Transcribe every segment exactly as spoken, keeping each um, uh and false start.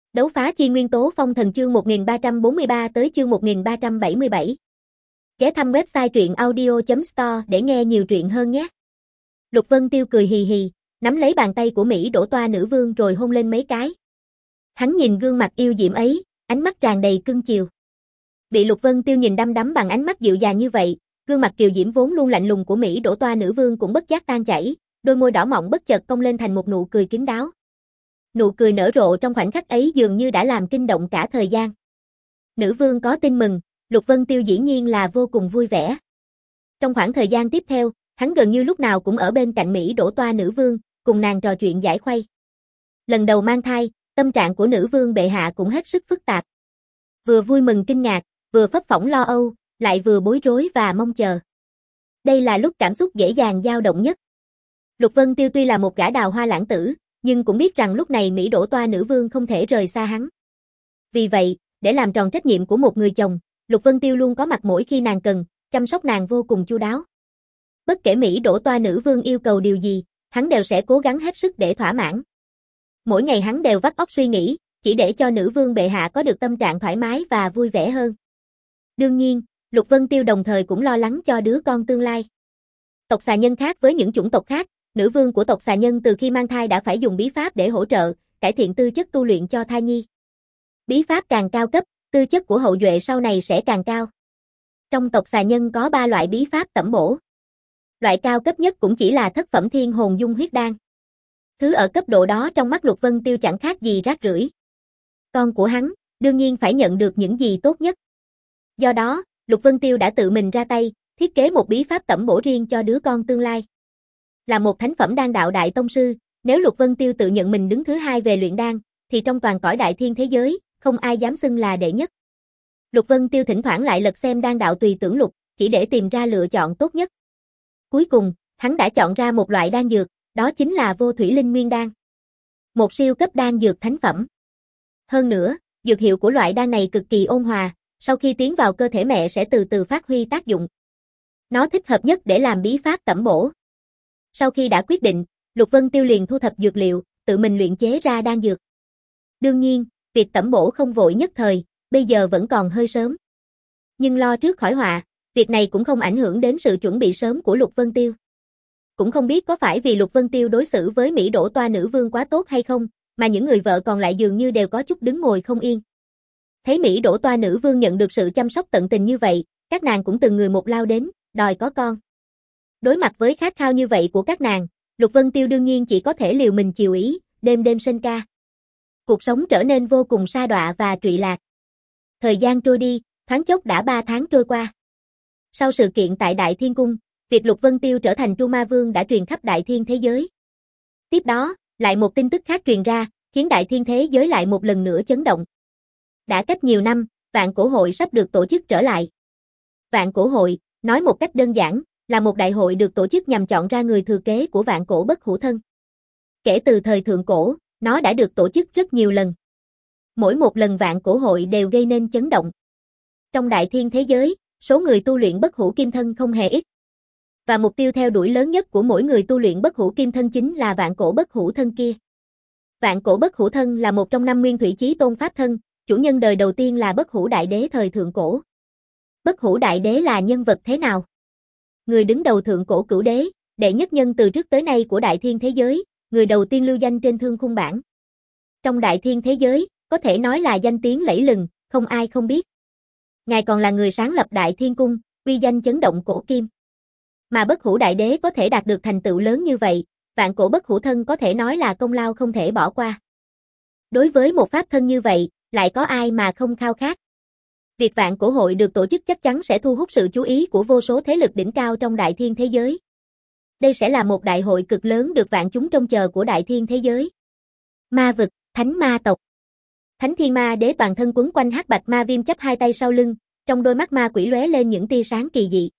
Đấu phá chi nguyên tố phong thần chương một nghìn ba trăm bốn mươi ba tới chương một nghìn ba trăm bảy mươi bảy. Ghé thăm website truyện audio chấm store để nghe nhiều truyện hơn nhé. Lục Vân Tiêu cười hì hì, nắm lấy bàn tay của Mỹ Đỗ Toa nữ vương rồi hôn lên mấy cái. Hắn nhìn gương mặt yêu diễm ấy, ánh mắt tràn đầy cưng chiều. Bị Lục Vân Tiêu nhìn đăm đắm bằng ánh mắt dịu dàng như vậy, gương mặt kiều diễm vốn luôn lạnh lùng của Mỹ Đỗ Toa nữ vương cũng bất giác tan chảy, đôi môi đỏ mọng bất chợt cong lên thành một nụ cười kín đáo. Nụ cười nở rộ trong khoảnh khắc ấy dường như đã làm kinh động cả thời gian. Nữ vương có tin mừng, Lục Vân Tiêu dĩ nhiên là vô cùng vui vẻ. Trong khoảng thời gian tiếp theo, hắn gần như lúc nào cũng ở bên cạnh Mỹ Đỗ Toa nữ vương, cùng nàng trò chuyện giải khuây. Lần đầu mang thai, tâm trạng của nữ vương bệ hạ cũng hết sức phức tạp. Vừa vui mừng kinh ngạc, vừa phấp phỏng lo âu, lại vừa bối rối và mong chờ. Đây là lúc cảm xúc dễ dàng dao động nhất. Lục Vân Tiêu tuy là một gã đào hoa lãng tử, nhưng cũng biết rằng lúc này Mỹ Đỗ Toa nữ vương không thể rời xa hắn. Vì vậy, để làm tròn trách nhiệm của một người chồng, Lục Vân Tiêu luôn có mặt mỗi khi nàng cần, chăm sóc nàng vô cùng chu đáo. Bất kể Mỹ Đỗ Toa nữ vương yêu cầu điều gì, hắn đều sẽ cố gắng hết sức để thỏa mãn. Mỗi ngày hắn đều vắt óc suy nghĩ, chỉ để cho nữ vương bệ hạ có được tâm trạng thoải mái và vui vẻ hơn. Đương nhiên, Lục Vân Tiêu đồng thời cũng lo lắng cho đứa con tương lai. Tộc xà nhân khác với những chủng tộc khác, nữ vương của tộc xà nhân từ khi mang thai đã phải dùng bí pháp để hỗ trợ, cải thiện tư chất tu luyện cho thai nhi. Bí pháp càng cao cấp, tư chất của hậu duệ sau này sẽ càng cao. Trong tộc xà nhân có ba loại bí pháp tẩm bổ. Loại cao cấp nhất cũng chỉ là thất phẩm thiên hồn dung huyết đan. Thứ ở cấp độ đó trong mắt Lục Vân Tiêu chẳng khác gì rác rưởi. Con của hắn, đương nhiên phải nhận được những gì tốt nhất. Do đó, Lục Vân Tiêu đã tự mình ra tay, thiết kế một bí pháp tẩm bổ riêng cho đứa con tương lai. Là một thánh phẩm đan đạo đại tông sư, nếu Lục Vân Tiêu tự nhận mình đứng thứ hai về luyện đan, thì trong toàn cõi đại thiên thế giới, không ai dám xưng là đệ nhất. Lục Vân Tiêu thỉnh thoảng lại lật xem đan đạo tùy tưởng lục, chỉ để tìm ra lựa chọn tốt nhất. Cuối cùng, hắn đã chọn ra một loại đan dược, đó chính là vô thủy linh nguyên đan. Một siêu cấp đan dược thánh phẩm. Hơn nữa, dược hiệu của loại đan này cực kỳ ôn hòa, sau khi tiến vào cơ thể mẹ sẽ từ từ phát huy tác dụng. Nó thích hợp nhất để làm bí pháp tẩm bổ. Sau khi đã quyết định, Lục Vân Tiêu liền thu thập dược liệu, tự mình luyện chế ra đan dược. Đương nhiên, việc tẩm bổ không vội nhất thời, bây giờ vẫn còn hơi sớm. Nhưng lo trước khỏi họa, việc này cũng không ảnh hưởng đến sự chuẩn bị sớm của Lục Vân Tiêu. Cũng không biết có phải vì Lục Vân Tiêu đối xử với Mỹ Đỗ Toa nữ vương quá tốt hay không, mà những người vợ còn lại dường như đều có chút đứng ngồi không yên. Thấy Mỹ Đỗ Toa nữ vương nhận được sự chăm sóc tận tình như vậy, các nàng cũng từng người một lao đến, đòi có con. Đối mặt với khát khao như vậy của các nàng, Lục Vân Tiêu đương nhiên chỉ có thể liều mình chiều ý, đêm đêm sinh ca. Cuộc sống trở nên vô cùng sa đọa và trụy lạc. Thời gian trôi đi, thoáng chốc đã ba tháng trôi qua. Sau sự kiện tại Đại Thiên Cung, việc Lục Vân Tiêu trở thành Tru Ma Vương đã truyền khắp Đại Thiên thế giới. Tiếp đó, lại một tin tức khác truyền ra, khiến Đại Thiên thế giới lại một lần nữa chấn động. Đã cách nhiều năm, Vạn Cổ Hội sắp được tổ chức trở lại. Vạn Cổ Hội, nói một cách đơn giản, là một đại hội được tổ chức nhằm chọn ra người thừa kế của Vạn Cổ Bất Hủ Thân. Kể từ thời thượng cổ, nó đã được tổ chức rất nhiều lần. Mỗi một lần Vạn Cổ Hội đều gây nên chấn động. Trong Đại Thiên thế giới, số người tu luyện Bất Hủ Kim Thân không hề ít. Và mục tiêu theo đuổi lớn nhất của mỗi người tu luyện Bất Hủ Kim Thân chính là Vạn Cổ Bất Hủ Thân kia. Vạn Cổ Bất Hủ Thân là một trong năm Nguyên Thủy Chí Tôn Pháp Thân, chủ nhân đời đầu tiên là Bất Hủ Đại Đế thời thượng cổ. Bất Hủ Đại Đế là nhân vật thế nào? Người đứng đầu thượng cổ cửu đế, đệ nhất nhân từ trước tới nay của Đại Thiên thế giới, người đầu tiên lưu danh trên thương khung bảng. Trong Đại Thiên thế giới, có thể nói là danh tiếng lẫy lừng, không ai không biết. Ngài còn là người sáng lập Đại Thiên Cung, uy danh chấn động cổ kim. Mà Bất Hủ Đại Đế có thể đạt được thành tựu lớn như vậy, Vạn Cổ Bất Hủ Thân có thể nói là công lao không thể bỏ qua. Đối với một pháp thân như vậy, lại có ai mà không khao khát. Việc Vạn Cổ Hội được tổ chức chắc chắn sẽ thu hút sự chú ý của vô số thế lực đỉnh cao trong Đại Thiên thế giới. Đây sẽ là một đại hội cực lớn được vạn chúng trông chờ của Đại Thiên thế giới. Ma vực, Thánh Ma tộc. Thánh Thiên Ma Đế toàn thân quấn quanh hắc bạch ma viêm chắp hai tay sau lưng, trong đôi mắt ma quỷ lóe lên những tia sáng kỳ dị.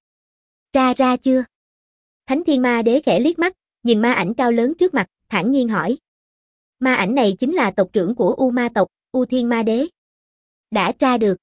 Ra ra chưa? Thánh Thiên Ma Đế khẽ liếc mắt, nhìn ma ảnh cao lớn trước mặt, thản nhiên hỏi. Ma ảnh này chính là tộc trưởng của U Ma tộc, U Thiên Ma Đế. Đã tra được.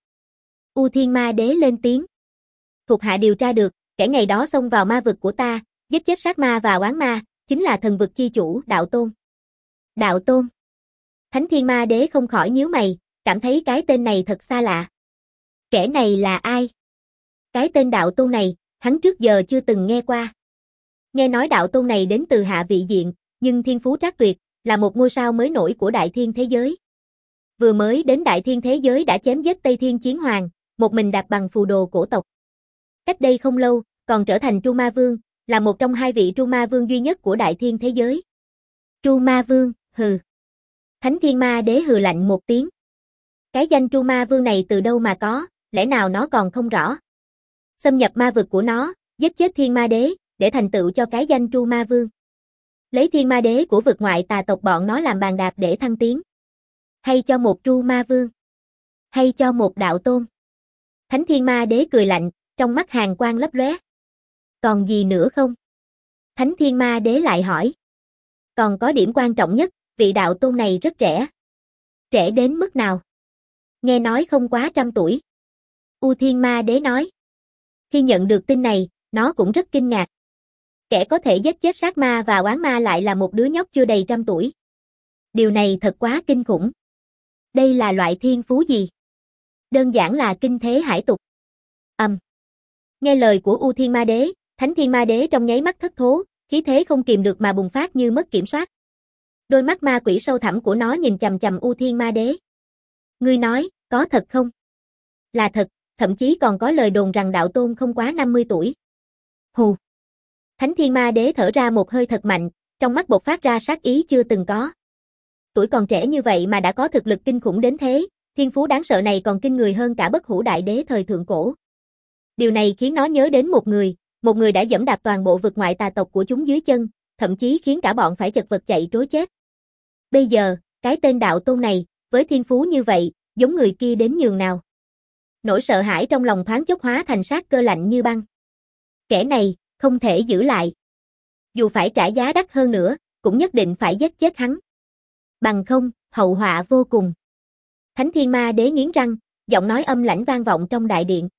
U Thiên Ma Đế lên tiếng. Thuộc hạ điều tra được, kẻ ngày đó xông vào ma vực của ta, giết chết sát ma và oán ma, chính là thần vực chi chủ Đạo Tôn. Đạo Tôn. Thánh Thiên Ma Đế không khỏi nhíu mày, cảm thấy cái tên này thật xa lạ. Kẻ này là ai? Cái tên đạo tôn này, hắn trước giờ chưa từng nghe qua. Nghe nói đạo tôn này đến từ hạ vị diện, nhưng thiên phú trác tuyệt, là một ngôi sao mới nổi của đại thiên thế giới. Vừa mới đến đại thiên thế giới đã chém giết Tây Thiên Chiến Hoàng, một mình đạp bằng phù đồ cổ tộc. Cách đây không lâu, còn trở thành Tru Ma Vương, là một trong hai vị Tru Ma Vương duy nhất của đại thiên thế giới. Tru Ma Vương, hừ. Thánh Thiên Ma Đế hừ lạnh một tiếng. Cái danh Tru Ma Vương này từ đâu mà có, lẽ nào nó còn không rõ. Xâm nhập ma vực của nó, giết chết Thiên Ma Đế, để thành tựu cho cái danh Tru Ma Vương. Lấy Thiên Ma Đế của vực ngoại tà tộc bọn nó làm bàn đạp để thăng tiến. Hay cho một Tru Ma Vương. Hay cho một đạo tôn. Thánh Thiên Ma Đế cười lạnh, trong mắt hàn quang lấp lóe. Còn gì nữa không? Thánh Thiên Ma Đế lại hỏi. Còn có điểm quan trọng nhất, vị đạo tôn này rất trẻ. Trẻ đến mức nào? Nghe nói không quá trăm tuổi. U Thiên Ma Đế nói. Khi nhận được tin này, nó cũng rất kinh ngạc. Kẻ có thể giết chết sát ma và oán ma lại là một đứa nhóc chưa đầy trăm tuổi. Điều này thật quá kinh khủng. Đây là loại thiên phú gì? Đơn giản là kinh thế hải tục. Ầm. Um. Nghe lời của U Thiên Ma Đế, Thánh Thiên Ma Đế trong nháy mắt thất thố, khí thế không kìm được mà bùng phát như mất kiểm soát. Đôi mắt ma quỷ sâu thẳm của nó nhìn chằm chằm U Thiên Ma Đế. Ngươi nói, có thật không? Là thật, thậm chí còn có lời đồn rằng đạo tôn không quá năm mươi tuổi. Hù. Thánh Thiên Ma Đế thở ra một hơi thật mạnh, trong mắt bộc phát ra sát ý chưa từng có. Tuổi còn trẻ như vậy mà đã có thực lực kinh khủng đến thế, thiên phú đáng sợ này còn kinh người hơn cả Bất Hủ Đại Đế thời thượng cổ. Điều này khiến nó nhớ đến một người, một người đã dẫm đạp toàn bộ vực ngoại tà tộc của chúng dưới chân, thậm chí khiến cả bọn phải chật vật chạy trối chết. Bây giờ, cái tên đạo tôn này, với thiên phú như vậy, giống người kia đến nhường nào. Nỗi sợ hãi trong lòng thoáng chốc hóa thành sát cơ lạnh như băng. Kẻ này, không thể giữ lại. Dù phải trả giá đắt hơn nữa, cũng nhất định phải giết chết hắn. Bằng không, hậu họa vô cùng. Thánh Thiên Ma Đế nghiến răng, giọng nói âm lãnh vang vọng trong đại điện.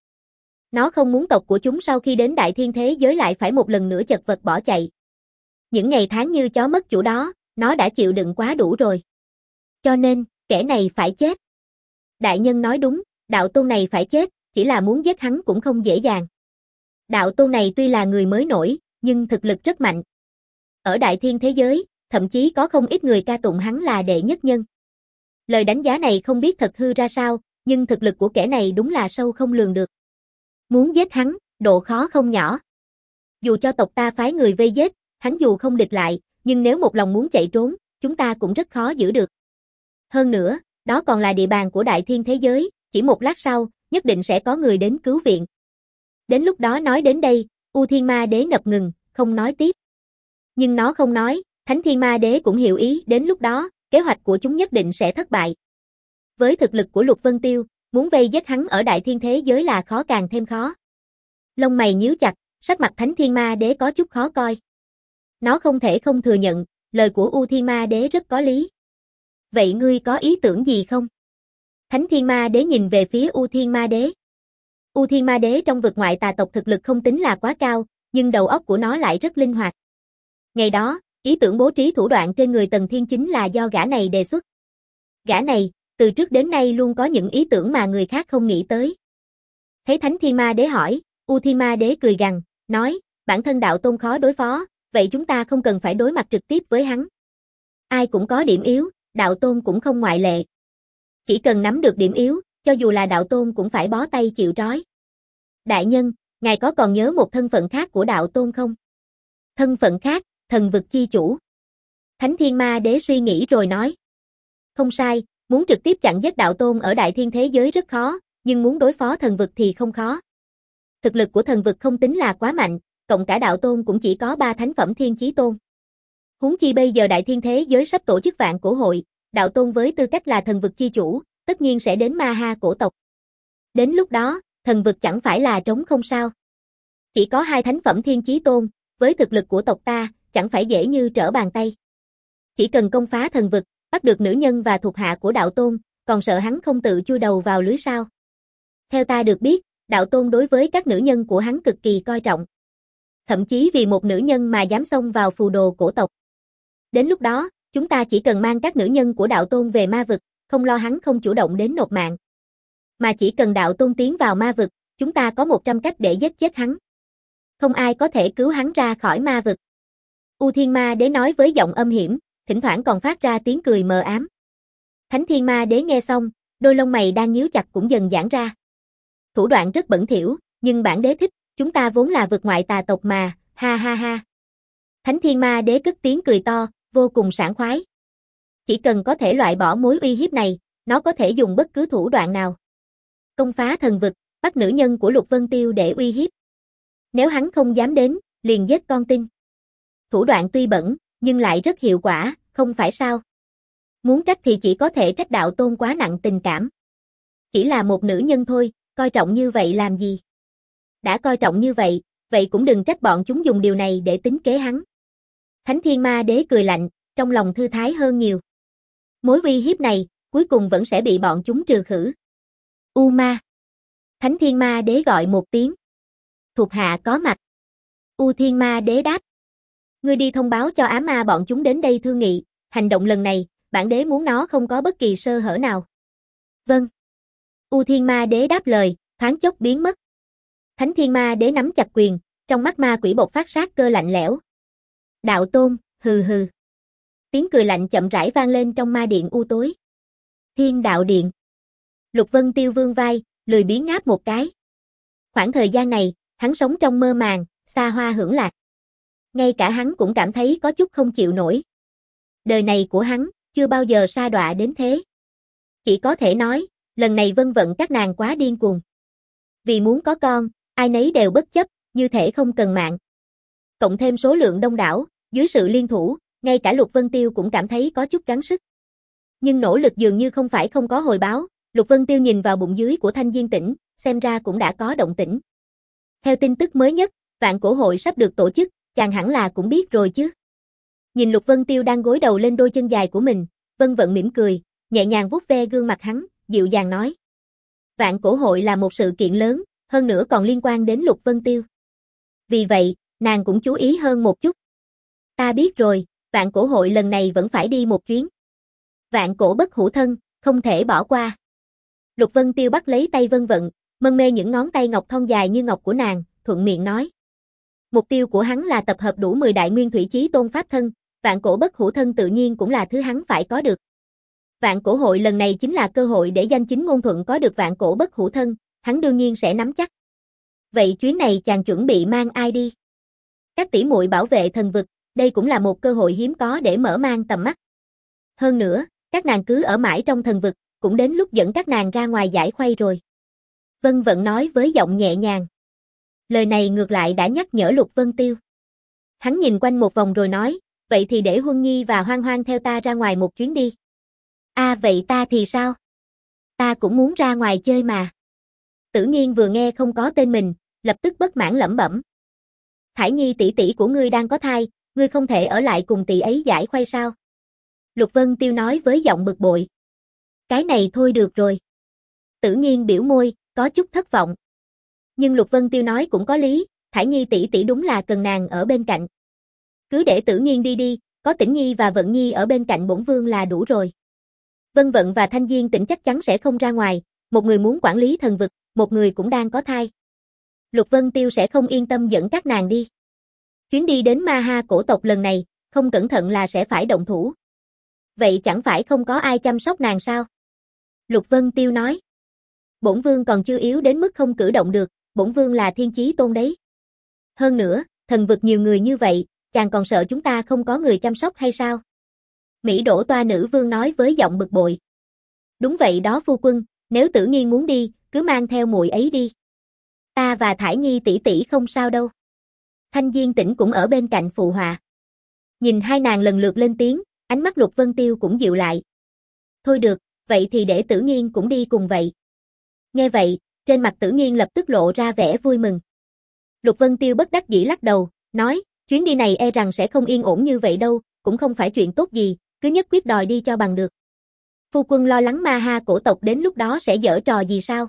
Nó không muốn tộc của chúng sau khi đến đại thiên thế giới lại phải một lần nữa chật vật bỏ chạy. Những ngày tháng như chó mất chủ đó, nó đã chịu đựng quá đủ rồi. Cho nên, kẻ này phải chết. Đại nhân nói đúng, đạo tôn này phải chết, chỉ là muốn giết hắn cũng không dễ dàng. Đạo tôn này tuy là người mới nổi, nhưng thực lực rất mạnh. Ở đại thiên thế giới, thậm chí có không ít người ca tụng hắn là đệ nhất nhân. Lời đánh giá này không biết thật hư ra sao, nhưng thực lực của kẻ này đúng là sâu không lường được. Muốn giết hắn, độ khó không nhỏ. Dù cho tộc ta phái người vây giết, hắn dù không địch lại, nhưng nếu một lòng muốn chạy trốn, chúng ta cũng rất khó giữ được. Hơn nữa, đó còn là địa bàn của đại thiên thế giới, chỉ một lát sau, nhất định sẽ có người đến cứu viện. Đến lúc đó nói đến đây, U Thiên Ma Đế ngập ngừng, không nói tiếp. Nhưng nó không nói, Thánh Thiên Ma Đế cũng hiểu ý, đến lúc đó, kế hoạch của chúng nhất định sẽ thất bại. Với thực lực của Lục Vân Tiêu, muốn vây giết hắn ở đại thiên thế giới là khó càng thêm khó. Lông mày nhíu chặt, sắc mặt Thánh Thiên Ma Đế có chút khó coi. Nó không thể không thừa nhận, lời của U Thiên Ma Đế rất có lý. Vậy ngươi có ý tưởng gì không? Thánh Thiên Ma Đế nhìn về phía U Thiên Ma Đế. U Thiên Ma Đế trong vực ngoại tà tộc thực lực không tính là quá cao, nhưng đầu óc của nó lại rất linh hoạt. Ngày đó, ý tưởng bố trí thủ đoạn trên người Tần Thiên chính là do gã này đề xuất. Gã này, từ trước đến nay luôn có những ý tưởng mà người khác không nghĩ tới. Thấy Thánh Thiên Ma Đế hỏi, U Thiên Ma Đế cười gằn, nói, bản thân đạo tôn khó đối phó, vậy chúng ta không cần phải đối mặt trực tiếp với hắn. Ai cũng có điểm yếu, đạo tôn cũng không ngoại lệ. Chỉ cần nắm được điểm yếu, cho dù là đạo tôn cũng phải bó tay chịu trói. Đại nhân, ngài có còn nhớ một thân phận khác của đạo tôn không? Thân phận khác, thần vực chi chủ. Thánh Thiên Ma Đế suy nghĩ rồi nói. Không sai, muốn trực tiếp chặn giết đạo tôn ở đại thiên thế giới rất khó, nhưng muốn đối phó thần vực thì không khó. Thực lực của thần vực không tính là quá mạnh, cộng cả đạo tôn cũng chỉ có ba thánh phẩm thiên chí tôn. Huống chi bây giờ đại thiên thế giới sắp tổ chức vạn cổ hội, đạo tôn với tư cách là thần vực chi chủ, tất nhiên sẽ đến ma ha cổ tộc. Đến lúc đó, thần vực chẳng phải là trống không sao. Chỉ có hai thánh phẩm thiên chí tôn, với thực lực của tộc ta, chẳng phải dễ như trở bàn tay. Chỉ cần công phá thần vực, bắt được nữ nhân và thuộc hạ của đạo tôn, còn sợ hắn không tự chui đầu vào lưới sao. Theo ta được biết, đạo tôn đối với các nữ nhân của hắn cực kỳ coi trọng. Thậm chí vì một nữ nhân mà dám xông vào phù đồ cổ tộc. Đến lúc đó, Chúng ta chỉ cần mang các nữ nhân của đạo tôn về ma vực, không lo hắn không chủ động đến nộp mạng. Mà chỉ cần đạo tôn tiến vào ma vực, chúng ta có một trăm cách để giết chết hắn. Không ai có thể cứu hắn ra khỏi ma vực. U Thiên Ma Đế nói với giọng âm hiểm, thỉnh thoảng còn phát ra tiếng cười mờ ám. Thánh Thiên Ma Đế nghe xong, đôi lông mày đang nhíu chặt cũng dần giãn ra. Thủ đoạn rất bẩn thỉu, nhưng bản đế thích, chúng ta vốn là vực ngoại tà tộc mà, ha ha ha. Thánh Thiên Ma Đế cất tiếng cười to, vô cùng sảng khoái. Chỉ cần có thể loại bỏ mối uy hiếp này, nó có thể dùng bất cứ thủ đoạn nào. Công phá thần vực, bắt nữ nhân của Lục Vân Tiêu để uy hiếp. Nếu hắn không dám đến, liền giết con tin. Thủ đoạn tuy bẩn, nhưng lại rất hiệu quả, không phải sao? Muốn trách thì chỉ có thể trách đạo tôn quá nặng tình cảm. Chỉ là một nữ nhân thôi, coi trọng như vậy làm gì? Đã coi trọng như vậy, vậy cũng đừng trách bọn chúng dùng điều này để tính kế hắn. Thánh Thiên Ma Đế cười lạnh, trong lòng thư thái hơn nhiều. Mối uy hiếp này, cuối cùng vẫn sẽ bị bọn chúng trừ khử. U Ma. Thánh Thiên Ma Đế gọi một tiếng. Thuộc hạ có mặt. U Thiên Ma Đế đáp. Ngươi đi thông báo cho ám ma bọn chúng đến đây thương nghị, hành động lần này, bản đế muốn nó không có bất kỳ sơ hở nào. Vâng. U Thiên Ma Đế đáp lời, thoáng chốc biến mất. Thánh Thiên Ma Đế nắm chặt quyền, trong mắt ma quỷ bộc phát sát cơ lạnh lẽo. Đạo tôn, hừ hừ. Tiếng cười lạnh chậm rãi vang lên trong ma điện u tối. Thiên Đạo Điện. Lục Vân Tiêu vương vai, lười biếng ngáp một cái. Khoảng thời gian này, hắn sống trong mơ màng, xa hoa hưởng lạc. Ngay cả hắn cũng cảm thấy có chút không chịu nổi. Đời này của hắn, chưa bao giờ sa đọa đến thế. Chỉ có thể nói, lần này vân vận các nàng quá điên cuồng. Vì muốn có con, ai nấy đều bất chấp, như thể không cần mạng. Cộng thêm số lượng đông đảo, dưới sự liên thủ, ngay cả Lục Vân Tiêu cũng cảm thấy có chút gắng sức. Nhưng nỗ lực dường như không phải không có hồi báo, Lục Vân Tiêu nhìn vào bụng dưới của Thanh Diên Tĩnh, xem ra cũng đã có động tĩnh. Theo tin tức mới nhất, vạn cổ hội sắp được tổ chức, chàng hẳn là cũng biết rồi chứ. Nhìn Lục Vân Tiêu đang gối đầu lên đôi chân dài của mình, Vân Vận mỉm cười, nhẹ nhàng vuốt ve gương mặt hắn, dịu dàng nói. Vạn cổ hội là một sự kiện lớn, hơn nữa còn liên quan đến Lục Vân Tiêu. Vì vậy, nàng cũng chú ý hơn một chút. Ta biết rồi, vạn cổ hội lần này vẫn phải đi một chuyến. Vạn cổ bất hủ thân, không thể bỏ qua. Lục Vân Tiêu bắt lấy tay Vân Vận, mân mê những ngón tay ngọc thon dài như ngọc của nàng, thuận miệng nói. Mục tiêu của hắn là tập hợp đủ mười đại nguyên thủy chí tôn pháp thân, vạn cổ bất hủ thân tự nhiên cũng là thứ hắn phải có được. Vạn cổ hội lần này chính là cơ hội để danh chính ngôn thuận có được vạn cổ bất hủ thân, hắn đương nhiên sẽ nắm chắc. Vậy chuyến này chàng chuẩn bị mang ai đi? Các tỷ muội bảo vệ thần vực, đây cũng là một cơ hội hiếm có để mở mang tầm mắt. Hơn nữa, các nàng cứ ở mãi trong thần vực, cũng đến lúc dẫn các nàng ra ngoài giải khuây rồi. Vân Vận nói với giọng nhẹ nhàng. Lời này ngược lại đã nhắc nhở Lục Vân Tiêu. Hắn nhìn quanh một vòng rồi nói, vậy thì để Huân Nhi và Hoang Hoang theo ta ra ngoài một chuyến đi. À vậy ta thì sao? Ta cũng muốn ra ngoài chơi mà. Tử Nghiên vừa nghe không có tên mình, lập tức bất mãn lẩm bẩm. Thải Nhi tỷ tỷ của ngươi đang có thai, ngươi không thể ở lại cùng tỷ ấy giải khuây sao? Lục Vân Tiêu nói với giọng bực bội. Cái này thôi được rồi. Tử Nghiên biểu môi, có chút thất vọng. Nhưng Lục Vân Tiêu nói cũng có lý, Thải Nhi tỷ tỷ đúng là cần nàng ở bên cạnh. Cứ để Tử Nghiên đi đi, có Tĩnh Nhi và Vận Nhi ở bên cạnh bổn vương là đủ rồi. Vân Vận và Thanh Diên Tĩnh chắc chắn sẽ không ra ngoài, một người muốn quản lý thần vực, một người cũng đang có thai. Lục Vân Tiêu sẽ không yên tâm dẫn các nàng đi. Chuyến đi đến Ma Ha cổ tộc lần này, không cẩn thận là sẽ phải động thủ. Vậy chẳng phải không có ai chăm sóc nàng sao? Lục Vân Tiêu nói. Bổn vương còn chưa yếu đến mức không cử động được, bổn vương là thiên chí tôn đấy. Hơn nữa, thần vực nhiều người như vậy, chàng còn sợ chúng ta không có người chăm sóc hay sao? Mỹ Đỗ Toa nữ vương nói với giọng bực bội. Đúng vậy đó phu quân, nếu Tử Nghiên muốn đi, cứ mang theo muội ấy đi. Ta và Thải Nhi tỷ tỷ không sao đâu. Thanh Diên Tĩnh cũng ở bên cạnh phụ họa. Nhìn hai nàng lần lượt lên tiếng, ánh mắt Lục Vân Tiêu cũng dịu lại. Thôi được, vậy thì để Tử Nghiên cũng đi cùng vậy. Nghe vậy, trên mặt Tử Nghiên lập tức lộ ra vẻ vui mừng. Lục Vân Tiêu bất đắc dĩ lắc đầu, nói, chuyến đi này e rằng sẽ không yên ổn như vậy đâu, cũng không phải chuyện tốt gì, cứ nhất quyết đòi đi cho bằng được. Phu quân lo lắng Ma Ha cổ tộc đến lúc đó sẽ giở trò gì sao?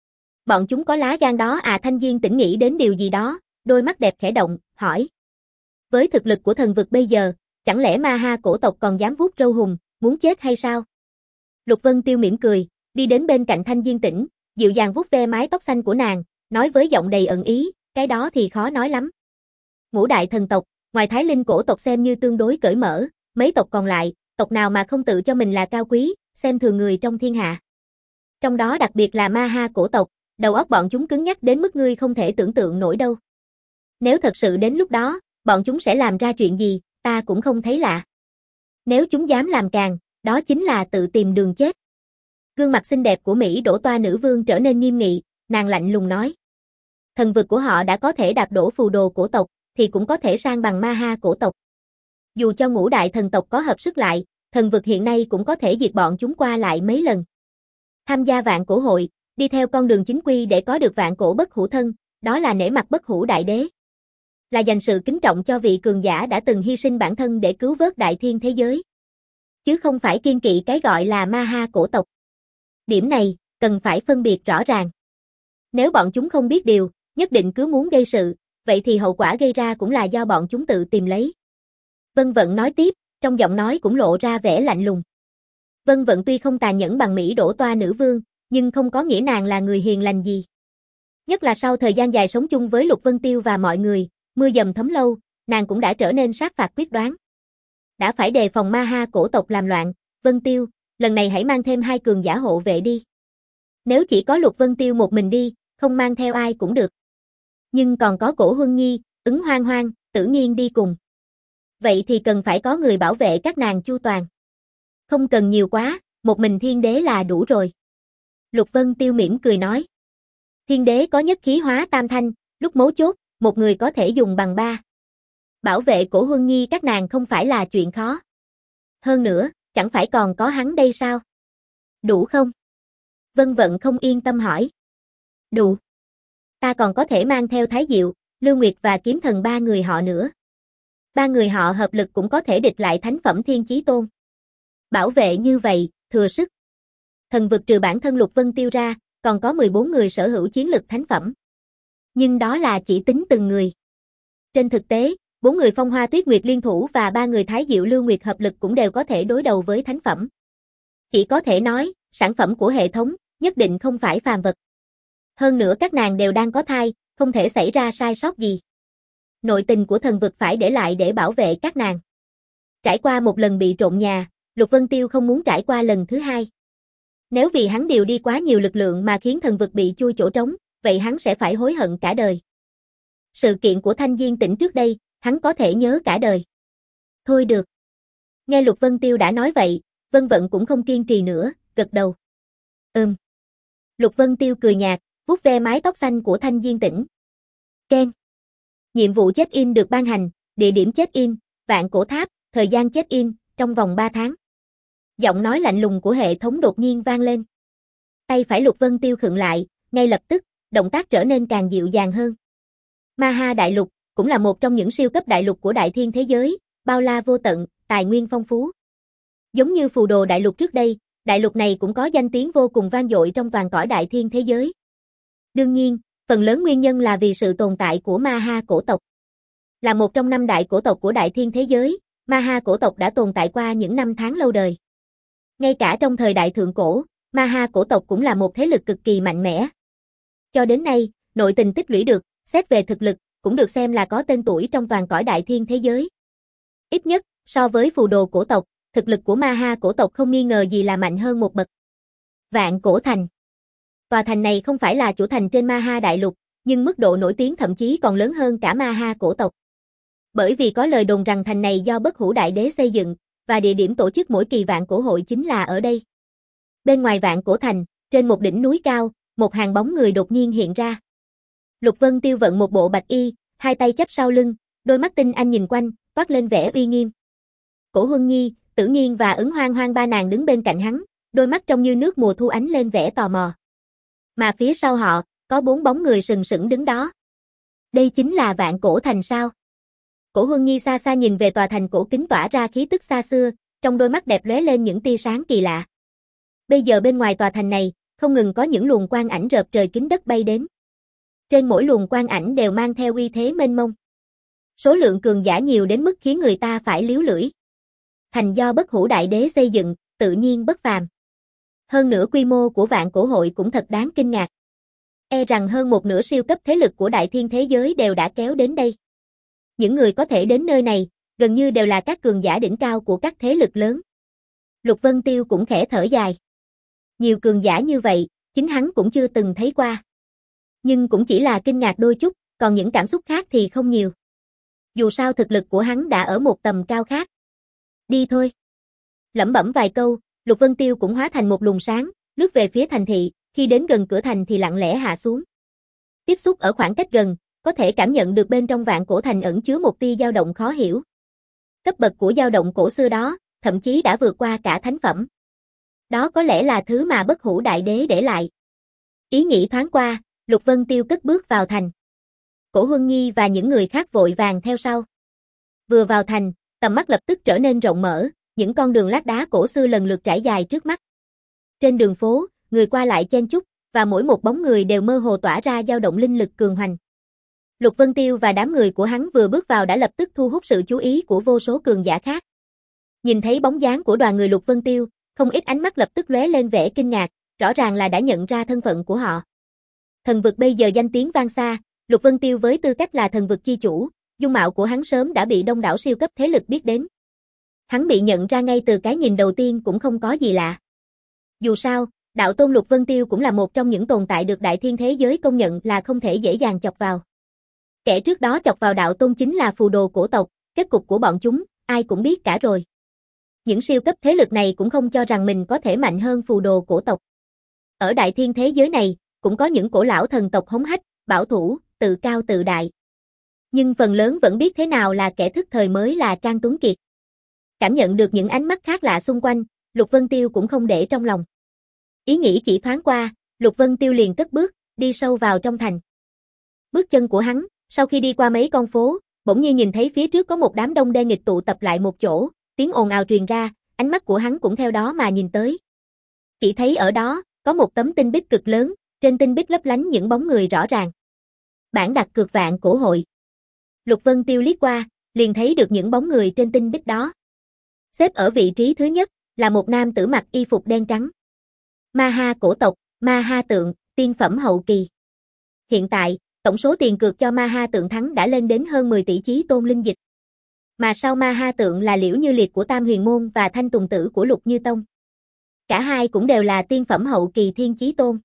Bọn chúng có lá gan đó à? Thanh Diên Tĩnh nghĩ đến điều gì đó, đôi mắt đẹp khẽ động, hỏi. Với thực lực của thần vực bây giờ, Chẳng lẽ ma ha cổ tộc còn dám vuốt râu hùng, muốn chết hay sao? Lục Vân Tiêu mỉm cười, đi đến bên cạnh Thanh Diên Tĩnh, dịu dàng vuốt ve mái tóc xanh của nàng, nói với giọng đầy ẩn ý, cái đó thì khó nói lắm. Ngũ đại thần tộc, ngoài Thái Linh cổ tộc xem như tương đối cởi mở, mấy tộc còn lại, tộc nào mà không tự cho mình là cao quý, xem thường người trong thiên hạ. Trong đó đặc biệt là ma ha cổ tộc, đầu óc bọn chúng cứng nhắc đến mức ngươi không thể tưởng tượng nổi đâu. Nếu thật sự đến lúc đó, bọn chúng sẽ làm ra chuyện gì, ta cũng không thấy lạ. Nếu chúng dám làm càng, đó chính là tự tìm đường chết. Gương mặt xinh đẹp của Mỹ Đỗ Toa nữ vương trở nên nghiêm nghị, nàng lạnh lùng nói. Thần vực của họ đã có thể đạp đổ phù đồ cổ tộc, thì cũng có thể sang bằng ma ha cổ tộc. Dù cho ngũ đại thần tộc có hợp sức lại, thần vực hiện nay cũng có thể diệt bọn chúng qua lại mấy lần. Tham gia vạn cổ hội, đi theo con đường chính quy để có được vạn cổ bất hủ thân, đó là nể mặt bất hủ đại đế. Là dành sự kính trọng cho vị cường giả đã từng hy sinh bản thân để cứu vớt đại thiên thế giới. Chứ không phải kiêng kỵ cái gọi là ma ha cổ tộc. Điểm này, cần phải phân biệt rõ ràng. Nếu bọn chúng không biết điều, nhất định cứ muốn gây sự, vậy thì hậu quả gây ra cũng là do bọn chúng tự tìm lấy. Vân Vận nói tiếp, trong giọng nói cũng lộ ra vẻ lạnh lùng. Vân Vận tuy không tàn nhẫn bằng Mỹ Đỗ Toa nữ vương, nhưng không có nghĩa nàng là người hiền lành gì. Nhất là sau thời gian dài sống chung với Lục Vân Tiêu và mọi người, mưa dầm thấm lâu, nàng cũng đã trở nên sát phạt quyết đoán. Đã phải đề phòng ma ha cổ tộc làm loạn, Vân Tiêu, lần này hãy mang thêm hai cường giả hộ vệ đi. Nếu chỉ có Lục Vân Tiêu một mình đi, không mang theo ai cũng được. Nhưng còn có Cổ Huân Nhi, Ứng Hoang Hoang, Tử Nghiên đi cùng. Vậy thì cần phải có người bảo vệ các nàng chu toàn. Không cần nhiều quá, một mình Thiên Đế là đủ rồi. Lục Vân Tiêu mỉm cười nói. Thiên Đế có nhất khí hóa tam thanh, lúc mấu chốt, một người có thể dùng bằng ba. Bảo vệ Cổ Huân Nhi các nàng không phải là chuyện khó. Hơn nữa, chẳng phải còn có hắn đây sao? Đủ không? Vân Vận không yên tâm hỏi. Đủ. Ta còn có thể mang theo Thái Diệu, Lưu Nguyệt và Kiếm Thần ba người họ nữa. Ba người họ hợp lực cũng có thể địch lại thánh phẩm Thiên Chí Tôn. Bảo vệ như vậy, thừa sức. Thần vực trừ bản thân Lục Vân Tiêu ra, còn có mười bốn người sở hữu chiến lực thánh phẩm. Nhưng đó là chỉ tính từng người. Trên thực tế, bốn người Phong Hoa Tuyết Nguyệt liên thủ và ba người Thái Diệu Lưu Nguyệt hợp lực cũng đều có thể đối đầu với thánh phẩm. Chỉ có thể nói, sản phẩm của hệ thống, nhất định không phải phàm vật. Hơn nữa các nàng đều đang có thai, không thể xảy ra sai sót gì. Nội tình của thần vực phải để lại để bảo vệ các nàng. Trải qua một lần bị trộm nhà, Lục Vân Tiêu không muốn trải qua lần thứ hai. Nếu vì hắn điều đi quá nhiều lực lượng mà khiến thần vực bị chui chỗ trống, vậy hắn sẽ phải hối hận cả đời. Sự kiện của Thanh Diên Tĩnh trước đây, hắn có thể nhớ cả đời. Thôi được. Nghe Lục Vân Tiêu đã nói vậy, Vân Vận cũng không kiên trì nữa, gật đầu. Ừm. Lục Vân Tiêu cười nhạt, vuốt ve mái tóc xanh của Thanh Diên Tĩnh. Ken. Nhiệm vụ check-in được ban hành, địa điểm check-in, Vạn Cổ Tháp, thời gian check-in, trong vòng ba tháng. Giọng nói lạnh lùng của hệ thống đột nhiên vang lên. Tay phải Lục Vân Tiêu khựng lại, ngay lập tức, động tác trở nên càng dịu dàng hơn. Ma Ha Đại Lục, cũng là một trong những siêu cấp đại lục của đại thiên thế giới, bao la vô tận, tài nguyên phong phú. Giống như Phù Đồ Đại Lục trước đây, đại lục này cũng có danh tiếng vô cùng vang dội trong toàn cõi đại thiên thế giới. Đương nhiên, phần lớn nguyên nhân là vì sự tồn tại của Ma Ha cổ tộc. Là một trong năm đại cổ tộc của đại thiên thế giới, Ma Ha cổ tộc đã tồn tại qua những năm tháng lâu đời. Ngay cả trong thời đại thượng cổ, Ma Ha cổ tộc cũng là một thế lực cực kỳ mạnh mẽ. Cho đến nay, nội tình tích lũy được, xét về thực lực, cũng được xem là có tên tuổi trong toàn cõi đại thiên thế giới. Ít nhất, so với Phù Đồ cổ tộc, thực lực của Ma Ha cổ tộc không nghi ngờ gì là mạnh hơn một bậc. Vạn Cổ Thành. Tòa thành này không phải là chủ thành trên Ma Ha Đại Lục, nhưng mức độ nổi tiếng thậm chí còn lớn hơn cả Ma Ha cổ tộc. Bởi vì có lời đồn rằng thành này do Bất Hủ Đại Đế xây dựng, và địa điểm tổ chức mỗi kỳ Vạn Cổ hội chính là ở đây. Bên ngoài Vạn Cổ Thành, trên một đỉnh núi cao, một hàng bóng người đột nhiên hiện ra. Lục Vân Tiêu vận một bộ bạch y, hai tay chắp sau lưng, đôi mắt tinh anh nhìn quanh, toát lên vẻ uy nghiêm. Cổ Huân Nhi, Tử Nghiên và Ứng Hoang Hoang ba nàng đứng bên cạnh hắn, đôi mắt trông như nước mùa thu ánh lên vẻ tò mò. Mà phía sau họ, có bốn bóng người sừng sững đứng đó. Đây chính là Vạn Cổ Thành sao? Cổ Huân Nhi xa xa nhìn về tòa thành cổ kính tỏa ra khí tức xa xưa, trong đôi mắt đẹp lóe lên những tia sáng kỳ lạ. Bây giờ bên ngoài tòa thành này, không ngừng có những luồng quang ảnh rợp trời kính đất bay đến. Trên mỗi luồng quang ảnh đều mang theo uy thế mênh mông. Số lượng cường giả nhiều đến mức khiến người ta phải liếu lưỡi. Thành do Bất Hủ Đại Đế xây dựng, tự nhiên bất phàm. Hơn nữa quy mô của Vạn Cổ Hội cũng thật đáng kinh ngạc. E rằng hơn một nửa siêu cấp thế lực của đại thiên thế giới đều đã kéo đến đây. Những người có thể đến nơi này, gần như đều là các cường giả đỉnh cao của các thế lực lớn. Lục Vân Tiêu cũng khẽ thở dài. Nhiều cường giả như vậy, chính hắn cũng chưa từng thấy qua. Nhưng cũng chỉ là kinh ngạc đôi chút, còn những cảm xúc khác thì không nhiều. Dù sao thực lực của hắn đã ở một tầm cao khác. Đi thôi. Lẩm bẩm vài câu, Lục Vân Tiêu cũng hóa thành một luồng sáng, lướt về phía thành thị, khi đến gần cửa thành thì lặng lẽ hạ xuống. Tiếp xúc ở khoảng cách gần, có thể cảm nhận được bên trong Vạn Cổ Thành ẩn chứa một tia dao động khó hiểu. Cấp bậc của dao động cổ xưa đó, thậm chí đã vượt qua cả thánh phẩm. Đó có lẽ là thứ mà Bất Hủ Đại Đế để lại. Ý nghĩ thoáng qua, Lục Vân Tiêu cất bước vào thành. Cổ Huân Nhi và những người khác vội vàng theo sau. Vừa vào thành, tầm mắt lập tức trở nên rộng mở, những con đường lát đá cổ xưa lần lượt trải dài trước mắt. Trên đường phố, người qua lại chen chúc, và mỗi một bóng người đều mơ hồ tỏa ra dao động linh lực cường hoành. Lục Vân Tiêu và đám người của hắn vừa bước vào đã lập tức thu hút sự chú ý của vô số cường giả khác. Nhìn thấy bóng dáng của đoàn người Lục Vân Tiêu, không ít ánh mắt lập tức lóe lên vẻ kinh ngạc, rõ ràng là đã nhận ra thân phận của họ. Thần vực bây giờ danh tiếng vang xa, Lục Vân Tiêu với tư cách là thần vực chi chủ, dung mạo của hắn sớm đã bị đông đảo siêu cấp thế lực biết đến. Hắn bị nhận ra ngay từ cái nhìn đầu tiên cũng không có gì lạ. Dù sao, đạo tôn Lục Vân Tiêu cũng là một trong những tồn tại được đại thiên thế giới công nhận là không thể dễ dàng chọc vào. Kẻ trước đó chọc vào đạo tôn chính là phù đồ cổ tộc, kết cục của bọn chúng, ai cũng biết cả rồi. Những siêu cấp thế lực này cũng không cho rằng mình có thể mạnh hơn phù đồ cổ tộc. Ở đại thiên thế giới này, cũng có những cổ lão thần tộc hống hách, bảo thủ, tự cao tự đại. Nhưng phần lớn vẫn biết thế nào là kẻ thức thời mới là Trang Tuấn Kiệt. Cảm nhận được những ánh mắt khác lạ xung quanh, Lục Vân Tiêu cũng không để trong lòng. Ý nghĩ chỉ thoáng qua, Lục Vân Tiêu liền cất bước, đi sâu vào trong thành. Bước chân của hắn, sau khi đi qua mấy con phố, bỗng nhiên nhìn thấy phía trước có một đám đông đen nghịch tụ tập lại một chỗ, tiếng ồn ào truyền ra, ánh mắt của hắn cũng theo đó mà nhìn tới. Chỉ thấy ở đó, có một tấm tinh bích cực lớn, trên tinh bích lấp lánh những bóng người rõ ràng. Bảng đặt cược Vạn Cổ Hội. Lục Vân Tiêu liếc qua, liền thấy được những bóng người trên tinh bích đó. Xếp ở vị trí thứ nhất, là một nam tử mặc y phục đen trắng. Ma Ha cổ tộc, Ma Ha tượng, tiên phẩm hậu kỳ. Hiện tại, tổng số tiền cược cho Ma Ha tượng thắng đã lên đến hơn mười tỷ chí tôn linh dịch. Mà sau Ma Ha tượng là Liễu Như Liệt của Tam Huyền Môn và Thanh Tùng Tử của Lục Như Tông. Cả hai cũng đều là tiên phẩm hậu kỳ thiên chí tôn.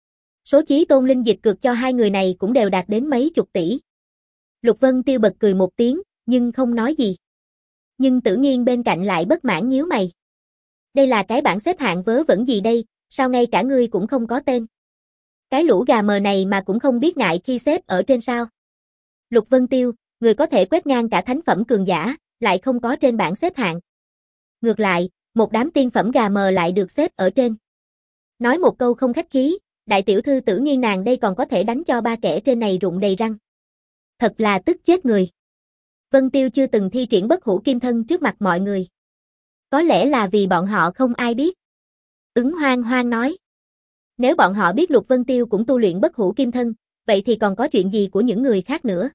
Số chí tôn linh dịch cược cho hai người này cũng đều đạt đến mấy chục tỷ. Lục Vân Tiêu bật cười một tiếng, nhưng không nói gì. Nhưng Tử Nghiên bên cạnh lại bất mãn nhíu mày. Đây là cái bảng xếp hạng vớ vẩn gì đây, sao ngay cả ngươi cũng không có tên. Cái lũ gà mờ này mà cũng không biết ngại khi xếp ở trên sao. Lục Vân Tiêu, người có thể quét ngang cả thánh phẩm cường giả, lại không có trên bảng xếp hạng. Ngược lại, một đám tiên phẩm gà mờ lại được xếp ở trên. Nói một câu không khách khí, đại tiểu thư Tử Nghiên nàng đây còn có thể đánh cho ba kẻ trên này rụng đầy răng. Thật là tức chết người. Vân Tiêu chưa từng thi triển bất hủ kim thân trước mặt mọi người. Có lẽ là vì bọn họ không ai biết. Ứng Hoang Hoang nói. Nếu bọn họ biết Lục Vân Tiêu cũng tu luyện bất hủ kim thân, vậy thì còn có chuyện gì của những người khác nữa?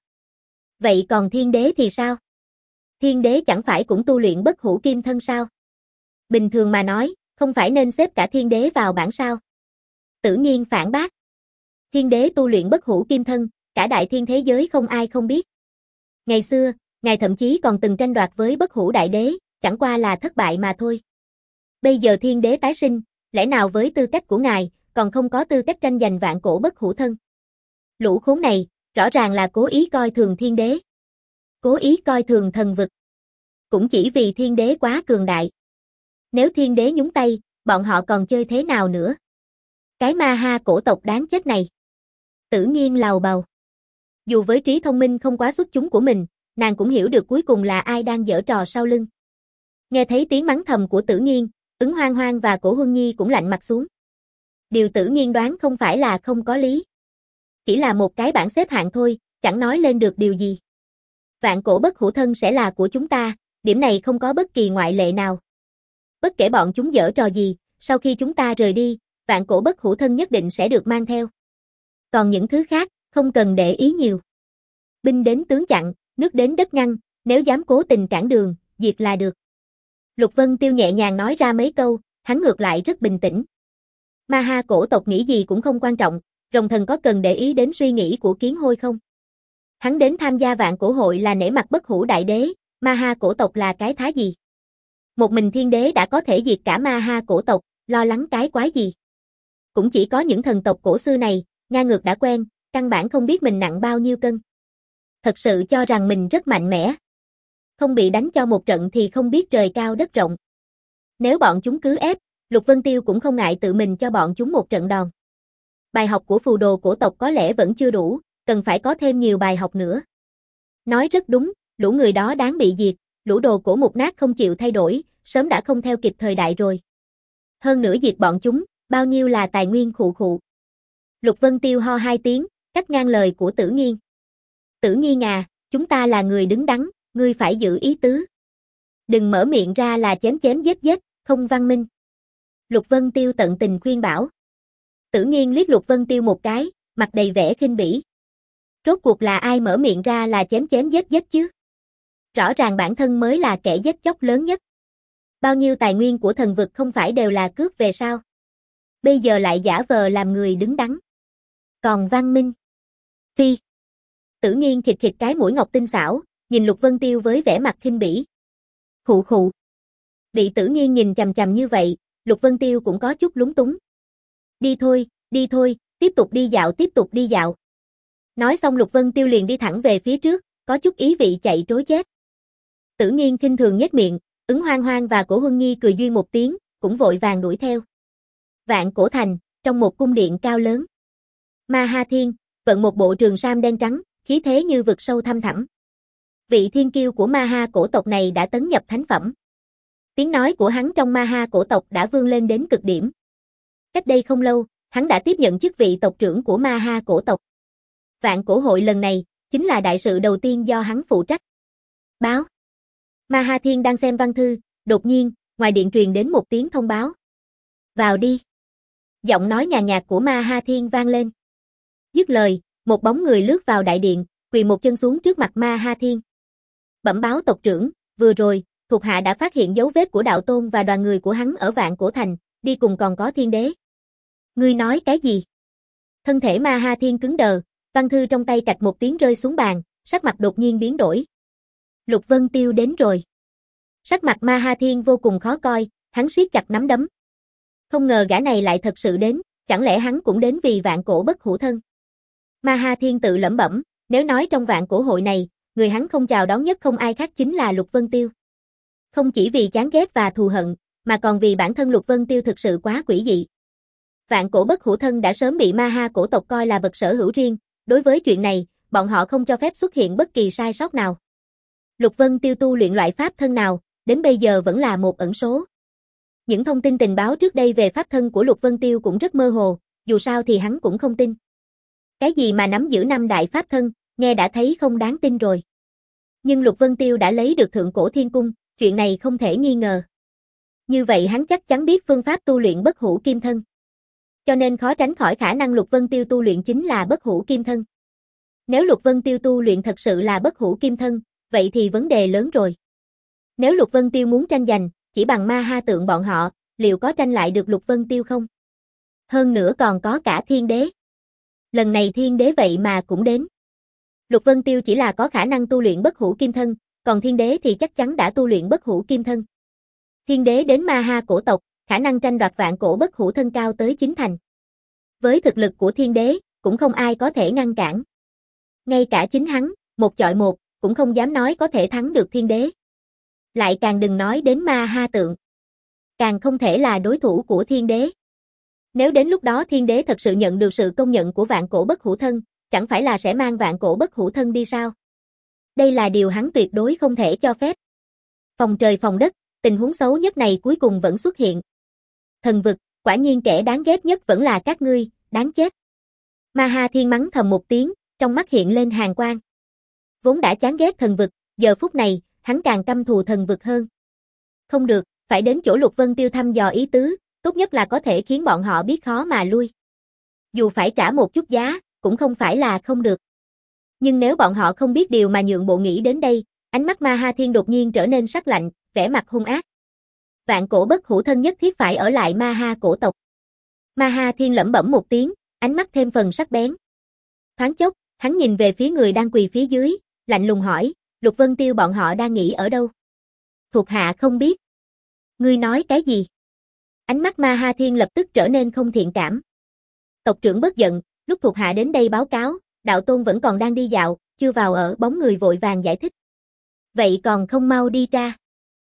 Vậy còn Thiên Đế thì sao? Thiên Đế chẳng phải cũng tu luyện bất hủ kim thân sao? Bình thường mà nói, không phải nên xếp cả Thiên Đế vào bảng sao? Tử Nghiên phản bác. Thiên Đế tu luyện bất hủ kim thân, cả đại thiên thế giới không ai không biết. Ngày xưa, ngài thậm chí còn từng tranh đoạt với bất hủ đại đế, chẳng qua là thất bại mà thôi. Bây giờ Thiên Đế tái sinh, lẽ nào với tư cách của ngài, còn không có tư cách tranh giành vạn cổ bất hủ thân? Lũ khốn này, rõ ràng là cố ý coi thường Thiên Đế. Cố ý coi thường thần vực. Cũng chỉ vì Thiên Đế quá cường đại. Nếu Thiên Đế nhúng tay, bọn họ còn chơi thế nào nữa? Cái Ma Ha cổ tộc đáng chết này. Tử Nghiên lầu bầu. Dù với trí thông minh không quá xuất chúng của mình, nàng cũng hiểu được cuối cùng là ai đang giở trò sau lưng. Nghe thấy tiếng mắng thầm của Tử Nghiên, Ứng Hoang Hoang và Cổ Huân Nhi cũng lạnh mặt xuống. Điều Tử Nghiên đoán không phải là không có lý. Chỉ là một cái bảng xếp hạng thôi, chẳng nói lên được điều gì. Vạn cổ bất hủ thân sẽ là của chúng ta, điểm này không có bất kỳ ngoại lệ nào. Bất kể bọn chúng giở trò gì, sau khi chúng ta rời đi, vạn cổ bất hủ thân nhất định sẽ được mang theo. Còn những thứ khác, không cần để ý nhiều. Binh đến tướng chặn, nước đến đất ngăn, nếu dám cố tình cản đường, diệt là được. Lục Vân Tiêu nhẹ nhàng nói ra mấy câu, hắn ngược lại rất bình tĩnh. Ma ha cổ tộc nghĩ gì cũng không quan trọng, rồng thần có cần để ý đến suy nghĩ của kiến hôi không? Hắn đến tham gia vạn cổ hội là nể mặt bất hủ đại đế, ma ha cổ tộc là cái thá gì? Một mình thiên đế đã có thể diệt cả ma ha cổ tộc, lo lắng cái quái gì? Cũng chỉ có những thần tộc cổ xưa này, ngang ngược đã quen, căn bản không biết mình nặng bao nhiêu cân. Thật sự cho rằng mình rất mạnh mẽ. Không bị đánh cho một trận thì không biết trời cao đất rộng. Nếu bọn chúng cứ ép, Lục Vân Tiêu cũng không ngại tự mình cho bọn chúng một trận đòn. Bài học của phù đồ cổ tộc có lẽ vẫn chưa đủ, cần phải có thêm nhiều bài học nữa. Nói rất đúng, lũ người đó đáng bị diệt, lũ đồ cổ mục nát không chịu thay đổi, sớm đã không theo kịp thời đại rồi. Hơn nữa diệt bọn chúng, bao nhiêu là tài nguyên khụ khụ. Lục Vân Tiêu ho hai tiếng, cắt ngang lời của Tử Nghiên. Tử Nghiên à, chúng ta là người đứng đắn, ngươi phải giữ ý tứ. Đừng mở miệng ra là chém chém giết giết, không văn minh. Lục Vân Tiêu tận tình khuyên bảo. Tử Nghiên liếc Lục Vân Tiêu một cái, mặt đầy vẻ khinh bỉ. Rốt cuộc là ai mở miệng ra là chém chém giết giết chứ? Rõ ràng bản thân mới là kẻ giết chóc lớn nhất. Bao nhiêu tài nguyên của thần vực không phải đều là cướp về sao? Bây giờ lại giả vờ làm người đứng đắn. Còn văn minh? Phi. Tử Nghiên khịt khịt cái mũi ngọc tinh xảo, nhìn Lục Vân Tiêu với vẻ mặt khinh bỉ. Khụ khụ. Bị Tử Nghiên nhìn chằm chằm như vậy, Lục Vân Tiêu cũng có chút lúng túng. Đi thôi, đi thôi, tiếp tục đi dạo tiếp tục đi dạo. Nói xong Lục Vân Tiêu liền đi thẳng về phía trước, có chút ý vị chạy trối chết. Tử Nghiên khinh thường nhếch miệng, Ứng Hoang Hoang và Cổ Huân Nhi cười duyên một tiếng, cũng vội vàng đuổi theo. Vạn Cổ Thành, trong một cung điện cao lớn. Ma Ha Thiên, vận một bộ trường sam đen trắng, khí thế như vực sâu thăm thẳm. Vị thiên kiêu của Ma Ha cổ tộc này đã tấn nhập thánh phẩm. Tiếng nói của hắn trong Ma Ha cổ tộc đã vươn lên đến cực điểm. Cách đây không lâu, hắn đã tiếp nhận chức vị tộc trưởng của Ma Ha cổ tộc. Vạn cổ hội lần này, chính là đại sự đầu tiên do hắn phụ trách. Báo. Ma Ha Thiên đang xem văn thư, đột nhiên, ngoài điện truyền đến một tiếng thông báo. Vào đi. Giọng nói nhàn nhạt của Ma Ha Thiên vang lên. Dứt lời, một bóng người lướt vào đại điện, quỳ một chân xuống trước mặt Ma Ha Thiên. Bẩm báo tộc trưởng, vừa rồi, thuộc hạ đã phát hiện dấu vết của đạo tôn và đoàn người của hắn ở Vạn Cổ Thành, đi cùng còn có thiên đế. Ngươi nói cái gì? Thân thể Ma Ha Thiên cứng đờ, văn thư trong tay cạch một tiếng rơi xuống bàn, sắc mặt đột nhiên biến đổi. Lục Vân Tiêu đến rồi. Sắc mặt Ma Ha Thiên vô cùng khó coi, hắn siết chặt nắm đấm. Không ngờ gã này lại thật sự đến, chẳng lẽ hắn cũng đến vì vạn cổ bất hủ thân? Ma Ha Thiên tự lẩm bẩm, nếu nói trong vạn cổ hội này, người hắn không chào đón nhất không ai khác chính là Lục Vân Tiêu. Không chỉ vì chán ghét và thù hận, mà còn vì bản thân Lục Vân Tiêu thực sự quá quỷ dị. Vạn cổ bất hủ thân đã sớm bị Ma Ha cổ tộc coi là vật sở hữu riêng, đối với chuyện này, bọn họ không cho phép xuất hiện bất kỳ sai sót nào. Lục Vân Tiêu tu luyện loại pháp thân nào, đến bây giờ vẫn là một ẩn số. Những thông tin tình báo trước đây về pháp thân của Lục Vân Tiêu cũng rất mơ hồ, dù sao thì hắn cũng không tin. Cái gì mà nắm giữ năm đại pháp thân, nghe đã thấy không đáng tin rồi. Nhưng Lục Vân Tiêu đã lấy được Thượng Cổ Thiên Cung, chuyện này không thể nghi ngờ. Như vậy hắn chắc chắn biết phương pháp tu luyện bất hủ kim thân. Cho nên khó tránh khỏi khả năng Lục Vân Tiêu tu luyện chính là bất hủ kim thân. Nếu Lục Vân Tiêu tu luyện thật sự là bất hủ kim thân, vậy thì vấn đề lớn rồi. Nếu Lục Vân Tiêu muốn tranh giành, chỉ bằng Ma Ha tượng bọn họ, liệu có tranh lại được Lục Vân Tiêu không? Hơn nữa còn có cả thiên đế. Lần này thiên đế vậy mà cũng đến. Lục Vân Tiêu chỉ là có khả năng tu luyện bất hủ kim thân, còn thiên đế thì chắc chắn đã tu luyện bất hủ kim thân. Thiên đế đến Ma Ha cổ tộc, khả năng tranh đoạt vạn cổ bất hủ thân cao tới chín thành. Với thực lực của thiên đế, cũng không ai có thể ngăn cản. Ngay cả chính hắn, một chọi một, cũng không dám nói có thể thắng được thiên đế. Lại càng đừng nói đến Ma Ha tượng. Càng không thể là đối thủ của thiên đế. Nếu đến lúc đó thiên đế thật sự nhận được sự công nhận của vạn cổ bất hủ thân, chẳng phải là sẽ mang vạn cổ bất hủ thân đi sao? Đây là điều hắn tuyệt đối không thể cho phép. Phòng trời phòng đất, tình huống xấu nhất này cuối cùng vẫn xuất hiện. Thần vực, quả nhiên kẻ đáng ghét nhất vẫn là các ngươi, đáng chết. Ma Ha Thiên mắng thầm một tiếng, trong mắt hiện lên hàn quang. Vốn đã chán ghét thần vực, giờ phút này, hắn càng căm thù thần vực hơn. Không được, phải đến chỗ Lục Vân Tiêu thăm dò ý tứ, tốt nhất là có thể khiến bọn họ biết khó mà lui. Dù phải trả một chút giá, cũng không phải là không được. Nhưng nếu bọn họ không biết điều mà nhượng bộ nghĩ đến đây, ánh mắt Ma Ha Thiên đột nhiên trở nên sắc lạnh, vẻ mặt hung ác. Vạn cổ bất hủ thân nhất thiết phải ở lại Ma Ha cổ tộc. Ma Ha Thiên lẩm bẩm một tiếng, ánh mắt thêm phần sắc bén. Thoáng chốc, hắn nhìn về phía người đang quỳ phía dưới, lạnh lùng hỏi, Lục Vân Tiêu bọn họ đang nghỉ ở đâu? Thuộc hạ không biết. Ngươi nói cái gì? Ánh mắt Ma Ha Thiên lập tức trở nên không thiện cảm. Tộc trưởng bất giận, lúc thuộc hạ đến đây báo cáo, đạo tôn vẫn còn đang đi dạo, chưa vào ở. Bóng người vội vàng giải thích. Vậy còn không mau đi ra.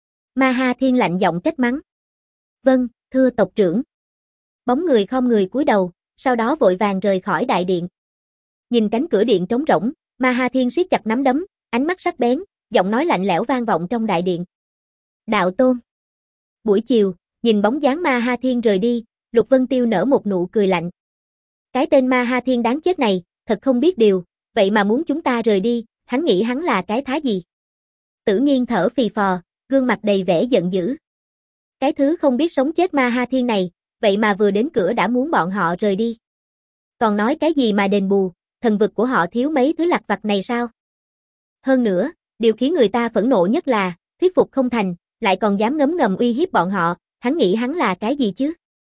Ma Ha Thiên lạnh giọng trách mắng. Vâng, thưa tộc trưởng. Bóng người khom người cúi đầu, sau đó vội vàng rời khỏi đại điện. Nhìn cánh cửa điện trống rỗng, Ma Ha Thiên siết chặt nắm đấm, ánh mắt sắc bén, giọng nói lạnh lẽo vang vọng trong đại điện. Đạo tôn. Buổi chiều, nhìn bóng dáng Ma Ha Thiên rời đi, Lục Vân Tiêu nở một nụ cười lạnh. Cái tên Ma Ha Thiên đáng chết này, thật không biết điều, vậy mà muốn chúng ta rời đi, hắn nghĩ hắn là cái thá gì? Tử Nghiên thở phì phò, gương mặt đầy vẻ giận dữ. Cái thứ không biết sống chết Ma Ha Thiên này, vậy mà vừa đến cửa đã muốn bọn họ rời đi. Còn nói cái gì mà đền bù, thần vực của họ thiếu mấy thứ lặt vặt này sao? Hơn nữa, điều khiến người ta phẫn nộ nhất là, thuyết phục không thành, lại còn dám ngấm ngầm uy hiếp bọn họ, hắn nghĩ hắn là cái gì chứ?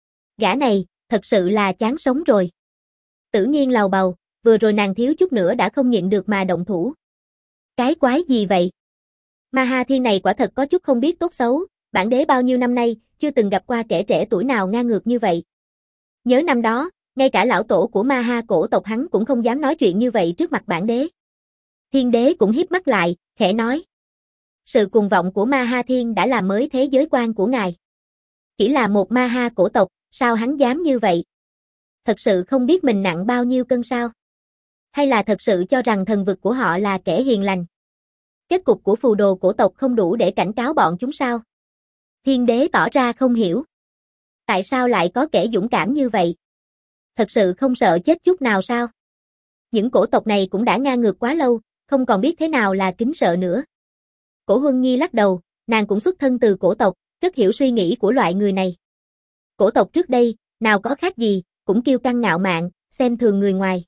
Gã này, thật sự là chán sống rồi. Tử Nghiên lầu bầu, vừa rồi nàng thiếu chút nữa đã không nhịn được mà động thủ. Cái quái gì vậy? Ma Ha Thiên này quả thật có chút không biết tốt xấu, bản đế bao nhiêu năm nay, chưa từng gặp qua kẻ trẻ tuổi nào ngang ngược như vậy. Nhớ năm đó, ngay cả lão tổ của Ma Ha cổ tộc hắn cũng không dám nói chuyện như vậy trước mặt bản đế. Thiên đế cũng híp mắt lại, khẽ nói. Sự cuồng vọng của Ma Ha Thiên đã làm mới thế giới quan của ngài. Chỉ là một Ma Ha cổ tộc, sao hắn dám như vậy? Thật sự không biết mình nặng bao nhiêu cân sao? Hay là thật sự cho rằng thần vực của họ là kẻ hiền lành? Kết cục của phù đồ cổ tộc không đủ để cảnh cáo bọn chúng sao? Thiên đế tỏ ra không hiểu. Tại sao lại có kẻ dũng cảm như vậy? Thật sự không sợ chết chút nào sao? Những cổ tộc này cũng đã ngang ngược quá lâu, không còn biết thế nào là kính sợ nữa. Cổ Huân Nhi lắc đầu, nàng cũng xuất thân từ cổ tộc, rất hiểu suy nghĩ của loại người này. Cổ tộc trước đây, nào có khác gì, cũng kiêu căng ngạo mạn, xem thường người ngoài.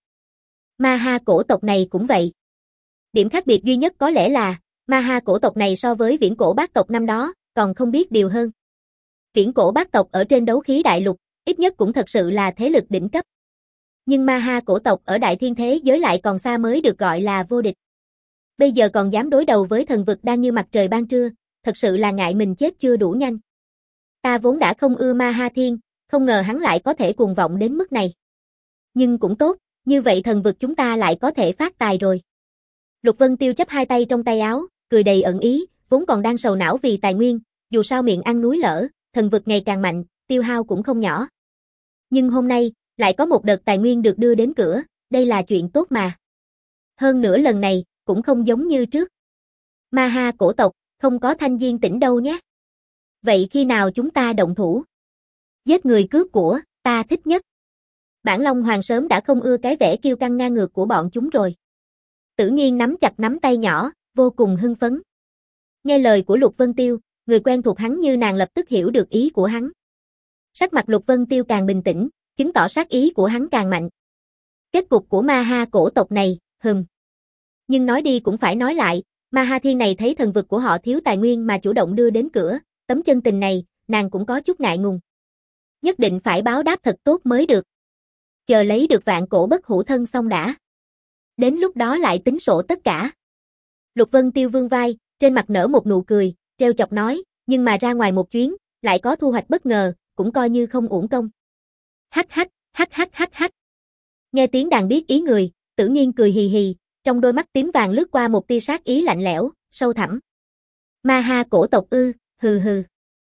Ma Ha cổ tộc này cũng vậy. Điểm khác biệt duy nhất có lẽ là, Ma Ha cổ tộc này so với viễn cổ bác tộc năm đó, còn không biết điều hơn. Viễn cổ bác tộc ở trên đấu khí đại lục, ít nhất cũng thật sự là thế lực đỉnh cấp. Nhưng Ma Ha cổ tộc ở đại thiên thế giới lại còn xa mới được gọi là vô địch. Bây giờ còn dám đối đầu với thần vực đang như mặt trời ban trưa, thật sự là ngại mình chết chưa đủ nhanh. Ta vốn đã không ưa Ma Ha Thiên, không ngờ hắn lại có thể cuồng vọng đến mức này. Nhưng cũng tốt, như vậy thần vực chúng ta lại có thể phát tài rồi. Lục Vân Tiêu chắp hai tay trong tay áo, cười đầy ẩn ý, vốn còn đang sầu não vì tài nguyên, dù sao miệng ăn núi lở, thần vực ngày càng mạnh, tiêu hao cũng không nhỏ. Nhưng hôm nay, lại có một đợt tài nguyên được đưa đến cửa, đây là chuyện tốt mà. Hơn nữa lần này, cũng không giống như trước. Ma Ha cổ tộc, không có Thanh Diên Tỉnh đâu nhé. Vậy khi nào chúng ta động thủ? Giết người cướp của, ta thích nhất. Bản Long Hoàng sớm đã không ưa cái vẻ kiêu căng ngang ngược của bọn chúng rồi. Tử Nghiên nắm chặt nắm tay nhỏ, vô cùng hưng phấn. Nghe lời của Lục Vân Tiêu, người quen thuộc hắn như nàng lập tức hiểu được ý của hắn. Sắc mặt Lục Vân Tiêu càng bình tĩnh, chứng tỏ sát ý của hắn càng mạnh. Kết cục của Ma Ha cổ tộc này, hừm. Nhưng nói đi cũng phải nói lại, Ma Ha Thiên này thấy thần vực của họ thiếu tài nguyên mà chủ động đưa đến cửa, tấm chân tình này, nàng cũng có chút ngại ngùng. Nhất định phải báo đáp thật tốt mới được. Chờ lấy được vạn cổ bất hủ thân xong đã. Đến lúc đó lại tính sổ tất cả. Lục Vân Tiêu vươn vai, trên mặt nở một nụ cười, trêu chọc nói, nhưng mà ra ngoài một chuyến, lại có thu hoạch bất ngờ, cũng coi như không uổng công. Hắc hắc, hắc hắc hắc hắc. Nghe tiếng đàn biết ý người, Tử Nghiên cười hì hì, trong đôi mắt tím vàng lướt qua một tia sát ý lạnh lẽo, sâu thẳm. Ma Ha cổ tộc ư, hừ hừ.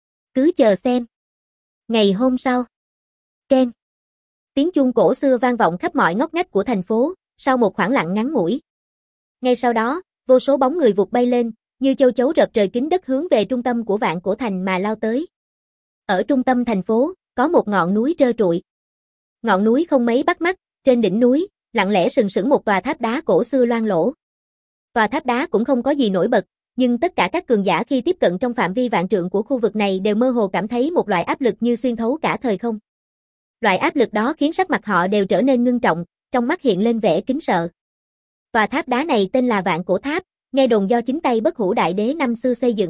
Cứ chờ xem. Ngày hôm sau. Ken. Tiếng chuông cổ xưa vang vọng khắp mọi ngóc ngách của thành phố, sau một khoảng lặng ngắn ngủi. Ngay sau đó, vô số bóng người vụt bay lên, như châu chấu rợp trời kính đất hướng về trung tâm của Vạn Cổ Thành mà lao tới. Ở trung tâm thành phố, có một ngọn núi trơ trụi. Ngọn núi không mấy bắt mắt, trên đỉnh núi, lặng lẽ sừng sững một tòa tháp đá cổ xưa loang lổ. Tòa tháp đá cũng không có gì nổi bật, nhưng tất cả các cường giả khi tiếp cận trong phạm vi vạn trượng của khu vực này đều mơ hồ cảm thấy một loại áp lực như xuyên thấu cả thời không. Loại áp lực đó khiến sắc mặt họ đều trở nên ngưng trọng, trong mắt hiện lên vẻ kính sợ. Tòa tháp đá này tên là Vạn Cổ Tháp, nghe đồn do chính tay Bất Hủ Đại Đế năm xưa xây dựng.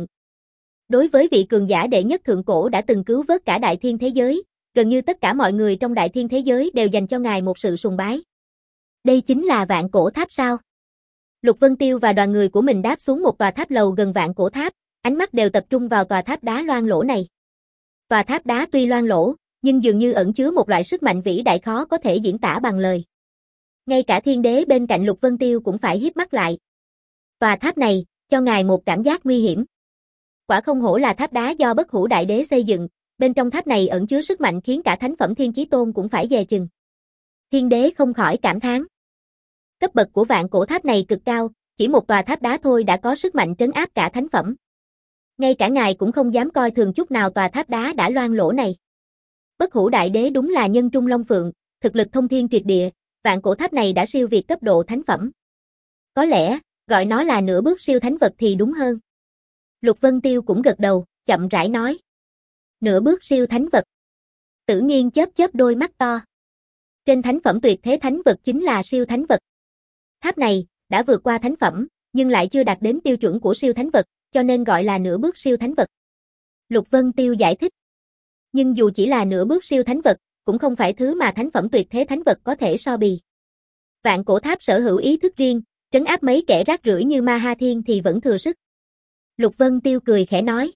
Đối với vị cường giả đệ nhất thượng cổ đã từng cứu vớt cả đại thiên thế giới, gần như tất cả mọi người trong đại thiên thế giới đều dành cho ngài một sự sùng bái. Đây chính là Vạn Cổ Tháp sao? Lục Vân Tiêu và đoàn người của mình đáp xuống một tòa tháp lầu gần Vạn Cổ Tháp, ánh mắt đều tập trung vào tòa tháp đá loang lỗ này. Tòa tháp đá tuy loang lỗ, nhưng dường như ẩn chứa một loại sức mạnh vĩ đại khó có thể diễn tả bằng lời. Ngay cả thiên đế bên cạnh Lục Vân Tiêu cũng phải híp mắt lại. Tòa tháp này, cho ngài một cảm giác nguy hiểm. Quả không hổ là tháp đá do Bất Hủ Đại Đế xây dựng, bên trong tháp này ẩn chứa sức mạnh khiến cả thánh phẩm Thiên Chí Tôn cũng phải dè chừng. Thiên đế không khỏi cảm thán. Cấp bậc của Vạn Cổ Tháp này cực cao, chỉ một tòa tháp đá thôi đã có sức mạnh trấn áp cả thánh phẩm. Ngay cả ngài cũng không dám coi thường chút nào tòa tháp đá đã loang lỗ này. Bất Hủ Đại Đế đúng là nhân trung long phượng, thực lực thông thiên triệt địa, Vạn Cổ Tháp này đã siêu việt cấp độ thánh phẩm. Có lẽ, gọi nó là nửa bước siêu thánh vật thì đúng hơn. Lục Vân Tiêu cũng gật đầu, chậm rãi nói. Nửa bước siêu thánh vật. Tử Nghiên chớp chớp đôi mắt to. Trên thánh phẩm tuyệt thế thánh vật chính là siêu thánh vật. Tháp này, đã vượt qua thánh phẩm, nhưng lại chưa đạt đến tiêu chuẩn của siêu thánh vật, cho nên gọi là nửa bước siêu thánh vật. Lục Vân Tiêu giải thích. Nhưng dù chỉ là nửa bước siêu thánh vật, cũng không phải thứ mà thánh phẩm tuyệt thế thánh vật có thể so bì. Vạn Cổ Tháp sở hữu ý thức riêng, trấn áp mấy kẻ rác rưởi như Ma Ha Thiên thì vẫn thừa sức. Lục Vân Tiêu cười khẽ nói.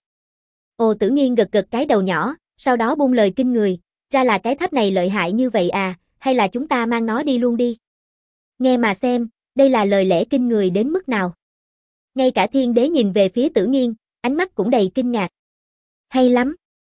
Ồ, Tử Nghiên gật gật cái đầu nhỏ, sau đó buông lời kinh người, ra là cái tháp này lợi hại như vậy à, hay là chúng ta mang nó đi luôn đi. Nghe mà xem, đây là lời lẽ kinh người đến mức nào. Ngay cả thiên đế nhìn về phía Tử Nghiên, ánh mắt cũng đầy kinh ngạc. Hay lắm.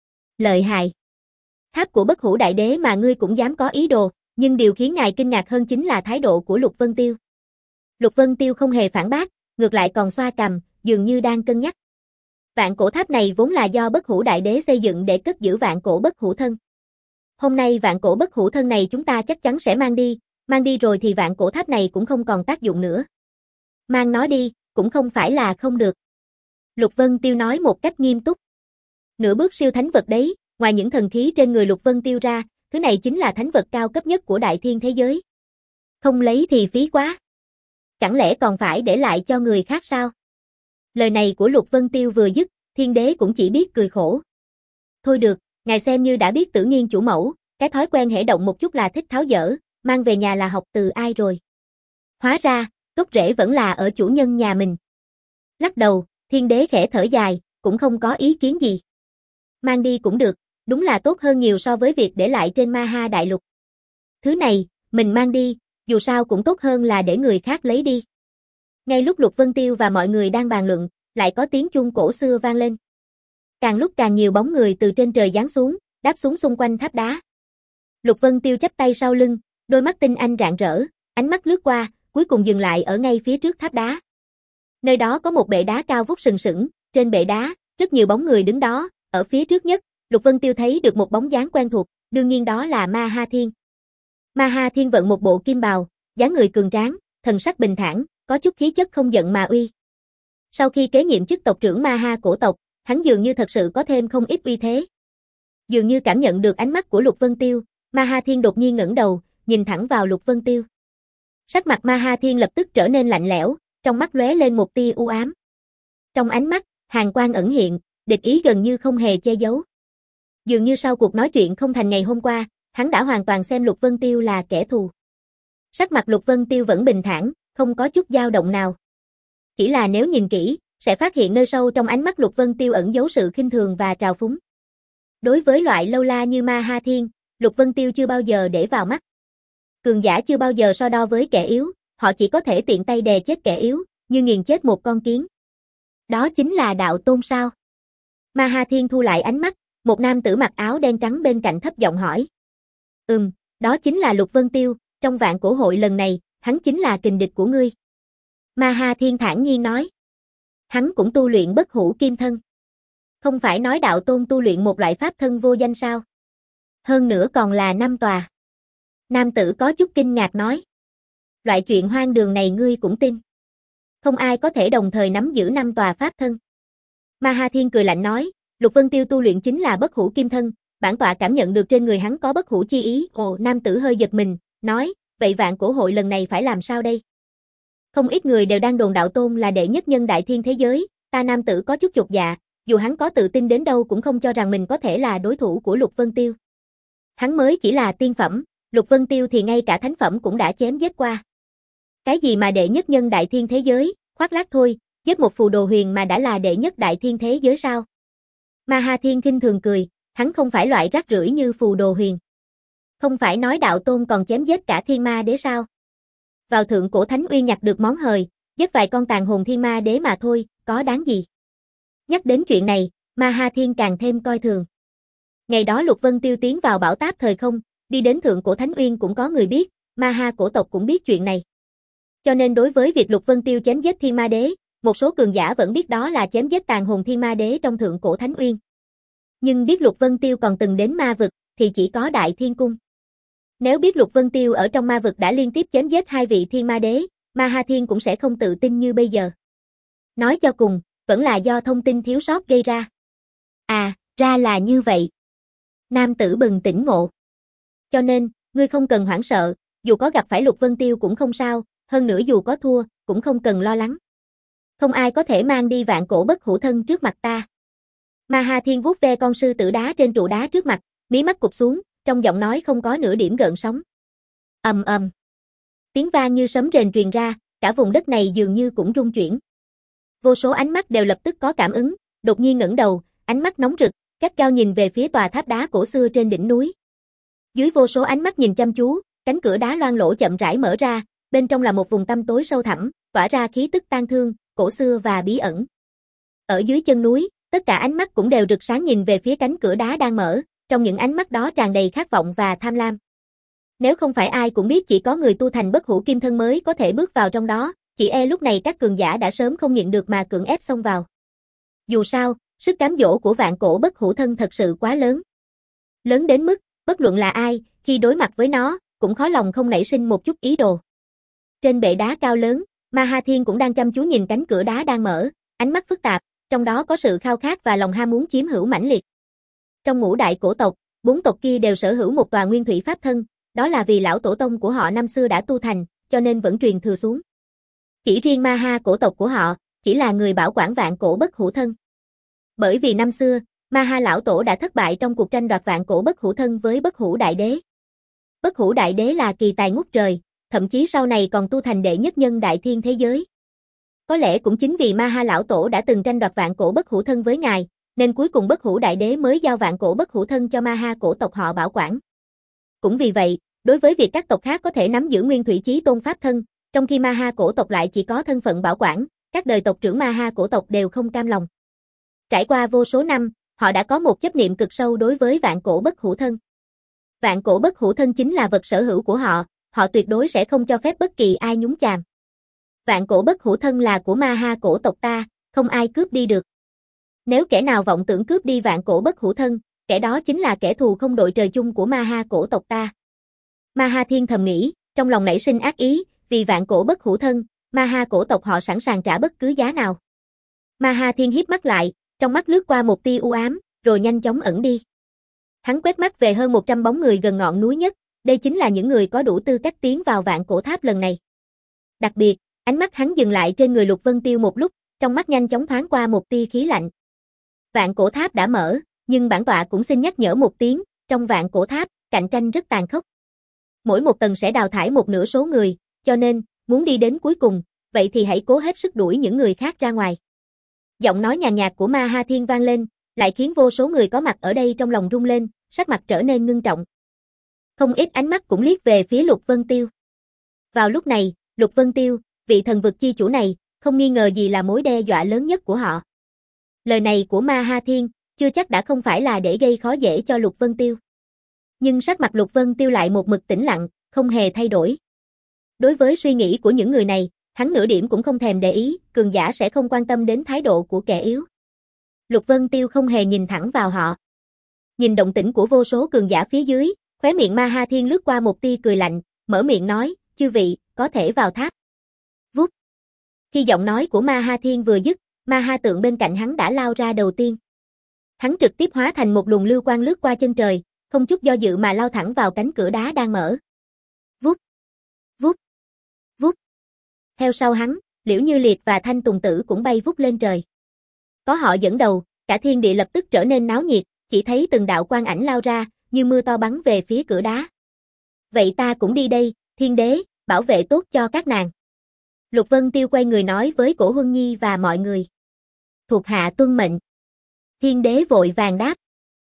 Lợi hại. Tháp của Bất Hủ Đại Đế mà ngươi cũng dám có ý đồ, nhưng điều khiến ngài kinh ngạc hơn chính là thái độ của Lục Vân Tiêu. Lục Vân Tiêu không hề phản bác, ngược lại còn xoa cằm, dường như đang cân nhắc. Vạn Cổ Tháp này vốn là do Bất Hủ Đại Đế xây dựng để cất giữ Vạn Cổ Bất Hủ Thân. Hôm nay Vạn Cổ Bất Hủ Thân này chúng ta chắc chắn sẽ mang đi, mang đi rồi thì Vạn Cổ Tháp này cũng không còn tác dụng nữa. Mang nó đi, cũng không phải là không được. Lục Vân Tiêu nói một cách nghiêm túc. Nửa bước siêu thánh vật đấy, ngoài những thần khí trên người Lục Vân Tiêu ra, thứ này chính là thánh vật cao cấp nhất của đại thiên thế giới. Không lấy thì phí quá. Chẳng lẽ còn phải để lại cho người khác sao? Lời này của Lục Vân Tiêu vừa dứt, thiên đế cũng chỉ biết cười khổ. Thôi được, ngài xem như đã biết Tử Nghiên chủ mẫu, cái thói quen hễ động một chút là thích tháo dỡ, mang về nhà là học từ ai rồi. Hóa ra, gốc rễ vẫn là ở chủ nhân nhà mình. Lắc đầu, thiên đế khẽ thở dài, cũng không có ý kiến gì. Mang đi cũng được, đúng là tốt hơn nhiều so với việc để lại trên Ma Ha Đại Lục. Thứ này, mình mang đi, dù sao cũng tốt hơn là để người khác lấy đi. Ngay lúc Lục Vân Tiêu và mọi người đang bàn luận, lại có tiếng chuông cổ xưa vang lên. Càng lúc càng nhiều bóng người từ trên trời giáng xuống, đáp xuống xung quanh tháp đá. Lục Vân Tiêu chắp tay sau lưng, đôi mắt tinh anh rạng rỡ, ánh mắt lướt qua, cuối cùng dừng lại ở ngay phía trước tháp đá. Nơi đó có một bệ đá cao vút sừng sững, trên bệ đá, rất nhiều bóng người đứng đó, ở phía trước nhất, Lục Vân Tiêu thấy được một bóng dáng quen thuộc, đương nhiên đó là Ma Ha Thiên. Ma Ha Thiên vận một bộ kim bào, dáng người cường tráng, thần sắc bình thản, có chút khí chất không giận mà uy. Sau khi kế nhiệm chức tộc trưởng Ma Ha cổ tộc, hắn dường như thật sự có thêm không ít uy thế. Dường như cảm nhận được ánh mắt của Lục Vân Tiêu, Ma Ha Thiên đột nhiên ngẩng đầu, nhìn thẳng vào Lục Vân Tiêu. Sắc mặt Ma Ha Thiên lập tức trở nên lạnh lẽo, trong mắt lóe lên một tia u ám. Trong ánh mắt, hàn quang ẩn hiện, địch ý gần như không hề che giấu. Dường như sau cuộc nói chuyện không thành ngày hôm qua, hắn đã hoàn toàn xem Lục Vân Tiêu là kẻ thù. Sắc mặt Lục Vân Tiêu vẫn bình thản, không có chút dao động nào. Chỉ là nếu nhìn kỹ, sẽ phát hiện nơi sâu trong ánh mắt Lục Vân Tiêu ẩn giấu sự khinh thường và trào phúng. Đối với loại lâu la như Ma Ha Thiên, Lục Vân Tiêu chưa bao giờ để vào mắt. Cường giả chưa bao giờ so đo với kẻ yếu, họ chỉ có thể tiện tay đè chết kẻ yếu, như nghiền chết một con kiến. Đó chính là đạo tôn sao? Ma Ha Thiên thu lại ánh mắt, một nam tử mặc áo đen trắng bên cạnh thấp giọng hỏi. Ừm, đó chính là Lục Vân Tiêu, trong vạn cổ hội lần này, hắn chính là kình địch của ngươi. Ma Ha Thiên thản nhiên nói. Hắn cũng tu luyện bất hủ kim thân. Không phải nói đạo tôn tu luyện một loại pháp thân vô danh sao? Hơn nữa còn là năm tòa. Nam tử có chút kinh ngạc nói. Loại chuyện hoang đường này ngươi cũng tin. Không ai có thể đồng thời nắm giữ năm tòa pháp thân. Ma Ha Thiên cười lạnh nói, Lục Vân Tiêu tu luyện chính là bất hủ kim thân, bản tọa cảm nhận được trên người hắn có bất hủ chi ý. Ồ, nam tử hơi giật mình, nói, vậy vạn cổ hội lần này phải làm sao đây? Không ít người đều đang đồn Đạo Tôn là đệ nhất nhân đại thiên thế giới, ta nam tử có chút chột dạ, dù hắn có tự tin đến đâu cũng không cho rằng mình có thể là đối thủ của Lục Vân Tiêu. Hắn mới chỉ là tiên phẩm, Lục Vân Tiêu thì ngay cả thánh phẩm cũng đã chém giết qua. Cái gì mà đệ nhất nhân đại thiên thế giới, khoác lác thôi, giết một phù đồ huyền mà đã là đệ nhất đại thiên thế giới sao? Ma Ha Thiên khinh thường cười, hắn không phải loại rác rưởi như phù đồ huyền. Không phải nói Đạo Tôn còn chém giết cả thiên ma đế sao? Vào thượng cổ Thánh Uyên nhặt được món hời, giết vài con tàn hồn thiên ma đế mà thôi, có đáng gì? Nhắc đến chuyện này, Ma Ha Thiên càng thêm coi thường. Ngày đó Lục Vân Tiêu tiến vào bảo táp thời không, đi đến thượng cổ Thánh Uyên cũng có người biết, Ma Ha cổ tộc cũng biết chuyện này. Cho nên đối với việc Lục Vân Tiêu chém giết thiên ma đế, một số cường giả vẫn biết đó là chém giết tàn hồn thiên ma đế trong thượng cổ Thánh Uyên. Nhưng biết Lục Vân Tiêu còn từng đến ma vực, thì chỉ có Đại Thiên Cung. Nếu biết Lục Vân Tiêu ở trong ma vực đã liên tiếp chém giết hai vị thiên ma đế, Ma Ha Thiên cũng sẽ không tự tin như bây giờ. Nói cho cùng, vẫn là do thông tin thiếu sót gây ra. À, ra là như vậy. Nam tử bừng tỉnh ngộ. Cho nên, ngươi không cần hoảng sợ, dù có gặp phải Lục Vân Tiêu cũng không sao, hơn nữa dù có thua, cũng không cần lo lắng. Không ai có thể mang đi vạn cổ bất hủ thân trước mặt ta. Ma Ha Thiên vuốt ve con sư tử đá trên trụ đá trước mặt, mí mắt cụp xuống, trong giọng nói không có nửa điểm gợn sóng. Ầm ầm. Tiếng vang như sấm rền truyền ra, cả vùng đất này dường như cũng rung chuyển. Vô số ánh mắt đều lập tức có cảm ứng, đột nhiên ngẩng đầu, ánh mắt nóng rực, gắt gao nhìn về phía tòa tháp đá cổ xưa trên đỉnh núi. Dưới vô số ánh mắt nhìn chăm chú, cánh cửa đá loang lổ chậm rãi mở ra, bên trong là một vùng tăm tối sâu thẳm, tỏa ra khí tức tang thương, cổ xưa và bí ẩn. Ở dưới chân núi, tất cả ánh mắt cũng đều rực sáng nhìn về phía cánh cửa đá đang mở, trong những ánh mắt đó tràn đầy khát vọng và tham lam. Nếu không phải ai cũng biết chỉ có người tu thành bất hủ kim thân mới có thể bước vào trong đó, chỉ e lúc này các cường giả đã sớm không nhịn được mà cưỡng ép xông vào. Dù sao, sức cám dỗ của vạn cổ bất hủ thân thật sự quá lớn. Lớn đến mức, bất luận là ai, khi đối mặt với nó, cũng khó lòng không nảy sinh một chút ý đồ. Trên bệ đá cao lớn, Ma Ha Thiên cũng đang chăm chú nhìn cánh cửa đá đang mở, ánh mắt phức tạp, trong đó có sự khao khát và lòng ham muốn chiếm hữu mãnh liệt. Trong ngũ đại cổ tộc, bốn tộc kia đều sở hữu một tòa nguyên thủy pháp thân, đó là vì lão tổ tông của họ năm xưa đã tu thành, cho nên vẫn truyền thừa xuống. Chỉ riêng Ma Ha cổ tộc của họ, chỉ là người bảo quản vạn cổ bất hủ thân. Bởi vì năm xưa, Ma Ha lão tổ đã thất bại trong cuộc tranh đoạt vạn cổ bất hủ thân với bất hủ đại đế. Bất hủ đại đế là kỳ tài ngút trời, thậm chí sau này còn tu thành đệ nhất nhân đại thiên thế giới. Có lẽ cũng chính vì Ma Ha lão tổ đã từng tranh đoạt vạn cổ bất hủ thân với ngài, nên cuối cùng bất hủ đại đế mới giao vạn cổ bất hủ thân cho Ma Ha cổ tộc họ bảo quản. Cũng vì vậy, đối với việc các tộc khác có thể nắm giữ nguyên thủy chí tôn pháp thân, trong khi Ma Ha cổ tộc lại chỉ có thân phận bảo quản, các đời tộc trưởng Ma Ha cổ tộc đều không cam lòng. Trải qua vô số năm, họ đã có một chấp niệm cực sâu đối với vạn cổ bất hủ thân. Vạn cổ bất hủ thân chính là vật sở hữu của họ, họ tuyệt đối sẽ không cho phép bất kỳ ai nhúng chàm. Vạn cổ bất hủ thân là của Ma Ha cổ tộc ta, không ai cướp đi được. Nếu kẻ nào vọng tưởng cướp đi vạn cổ bất hủ thân, kẻ đó chính là kẻ thù không đội trời chung của Ma Ha cổ tộc ta. Ma Ha Thiên thầm nghĩ, trong lòng nảy sinh ác ý, vì vạn cổ bất hủ thân, Ma Ha cổ tộc họ sẵn sàng trả bất cứ giá nào. Ma Ha Thiên híp mắt lại, trong mắt lướt qua một tia u ám, rồi nhanh chóng ẩn đi. Hắn quét mắt về hơn một trăm bóng người gần ngọn núi nhất, đây chính là những người có đủ tư cách tiến vào vạn cổ tháp lần này. Đặc biệt, ánh mắt hắn dừng lại trên người Lục Vân Tiêu một lúc, trong mắt nhanh chóng thoáng qua một tia khí lạnh. Vạn cổ tháp đã mở, nhưng bản tọa cũng xin nhắc nhở một tiếng, trong vạn cổ tháp, cạnh tranh rất tàn khốc. Mỗi một tầng sẽ đào thải một nửa số người, cho nên, muốn đi đến cuối cùng, vậy thì hãy cố hết sức đuổi những người khác ra ngoài. Giọng nói nhàn nhạt của Ma Ha Thiên vang lên, lại khiến vô số người có mặt ở đây trong lòng rung lên, sắc mặt trở nên ngưng trọng. Không ít ánh mắt cũng liếc về phía Lục Vân Tiêu. Vào lúc này, Lục Vân Tiêu, vị thần vực chi chủ này, không nghi ngờ gì là mối đe dọa lớn nhất của họ. Lời này của Ma Ha Thiên, chưa chắc đã không phải là để gây khó dễ cho Lục Vân Tiêu. Nhưng sắc mặt Lục Vân Tiêu lại một mực tĩnh lặng, không hề thay đổi. Đối với suy nghĩ của những người này, hắn nửa điểm cũng không thèm để ý, cường giả sẽ không quan tâm đến thái độ của kẻ yếu. Lục Vân Tiêu không hề nhìn thẳng vào họ. Nhìn động tĩnh của vô số cường giả phía dưới, khóe miệng Ma Ha Thiên lướt qua một tia cười lạnh, mở miệng nói, chư vị, có thể vào tháp. Vút. Khi giọng nói của Ma Ha Thiên vừa dứt, Ma Ha tượng bên cạnh hắn đã lao ra đầu tiên. Hắn trực tiếp hóa thành một luồng lưu quang lướt qua chân trời, không chút do dự mà lao thẳng vào cánh cửa đá đang mở. Vút. Vút. Vút. Theo sau hắn, Liễu Như Liệt và Thanh Tùng Tử cũng bay vút lên trời. Có họ dẫn đầu, cả thiên địa lập tức trở nên náo nhiệt, chỉ thấy từng đạo quang ảnh lao ra, như mưa to bắn về phía cửa đá. Vậy ta cũng đi đây, Thiên Đế, bảo vệ tốt cho các nàng. Lục Vân Tiêu quay người nói với Cổ Huân Nhi và mọi người. Thuộc hạ tuân mệnh. Thiên Đế vội vàng đáp.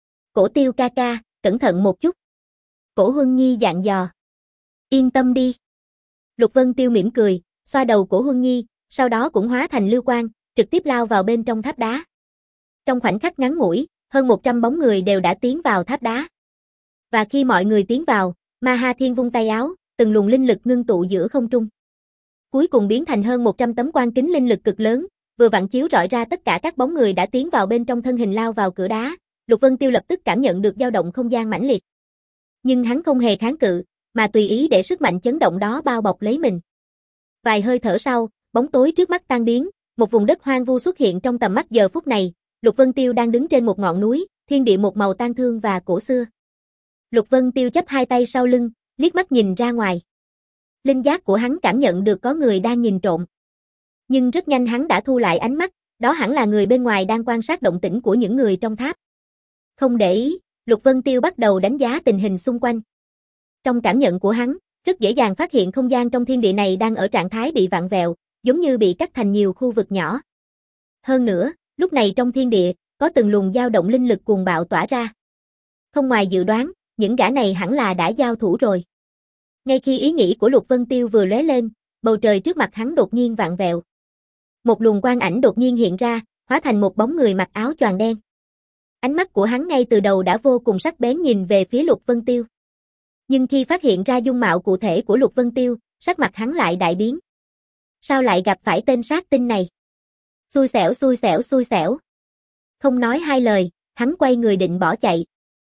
Cổ Tiêu ca ca, cẩn thận một chút. Cổ Huân Nhi dặn dò. Yên tâm đi. Lục Vân Tiêu mỉm cười, xoa đầu Cổ Huân Nhi, sau đó cũng hóa thành lưu quang, trực tiếp lao vào bên trong tháp đá. Trong khoảnh khắc ngắn ngủi, hơn một trăm bóng người đều đã tiến vào tháp đá. Và khi mọi người tiến vào, Ma Ha Thiên vung tay áo, từng luồng linh lực ngưng tụ giữa không trung. Cuối cùng biến thành hơn một trăm tấm quan kính linh lực cực lớn, vừa vặn chiếu rọi ra tất cả các bóng người đã tiến vào bên trong thân hình lao vào cửa đá. Lục Vân Tiêu lập tức cảm nhận được dao động không gian mãnh liệt. Nhưng hắn không hề kháng cự, mà tùy ý để sức mạnh chấn động đó bao bọc lấy mình. Vài hơi thở sau, bóng tối trước mắt tan biến, một vùng đất hoang vu xuất hiện trong tầm mắt giờ phút này. Lục Vân Tiêu đang đứng trên một ngọn núi, thiên địa một màu tang thương và cổ xưa. Lục Vân Tiêu chắp hai tay sau lưng, liếc mắt nhìn ra ngoài. Linh giác của hắn cảm nhận được có người đang nhìn trộm. Nhưng rất nhanh hắn đã thu lại ánh mắt, đó hẳn là người bên ngoài đang quan sát động tĩnh của những người trong tháp. Không để ý, Lục Vân Tiêu bắt đầu đánh giá tình hình xung quanh. Trong cảm nhận của hắn, rất dễ dàng phát hiện không gian trong thiên địa này đang ở trạng thái bị vặn vẹo, giống như bị cắt thành nhiều khu vực nhỏ. Hơn nữa, lúc này trong thiên địa, có từng luồng dao động linh lực cuồng bạo tỏa ra. Không ngoài dự đoán, những gã này hẳn là đã giao thủ rồi. Ngay khi ý nghĩ của Lục Vân Tiêu vừa lóe lên, bầu trời trước mặt hắn đột nhiên vặn vẹo. Một luồng quang ảnh đột nhiên hiện ra, hóa thành một bóng người mặc áo choàng đen. Ánh mắt của hắn ngay từ đầu đã vô cùng sắc bén nhìn về phía Lục Vân Tiêu. Nhưng khi phát hiện ra dung mạo cụ thể của Lục Vân Tiêu, sắc mặt hắn lại đại biến. Sao lại gặp phải tên sát tinh này? Xui xẻo xui xẻo xui xẻo. Không nói hai lời, hắn quay người định bỏ chạy.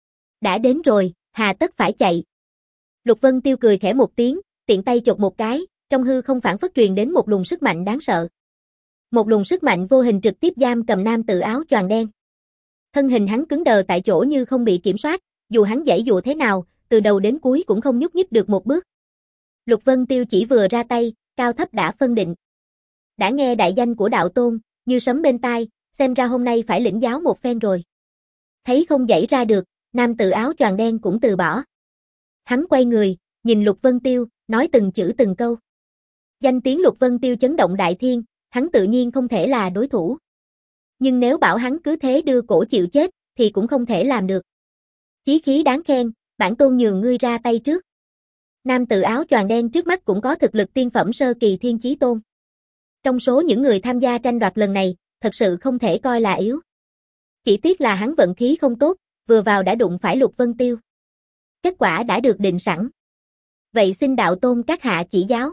Đã đến rồi, hà tất phải chạy. Lục Vân Tiêu cười khẽ một tiếng, tiện tay chộp một cái, trong hư không phản phất truyền đến một luồng sức mạnh đáng sợ. Một luồng sức mạnh vô hình trực tiếp giam cầm nam tử áo choàng đen. Thân hình hắn cứng đờ tại chỗ như không bị kiểm soát, dù hắn giãy giụa thế nào, từ đầu đến cuối cũng không nhúc nhích được một bước. Lục Vân Tiêu chỉ vừa ra tay, cao thấp đã phân định. Đã nghe đại danh của đạo tôn, như sấm bên tai, xem ra hôm nay phải lĩnh giáo một phen rồi. Thấy không giãy ra được, nam tử áo choàng đen cũng từ bỏ. Hắn quay người, nhìn Lục Vân Tiêu, nói từng chữ từng câu. Danh tiếng Lục Vân Tiêu chấn động đại thiên, hắn tự nhiên không thể là đối thủ. Nhưng nếu bảo hắn cứ thế đưa cổ chịu chết, thì cũng không thể làm được. Chí khí đáng khen, bản tôn nhường ngươi ra tay trước. Nam tử áo choàng đen trước mắt cũng có thực lực tiên phẩm sơ kỳ thiên chí tôn. Trong số những người tham gia tranh đoạt lần này, thật sự không thể coi là yếu. Chỉ tiếc là hắn vận khí không tốt, vừa vào đã đụng phải Lục Vân Tiêu. Kết quả đã được định sẵn. Vậy xin đạo tôn các hạ chỉ giáo.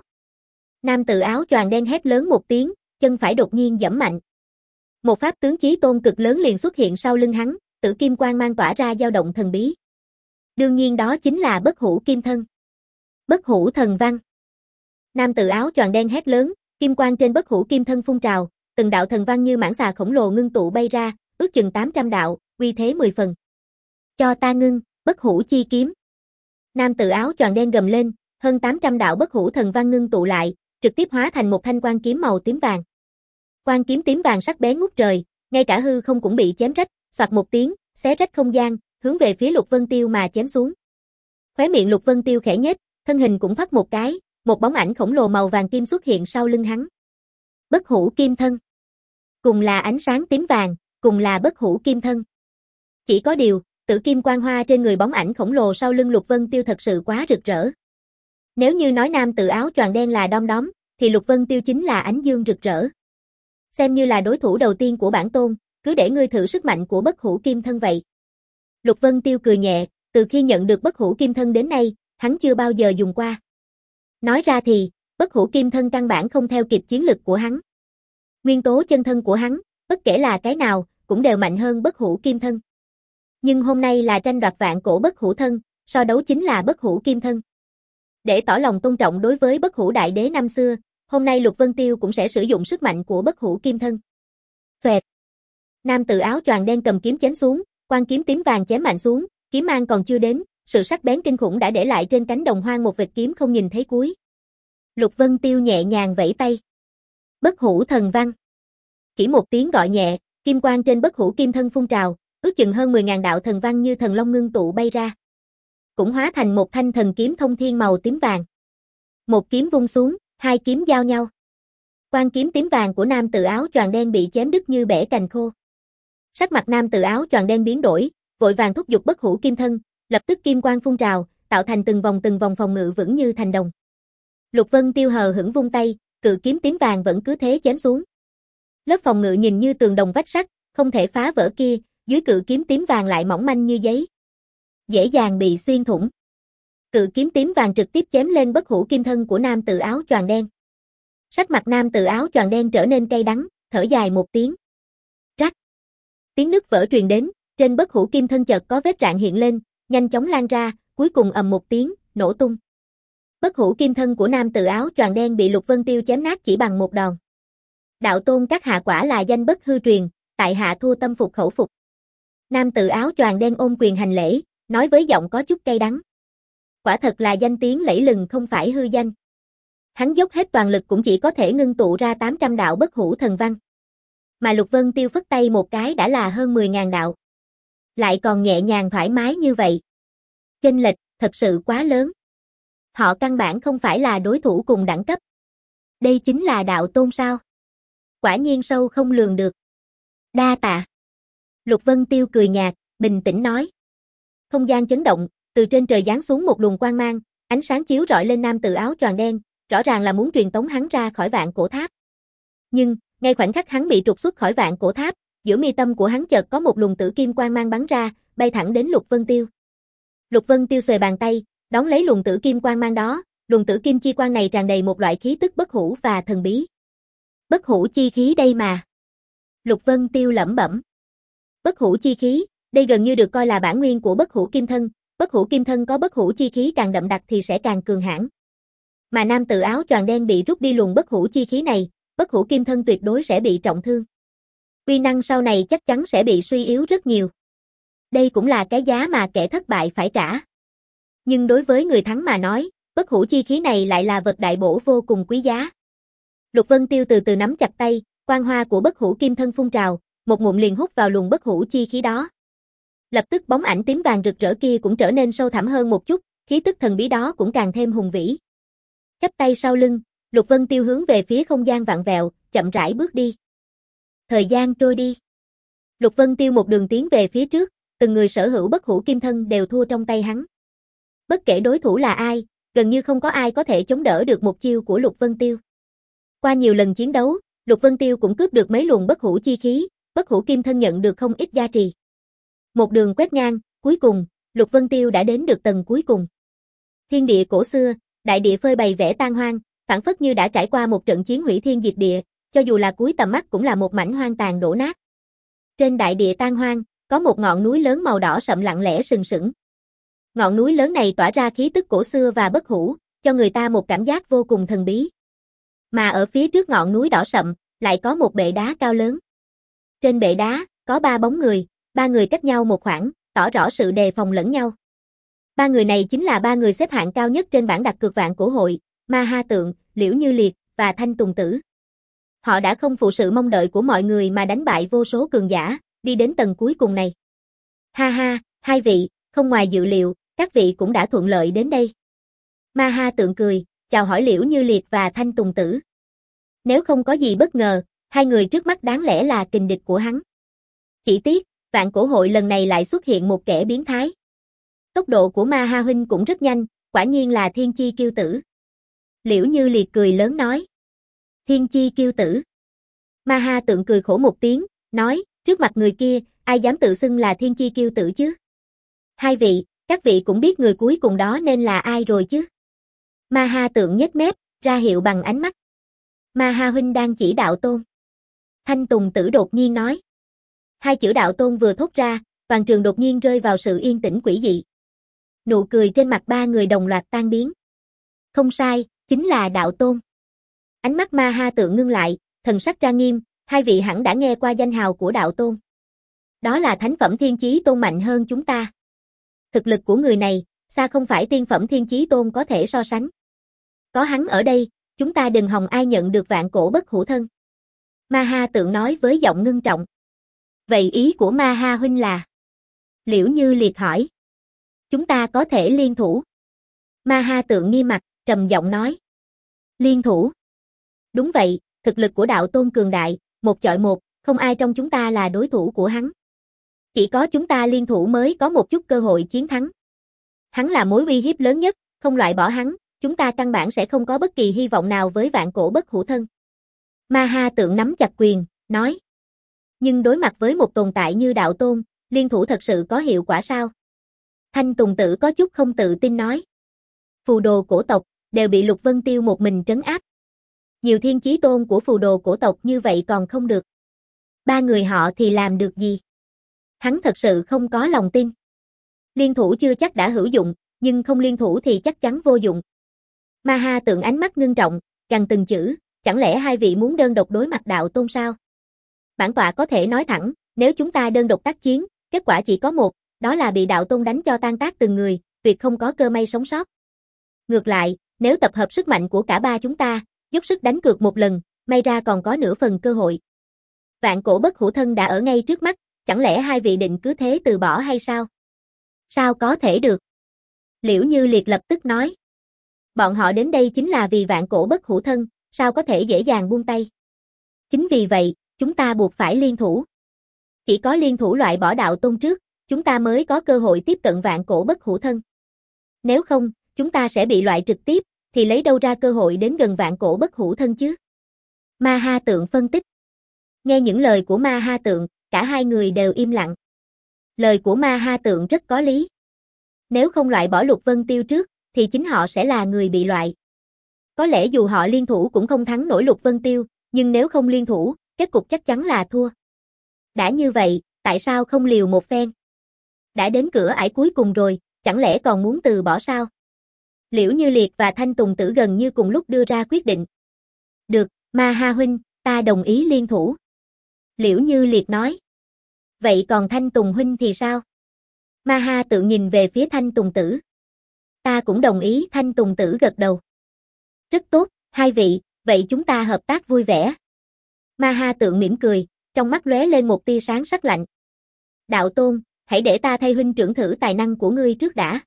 Nam tử áo choàng đen hét lớn một tiếng, chân phải đột nhiên giẫm mạnh. Một pháp tướng chí tôn cực lớn liền xuất hiện sau lưng hắn, tử kim quang mang tỏa ra dao động thần bí. Đương nhiên đó chính là Bất Hủ Kim Thân. Bất Hủ Thần Văn. Nam tử áo choàng đen hét lớn, kim quang trên Bất Hủ Kim Thân phun trào, từng đạo thần văn như mãng xà khổng lồ ngưng tụ bay ra, ước chừng tám trăm đạo, uy thế mười phần. Cho ta ngưng, Bất Hủ Chi Kiếm. Nam tử áo choàng đen gầm lên, hơn tám trăm đạo Bất Hủ Thần Văn ngưng tụ lại, trực tiếp hóa thành một thanh quang kiếm màu tím vàng. Quang kiếm tím vàng sắc bén ngút trời, ngay cả hư không cũng bị chém rách, xoạt một tiếng, xé rách không gian, hướng về phía Lục Vân Tiêu mà chém xuống. Khóe miệng Lục Vân Tiêu khẽ nhếch, thân hình cũng thoát một cái, một bóng ảnh khổng lồ màu vàng kim xuất hiện sau lưng hắn. Bất Hủ Kim Thân. Cùng là ánh sáng tím vàng, cùng là Bất Hủ Kim Thân. Chỉ có điều, tử kim quang hoa trên người bóng ảnh khổng lồ sau lưng Lục Vân Tiêu thật sự quá rực rỡ. Nếu như nói nam tử áo choàng đen là đom đóm, thì Lục Vân Tiêu chính là ánh dương rực rỡ. Xem như là đối thủ đầu tiên của bản tôn, cứ để ngươi thử sức mạnh của Bất Hủ Kim Thân vậy. Lục Vân Tiêu cười nhẹ, từ khi nhận được Bất Hủ Kim Thân đến nay, hắn chưa bao giờ dùng qua. Nói ra thì, Bất Hủ Kim Thân căn bản không theo kịp chiến lực của hắn. Nguyên tố chân thân của hắn, bất kể là cái nào, cũng đều mạnh hơn Bất Hủ Kim Thân. Nhưng hôm nay là tranh đoạt vạn cổ Bất Hủ Thân, so đấu chính là Bất Hủ Kim Thân. Để tỏ lòng tôn trọng đối với Bất Hủ Đại Đế năm xưa, hôm nay Lục Vân Tiêu cũng sẽ sử dụng sức mạnh của Bất Hủ Kim Thân. Xoẹt. Nam tử áo choàng đen cầm kiếm chém xuống, quang kiếm tím vàng chém mạnh xuống, kiếm mang còn chưa đến, sự sắc bén kinh khủng đã để lại trên cánh đồng hoang một vệt kiếm không nhìn thấy cuối. Lục Vân Tiêu nhẹ nhàng vẫy tay. Bất hủ thần văn. Chỉ một tiếng gọi nhẹ, kim quang trên bất hủ kim thân phun trào, ước chừng hơn mười ngàn đạo thần văn như thần long ngưng tụ bay ra. Cũng hóa thành một thanh thần kiếm thông thiên màu tím vàng. Một kiếm vung xuống, hai kiếm giao nhau. Quang kiếm tím vàng của nam tử áo choàng đen bị chém đứt như bẻ cành khô. Sắc mặt nam tử áo choàng đen biến đổi, vội vàng thúc giục bất hủ kim thân, lập tức kim quang phun trào, tạo thành từng vòng từng vòng phòng ngự vững như thành đồng. Lục Vân Tiêu hờ hững vung tay, cự kiếm tím vàng vẫn cứ thế chém xuống. Lớp phòng ngự nhìn như tường đồng vách sắt, không thể phá vỡ kia, dưới cự kiếm tím vàng lại mỏng manh như giấy, dễ dàng bị xuyên thủng. Cự kiếm tím vàng trực tiếp chém lên bất hủ kim thân của nam tử áo choàng đen. Sắc mặt nam tử áo choàng đen trở nên cay đắng, thở dài một tiếng. Rắc. Tiếng nứt vỡ truyền đến, trên bất hủ kim thân chợt có vết rạn hiện lên, nhanh chóng lan ra, cuối cùng ầm một tiếng, nổ tung. Bất hủ kim thân của nam tử áo choàng đen bị Lục Vân Tiêu chém nát chỉ bằng một đòn. Đạo tôn các hạ quả là danh bất hư truyền, tại hạ thua tâm phục khẩu phục. Nam tử áo choàng đen ôm quyền hành lễ, nói với giọng có chút cay đắng. Quả thật là danh tiếng lẫy lừng không phải hư danh. Hắn dốc hết toàn lực cũng chỉ có thể ngưng tụ ra tám trăm đạo bất hủ thần văn. Mà Lục Vân Tiêu phất tay một cái đã là hơn mười ngàn đạo. Lại còn nhẹ nhàng thoải mái như vậy. Chênh lệch, thật sự quá lớn. Họ căn bản không phải là đối thủ cùng đẳng cấp. Đây chính là đạo tôn sao? Quả nhiên sâu không lường được. Đa tạ. Lục Vân Tiêu cười nhạt, bình tĩnh nói. Không gian chấn động, từ trên trời giáng xuống một luồng quang mang, ánh sáng chiếu rọi lên nam tử áo choàng đen, rõ ràng là muốn truyền tống hắn ra khỏi vạn cổ tháp. Nhưng, ngay khoảnh khắc hắn bị trục xuất khỏi vạn cổ tháp, giữa mi tâm của hắn chợt có một luồng tử kim quang mang bắn ra, bay thẳng đến Lục Vân Tiêu. Lục Vân Tiêu xuề bàn tay, đón lấy luồng tử kim quang mang đó, luồng tử kim chi quang này tràn đầy một loại khí tức bất hủ và thần bí. Bất hủ chi khí đây mà. Lục Vân Tiêu lẩm bẩm. Bất hủ chi khí, đây gần như được coi là bản nguyên của bất hủ kim thân, bất hủ kim thân có bất hủ chi khí càng đậm đặc thì sẽ càng cường hãn. Mà nam tử áo choàng đen bị rút đi luồng bất hủ chi khí này, bất hủ kim thân tuyệt đối sẽ bị trọng thương. Uy năng sau này chắc chắn sẽ bị suy yếu rất nhiều. Đây cũng là cái giá mà kẻ thất bại phải trả. Nhưng đối với người thắng mà nói, bất hủ chi khí này lại là vật đại bổ vô cùng quý giá. Lục Vân Tiêu từ từ nắm chặt tay, quang hoa của bất hủ kim thân phun trào, một ngụm liền hút vào luồng bất hủ chi khí đó. Lập tức bóng ảnh tím vàng rực rỡ kia cũng trở nên sâu thẳm hơn một chút, khí tức thần bí đó cũng càng thêm hùng vĩ. Chắp tay sau lưng, Lục Vân Tiêu hướng về phía không gian vặn vẹo, chậm rãi bước đi. Thời gian trôi đi. Lục Vân Tiêu một đường tiến về phía trước, từng người sở hữu bất hủ kim thân đều thua trong tay hắn. Bất kể đối thủ là ai, gần như không có ai có thể chống đỡ được một chiêu của Lục Vân Tiêu. Qua nhiều lần chiến đấu, Lục Vân Tiêu cũng cướp được mấy luồng bất hủ chi khí, bất hủ kim thân nhận được không ít gia trì. Một đường quét ngang, cuối cùng, Lục Vân Tiêu đã đến được tầng cuối cùng. Thiên địa cổ xưa, đại địa phơi bày vẻ tan hoang, phảng phất như đã trải qua một trận chiến hủy thiên diệt địa, cho dù là cuối tầm mắt cũng là một mảnh hoang tàn đổ nát. Trên đại địa tan hoang, có một ngọn núi lớn màu đỏ sậm lặng lẽ sừng sững. Ngọn núi lớn này tỏa ra khí tức cổ xưa và bất hủ, cho người ta một cảm giác vô cùng thần bí. Mà ở phía trước ngọn núi đỏ sậm, lại có một bệ đá cao lớn. Trên bệ đá, có ba bóng người, ba người cách nhau một khoảng, tỏ rõ sự đề phòng lẫn nhau. Ba người này chính là ba người xếp hạng cao nhất trên bảng đặt cược vạn cổ hội, Ma Ha Tượng, Liễu Như Liệt và Thanh Tùng Tử. Họ đã không phụ sự mong đợi của mọi người mà đánh bại vô số cường giả, đi đến tầng cuối cùng này. Ha ha, hai vị, không ngoài dự liệu, các vị cũng đã thuận lợi đến đây. Ma Ha Tượng cười, chào hỏi Liễu Như Liệt và Thanh Tùng Tử. Nếu không có gì bất ngờ, hai người trước mắt đáng lẽ là kình địch của hắn. Chỉ tiếc, vạn cổ hội lần này lại xuất hiện một kẻ biến thái. Tốc độ của Ma Ha huynh cũng rất nhanh, quả nhiên là thiên chi kiêu tử. Liễu Như Liệt cười lớn nói. Thiên chi kiêu tử. Ma Ha Tượng cười khổ một tiếng, nói, trước mặt người kia, ai dám tự xưng là thiên chi kiêu tử chứ? Hai vị, các vị cũng biết người cuối cùng đó nên là ai rồi chứ? Ma Ha Tượng nhếch mép, ra hiệu bằng ánh mắt. Ma Ha huynh đang chỉ đạo tôn. Thanh Tùng Tử đột nhiên nói. Hai chữ đạo tôn vừa thốt ra, toàn trường đột nhiên rơi vào sự yên tĩnh quỷ dị. Nụ cười trên mặt ba người đồng loạt tan biến. Không sai, chính là đạo tôn. Ánh mắt Ma Ha Tượng ngưng lại, thần sắc trang nghiêm, hai vị hẳn đã nghe qua danh hào của đạo tôn. Đó là thánh phẩm thiên chí tôn mạnh hơn chúng ta. Thực lực của người này, xa không phải tiên phẩm thiên chí tôn có thể so sánh. Có hắn ở đây, chúng ta đừng hòng ai nhận được vạn cổ bất hủ thân. Ma Ha Tượng nói với giọng ngưng trọng. Vậy ý của Ma Ha huynh là? Liễu Như Liệt hỏi. Chúng ta có thể liên thủ. Ma Ha Tượng nghiêm mặt, trầm giọng nói. Liên thủ? Đúng vậy, thực lực của đạo tôn cường đại, một chọi một, không ai trong chúng ta là đối thủ của hắn. Chỉ có chúng ta liên thủ mới có một chút cơ hội chiến thắng. Hắn là mối uy hiếp lớn nhất, không loại bỏ hắn, chúng ta căn bản sẽ không có bất kỳ hy vọng nào với vạn cổ bất hủ thân. Ma Ha Tượng nắm chặt quyền, nói. Nhưng đối mặt với một tồn tại như đạo tôn, liên thủ thật sự có hiệu quả sao? Thanh Tùng Tử có chút không tự tin nói. Phù đồ cổ tộc, đều bị Lục Vân Tiêu một mình trấn áp. Nhiều thiên chí tôn của phù đồ cổ tộc như vậy còn không được. Ba người họ thì làm được gì? Hắn thật sự không có lòng tin. Liên thủ chưa chắc đã hữu dụng, nhưng không liên thủ thì chắc chắn vô dụng. Ma Ha Tượng ánh mắt ngưng trọng, gằn từng chữ, chẳng lẽ hai vị muốn đơn độc đối mặt đạo tôn sao? Bản tọa có thể nói thẳng, nếu chúng ta đơn độc tác chiến, kết quả chỉ có một, đó là bị đạo tôn đánh cho tan tác từng người, tuyệt không có cơ may sống sót. Ngược lại, nếu tập hợp sức mạnh của cả ba chúng ta, dốc sức đánh cược một lần, may ra còn có nửa phần cơ hội. Vạn cổ bất hủ thân đã ở ngay trước mắt, chẳng lẽ hai vị định cứ thế từ bỏ hay sao? Sao có thể được? Liễu Như Liệt lập tức nói. Bọn họ đến đây chính là vì vạn cổ bất hủ thân, sao có thể dễ dàng buông tay? Chính vì vậy, chúng ta buộc phải liên thủ. Chỉ có liên thủ loại bỏ đạo tôn trước, chúng ta mới có cơ hội tiếp cận vạn cổ bất hủ thân. Nếu không, chúng ta sẽ bị loại trực tiếp, thì lấy đâu ra cơ hội đến gần vạn cổ bất hủ thân chứ? Ma Ha Tượng phân tích. Nghe những lời của Ma Ha Tượng, cả hai người đều im lặng. Lời của Ma Ha Tượng rất có lý. Nếu không loại bỏ Lục Vân Tiêu trước, thì chính họ sẽ là người bị loại. Có lẽ dù họ liên thủ cũng không thắng nổi Lục Vân Tiêu, nhưng nếu không liên thủ, kết cục chắc chắn là thua. Đã như vậy, tại sao không liều một phen? Đã đến cửa ải cuối cùng rồi, chẳng lẽ còn muốn từ bỏ sao? Liễu Như Liệt và Thanh Tùng Tử gần như cùng lúc đưa ra quyết định. Được, Ma Ha huynh, ta đồng ý liên thủ. Liễu Như Liệt nói. Vậy còn Thanh Tùng huynh thì sao? Ma Ha Tượng nhìn về phía Thanh Tùng Tử. Ta cũng đồng ý, Thanh Tùng Tử gật đầu. Rất tốt, hai vị, vậy chúng ta hợp tác vui vẻ. Ma Ha Tượng mỉm cười, trong mắt lóe lên một tia sáng sắc lạnh. Đạo tôn, hãy để ta thay huynh trưởng thử tài năng của ngươi trước đã.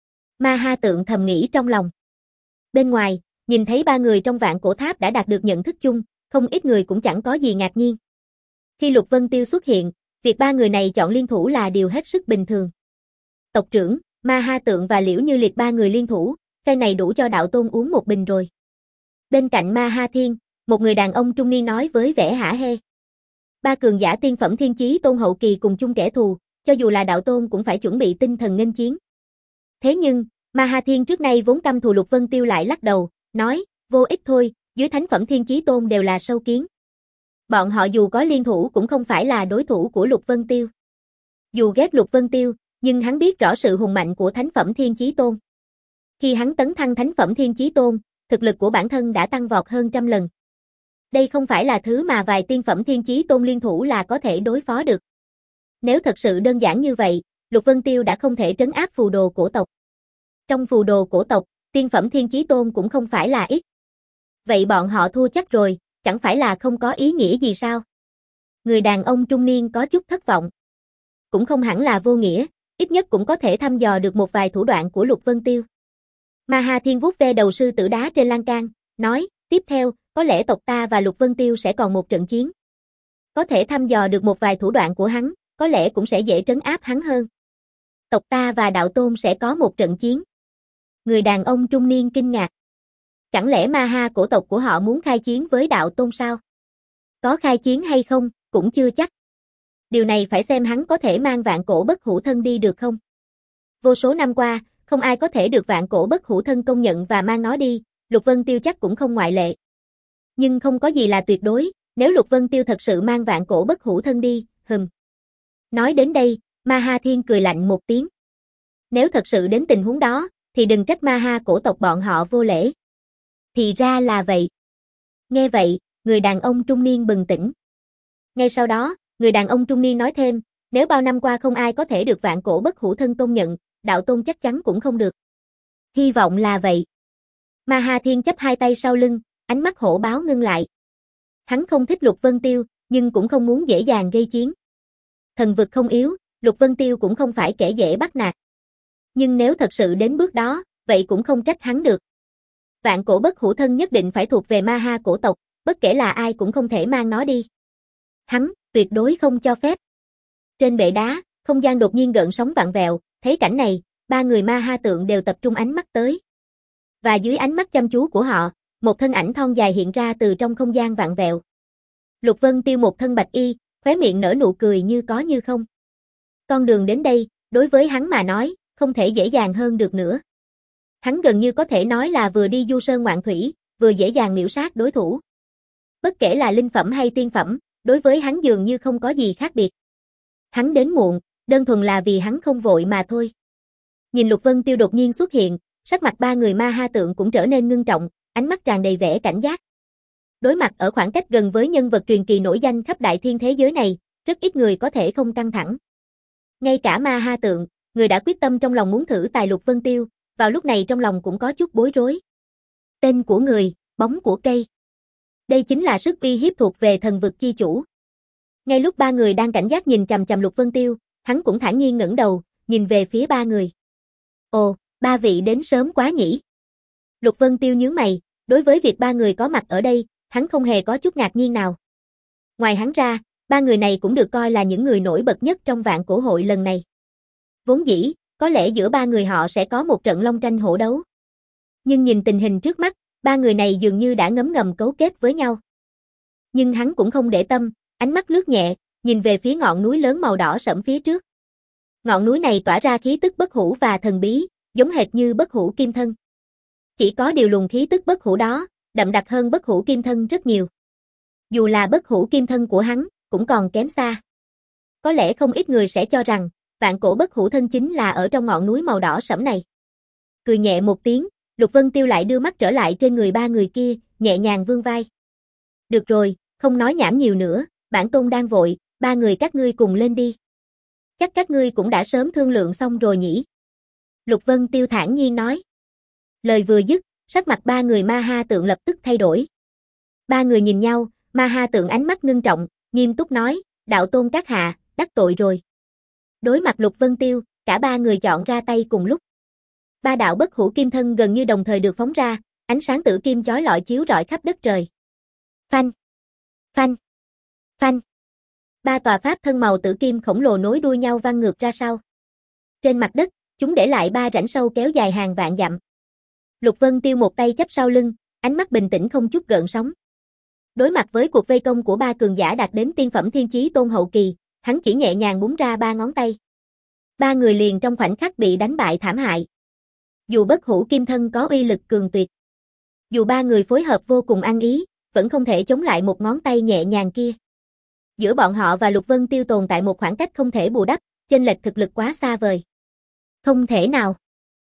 Ma Ha Tượng thầm nghĩ trong lòng. Bên ngoài, nhìn thấy ba người trong vạn cổ tháp đã đạt được nhận thức chung, không ít người cũng chẳng có gì ngạc nhiên. Khi Lục Vân Tiêu xuất hiện, việc ba người này chọn liên thủ là điều hết sức bình thường. Tộc trưởng, Ma Ha Tượng và Liễu Như Liệt ba người liên thủ, phen này đủ cho đạo tôn uống một bình rồi. Bên cạnh Ma Ha Thiên, một người đàn ông trung niên nói với vẻ hả hê. Ba cường giả tiên phẩm thiên chí tôn hậu kỳ cùng chung kẻ thù, cho dù là đạo tôn cũng phải chuẩn bị tinh thần nghênh chiến. Thế nhưng, Ma Ha Thiên trước nay vốn căm thù Lục Vân Tiêu lại lắc đầu, nói, vô ích thôi, dưới thánh phẩm thiên chí tôn đều là sâu kiến. Bọn họ dù có liên thủ cũng không phải là đối thủ của Lục Vân Tiêu. Dù ghét Lục Vân Tiêu, nhưng hắn biết rõ sự hùng mạnh của thánh phẩm thiên chí tôn. Khi hắn tấn thăng thánh phẩm thiên chí tôn, thực lực của bản thân đã tăng vọt hơn trăm lần. Đây không phải là thứ mà vài tiên phẩm thiên chí tôn liên thủ là có thể đối phó được. Nếu thật sự đơn giản như vậy, Lục Vân Tiêu đã không thể trấn áp phù đồ cổ tộc. Trong phù đồ cổ tộc, tiên phẩm thiên chí tôn cũng không phải là ít. Vậy bọn họ thua chắc rồi, chẳng phải là không có ý nghĩa gì sao? Người đàn ông trung niên có chút thất vọng. Cũng không hẳn là vô nghĩa, ít nhất cũng có thể thăm dò được một vài thủ đoạn của Lục Vân Tiêu. Ma Ha Thiên vuốt ve đầu sư tử đá trên lan can, nói, tiếp theo, có lẽ tộc ta và Lục Vân Tiêu sẽ còn một trận chiến. Có thể thăm dò được một vài thủ đoạn của hắn, có lẽ cũng sẽ dễ trấn áp hắn hơn. Tộc ta và đạo tôn sẽ có một trận chiến. Người đàn ông trung niên kinh ngạc. Chẳng lẽ Ma Ha cổ tộc của họ muốn khai chiến với đạo tôn sao? Có khai chiến hay không, cũng chưa chắc. Điều này phải xem hắn có thể mang vạn cổ bất hủ thân đi được không? Vô số năm qua, không ai có thể được vạn cổ bất hủ thân công nhận và mang nó đi, Lục Vân Tiêu chắc cũng không ngoại lệ. Nhưng không có gì là tuyệt đối, nếu Lục Vân Tiêu thật sự mang vạn cổ bất hủ thân đi, hừm. Nói đến đây, Ma Ha Thiên cười lạnh một tiếng. Nếu thật sự đến tình huống đó, thì đừng trách Ma Ha cổ tộc bọn họ vô lễ. Thì ra là vậy. Nghe vậy, người đàn ông trung niên bừng tỉnh. Ngay sau đó, người đàn ông trung niên nói thêm, nếu bao năm qua không ai có thể được vạn cổ bất hủ thân công nhận, đạo tôn chắc chắn cũng không được. Hy vọng là vậy. Ma Ha Thiên chắp hai tay sau lưng, ánh mắt hổ báo ngưng lại. Hắn không thích Lục Vân Tiêu, nhưng cũng không muốn dễ dàng gây chiến. Thần vực không yếu, Lục Vân Tiêu cũng không phải kẻ dễ bắt nạt. Nhưng nếu thật sự đến bước đó, vậy cũng không trách hắn được. Vạn cổ bất hủ thân nhất định phải thuộc về Ma Ha cổ tộc, bất kể là ai cũng không thể mang nó đi. Hắn, tuyệt đối không cho phép. Trên bệ đá, không gian đột nhiên gợn sóng vặn vẹo, thấy cảnh này, ba người Ma Ha tượng đều tập trung ánh mắt tới. Và dưới ánh mắt chăm chú của họ, một thân ảnh thon dài hiện ra từ trong không gian vặn vẹo. Lục Vân Tiêu một thân bạch y, khóe miệng nở nụ cười như có như không. Con đường đến đây, đối với hắn mà nói, không thể dễ dàng hơn được nữa. Hắn gần như có thể nói là vừa đi du sơn ngoạn thủy, vừa dễ dàng miểu sát đối thủ. Bất kể là linh phẩm hay tiên phẩm, đối với hắn dường như không có gì khác biệt. Hắn đến muộn, đơn thuần là vì hắn không vội mà thôi. Nhìn Lục Vân Tiêu đột nhiên xuất hiện, sắc mặt ba người Ma Ha tượng cũng trở nên ngưng trọng, ánh mắt tràn đầy vẻ cảnh giác. Đối mặt ở khoảng cách gần với nhân vật truyền kỳ nổi danh khắp đại thiên thế giới này, rất ít người có thể không căng thẳng. Ngay cả Ma Ha tượng, người đã quyết tâm trong lòng muốn thử tài Lục Vân Tiêu, vào lúc này trong lòng cũng có chút bối rối. Tên của người, bóng của cây. Đây chính là sức uy hiếp thuộc về thần vực chi chủ. Ngay lúc ba người đang cảnh giác nhìn chằm chằm Lục Vân Tiêu, hắn cũng thản nhiên ngẩng đầu, nhìn về phía ba người. Ồ, ba vị đến sớm quá nhỉ? Lục Vân Tiêu nhướng mày, đối với việc ba người có mặt ở đây, hắn không hề có chút ngạc nhiên nào. Ngoài hắn ra, ba người này cũng được coi là những người nổi bật nhất trong vạn cổ hội lần này. Vốn dĩ, có lẽ giữa ba người họ sẽ có một trận long tranh hổ đấu. Nhưng nhìn tình hình trước mắt, ba người này dường như đã ngấm ngầm cấu kết với nhau. Nhưng hắn cũng không để tâm, ánh mắt lướt nhẹ, nhìn về phía ngọn núi lớn màu đỏ sẫm phía trước. Ngọn núi này tỏa ra khí tức bất hủ và thần bí, giống hệt như bất hủ kim thân. Chỉ có điều luồng khí tức bất hủ đó, đậm đặc hơn bất hủ kim thân rất nhiều. Dù là bất hủ kim thân của hắn, cũng còn kém xa. Có lẽ không ít người sẽ cho rằng, vạn cổ bất hủ thân chính là ở trong ngọn núi màu đỏ sẫm này. Cười nhẹ một tiếng, Lục Vân Tiêu lại đưa mắt trở lại trên người ba người kia, nhẹ nhàng vươn vai. Được rồi, không nói nhảm nhiều nữa, bản tôn đang vội, ba người các ngươi cùng lên đi. Chắc các ngươi cũng đã sớm thương lượng xong rồi nhỉ? Lục Vân Tiêu thản nhiên nói. Lời vừa dứt, sắc mặt ba người Ma Ha tượng lập tức thay đổi. Ba người nhìn nhau, Ma Ha tượng ánh mắt ngưng trọng, nghiêm túc nói, đạo tôn các hạ, đắc tội rồi. Đối mặt Lục Vân Tiêu, cả ba người chọn ra tay cùng lúc. Ba đạo bất hủ kim thân gần như đồng thời được phóng ra, ánh sáng tử kim chói lọi chiếu rọi khắp đất trời. Phanh, phanh, phanh. Ba tòa pháp thân màu tử kim khổng lồ nối đuôi nhau văng ngược ra sau. Trên mặt đất, chúng để lại ba rãnh sâu kéo dài hàng vạn dặm. Lục Vân Tiêu một tay chắp sau lưng, ánh mắt bình tĩnh không chút gợn sóng. Đối mặt với cuộc vây công của ba cường giả đạt đến tiên phẩm thiên chí tôn hậu kỳ, hắn chỉ nhẹ nhàng búng ra ba ngón tay. Ba người liền trong khoảnh khắc bị đánh bại thảm hại. Dù bất hủ kim thân có uy lực cường tuyệt, dù ba người phối hợp vô cùng ăn ý, vẫn không thể chống lại một ngón tay nhẹ nhàng kia. Giữa bọn họ và Lục Vân Tiêu tồn tại một khoảng cách không thể bù đắp, chênh lệch thực lực quá xa vời. Không thể nào.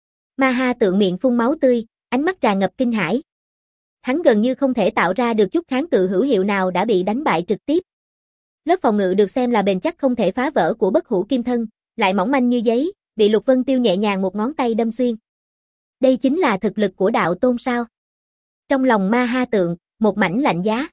Ma Ha tượng miệng phun máu tươi, ánh mắt tràn ngập kinh hãi. Hắn gần như không thể tạo ra được chút kháng cự hữu hiệu nào đã bị đánh bại trực tiếp. Lớp phòng ngự được xem là bền chắc không thể phá vỡ của bất hủ kim thân, lại mỏng manh như giấy, bị Lục Vân Tiêu nhẹ nhàng một ngón tay đâm xuyên. Đây chính là thực lực của đạo tôn sao? Trong lòng Ma Ha tượng, một mảnh lạnh giá.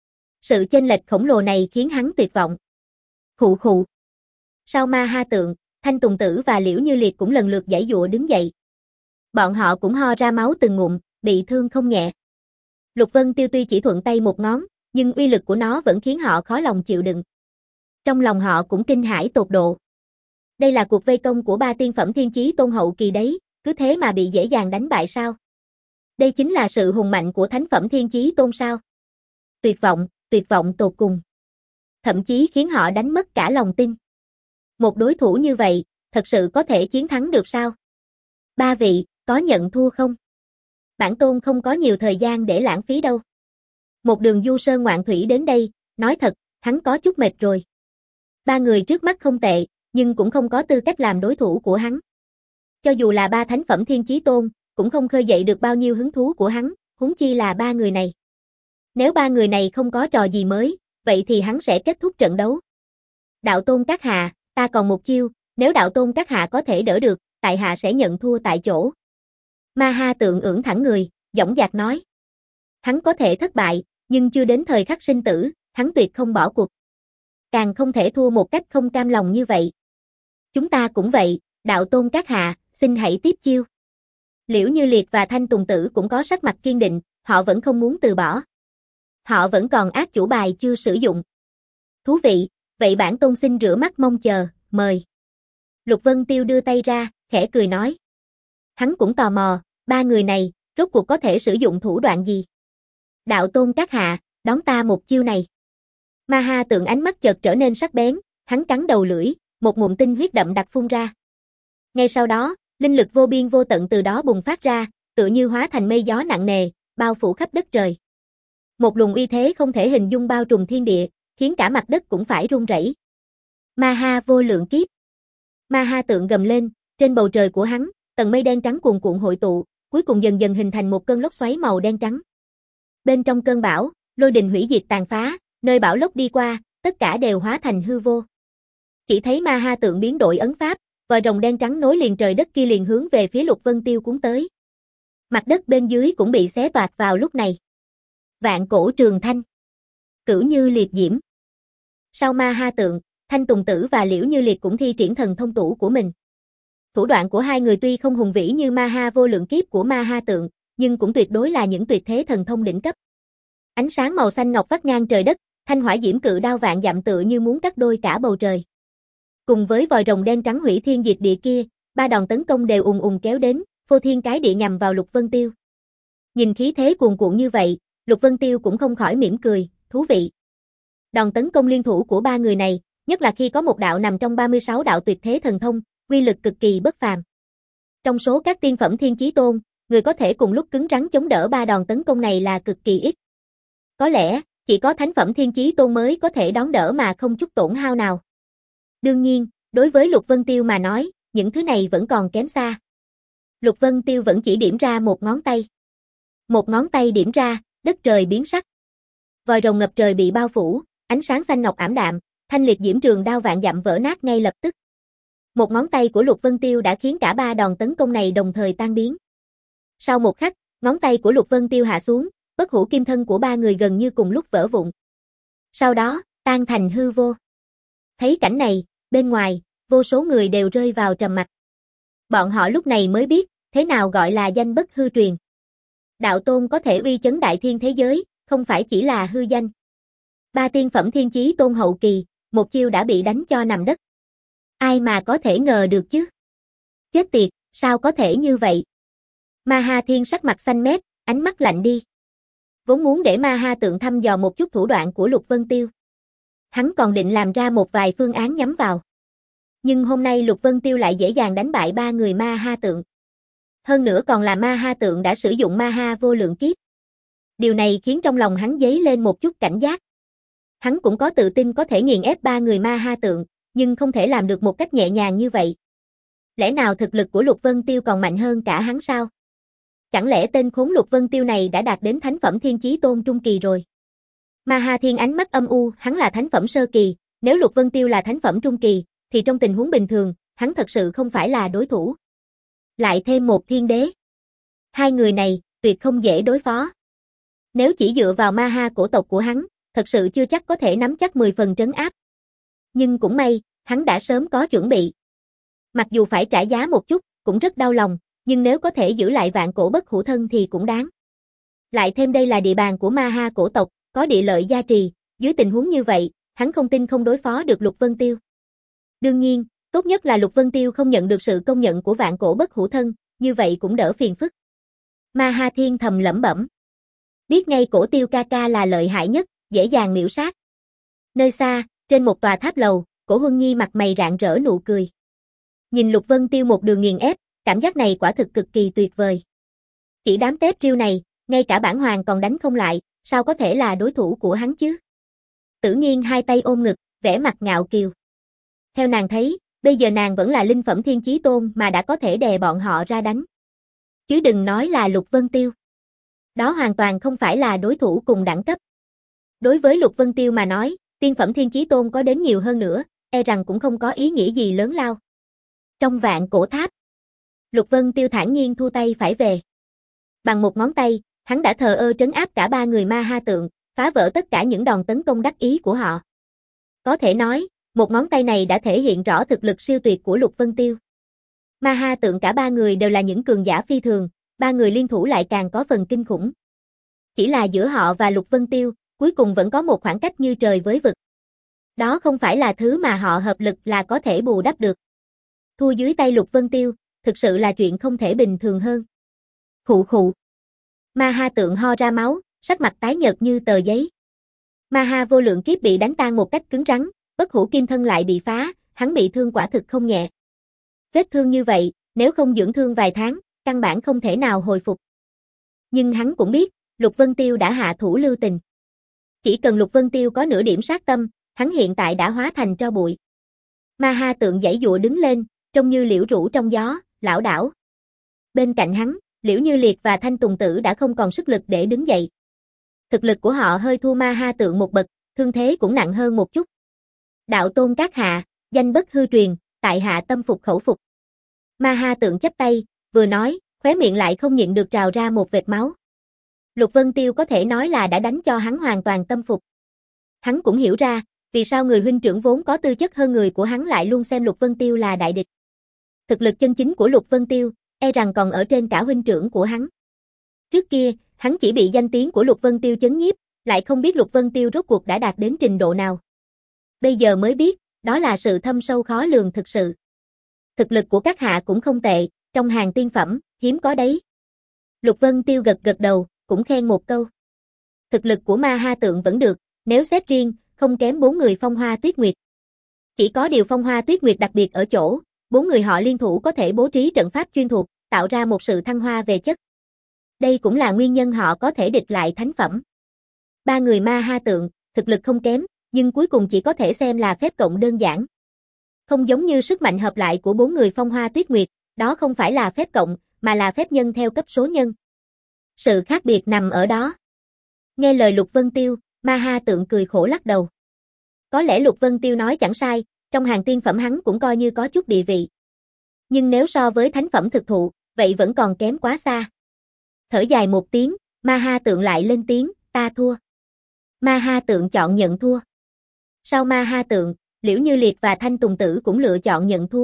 Sự chênh lệch khổng lồ này khiến hắn tuyệt vọng. Khụ khụ. Sau Ma Ha tượng, Thanh Tùng Tử và Liễu Như Liệt cũng lần lượt giãy giụa đứng dậy. Bọn họ cũng ho ra máu từng ngụm, bị thương không nhẹ. Lục Vân Tiêu tuy chỉ thuận tay một ngón, nhưng uy lực của nó vẫn khiến họ khó lòng chịu đựng. Trong lòng họ cũng kinh hãi tột độ. Đây là cuộc vây công của ba tiên phẩm thiên chí tôn hậu kỳ đấy, cứ thế mà bị dễ dàng đánh bại sao? Đây chính là sự hùng mạnh của thánh phẩm thiên chí tôn sao? Tuyệt vọng, tuyệt vọng tột cùng. Thậm chí khiến họ đánh mất cả lòng tin. Một đối thủ như vậy, thật sự có thể chiến thắng được sao? Ba vị, có nhận thua không? Bản tôn không có nhiều thời gian để lãng phí đâu. Một đường du sơn ngoạn thủy đến đây, nói thật, hắn có chút mệt rồi. Ba người trước mắt không tệ, nhưng cũng không có tư cách làm đối thủ của hắn. Cho dù là ba thánh phẩm thiên chí tôn, cũng không khơi dậy được bao nhiêu hứng thú của hắn, huống chi là ba người này. Nếu ba người này không có trò gì mới, vậy thì hắn sẽ kết thúc trận đấu. Đạo tôn các hạ, ta còn một chiêu, nếu đạo tôn các hạ có thể đỡ được, tại hạ sẽ nhận thua tại chỗ. Ma Ha tượng ưỡn thẳng người, dõng dạc nói. Hắn có thể thất bại, nhưng chưa đến thời khắc sinh tử, hắn tuyệt không bỏ cuộc. Càng không thể thua một cách không cam lòng như vậy. Chúng ta cũng vậy, đạo tôn các hạ, xin hãy tiếp chiêu. Liễu Như Liệt và Thanh Tùng Tử cũng có sắc mặt kiên định, họ vẫn không muốn từ bỏ. Họ vẫn còn ác chủ bài chưa sử dụng. Thú vị, vậy bản tôn xin rửa mắt mong chờ, mời. Lục Vân Tiêu đưa tay ra, khẽ cười nói. Hắn cũng tò mò, ba người này, rốt cuộc có thể sử dụng thủ đoạn gì? Đạo tôn các hạ, đón ta một chiêu này. Ma Ha Tượng ánh mắt chợt trở nên sắc bén, hắn cắn đầu lưỡi, một ngụm tinh huyết đậm đặc phun ra. Ngay sau đó, linh lực vô biên vô tận từ đó bùng phát ra, tựa như hóa thành mây gió nặng nề, bao phủ khắp đất trời. Một luồng uy thế không thể hình dung bao trùm thiên địa, khiến cả mặt đất cũng phải rung rẩy. Ma Ha vô lượng kiếp. Ma Ha Tượng gầm lên, trên bầu trời của hắn, tầng mây đen trắng cuồn cuộn hội tụ, cuối cùng dần dần hình thành một cơn lốc xoáy màu đen trắng. Bên trong cơn bão, lôi đình hủy diệt tàn phá, nơi bão lốc đi qua, tất cả đều hóa thành hư vô. Chỉ thấy Ma Ha Tượng biến đổi ấn pháp, vòi rồng đen trắng nối liền trời đất kia liền hướng về phía Lục Vân Tiêu cuốn tới. Mặt đất bên dưới cũng bị xé toạc vào lúc này. Vạn cổ trường thanh. Cửu Như Liệt diễm. Sau Ma Ha Tượng, Thanh Tùng Tử và Liễu Như Liệt cũng thi triển thần thông tủ của mình. Thủ đoạn của hai người tuy không hùng vĩ như Ma Ha vô lượng kiếp của Ma Ha Tượng, nhưng cũng tuyệt đối là những tuyệt thế thần thông đỉnh cấp. Ánh sáng màu xanh ngọc vắt ngang trời đất, thanh hỏa diễm cự đao vạn dặm tựa như muốn cắt đôi cả bầu trời. Cùng với vòi rồng đen trắng hủy thiên diệt địa kia, ba đòn tấn công đều ùng ùng kéo đến, phô thiên cái địa nhằm vào Lục Vân Tiêu. Nhìn khí thế cuồn cuộn như vậy, Lục Vân Tiêu cũng không khỏi mỉm cười, thú vị. Đòn tấn công liên thủ của ba người này, nhất là khi có một đạo nằm trong ba mươi sáu đạo tuyệt thế thần thông, uy lực cực kỳ bất phàm. Trong số các tiên phẩm Thiên Chí Tôn, người có thể cùng lúc cứng rắn chống đỡ ba đòn tấn công này là cực kỳ ít. Có lẽ, chỉ có thánh phẩm Thiên Chí Tôn mới có thể đón đỡ mà không chút tổn hao nào. Đương nhiên, đối với Lục Vân Tiêu mà nói, những thứ này vẫn còn kém xa. Lục Vân Tiêu vẫn chỉ điểm ra một ngón tay. Một ngón tay điểm ra, đất trời biến sắc. Vòi rồng ngập trời bị bao phủ, ánh sáng xanh ngọc ảm đạm, thanh liệt diễm trường đao vạn dặm vỡ nát ngay lập tức. Một ngón tay của Lục Vân Tiêu đã khiến cả ba đòn tấn công này đồng thời tan biến. Sau một khắc, ngón tay của Lục Vân Tiêu hạ xuống, bất hủ kim thân của ba người gần như cùng lúc vỡ vụn. Sau đó, tan thành hư vô. Thấy cảnh này, bên ngoài, vô số người đều rơi vào trầm mặc. Bọn họ lúc này mới biết, thế nào gọi là danh bất hư truyền. Đạo tôn có thể uy chấn đại thiên thế giới, không phải chỉ là hư danh. Ba tiên phẩm Thiên Chí Tôn hậu kỳ, một chiêu đã bị đánh cho nằm đất. Ai mà có thể ngờ được chứ? Chết tiệt, sao có thể như vậy? Ma Ha Thiên sắc mặt xanh mét, ánh mắt lạnh đi. Vốn muốn để Ma Ha Tượng thăm dò một chút thủ đoạn của Lục Vân Tiêu. Hắn còn định làm ra một vài phương án nhắm vào. Nhưng hôm nay Lục Vân Tiêu lại dễ dàng đánh bại ba người Ma Ha Tượng. Hơn nữa còn là Ma Ha Tượng đã sử dụng Ma Ha vô lượng kiếp. Điều này khiến trong lòng hắn dấy lên một chút cảnh giác. Hắn cũng có tự tin có thể nghiền ép ba người Ma Ha Tượng, nhưng không thể làm được một cách nhẹ nhàng như vậy. Lẽ nào thực lực của Lục Vân Tiêu còn mạnh hơn cả hắn sao? Chẳng lẽ tên khốn Lục Vân Tiêu này đã đạt đến thánh phẩm Thiên Chí Tôn trung kỳ rồi? Ma Ha Thiên ánh mắt âm u, hắn là thánh phẩm sơ kỳ, nếu Lục Vân Tiêu là thánh phẩm trung kỳ, thì trong tình huống bình thường, hắn thật sự không phải là đối thủ. Lại thêm một thiên đế. Hai người này, tuyệt không dễ đối phó. Nếu chỉ dựa vào Ma Ha cổ tộc của hắn, thật sự chưa chắc có thể nắm chắc mười phần trấn áp. Nhưng cũng may, hắn đã sớm có chuẩn bị. Mặc dù phải trả giá một chút, cũng rất đau lòng, nhưng nếu có thể giữ lại vạn cổ bất hủ thân thì cũng đáng. Lại thêm đây là địa bàn của Ma Ha cổ tộc, có địa lợi gia trì, dưới tình huống như vậy, hắn không tin không đối phó được Lục Vân Tiêu. Đương nhiên, tốt nhất là Lục Vân Tiêu không nhận được sự công nhận của vạn cổ bất hủ thân, như vậy cũng đỡ phiền phức. Ma Ha Thiên thầm lẩm bẩm. Biết ngay cổ Tiêu ca ca là lợi hại nhất, dễ dàng miểu sát. Nơi xa, trên một tòa tháp lầu, Cổ Huân Nhi mặt mày rạng rỡ nụ cười. Nhìn Lục Vân Tiêu một đường nghiền ép, cảm giác này quả thực cực kỳ tuyệt vời. Chỉ đám tép riêu này, ngay cả bản hoàng còn đánh không lại, sao có thể là đối thủ của hắn chứ? Tử Nghiên hai tay ôm ngực, vẻ mặt ngạo kiều. Theo nàng thấy, bây giờ nàng vẫn là linh phẩm Thiên Chí Tôn mà đã có thể đè bọn họ ra đánh. Chứ đừng nói là Lục Vân Tiêu. Đó hoàn toàn không phải là đối thủ cùng đẳng cấp. Đối với Lục Vân Tiêu mà nói, tiên phẩm Thiên Chí Tôn có đến nhiều hơn nữa, e rằng cũng không có ý nghĩa gì lớn lao. Trong vạn cổ tháp, Lục Vân Tiêu thản nhiên thu tay phải về. Bằng một ngón tay, hắn đã thờ ơ trấn áp cả ba người ma ha tượng, phá vỡ tất cả những đòn tấn công đắc ý của họ. Có thể nói, một ngón tay này đã thể hiện rõ thực lực siêu tuyệt của Lục Vân Tiêu. Ma ha tượng cả ba người đều là những cường giả phi thường, ba người liên thủ lại càng có phần kinh khủng. Chỉ là giữa họ và Lục Vân Tiêu, cuối cùng vẫn có một khoảng cách như trời với vực. Đó không phải là thứ mà họ hợp lực là có thể bù đắp được. Thua dưới tay Lục Vân Tiêu, thực sự là chuyện không thể bình thường hơn. Khụ khụ. Ma ha tượng ho ra máu, sắc mặt tái nhợt như tờ giấy. Ma ha vô lượng kiếp bị đánh tan một cách cứng rắn, bất hủ kim thân lại bị phá, hắn bị thương quả thực không nhẹ. Vết thương như vậy, nếu không dưỡng thương vài tháng, căn bản không thể nào hồi phục. Nhưng hắn cũng biết, Lục Vân Tiêu đã hạ thủ lưu tình. Chỉ cần Lục Vân Tiêu có nửa điểm sát tâm, hắn hiện tại đã hóa thành tro bụi. Ma ha tượng giãy giụa đứng lên, trông như liễu rũ trong gió, lảo đảo. Bên cạnh hắn, Liễu Như Liệt và Thanh Tùng Tử đã không còn sức lực để đứng dậy. Thực lực của họ hơi thua ma ha tượng một bậc, thương thế cũng nặng hơn một chút. Đạo tôn các hạ, danh bất hư truyền, tại hạ tâm phục khẩu phục. Ma ha tượng chắp tay, vừa nói, khóe miệng lại không nhịn được trào ra một vệt máu. Lục Vân Tiêu có thể nói là đã đánh cho hắn hoàn toàn tâm phục. Hắn cũng hiểu ra, vì sao người huynh trưởng vốn có tư chất hơn người của hắn lại luôn xem Lục Vân Tiêu là đại địch. Thực lực chân chính của Lục Vân Tiêu, e rằng còn ở trên cả huynh trưởng của hắn. Trước kia, hắn chỉ bị danh tiếng của Lục Vân Tiêu chấn nhiếp, lại không biết Lục Vân Tiêu rốt cuộc đã đạt đến trình độ nào. Bây giờ mới biết, đó là sự thâm sâu khó lường thực sự. Thực lực của các hạ cũng không tệ, trong hàng tiên phẩm, hiếm có đấy. Lục Vân Tiêu gật gật đầu, cũng khen một câu. Thực lực của ma ha tượng vẫn được, nếu xét riêng, không kém bốn người Phong Hoa Tuyết Nguyệt. Chỉ có điều Phong Hoa Tuyết Nguyệt đặc biệt ở chỗ, bốn người họ liên thủ có thể bố trí trận pháp chuyên thuộc, tạo ra một sự thăng hoa về chất. Đây cũng là nguyên nhân họ có thể địch lại thánh phẩm. Ba người ma ha tượng, thực lực không kém, nhưng cuối cùng chỉ có thể xem là phép cộng đơn giản. Không giống như sức mạnh hợp lại của bốn người Phong Hoa Tuyết Nguyệt, đó không phải là phép cộng, mà là phép nhân theo cấp số nhân. Sự khác biệt nằm ở đó. Nghe lời Lục Vân Tiêu, ma ha tượng cười khổ lắc đầu. Có lẽ Lục Vân Tiêu nói chẳng sai, trong hàng tiên phẩm hắn cũng coi như có chút địa vị. Nhưng nếu so với thánh phẩm thực thụ, vậy vẫn còn kém quá xa. Thở dài một tiếng, ma ha tượng lại lên tiếng, ta thua. Ma ha tượng chọn nhận thua. Sau ma ha tượng, Liễu Như Liệt và Thanh Tùng Tử cũng lựa chọn nhận thua.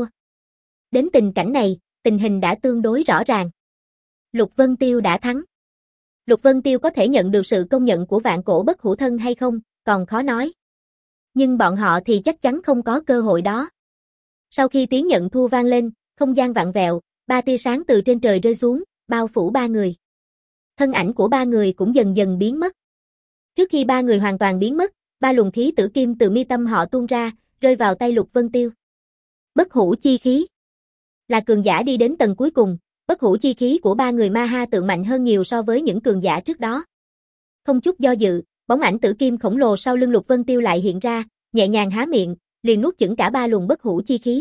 Đến tình cảnh này, tình hình đã tương đối rõ ràng. Lục Vân Tiêu đã thắng. Lục Vân Tiêu có thể nhận được sự công nhận của vạn cổ bất hủ thân hay không, còn khó nói. Nhưng bọn họ thì chắc chắn không có cơ hội đó. Sau khi tiếng nhận thua vang lên, không gian vặn vẹo, ba tia sáng từ trên trời rơi xuống, bao phủ ba người. Thân ảnh của ba người cũng dần dần biến mất. Trước khi ba người hoàn toàn biến mất, ba luồng khí tử kim từ mi tâm họ tuôn ra, rơi vào tay Lục Vân Tiêu. Bất hủ chi khí. Là cường giả đi đến tầng cuối cùng, bất hủ chi khí của ba người ma ha tượng mạnh hơn nhiều so với những cường giả trước đó. Không chút do dự, bóng ảnh tử kim khổng lồ sau lưng Lục Vân Tiêu lại hiện ra, nhẹ nhàng há miệng, liền nuốt chửng cả ba luồng bất hủ chi khí.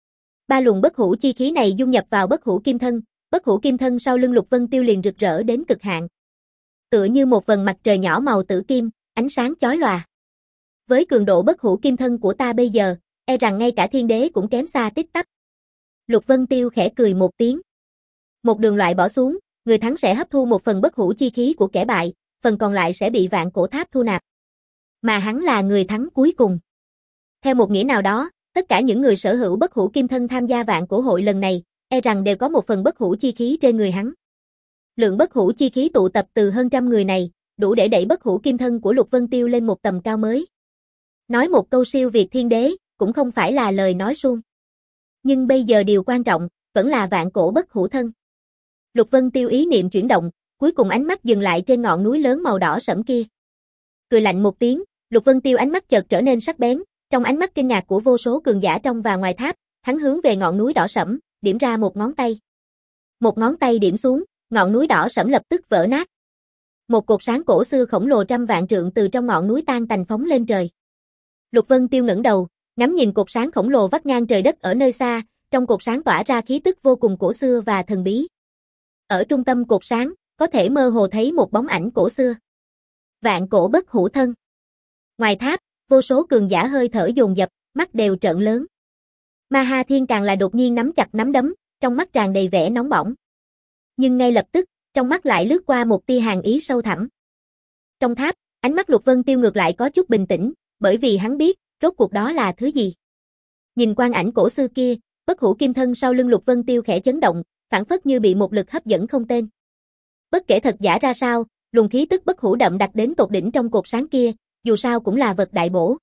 Ba luồng bất hủ chi khí này dung nhập vào bất hủ kim thân, bất hủ kim thân sau lưng Lục Vân Tiêu liền rực rỡ đến cực hạn. Tựa như một vầng mặt trời nhỏ màu tử kim, ánh sáng chói lòa. Với cường độ bất hủ kim thân của ta bây giờ, e rằng ngay cả thiên đế cũng kém xa tít tắp. Lục Vân Tiêu khẽ cười một tiếng. Một đường loại bỏ xuống, người thắng sẽ hấp thu một phần bất hủ chi khí của kẻ bại, phần còn lại sẽ bị vạn cổ tháp thu nạp. Mà hắn là người thắng cuối cùng. Theo một nghĩa nào đó, tất cả những người sở hữu bất hủ kim thân tham gia vạn cổ hội lần này, e rằng đều có một phần bất hủ chi khí trên người hắn. Lượng bất hủ chi khí tụ tập từ hơn trăm người này, đủ để đẩy bất hủ kim thân của Lục Vân Tiêu lên một tầm cao mới. Nói một câu siêu việt thiên đế, cũng không phải là lời nói suông. Nhưng bây giờ điều quan trọng, vẫn là vạn cổ bất hủ thân. Lục Vân Tiêu ý niệm chuyển động, cuối cùng ánh mắt dừng lại trên ngọn núi lớn màu đỏ sẫm kia. Cười lạnh một tiếng, Lục Vân Tiêu ánh mắt chợt trở nên sắc bén, trong ánh mắt kinh ngạc của vô số cường giả trong và ngoài tháp, hắn hướng về ngọn núi đỏ sẫm, điểm ra một ngón tay. Một ngón tay điểm xuống, ngọn núi đỏ sẫm lập tức vỡ nát. Một cột sáng cổ xưa khổng lồ trăm vạn trượng từ trong ngọn núi tan tành phóng lên trời. Lục Vân Tiêu ngẩng đầu, ngắm nhìn cột sáng khổng lồ vắt ngang trời đất ở nơi xa, trong cột sáng tỏa ra khí tức vô cùng cổ xưa và thần bí. Ở trung tâm cột sáng, có thể mơ hồ thấy một bóng ảnh cổ xưa. Vạn cổ bất hủ thân. Ngoài tháp, vô số cường giả hơi thở dồn dập, mắt đều trợn lớn. Ma Ha Thiên càng là đột nhiên nắm chặt nắm đấm, trong mắt tràn đầy vẻ nóng bỏng. Nhưng ngay lập tức, trong mắt lại lướt qua một tia hàn ý sâu thẳm. Trong tháp, ánh mắt Lục Vân Tiêu ngược lại có chút bình tĩnh, bởi vì hắn biết, rốt cuộc đó là thứ gì. Nhìn quang ảnh cổ xưa kia, bất hủ kim thân sau lưng Lục Vân Tiêu khẽ chấn động, phảng phất như bị một lực hấp dẫn không tên. Bất kể thật giả ra sao, luồng khí tức bất hủ đậm đặc đến tột đỉnh trong cột sáng kia, dù sao cũng là vật đại bổ.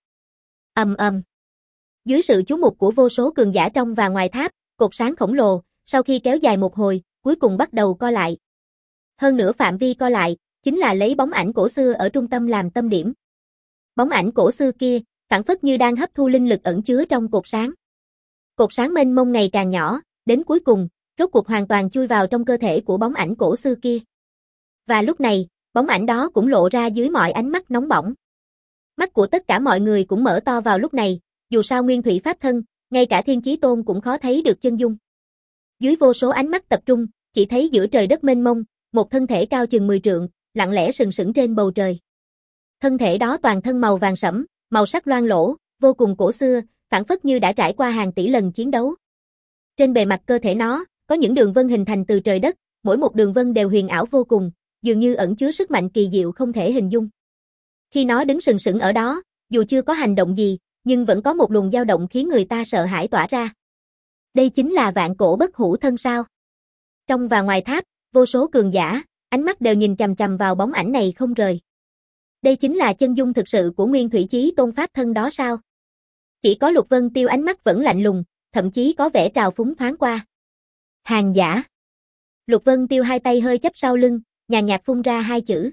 Ầm ầm. Dưới sự chú mục của vô số cường giả trong và ngoài tháp, cột sáng khổng lồ, sau khi kéo dài một hồi, cuối cùng bắt đầu co lại. Hơn nữa phạm vi co lại, chính là lấy bóng ảnh cổ xưa ở trung tâm làm tâm điểm. Bóng ảnh cổ xưa kia, phảng phất như đang hấp thu linh lực ẩn chứa trong cột sáng. Cột sáng mênh mông ngày càng nhỏ, đến cuối cùng, rốt cuộc hoàn toàn chui vào trong cơ thể của bóng ảnh cổ xưa kia. Và lúc này, bóng ảnh đó cũng lộ ra dưới mọi ánh mắt nóng bỏng. Mắt của tất cả mọi người cũng mở to vào lúc này, dù sao nguyên thủy pháp thân, ngay cả Thiên Chí Tôn cũng khó thấy được chân dung. Dưới vô số ánh mắt tập trung, chỉ thấy giữa trời đất mênh mông, một thân thể cao chừng mười trượng, lặng lẽ sừng sững trên bầu trời. Thân thể đó toàn thân màu vàng sẫm, màu sắc loang lổ, vô cùng cổ xưa, phảng phất như đã trải qua hàng tỷ lần chiến đấu. Trên bề mặt cơ thể nó, có những đường vân hình thành từ trời đất, mỗi một đường vân đều huyền ảo vô cùng, dường như ẩn chứa sức mạnh kỳ diệu không thể hình dung. Khi nó đứng sừng sững ở đó, dù chưa có hành động gì, nhưng vẫn có một luồng dao động khiến người ta sợ hãi tỏa ra. Đây chính là vạn cổ bất hủ thân sao? Trong và ngoài tháp, vô số cường giả, ánh mắt đều nhìn chằm chằm vào bóng ảnh này không rời. Đây chính là chân dung thực sự của Nguyên Thủy Chí Tôn pháp thân đó sao? Chỉ có Lục Vân Tiêu ánh mắt vẫn lạnh lùng, thậm chí có vẻ trào phúng thoáng qua. Hàng giả. Lục Vân Tiêu hai tay hơi chắp sau lưng, nhàn nhạt phun ra hai chữ.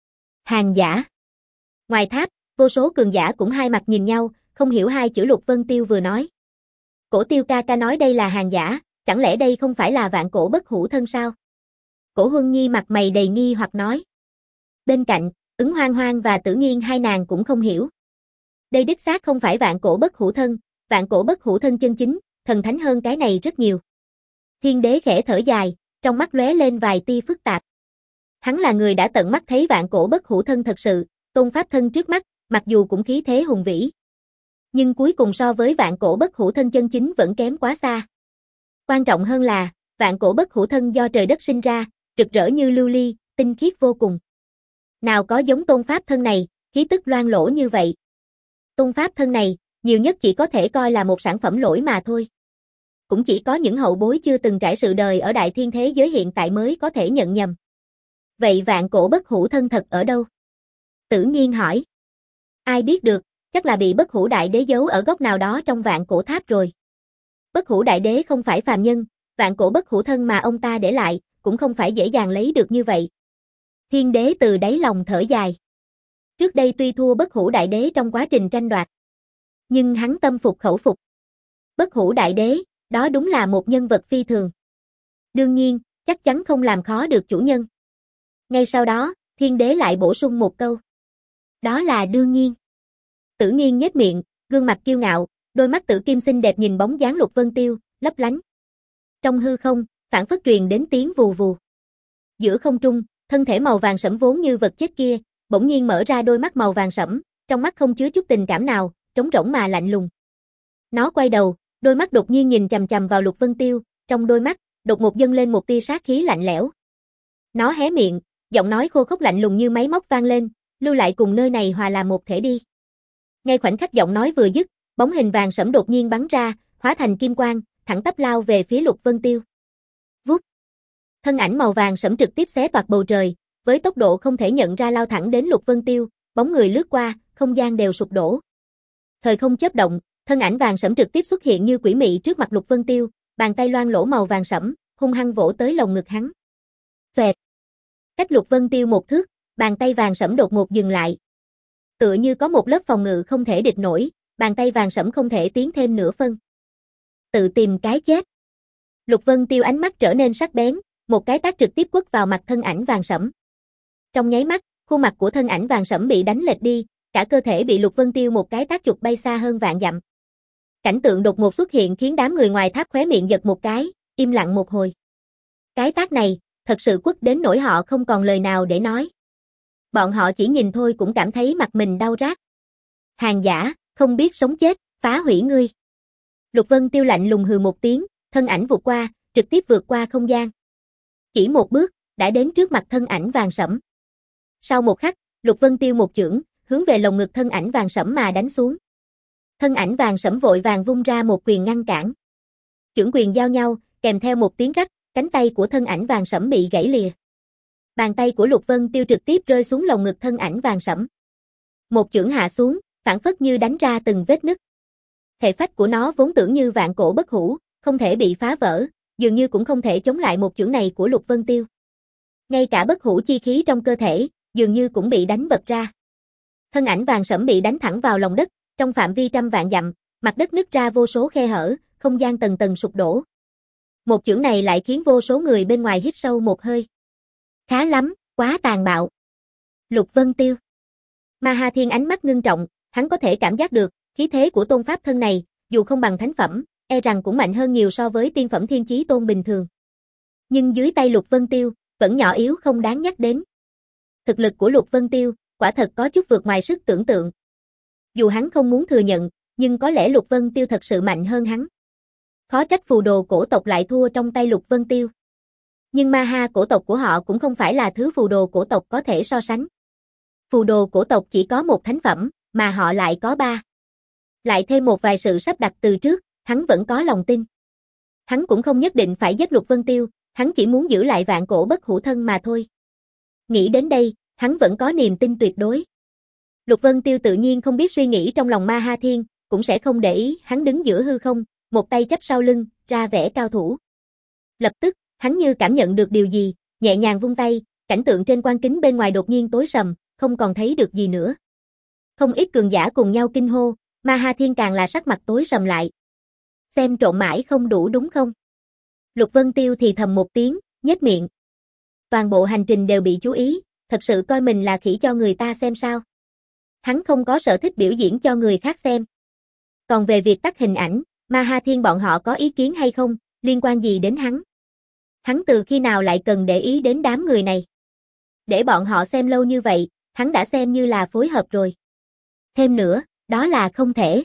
Hàng giả. Ngoài tháp, vô số cường giả cũng hai mặt nhìn nhau, không hiểu hai chữ Lục Vân Tiêu vừa nói. Cổ Tiêu ca ca nói đây là hàng giả, chẳng lẽ đây không phải là vạn cổ bất hủ thân sao? Cổ Huân Nhi mặt mày đầy nghi hoặc nói. Bên cạnh, Ứng Hoang Hoang và Tử Nghiên hai nàng cũng không hiểu. Đây đích xác không phải vạn cổ bất hủ thân, vạn cổ bất hủ thân chân chính, thần thánh hơn cái này rất nhiều. Thiên đế khẽ thở dài, trong mắt lóe lên vài tia phức tạp. Hắn là người đã tận mắt thấy vạn cổ bất hủ thân thật sự, tôn pháp thân trước mắt, mặc dù cũng khí thế hùng vĩ. Nhưng cuối cùng so với vạn cổ bất hủ thân chân chính vẫn kém quá xa. Quan trọng hơn là, vạn cổ bất hủ thân do trời đất sinh ra, rực rỡ như lưu ly, tinh khiết vô cùng. Nào có giống tôn pháp thân này, khí tức loang lổ như vậy. Tôn pháp thân này, nhiều nhất chỉ có thể coi là một sản phẩm lỗi mà thôi. Cũng chỉ có những hậu bối chưa từng trải sự đời ở đại thiên thế giới hiện tại mới có thể nhận nhầm. Vậy vạn cổ bất hủ thân thật ở đâu? Tử Nghiên hỏi. Ai biết được, chắc là bị bất hủ đại đế giấu ở góc nào đó trong vạn cổ tháp rồi. Bất hủ đại đế không phải phàm nhân, vạn cổ bất hủ thân mà ông ta để lại, cũng không phải dễ dàng lấy được như vậy. Thiên đế từ đáy lòng thở dài. Trước đây tuy thua bất hủ đại đế trong quá trình tranh đoạt, nhưng hắn tâm phục khẩu phục. Bất hủ đại đế, đó đúng là một nhân vật phi thường. Đương nhiên, chắc chắn không làm khó được chủ nhân. Ngay sau đó, thiên đế lại bổ sung một câu. Đó là đương nhiên. Tử Nghiên nhếch miệng, gương mặt kiêu ngạo, đôi mắt tử kim xinh đẹp nhìn bóng dáng Lục Vân Tiêu, lấp lánh. Trong hư không, phảng phất truyền đến tiếng vù vù. Giữa không trung, thân thể màu vàng sẫm vốn như vật chết kia, bỗng nhiên mở ra đôi mắt màu vàng sẫm, trong mắt không chứa chút tình cảm nào, trống rỗng mà lạnh lùng. Nó quay đầu, đôi mắt đột nhiên nhìn chằm chằm vào Lục Vân Tiêu, trong đôi mắt, đột ngột dâng lên một tia sát khí lạnh lẽo. Nó hé miệng, giọng nói khô khốc lạnh lùng như máy móc vang lên, lưu lại cùng nơi này hòa làm một thể đi. Ngay khoảnh khắc giọng nói vừa dứt, bóng hình vàng sẫm đột nhiên bắn ra, hóa thành kim quang, thẳng tắp lao về phía Lục Vân Tiêu. Vút. Thân ảnh màu vàng sẫm trực tiếp xé toạc bầu trời, với tốc độ không thể nhận ra lao thẳng đến Lục Vân Tiêu, bóng người lướt qua, không gian đều sụp đổ. Thời không chớp động, thân ảnh vàng sẫm trực tiếp xuất hiện như quỷ mị trước mặt Lục Vân Tiêu, bàn tay loang lỗ màu vàng sẫm, hung hăng vỗ tới lồng ngực hắn. Xoẹt. Cách Lục Vân Tiêu một thước, bàn tay vàng sẫm đột ngột dừng lại. Tựa như có một lớp phòng ngự không thể địch nổi, bàn tay vàng sẫm không thể tiến thêm nửa phân. Tự tìm cái chết. Lục Vân Tiêu ánh mắt trở nên sắc bén, một cái tát trực tiếp quất vào mặt thân ảnh vàng sẫm. Trong nháy mắt, khuôn mặt của thân ảnh vàng sẫm bị đánh lệch đi, cả cơ thể bị Lục Vân Tiêu một cái tát chụp bay xa hơn vạn dặm. Cảnh tượng đột ngột xuất hiện khiến đám người ngoài tháp khóe miệng giật một cái, im lặng một hồi. Cái tát này, thật sự quất đến nỗi họ không còn lời nào để nói. Bọn họ chỉ nhìn thôi cũng cảm thấy mặt mình đau rát. Hàng giả, không biết sống chết, phá hủy ngươi. Lục Vân Tiêu lạnh lùng hừ một tiếng, thân ảnh vụt qua, trực tiếp vượt qua không gian. Chỉ một bước, đã đến trước mặt thân ảnh vàng sẫm. Sau một khắc, Lục Vân Tiêu một chưởng, hướng về lồng ngực thân ảnh vàng sẫm mà đánh xuống. Thân ảnh vàng sẫm vội vàng vung ra một quyền ngăn cản. Chưởng quyền giao nhau, kèm theo một tiếng rắc, cánh tay của thân ảnh vàng sẫm bị gãy lìa. Bàn tay của Lục Vân Tiêu trực tiếp rơi xuống lồng ngực thân ảnh vàng sẫm. Một chưởng hạ xuống, phảng phất như đánh ra từng vết nứt. Thể phách của nó vốn tưởng như vạn cổ bất hủ, không thể bị phá vỡ, dường như cũng không thể chống lại một chưởng này của Lục Vân Tiêu. Ngay cả bất hủ chi khí trong cơ thể, dường như cũng bị đánh bật ra. Thân ảnh vàng sẫm bị đánh thẳng vào lòng đất, trong phạm vi trăm vạn dặm, mặt đất nứt ra vô số khe hở, không gian tầng tầng sụp đổ. Một chưởng này lại khiến vô số người bên ngoài hít sâu một hơi. Khá lắm, quá tàn bạo. Lục Vân Tiêu. Ma Ha Thiên ánh mắt ngưng trọng, hắn có thể cảm giác được, khí thế của tôn pháp thân này, dù không bằng thánh phẩm, e rằng cũng mạnh hơn nhiều so với tiên phẩm thiên chí tôn bình thường. Nhưng dưới tay Lục Vân Tiêu, vẫn nhỏ yếu không đáng nhắc đến. Thực lực của Lục Vân Tiêu, quả thật có chút vượt ngoài sức tưởng tượng. Dù hắn không muốn thừa nhận, nhưng có lẽ Lục Vân Tiêu thật sự mạnh hơn hắn. Khó trách phù đồ cổ tộc lại thua trong tay Lục Vân Tiêu. Nhưng ma ha cổ tộc của họ cũng không phải là thứ phù đồ cổ tộc có thể so sánh. Phù đồ cổ tộc chỉ có một thánh phẩm, mà họ lại có ba. Lại thêm một vài sự sắp đặt từ trước, hắn vẫn có lòng tin. Hắn cũng không nhất định phải giết Lục Vân Tiêu, hắn chỉ muốn giữ lại vạn cổ bất hủ thân mà thôi. Nghĩ đến đây, hắn vẫn có niềm tin tuyệt đối. Lục Vân Tiêu tự nhiên không biết suy nghĩ trong lòng Ma Ha Thiên, cũng sẽ không để ý, hắn đứng giữa hư không, một tay chắp sau lưng, ra vẻ cao thủ. Lập tức, hắn như cảm nhận được điều gì, nhẹ nhàng vung tay, cảnh tượng trên quan kính bên ngoài đột nhiên tối sầm, không còn thấy được gì nữa. Không ít cường giả cùng nhau kinh hô, Ma Ha Thiên càng là sắc mặt tối sầm lại. Xem trộm mãi không đủ đúng không? Lục Vân Tiêu thì thầm một tiếng, nhếch miệng. Toàn bộ hành trình đều bị chú ý, thật sự coi mình là khỉ cho người ta xem sao. Hắn không có sở thích biểu diễn cho người khác xem. Còn về việc tắt hình ảnh, Ma Ha Thiên bọn họ có ý kiến hay không, liên quan gì đến hắn? Hắn từ khi nào lại cần để ý đến đám người này? Để bọn họ xem lâu như vậy, hắn đã xem như là phối hợp rồi. Thêm nữa, đó là không thể.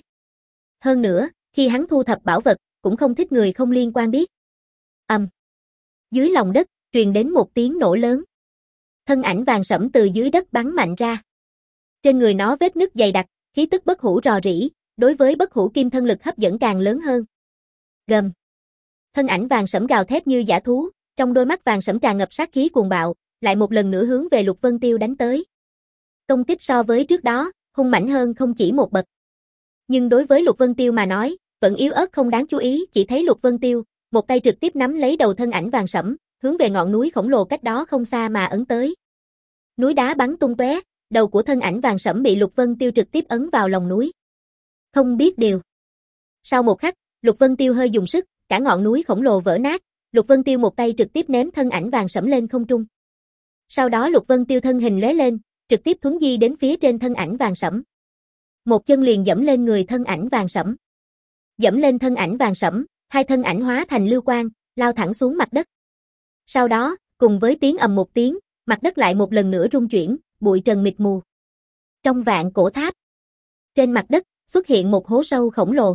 Hơn nữa, khi hắn thu thập bảo vật, cũng không thích người không liên quan biết. Ầm. Um. Dưới lòng đất, truyền đến một tiếng nổ lớn. Thân ảnh vàng sẫm từ dưới đất bắn mạnh ra. Trên người nó vết nứt dày đặc, khí tức bất hủ rò rỉ, đối với bất hủ kim thân lực hấp dẫn càng lớn hơn. Gầm. Thân ảnh vàng sẫm gào thét như dã thú, trong đôi mắt vàng sẫm tràn ngập sát khí cuồng bạo, lại một lần nữa hướng về Lục Vân Tiêu đánh tới. Công kích so với trước đó, hung mãnh hơn không chỉ một bậc. Nhưng đối với Lục Vân Tiêu mà nói, vẫn yếu ớt không đáng chú ý, chỉ thấy Lục Vân Tiêu, một tay trực tiếp nắm lấy đầu thân ảnh vàng sẫm, hướng về ngọn núi khổng lồ cách đó không xa mà ấn tới. Núi đá bắn tung tóe, đầu của thân ảnh vàng sẫm bị Lục Vân Tiêu trực tiếp ấn vào lòng núi. Không biết điều. Sau một khắc, Lục Vân Tiêu hơi dùng sức, cả ngọn núi khổng lồ vỡ nát, Lục Vân Tiêu một tay trực tiếp ném thân ảnh vàng sẫm lên không trung. Sau đó Lục Vân Tiêu thân hình lóe lên, trực tiếp thuấn di đến phía trên thân ảnh vàng sẫm. Một chân liền dẫm lên người thân ảnh vàng sẫm. Dẫm lên thân ảnh vàng sẫm, hai thân ảnh hóa thành lưu quang, lao thẳng xuống mặt đất. Sau đó, cùng với tiếng ầm một tiếng, mặt đất lại một lần nữa rung chuyển, bụi trần mịt mù. Trong vạn cổ tháp, trên mặt đất xuất hiện một hố sâu khổng lồ.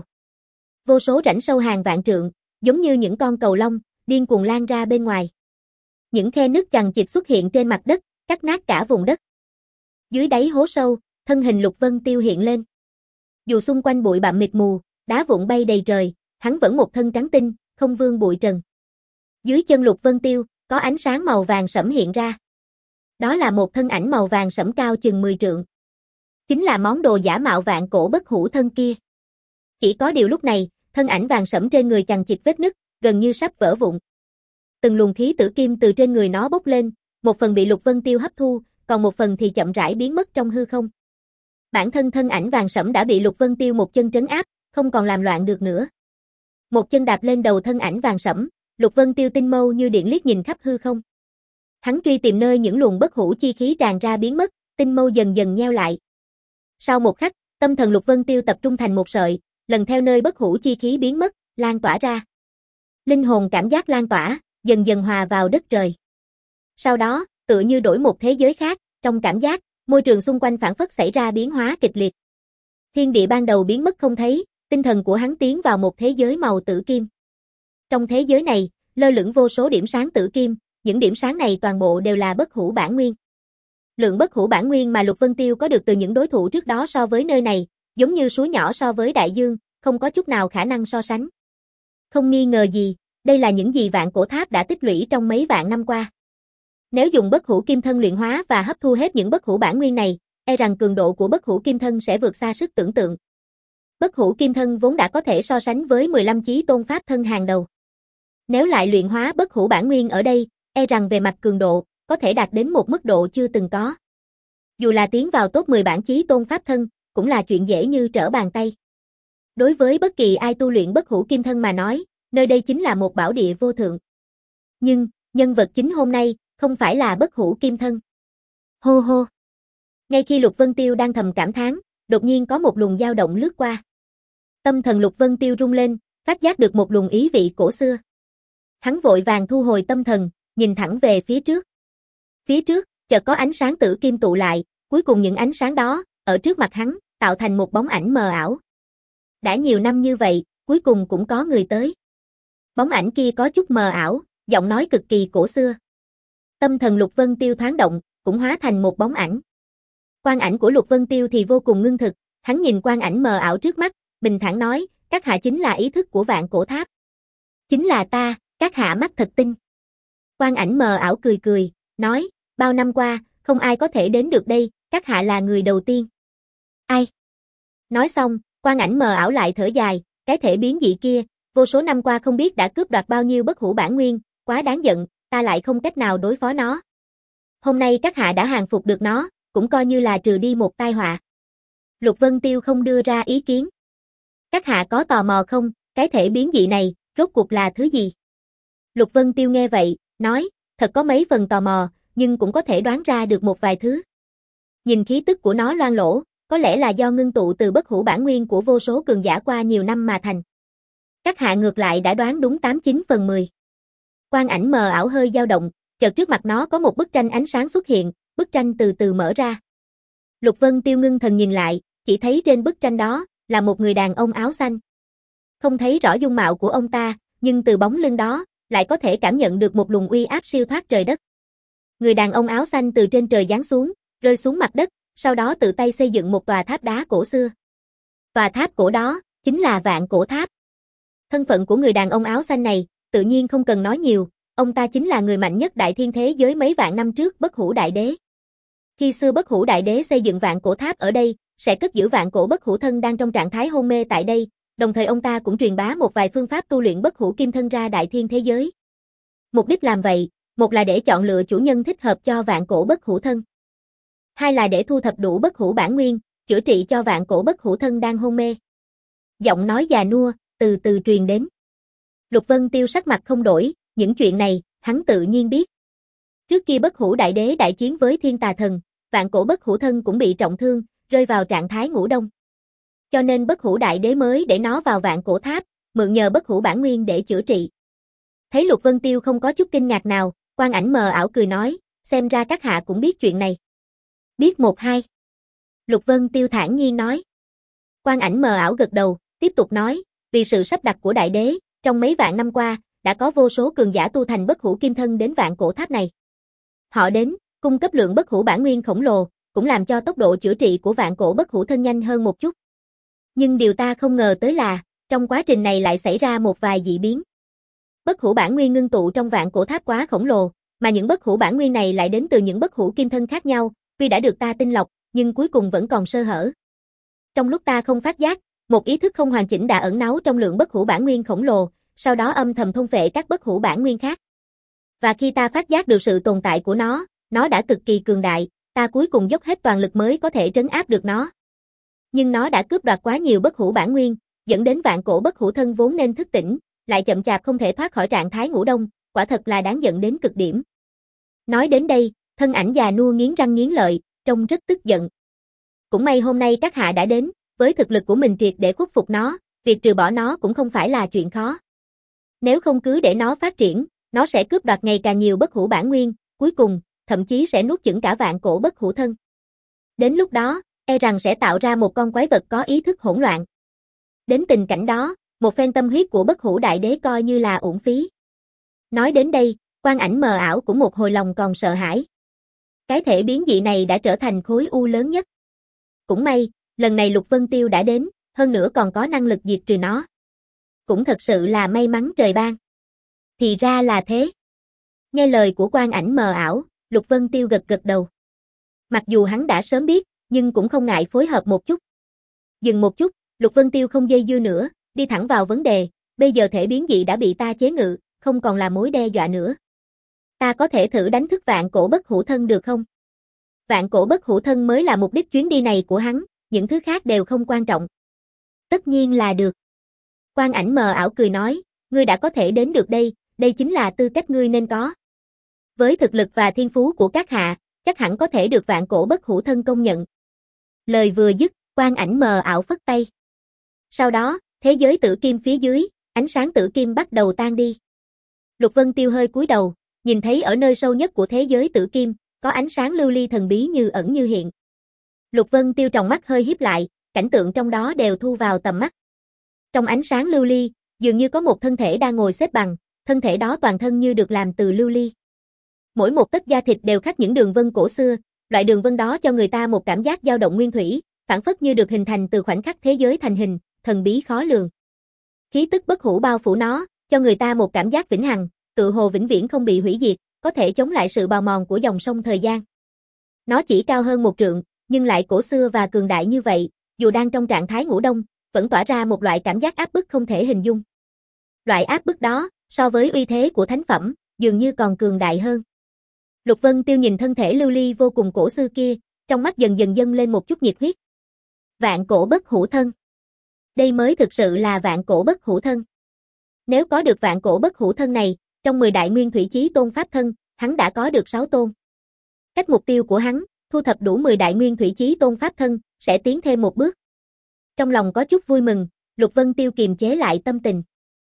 Vô số rãnh sâu hàng vạn trượng, giống như những con cầu long, điên cuồng lan ra bên ngoài. Những khe nứt chằng chịt xuất hiện trên mặt đất, cắt nát cả vùng đất. Dưới đáy hố sâu, thân hình Lục Vân Tiêu hiện lên. Dù xung quanh bụi bặm mịt mù, đá vụn bay đầy trời, hắn vẫn một thân trắng tinh, không vương bụi trần. Dưới chân Lục Vân Tiêu, có ánh sáng màu vàng sẫm hiện ra. Đó là một thân ảnh màu vàng sẫm cao chừng mười trượng. Chính là món đồ giả mạo vạn cổ bất hủ thân kia. Chỉ có điều lúc này, thân ảnh vàng sẫm trên người chằng chịt vết nứt, gần như sắp vỡ vụn. Từng luồng khí tử kim từ trên người nó bốc lên, một phần bị Lục Vân Tiêu hấp thu, còn một phần thì chậm rãi biến mất trong hư không. Bản thân thân ảnh vàng sẫm đã bị Lục Vân Tiêu một chân trấn áp, không còn làm loạn được nữa. Một chân đạp lên đầu thân ảnh vàng sẫm, Lục Vân Tiêu tinh mâu như điện liếc nhìn khắp hư không. Hắn truy tìm nơi những luồng bất hủ chi khí tràn ra biến mất, tinh mâu dần dần nheo lại. Sau một khắc, tâm thần Lục Vân Tiêu tập trung thành một sợi, lần theo nơi bất hủ chi khí biến mất, lan tỏa ra. Linh hồn cảm giác lan tỏa, dần dần hòa vào đất trời. Sau đó, tựa như đổi một thế giới khác, trong cảm giác, môi trường xung quanh phản phất xảy ra biến hóa kịch liệt. Thiên địa ban đầu biến mất không thấy, tinh thần của hắn tiến vào một thế giới màu tử kim. Trong thế giới này, lơ lửng vô số điểm sáng tử kim, những điểm sáng này toàn bộ đều là bất hủ bản nguyên. Lượng bất hủ bản nguyên mà Lục Vân Tiêu có được từ những đối thủ trước đó so với nơi này, giống như suối nhỏ so với đại dương, không có chút nào khả năng so sánh. Không nghi ngờ gì, đây là những gì vạn cổ tháp đã tích lũy trong mấy vạn năm qua. Nếu dùng bất hủ kim thân luyện hóa và hấp thu hết những bất hủ bản nguyên này, e rằng cường độ của bất hủ kim thân sẽ vượt xa sức tưởng tượng. Bất hủ kim thân vốn đã có thể so sánh với mười lăm chí tôn pháp thân hàng đầu. Nếu lại luyện hóa bất hủ bản nguyên ở đây, e rằng về mặt cường độ, có thể đạt đến một mức độ chưa từng có. Dù là tiến vào top mười bản chí tôn pháp thân, cũng là chuyện dễ như trở bàn tay. Đối với bất kỳ ai tu luyện bất hủ kim thân mà nói, nơi đây chính là một bảo địa vô thượng. Nhưng, nhân vật chính hôm nay, không phải là bất hủ kim thân. Hô hô. Ngay khi Lục Vân Tiêu đang thầm cảm thán, đột nhiên có một luồng dao động lướt qua. Tâm thần Lục Vân Tiêu rung lên, phát giác được một luồng ý vị cổ xưa. Hắn vội vàng thu hồi tâm thần, nhìn thẳng về phía trước. Phía trước, chợt có ánh sáng tử kim tụ lại, cuối cùng những ánh sáng đó, ở trước mặt hắn, tạo thành một bóng ảnh mờ ảo. Đã nhiều năm như vậy, cuối cùng cũng có người tới. Bóng ảnh kia có chút mờ ảo, giọng nói cực kỳ cổ xưa. Tâm thần Lục Vân Tiêu thoáng động, cũng hóa thành một bóng ảnh. Quang ảnh của Lục Vân Tiêu thì vô cùng ngưng thực, hắn nhìn quang ảnh mờ ảo trước mắt, bình thản nói, các hạ chính là ý thức của vạn cổ tháp. Chính là ta, các hạ mắt thật tinh. Quang ảnh mờ ảo cười cười, nói, bao năm qua, không ai có thể đến được đây, các hạ là người đầu tiên. Ai? Nói xong, quang ảnh mờ ảo lại thở dài, cái thể biến dị kia, vô số năm qua không biết đã cướp đoạt bao nhiêu bất hủ bản nguyên, quá đáng giận, ta lại không cách nào đối phó nó. Hôm nay các hạ đã hàng phục được nó, cũng coi như là trừ đi một tai họa. Lục Vân Tiêu không đưa ra ý kiến. Các hạ có tò mò không, cái thể biến dị này, rốt cuộc là thứ gì? Lục Vân Tiêu nghe vậy, nói, thật có mấy phần tò mò, nhưng cũng có thể đoán ra được một vài thứ. Nhìn khí tức của nó loang lỗ, có lẽ là do ngưng tụ từ bất hủ bản nguyên của vô số cường giả qua nhiều năm mà thành. Các hạ ngược lại đã đoán đúng tám chín phần mười. Quang ảnh mờ ảo hơi dao động, chợt trước mặt nó có một bức tranh ánh sáng xuất hiện, bức tranh từ từ mở ra. Lục Vân Tiêu ngưng thần nhìn lại, chỉ thấy trên bức tranh đó là một người đàn ông áo xanh. Không thấy rõ dung mạo của ông ta, nhưng từ bóng lưng đó lại có thể cảm nhận được một luồng uy áp siêu thoát trời đất. Người đàn ông áo xanh từ trên trời giáng xuống, rơi xuống mặt đất, sau đó tự tay xây dựng một tòa tháp đá cổ xưa. Tòa tháp cổ đó chính là Vạn Cổ Tháp. Thân phận của người đàn ông áo xanh này, tự nhiên không cần nói nhiều, ông ta chính là người mạnh nhất đại thiên thế giới mấy vạn năm trước Bất Hủ Đại Đế. Khi xưa Bất Hủ Đại Đế xây dựng Vạn Cổ Tháp ở đây, sẽ cất giữ vạn cổ bất hủ thân đang trong trạng thái hôn mê tại đây, đồng thời ông ta cũng truyền bá một vài phương pháp tu luyện bất hủ kim thân ra đại thiên thế giới. Mục đích làm vậy, một là để chọn lựa chủ nhân thích hợp cho vạn cổ bất hủ thân. Hai là để thu thập đủ bất hủ bản nguyên, chữa trị cho vạn cổ bất hủ thân đang hôn mê. Giọng nói già nua, từ từ truyền đến. Lục Vân Tiêu sắc mặt không đổi, những chuyện này, hắn tự nhiên biết. Trước kia Bất Hủ Đại Đế đại chiến với Thiên Tà Thần, vạn cổ bất hủ thân cũng bị trọng thương, rơi vào trạng thái ngủ đông. Cho nên Bất Hủ Đại Đế mới để nó vào Vạn Cổ Tháp, mượn nhờ bất hủ bản nguyên để chữa trị. Thấy Lục Vân Tiêu không có chút kinh ngạc nào, quang ảnh mờ ảo cười nói, xem ra các hạ cũng biết chuyện này. Biết một hai. Lục Vân Tiêu thản nhiên nói. Quang ảnh mờ ảo gật đầu, tiếp tục nói, vì sự sắp đặt của Đại Đế, trong mấy vạn năm qua, đã có vô số cường giả tu thành bất hủ kim thân đến Vạn Cổ Tháp này. Họ đến, cung cấp lượng bất hủ bản nguyên khổng lồ, cũng làm cho tốc độ chữa trị của vạn cổ bất hủ thân nhanh hơn một chút. Nhưng điều ta không ngờ tới là, trong quá trình này lại xảy ra một vài dị biến. Bất hủ bản nguyên ngưng tụ trong Vạn Cổ Tháp quá khổng lồ, mà những bất hủ bản nguyên này lại đến từ những bất hủ kim thân khác nhau, tuy đã được ta tinh lọc, nhưng cuối cùng vẫn còn sơ hở. Trong lúc ta không phát giác, một ý thức không hoàn chỉnh đã ẩn náu trong lượng bất hủ bản nguyên khổng lồ, sau đó âm thầm thôn phệ các bất hủ bản nguyên khác. Và khi ta phát giác được sự tồn tại của nó, nó đã cực kỳ cường đại, ta cuối cùng dốc hết toàn lực mới có thể trấn áp được nó. Nhưng nó đã cướp đoạt quá nhiều bất hủ bản nguyên, dẫn đến vạn cổ bất hủ thân vốn nên thức tỉnh, lại chậm chạp không thể thoát khỏi trạng thái ngủ đông, quả thật là đáng giận đến cực điểm. Nói đến đây, thân ảnh già nua nghiến răng nghiến lợi, trông rất tức giận. Cũng may hôm nay các hạ đã đến, với thực lực của mình triệt để khuất phục nó, việc trừ bỏ nó cũng không phải là chuyện khó. Nếu không cứ để nó phát triển, nó sẽ cướp đoạt ngày càng nhiều bất hủ bản nguyên, cuối cùng, thậm chí sẽ nuốt chửng cả vạn cổ bất hủ thân. Đến lúc đó, e rằng sẽ tạo ra một con quái vật có ý thức hỗn loạn. Đến tình cảnh đó, một phen tâm huyết của Bất Hủ Đại Đế coi như là uổng phí. Nói đến đây, Quang ảnh mờ ảo cũng một hồi lòng còn sợ hãi. Cái thể biến dị này đã trở thành khối u lớn nhất. Cũng may, lần này Lục Vân Tiêu đã đến, hơn nữa còn có năng lực diệt trừ nó. Cũng thật sự là may mắn trời ban. Thì ra là thế. Nghe lời của quang ảnh mờ ảo, Lục Vân Tiêu gật gật đầu. Mặc dù hắn đã sớm biết, nhưng cũng không ngại phối hợp một chút. Dừng một chút, Lục Vân Tiêu không dây dưa nữa, đi thẳng vào vấn đề, bây giờ thể biến dị đã bị ta chế ngự, không còn là mối đe dọa nữa. Ta có thể thử đánh thức vạn cổ bất hủ thân được không? Vạn cổ bất hủ thân mới là mục đích chuyến đi này của hắn, những thứ khác đều không quan trọng. Tất nhiên là được. Quang ảnh mờ ảo cười nói, ngươi đã có thể đến được đây, đây chính là tư cách ngươi nên có. Với thực lực và thiên phú của các hạ, chắc hẳn có thể được vạn cổ bất hủ thân công nhận. Lời vừa dứt, quang ảnh mờ ảo phất tay. Sau đó, thế giới tử kim phía dưới, ánh sáng tử kim bắt đầu tan đi. Lục Vân Tiêu hơi cúi đầu, nhìn thấy ở nơi sâu nhất của thế giới tử kim, có ánh sáng lưu ly thần bí như ẩn như hiện. Lục Vân Tiêu tròng mắt hơi híp lại, cảnh tượng trong đó đều thu vào tầm mắt. Trong ánh sáng lưu ly, dường như có một thân thể đang ngồi xếp bằng, thân thể đó toàn thân như được làm từ lưu ly. Mỗi một tấc da thịt đều khắc những đường vân cổ xưa, loại đường vân đó cho người ta một cảm giác dao động nguyên thủy, phảng phất như được hình thành từ khoảnh khắc thế giới thành hình, thần bí khó lường. Khí tức bất hủ bao phủ nó, cho người ta một cảm giác vĩnh hằng, tự hồ vĩnh viễn không bị hủy diệt, có thể chống lại sự bào mòn của dòng sông thời gian. Nó chỉ cao hơn một trượng, nhưng lại cổ xưa và cường đại như vậy, dù đang trong trạng thái ngủ đông, vẫn tỏa ra một loại cảm giác áp bức không thể hình dung. Loại áp bức đó, so với uy thế của thánh phẩm, dường như còn cường đại hơn. Lục Vân Tiêu nhìn thân thể lưu ly vô cùng cổ xưa kia, trong mắt dần dần dâng lên một chút nhiệt huyết. Vạn cổ bất hủ thân. Đây mới thực sự là vạn cổ bất hủ thân. Nếu có được vạn cổ bất hủ thân này, trong mười đại nguyên thủy chí tôn pháp thân, hắn đã có được sáu tôn. Cách mục tiêu của hắn, thu thập đủ mười đại nguyên thủy chí tôn pháp thân, sẽ tiến thêm một bước. Trong lòng có chút vui mừng, Lục Vân Tiêu kiềm chế lại tâm tình.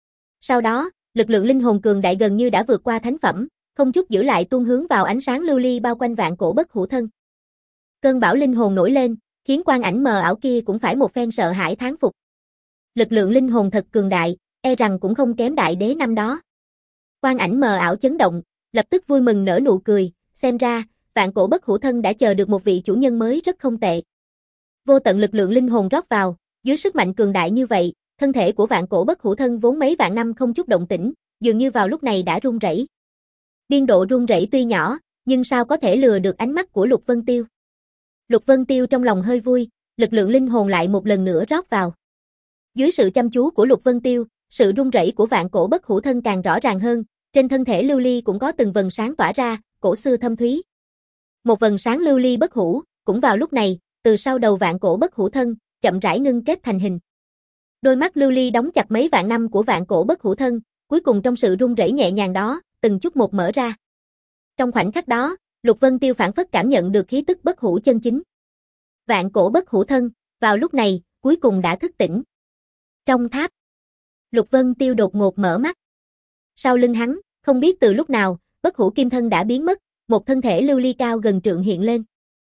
Sau đó, lực lượng linh hồn cường đại gần như đã vượt qua thánh phẩm, không chút giữ lại tuôn hướng vào ánh sáng lưu ly bao quanh vạn cổ bất hủ thân. Cơn bão linh hồn nổi lên, khiến quang ảnh mờ ảo kia cũng phải một phen sợ hãi thán phục. Lực lượng linh hồn thật cường đại, e rằng cũng không kém đại đế năm đó. Quang ảnh mờ ảo chấn động, lập tức vui mừng nở nụ cười, xem ra, vạn cổ bất hủ thân đã chờ được một vị chủ nhân mới rất không tệ. Vô tận lực lượng linh hồn rót vào, dưới sức mạnh cường đại như vậy, thân thể của vạn cổ bất hủ thân vốn mấy vạn năm không chút động tĩnh, dường như vào lúc này đã run rẩy. Biên độ run rẩy tuy nhỏ, nhưng sao có thể lừa được ánh mắt của Lục Vân Tiêu. Lục Vân Tiêu trong lòng hơi vui, lực lượng linh hồn lại một lần nữa rót vào. Dưới sự chăm chú của Lục Vân Tiêu, sự run rẩy của vạn cổ bất hủ thân càng rõ ràng hơn, trên thân thể lưu ly cũng có từng vầng sáng tỏa ra, cổ xưa thâm thúy. Một vầng sáng lưu ly bất hủ, cũng vào lúc này, từ sau đầu vạn cổ bất hủ thân, chậm rãi ngưng kết thành hình. Đôi mắt lưu ly đóng chặt mấy vạn năm của vạn cổ bất hủ thân, cuối cùng trong sự run rẩy nhẹ nhàng đó, từng chút một mở ra. Trong khoảnh khắc đó, Lục Vân Tiêu phảng phất cảm nhận được khí tức bất hủ chân chính. Vạn cổ bất hủ thân, vào lúc này, cuối cùng đã thức tỉnh. Trong tháp, Lục Vân Tiêu đột ngột mở mắt. Sau lưng hắn, không biết từ lúc nào, bất hủ kim thân đã biến mất, một thân thể lưu ly cao gần trượng hiện lên.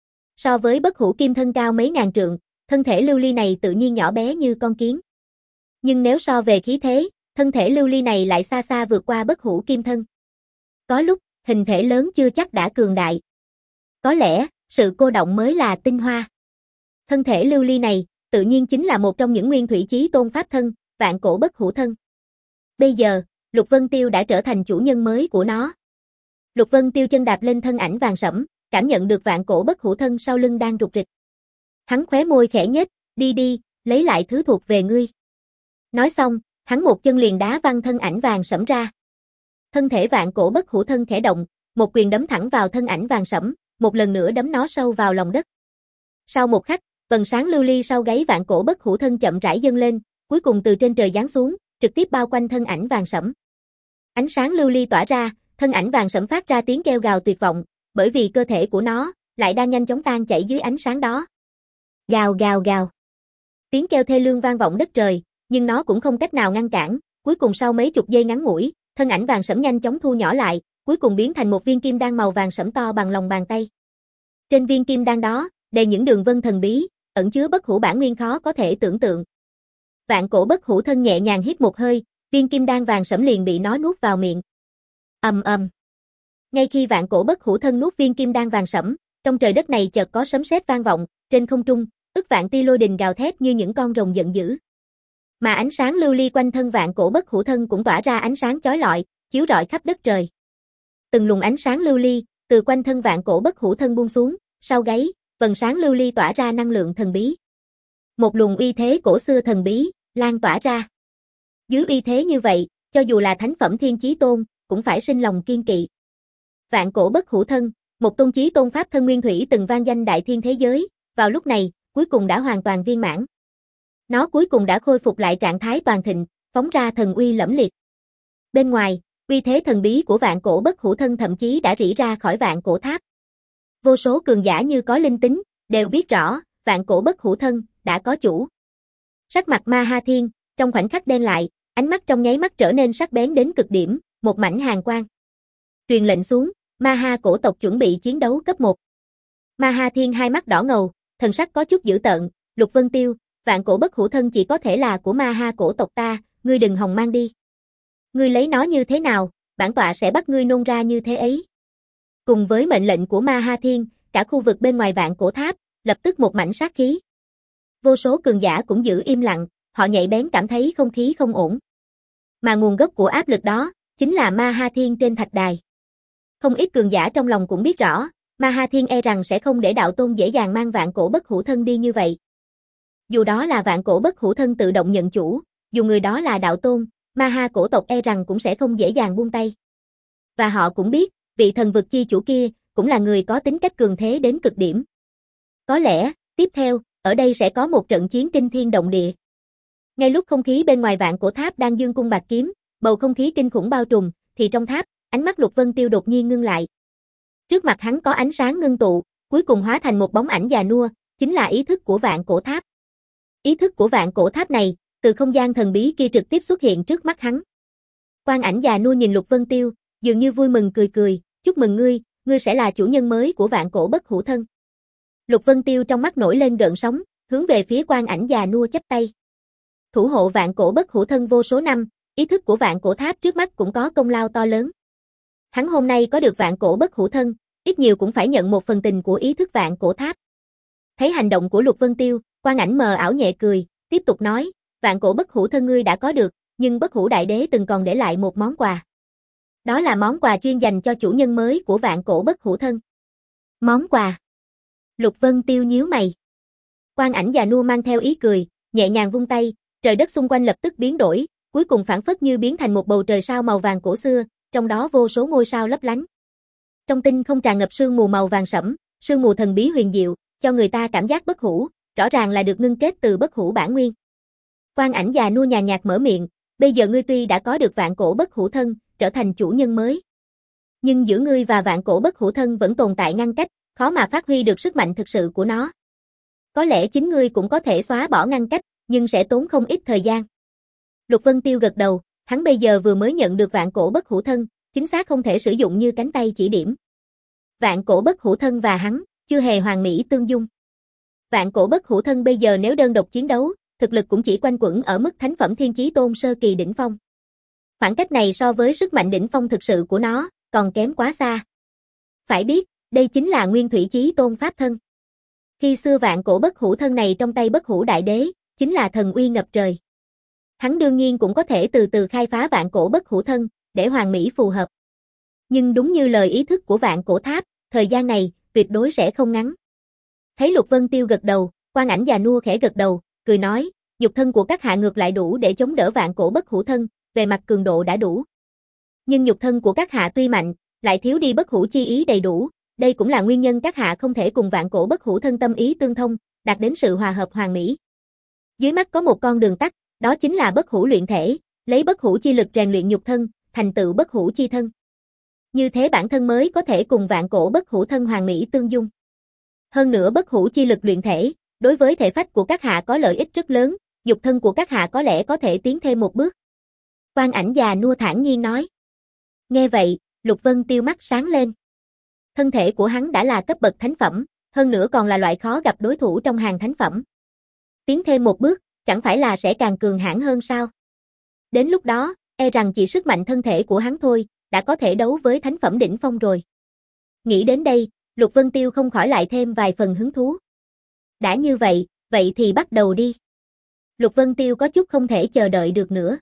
So với bất hủ kim thân cao mấy ngàn trượng, thân thể lưu ly này tự nhiên nhỏ bé như con kiến. Nhưng nếu so về khí thế, thân thể lưu ly này lại xa xa vượt qua bất hủ kim thân. Có lúc, hình thể lớn chưa chắc đã cường đại. Có lẽ, sự cô động mới là tinh hoa. Thân thể lưu ly này, tự nhiên chính là một trong những nguyên thủy chí tôn pháp thân, vạn cổ bất hủ thân. Bây giờ, Lục Vân Tiêu đã trở thành chủ nhân mới của nó. Lục Vân Tiêu chân đạp lên thân ảnh vàng sẫm, cảm nhận được vạn cổ bất hủ thân sau lưng đang rục rịch. Hắn khóe môi khẽ nhếch, đi đi, lấy lại thứ thuộc về ngươi. Nói xong, hắn một chân liền đá văng thân ảnh vàng sẫm ra. Thân thể vạn cổ bất hủ thân khẽ động, một quyền đấm thẳng vào thân ảnh vàng sẫm, một lần nữa đấm nó sâu vào lòng đất. Sau một khắc, vầng sáng lưu ly sau gáy vạn cổ bất hủ thân chậm rãi dâng lên, cuối cùng từ trên trời giáng xuống, trực tiếp bao quanh thân ảnh vàng sẫm. Ánh sáng lưu ly tỏa ra, thân ảnh vàng sẫm phát ra tiếng kêu gào tuyệt vọng, bởi vì cơ thể của nó lại đang nhanh chóng tan chảy dưới ánh sáng đó. Gào gào gào. Tiếng kêu thê lương vang vọng đất trời, nhưng nó cũng không cách nào ngăn cản, cuối cùng sau mấy chục giây ngắn ngủi, thân ảnh vàng sẫm nhanh chóng thu nhỏ lại, cuối cùng biến thành một viên kim đan màu vàng sẫm to bằng lòng bàn tay. Trên viên kim đan đó, đầy những đường vân thần bí, ẩn chứa bất hủ bản nguyên khó có thể tưởng tượng. Vạn cổ bất hủ thân nhẹ nhàng hít một hơi, viên kim đan vàng sẫm liền bị nó nuốt vào miệng. Ầm ầm. Ngay khi vạn cổ bất hủ thân nuốt viên kim đan vàng sẫm, trong trời đất này chợt có sấm sét vang vọng, trên không trung, ức vạn tia lôi đình gào thét như những con rồng giận dữ. Mà ánh sáng lưu ly quanh thân vạn cổ bất hủ thân cũng tỏa ra ánh sáng chói lọi, chiếu rọi khắp đất trời. Từng luồng ánh sáng lưu ly từ quanh thân vạn cổ bất hủ thân buông xuống, sau gáy, vầng sáng lưu ly tỏa ra năng lượng thần bí. Một luồng uy thế cổ xưa thần bí lan tỏa ra. Dưới uy thế như vậy, cho dù là thánh phẩm thiên chí tôn, cũng phải sinh lòng kiên kỵ. Vạn cổ bất hủ thân, một tôn chí tôn pháp thân nguyên thủy từng vang danh đại thiên thế giới, vào lúc này, cuối cùng đã hoàn toàn viên mãn. Nó cuối cùng đã khôi phục lại trạng thái toàn thịnh, phóng ra thần uy lẫm liệt. Bên ngoài, uy thế thần bí của vạn cổ bất hủ thân thậm chí đã rỉ ra khỏi vạn cổ tháp. Vô số cường giả như có linh tính, đều biết rõ, vạn cổ bất hủ thân đã có chủ. Sắc mặt Ma Ha Thiên, trong khoảnh khắc đen lại, ánh mắt trong nháy mắt trở nên sắc bén đến cực điểm, một mảnh hàn quang. Truyền lệnh xuống, Ma Ha cổ tộc chuẩn bị chiến đấu cấp một. Ma Ha Thiên hai mắt đỏ ngầu, thần sắc có chút dữ tợn, Lục Vân Tiêu, vạn cổ bất hủ thân chỉ có thể là của Ma Ha cổ tộc ta, ngươi đừng hòng mang đi. Ngươi lấy nó như thế nào, bản tọa sẽ bắt ngươi nôn ra như thế ấy. Cùng với mệnh lệnh của Ma Ha Thiên, cả khu vực bên ngoài vạn cổ tháp, lập tức một mảnh sát khí. Vô số cường giả cũng giữ im lặng, họ nhạy bén cảm thấy không khí không ổn. Mà nguồn gốc của áp lực đó, chính là Ma Ha Thiên trên thạch đài. Không ít cường giả trong lòng cũng biết rõ, Ma Ha Thiên e rằng sẽ không để đạo tôn dễ dàng mang vạn cổ bất hủ thân đi như vậy. Dù đó là vạn cổ bất hủ thân tự động nhận chủ, dù người đó là đạo tôn, Ma Ha cổ tộc e rằng cũng sẽ không dễ dàng buông tay. Và họ cũng biết, vị thần vực chi chủ kia, cũng là người có tính cách cường thế đến cực điểm. Có lẽ, tiếp theo, ở đây sẽ có một trận chiến kinh thiên động địa. Ngay lúc không khí bên ngoài vạn cổ tháp đang dương cung bạt kiếm, bầu không khí kinh khủng bao trùm, thì trong tháp, ánh mắt Lục Vân Tiêu đột nhiên ngưng lại. Trước mặt hắn có ánh sáng ngưng tụ, cuối cùng hóa thành một bóng ảnh già nua, chính là ý thức của vạn cổ tháp. Ý thức của vạn cổ tháp này, từ không gian thần bí kia trực tiếp xuất hiện trước mắt hắn. Quan ảnh già nua nhìn Lục Vân Tiêu, dường như vui mừng cười cười, chúc mừng ngươi, ngươi sẽ là chủ nhân mới của vạn cổ bất hủ thân. Lục Vân Tiêu trong mắt nổi lên gợn sóng, hướng về phía quan ảnh già nua chắp tay. Thủ hộ vạn cổ bất hủ thân vô số năm, ý thức của vạn cổ tháp trước mắt cũng có công lao to lớn. Hắn hôm nay có được vạn cổ bất hủ thân, ít nhiều cũng phải nhận một phần tình của ý thức vạn cổ tháp. Thấy hành động của Lục Vân Tiêu, quan ảnh mờ ảo nhẹ cười, tiếp tục nói, vạn cổ bất hủ thân ngươi đã có được, nhưng bất hủ đại đế từng còn để lại một món quà. Đó là món quà chuyên dành cho chủ nhân mới của vạn cổ bất hủ thân. Món quà? Lục Vân Tiêu nhíu mày. Quan ảnh già nua mang theo ý cười, nhẹ nhàng vung tay, trời đất xung quanh lập tức biến đổi, cuối cùng phản phất như biến thành một bầu trời sao màu vàng cổ xưa, trong đó vô số ngôi sao lấp lánh. Trong tinh không tràn ngập sương mù màu vàng sẫm, sương mù thần bí huyền diệu, cho người ta cảm giác bất hủ, rõ ràng là được ngưng kết từ bất hủ bản nguyên. Quan ảnh già nua nhàn nhạt mở miệng, bây giờ ngươi tuy đã có được vạn cổ bất hủ thân, trở thành chủ nhân mới. Nhưng giữa ngươi và vạn cổ bất hủ thân vẫn tồn tại ngăn cách, khó mà phát huy được sức mạnh thực sự của nó. Có lẽ chính ngươi cũng có thể xóa bỏ ngăn cách, nhưng sẽ tốn không ít thời gian. Lục Vân Tiêu gật đầu, hắn bây giờ vừa mới nhận được vạn cổ bất hủ thân, chính xác không thể sử dụng như cánh tay chỉ điểm. Vạn cổ bất hủ thân và hắn, chưa hề hoàn mỹ tương dung. Vạn cổ bất hủ thân bây giờ nếu đơn độc chiến đấu, thực lực cũng chỉ quanh quẩn ở mức thánh phẩm thiên chí tôn sơ kỳ đỉnh phong. Khoảng cách này so với sức mạnh đỉnh phong thực sự của nó, còn kém quá xa. Phải biết, đây chính là nguyên thủy chí tôn pháp thân. Khi xưa vạn cổ bất hủ thân này trong tay bất hủ đại đế, chính là thần uy ngập trời. Hắn đương nhiên cũng có thể từ từ khai phá vạn cổ bất hủ thân, để hoàn mỹ phù hợp. Nhưng đúng như lời ý thức của vạn cổ tháp, thời gian này, tuyệt đối sẽ không ngắn. Thấy Lục Vân Tiêu gật đầu, quan ảnh già nua khẽ gật đầu, cười nói, nhục thân của các hạ ngược lại đủ để chống đỡ vạn cổ bất hủ thân, về mặt cường độ đã đủ. Nhưng nhục thân của các hạ tuy mạnh, lại thiếu đi bất hủ chi ý đầy đủ, đây cũng là nguyên nhân các hạ không thể cùng vạn cổ bất hủ thân tâm ý tương thông, đạt đến sự hòa hợp hoàn mỹ. Dưới mắt có một con đường tắt, đó chính là bất hủ luyện thể, lấy bất hủ chi lực rèn luyện nhục thân, thành tựu bất hủ chi thân. Như thế bản thân mới có thể cùng vạn cổ bất hủ thân hoàn mỹ tương dung. Hơn nữa bất hủ chi lực luyện thể, đối với thể phách của các hạ có lợi ích rất lớn, nhục thân của các hạ có lẽ có thể tiến thêm một bước. Quan ảnh già nua thản nhiên nói. Nghe vậy, Lục Vân Tiêu mắt sáng lên. Thân thể của hắn đã là cấp bậc thánh phẩm, hơn nữa còn là loại khó gặp đối thủ trong hàng thánh phẩm. Tiến thêm một bước, chẳng phải là sẽ càng cường hãn hơn sao? Đến lúc đó, e rằng chỉ sức mạnh thân thể của hắn thôi, đã có thể đấu với thánh phẩm đỉnh phong rồi. Nghĩ đến đây, Lục Vân Tiêu không khỏi lại thêm vài phần hứng thú. Đã như vậy, vậy thì bắt đầu đi. Lục Vân Tiêu có chút không thể chờ đợi được nữa.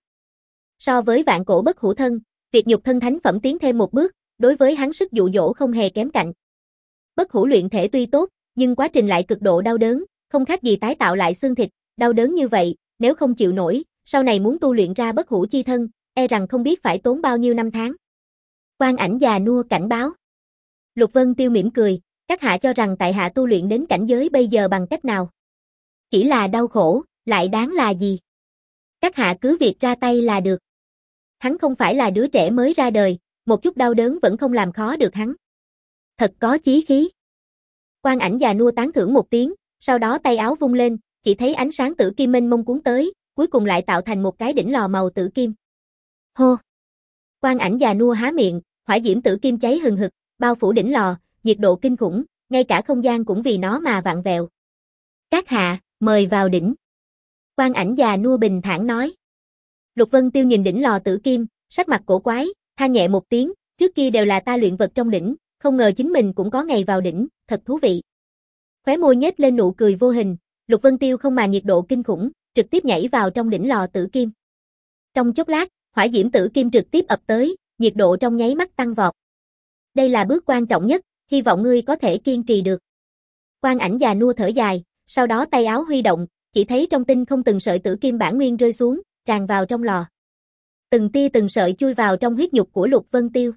So với vạn cổ bất hủ thân, việc nhục thân thánh phẩm tiến thêm một bước, đối với hắn sức dụ dỗ không hề kém cạnh. Bất hủ luyện thể tuy tốt, nhưng quá trình lại cực độ đau đớn, không khác gì tái tạo lại xương thịt, đau đớn như vậy, nếu không chịu nổi, sau này muốn tu luyện ra bất hủ chi thân, e rằng không biết phải tốn bao nhiêu năm tháng. Quan ảnh già nua cảnh báo. Lục Vân Tiêu mỉm cười, các hạ cho rằng tại hạ tu luyện đến cảnh giới bây giờ bằng cách nào? Chỉ là đau khổ, lại đáng là gì? Các hạ cứ việc ra tay là được. Hắn không phải là đứa trẻ mới ra đời, một chút đau đớn vẫn không làm khó được hắn. Thật có chí khí. Quan ảnh già nua tán thưởng một tiếng, sau đó tay áo vung lên, chỉ thấy ánh sáng tử kim mênh mông cuốn tới, cuối cùng lại tạo thành một cái đỉnh lò màu tử kim. Hô! Quan ảnh già nua há miệng, hỏa diễm tử kim cháy hừng hực, bao phủ đỉnh lò, nhiệt độ kinh khủng, ngay cả không gian cũng vì nó mà vặn vẹo. Các hạ, mời vào đỉnh. Quan ảnh già nua bình thản nói. Lục Vân Tiêu nhìn đỉnh lò tử kim, sắc mặt cổ quái, than nhẹ một tiếng, trước kia đều là ta luyện vật trong đỉnh, không ngờ chính mình cũng có ngày vào đỉnh, thật thú vị. Khóe môi nhếch lên nụ cười vô hình, Lục Vân Tiêu không màng nhiệt độ kinh khủng, trực tiếp nhảy vào trong đỉnh lò tử kim. Trong chốc lát, hỏa diễm tử kim trực tiếp ập tới, nhiệt độ trong nháy mắt tăng vọt. Đây là bước quan trọng nhất, hy vọng ngươi có thể kiên trì được. Quan ảnh già nua thở dài, sau đó tay áo huy động, chỉ thấy trong tinh không từng sợi tử kim bản nguyên rơi xuống, tràn vào trong lò. Từng tia từng sợi chui vào trong huyết nhục của Lục Vân Tiêu.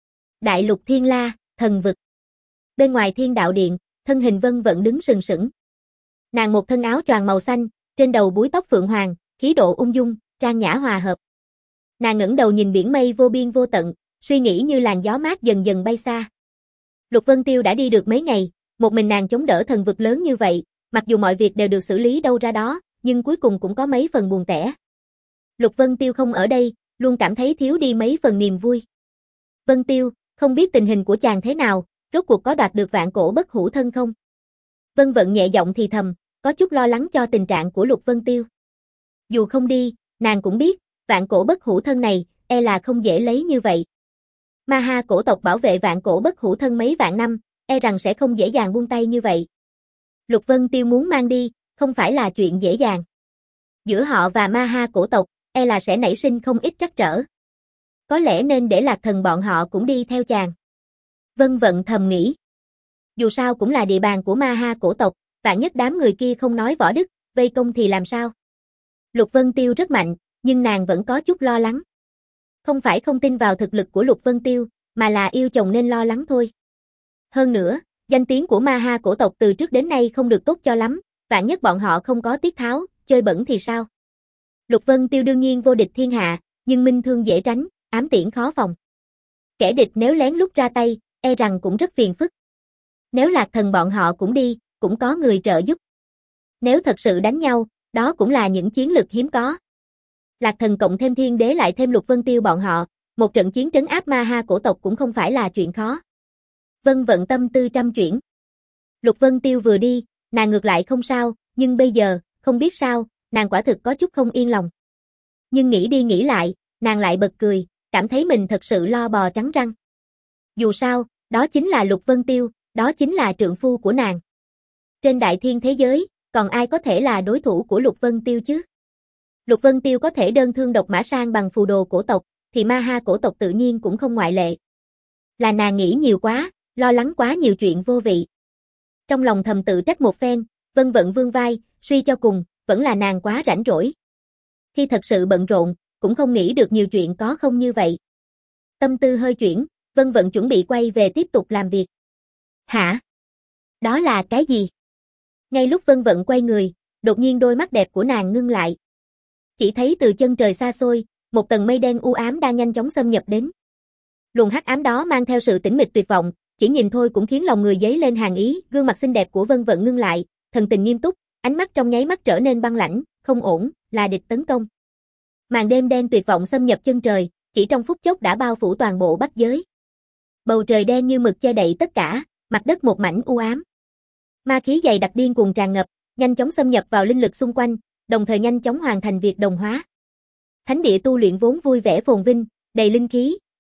Đại lục Thiên La, thần vực. Bên ngoài Thiên Đạo Điện, thân hình Vân Vận đứng sừng sững. Nàng một thân áo choàng màu xanh, trên đầu búi tóc phượng hoàng, khí độ ung dung, trang nhã hòa hợp. Nàng ngẩng đầu nhìn biển mây vô biên vô tận, suy nghĩ như làn gió mát dần dần bay xa. Lục Vân Tiêu đã đi được mấy ngày, một mình nàng chống đỡ thần vực lớn như vậy, mặc dù mọi việc đều được xử lý đâu ra đó, nhưng cuối cùng cũng có mấy phần buồn tẻ. Lục Vân Tiêu không ở đây, luôn cảm thấy thiếu đi mấy phần niềm vui. Vân Tiêu, không biết tình hình của chàng thế nào, rốt cuộc có đoạt được vạn cổ bất hủ thân không? Vân Vận nhẹ giọng thì thầm, có chút lo lắng cho tình trạng của Lục Vân Tiêu. Dù không đi, nàng cũng biết, vạn cổ bất hủ thân này, e là không dễ lấy như vậy. Ma Ha cổ tộc bảo vệ vạn cổ bất hủ thân mấy vạn năm, e rằng sẽ không dễ dàng buông tay như vậy. Lục Vân Tiêu muốn mang đi, không phải là chuyện dễ dàng. Giữa họ và Ma Ha cổ tộc, e là sẽ nảy sinh không ít trắc trở. Có lẽ nên để Lạc Thần bọn họ cũng đi theo chàng. Vân Vận thầm nghĩ. Dù sao cũng là địa bàn của Ma Ha cổ tộc, vạn nhất đám người kia không nói võ đức, vây công thì làm sao? Lục Vân Tiêu rất mạnh, nhưng nàng vẫn có chút lo lắng. Không phải không tin vào thực lực của Lục Vân Tiêu, mà là yêu chồng nên lo lắng thôi. Hơn nữa, danh tiếng của Ma Ha cổ tộc từ trước đến nay không được tốt cho lắm, vạn nhất bọn họ không có tiết tháo, chơi bẩn thì sao? Lục Vân Tiêu đương nhiên vô địch thiên hạ, nhưng minh thương dễ tránh, ám tiễn khó phòng. Kẻ địch nếu lén lút ra tay, e rằng cũng rất phiền phức. Nếu Lạc Thần bọn họ cũng đi, cũng có người trợ giúp. Nếu thật sự đánh nhau, đó cũng là những chiến lực hiếm có. Lạc Thần cộng thêm Thiên Đế lại thêm Lục Vân Tiêu bọn họ, một trận chiến trấn áp Ma Ha cổ tộc cũng không phải là chuyện khó. Vân Vận tâm tư trăm chuyển. Lục Vân Tiêu vừa đi, nàng ngược lại không sao, nhưng bây giờ, không biết sao, nàng quả thực có chút không yên lòng. Nhưng nghĩ đi nghĩ lại, nàng lại bật cười, cảm thấy mình thật sự lo bò trắng răng. Dù sao, đó chính là Lục Vân Tiêu, đó chính là trượng phu của nàng. Trên đại thiên thế giới, còn ai có thể là đối thủ của Lục Vân Tiêu chứ? Lục Vân Tiêu có thể đơn thương độc mã sang bằng phù đồ cổ tộc, thì Ma Ha cổ tộc tự nhiên cũng không ngoại lệ. Là nàng nghĩ nhiều quá, lo lắng quá nhiều chuyện vô vị. Trong lòng thầm tự trách một phen, Vân Vận vương vai, suy cho cùng, vẫn là nàng quá rảnh rỗi. Khi thật sự bận rộn, cũng không nghĩ được nhiều chuyện có không như vậy. Tâm tư hơi chuyển, Vân Vận chuẩn bị quay về tiếp tục làm việc. Hả? Đó là cái gì? Ngay lúc Vân Vận quay người, đột nhiên đôi mắt đẹp của nàng ngưng lại. Chỉ thấy từ chân trời xa xôi, một tầng mây đen u ám đang nhanh chóng xâm nhập đến. Luồng hắc ám đó mang theo sự tĩnh mịch tuyệt vọng, chỉ nhìn thôi cũng khiến lòng người dấy lên hàn ý, gương mặt xinh đẹp của Vân Vận ngưng lại, thần tình nghiêm túc, ánh mắt trong nháy mắt trở nên băng lãnh, không ổn, là địch tấn công. Màn đêm đen tuyệt vọng xâm nhập chân trời, chỉ trong phút chốc đã bao phủ toàn bộ Bắc giới. Bầu trời đen như mực che đậy tất cả, mặt đất một mảnh u ám. Ma khí dày đặc điên cuồng tràn ngập, nhanh chóng xâm nhập vào linh lực xung quanh, đồng thời nhanh chóng hoàn thành việc đồng hóa. Thánh địa tu luyện vốn vui vẻ phồn vinh, đầy linh khí,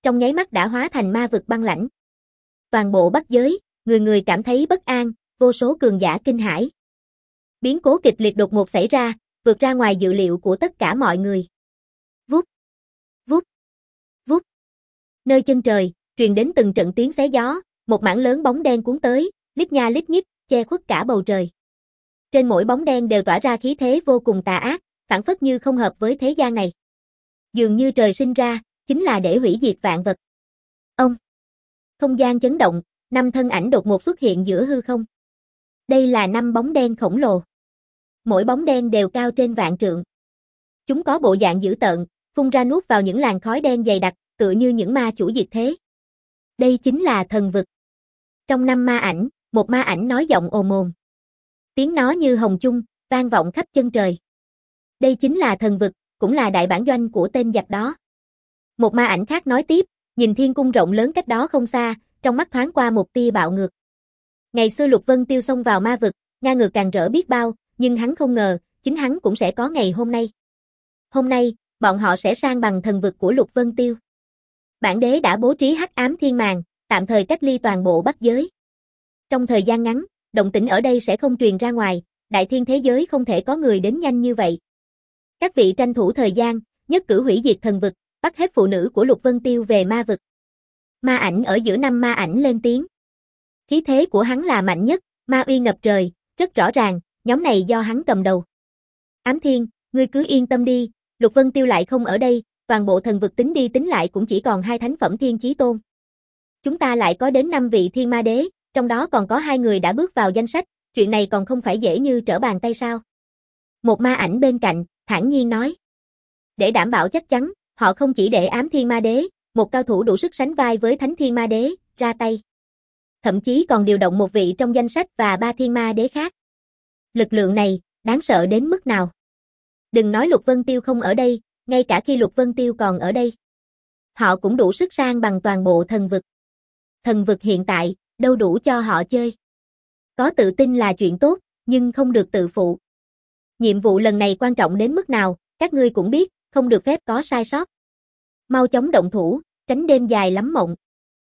trong nháy mắt đã hóa thành ma vực băng lãnh. Toàn bộ Bắc giới, người người cảm thấy bất an, vô số cường giả kinh hãi. Biến cố kịch liệt đột ngột xảy ra, vượt ra ngoài dự liệu của tất cả mọi người. Vút, vút, vút. Nơi chân trời, truyền đến từng trận tiếng xé gió, một mảng lớn bóng đen cuốn tới, lít nha lít nhít, che khuất cả bầu trời. Trên mỗi bóng đen đều tỏa ra khí thế vô cùng tà ác, phảng phất như không hợp với thế gian này. Dường như trời sinh ra, chính là để hủy diệt vạn vật. Ông. Không gian chấn động, năm thân ảnh đột ngột xuất hiện giữa hư không. Đây là năm bóng đen khổng lồ. Mỗi bóng đen đều cao trên vạn trượng. Chúng có bộ dạng dữ tợn, phun ra nuốt vào những làn khói đen dày đặc, tựa như những ma chủ diệt thế. Đây chính là thần vực. Trong năm ma ảnh, một ma ảnh nói giọng ồm ồm. Tiếng nó như hồng chung, vang vọng khắp chân trời. Đây chính là thần vực, cũng là đại bản doanh của tên giặc đó. Một ma ảnh khác nói tiếp, nhìn thiên cung rộng lớn cách đó không xa, trong mắt thoáng qua một tia bạo ngược. Ngày xưa Lục Vân Tiêu xông vào ma vực, ngang ngược càng rỡ biết bao, nhưng hắn không ngờ, chính hắn cũng sẽ có ngày hôm nay. Hôm nay, bọn họ sẽ sang bằng thần vực của Lục Vân Tiêu. Bản đế đã bố trí hắc ám thiên màn, tạm thời cách ly toàn bộ Bắc giới. Trong thời gian ngắn, động tĩnh ở đây sẽ không truyền ra ngoài, đại thiên thế giới không thể có người đến nhanh như vậy. Các vị tranh thủ thời gian, nhất cử hủy diệt thần vực, bắt hết phụ nữ của Lục Vân Tiêu về ma vực. Ma ảnh ở giữa năm ma ảnh lên tiếng. Khí thế của hắn là mạnh nhất, ma uy ngập trời, rất rõ ràng, nhóm này do hắn cầm đầu. Ám Thiên, ngươi cứ yên tâm đi, Lục Vân Tiêu lại không ở đây, toàn bộ thần vực tính đi tính lại cũng chỉ còn hai thánh phẩm thiên chí tôn. Chúng ta lại có đến năm vị thiên ma đế, trong đó còn có hai người đã bước vào danh sách, chuyện này còn không phải dễ như trở bàn tay sao? Một ma ảnh bên cạnh, thản nhiên nói. Để đảm bảo chắc chắn, họ không chỉ để Ám Thiên Ma Đế, một cao thủ đủ sức sánh vai với Thánh Thiên Ma Đế, ra tay. Thậm chí còn điều động một vị trong danh sách và ba Thiên Ma Đế khác. Lực lượng này, đáng sợ đến mức nào? Đừng nói Lục Vân Tiêu không ở đây, ngay cả khi Lục Vân Tiêu còn ở đây. Họ cũng đủ sức sang bằng toàn bộ thần vực. Thần vực hiện tại, đâu đủ cho họ chơi. Có tự tin là chuyện tốt, nhưng không được tự phụ. Nhiệm vụ lần này quan trọng đến mức nào, các ngươi cũng biết, không được phép có sai sót. Mau chóng động thủ, tránh đêm dài lắm mộng.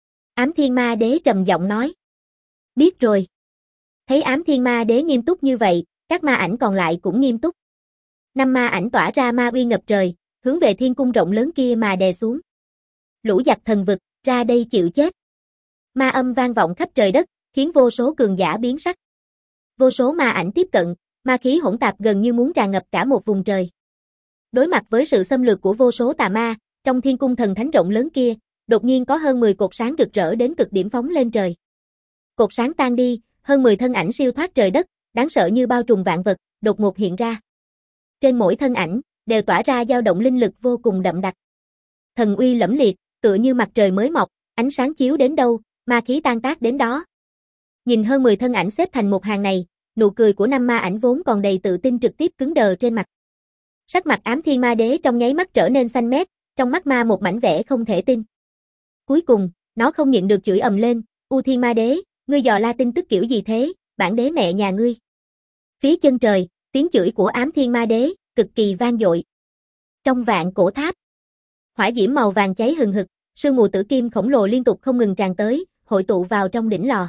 Ám Thiên Ma Đế trầm giọng nói. Biết rồi. Thấy Ám Thiên Ma Đế nghiêm túc như vậy, các ma ảnh còn lại cũng nghiêm túc. Năm ma ảnh tỏa ra ma uy ngập trời, hướng về thiên cung rộng lớn kia mà đè xuống. Lũ giặc thần vực, ra đây chịu chết. Ma âm vang vọng khắp trời đất, khiến vô số cường giả biến sắc. Vô số ma ảnh tiếp cận, ma khí hỗn tạp gần như muốn tràn ngập cả một vùng trời. Đối mặt với sự xâm lược của vô số tà ma, trong thiên cung thần thánh rộng lớn kia, đột nhiên có hơn mười cột sáng rực rỡ đến cực điểm phóng lên trời. Cột sáng tan đi, hơn mười thân ảnh siêu thoát trời đất, đáng sợ như bao trùm vạn vật, đột ngột hiện ra. Trên mỗi thân ảnh, đều tỏa ra dao động linh lực vô cùng đậm đặc. Thần uy lẫm liệt, tựa như mặt trời mới mọc, ánh sáng chiếu đến đâu, ma khí tan tác đến đó. Nhìn hơn mười thân ảnh xếp thành một hàng này, nụ cười của năm ma ảnh vốn còn đầy tự tin trực tiếp cứng đờ trên mặt. Sắc mặt Ám Thiên Ma Đế trong nháy mắt trở nên xanh mét, trong mắt ma một mảnh vẻ không thể tin. Cuối cùng, nó không nhịn được chửi ầm lên, U Thiên Ma Đế, ngươi dò la tin tức kiểu gì thế, bản đế mẹ nhà ngươi. Phía chân trời, tiếng chửi của Ám Thiên Ma Đế, cực kỳ vang dội. Trong vạn cổ tháp, hỏa diễm màu vàng cháy hừng hực, sương mù tử kim khổng lồ liên tục không ngừng tràn tới, hội tụ vào trong đỉnh lò.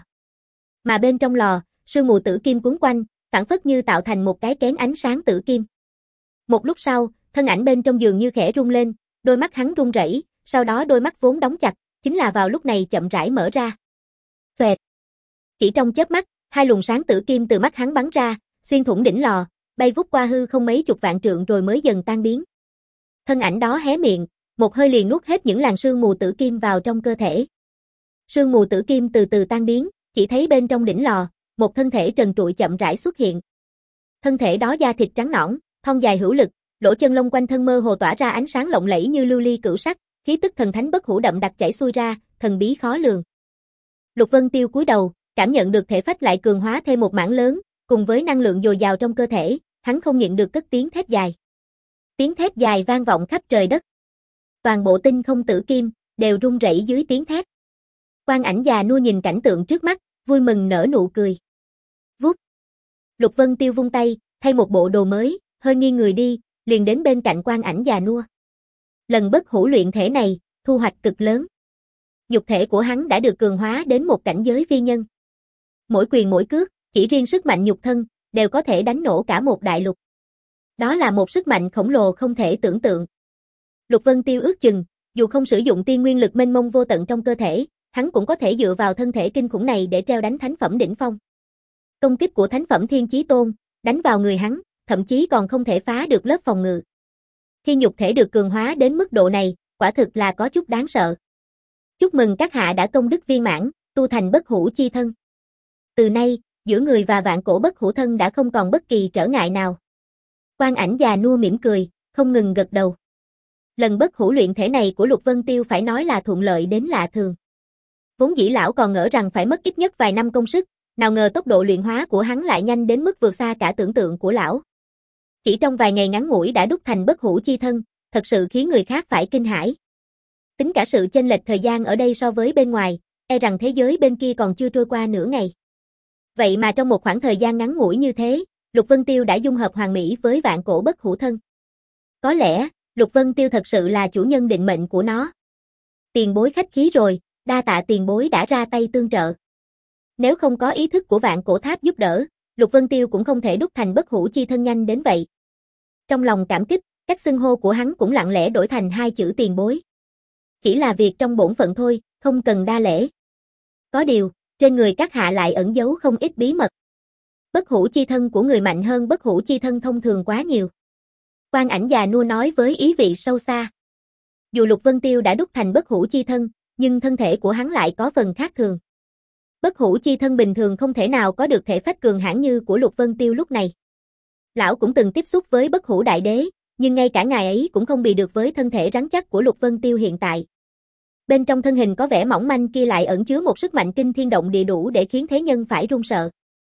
Mà bên trong lò, sương mù tử kim cuốn quanh, phảng phất như tạo thành một cái kén ánh sáng tử kim. Một lúc sau, thân ảnh bên trong giường như khẽ rung lên, đôi mắt hắn run rẩy, sau đó đôi mắt vốn đóng chặt, chính là vào lúc này chậm rãi mở ra. Xoẹt. Chỉ trong chớp mắt, hai luồng sáng tử kim từ mắt hắn bắn ra, xuyên thủng đỉnh lò, bay vút qua hư không mấy chục vạn trượng rồi mới dần tan biến. Thân ảnh đó hé miệng, một hơi liền nuốt hết những làn sương mù tử kim vào trong cơ thể. Sương mù tử kim từ từ tan biến, chỉ thấy bên trong đỉnh lò, một thân thể trần trụi chậm rãi xuất hiện. Thân thể đó da thịt trắng nõn, thon dài hữu lực, lỗ chân lông quanh thân mơ hồ tỏa ra ánh sáng lộng lẫy như lưu ly cửu sắc, khí tức thần thánh bất hủ đậm đặc chảy xuôi ra, thần bí khó lường. Lục Vân Tiêu cúi đầu, cảm nhận được thể phách lại cường hóa thêm một mảng lớn, cùng với năng lượng dồi dào trong cơ thể, hắn không nhịn được cất tiếng thét dài. Tiếng thét dài vang vọng khắp trời đất. Toàn bộ tinh không tử kim đều rung rẩy dưới tiếng thét. Quan Ảnh già nua nhìn cảnh tượng trước mắt, vui mừng nở nụ cười. Vút. Lục Vân Tiêu vung tay, thay một bộ đồ mới, hơi nghiêng người đi, liền đến bên cạnh Quan Ảnh già nua. Lần bất hủ luyện thể này, thu hoạch cực lớn. Nhục thể của hắn đã được cường hóa đến một cảnh giới phi nhân. Mỗi quyền mỗi cước, chỉ riêng sức mạnh nhục thân, đều có thể đánh nổ cả một đại lục. Đó là một sức mạnh khổng lồ không thể tưởng tượng. Lục Vân Tiêu ước chừng, dù không sử dụng tiên nguyên lực mênh mông vô tận trong cơ thể, hắn cũng có thể dựa vào thân thể kinh khủng này để treo đánh thánh phẩm đỉnh phong. Công kích của thánh phẩm Thiên Chí Tôn, đánh vào người hắn, thậm chí còn không thể phá được lớp phòng ngự. Khi nhục thể được cường hóa đến mức độ này, quả thực là có chút đáng sợ. Chúc mừng các hạ đã công đức viên mãn, tu thành bất hủ chi thân. Từ nay, giữa người và vạn cổ bất hủ thân đã không còn bất kỳ trở ngại nào. Quan Ảnh già nua mỉm cười, không ngừng gật đầu. Lần bất hủ luyện thể này của Lục Vân Tiêu phải nói là thuận lợi đến lạ thường. Vốn dĩ lão còn ngỡ rằng phải mất ít nhất vài năm công sức, nào ngờ tốc độ luyện hóa của hắn lại nhanh đến mức vượt xa cả tưởng tượng của lão. Chỉ trong vài ngày ngắn ngủi đã đúc thành bất hủ chi thân, thật sự khiến người khác phải kinh hãi. Tính cả sự chênh lệch thời gian ở đây so với bên ngoài, e rằng thế giới bên kia còn chưa trôi qua nửa ngày. Vậy mà trong một khoảng thời gian ngắn ngủi như thế, Lục Vân Tiêu đã dung hợp hoàn mỹ với vạn cổ bất hủ thân. Có lẽ, Lục Vân Tiêu thật sự là chủ nhân định mệnh của nó. Tiền bối khách khí rồi, đa tạ tiền bối đã ra tay tương trợ. Nếu không có ý thức của vạn cổ tháp giúp đỡ, Lục Vân Tiêu cũng không thể đúc thành bất hủ chi thân nhanh đến vậy. Trong lòng cảm kích, cách xưng hô của hắn cũng lặng lẽ đổi thành hai chữ tiền bối. Chỉ là việc trong bổn phận thôi, không cần đa lễ. Có điều, trên người các hạ lại ẩn giấu không ít bí mật. Bất hủ chi thân của người mạnh hơn bất hủ chi thân thông thường quá nhiều. Quan Ảnh già nua nói với ý vị sâu xa. Dù Lục Vân Tiêu đã đúc thành bất hủ chi thân, nhưng thân thể của hắn lại có phần khác thường. Bất hủ chi thân bình thường không thể nào có được thể phách cường hãn như của Lục Vân Tiêu lúc này. Lão cũng từng tiếp xúc với bất hủ đại đế, nhưng ngay cả ngài ấy cũng không bì được với thân thể rắn chắc của Lục Vân Tiêu hiện tại. Bên trong thân hình có vẻ mỏng manh kia lại ẩn chứa một sức mạnh kinh thiên động địa đủ để khiến thế nhân phải run sợ.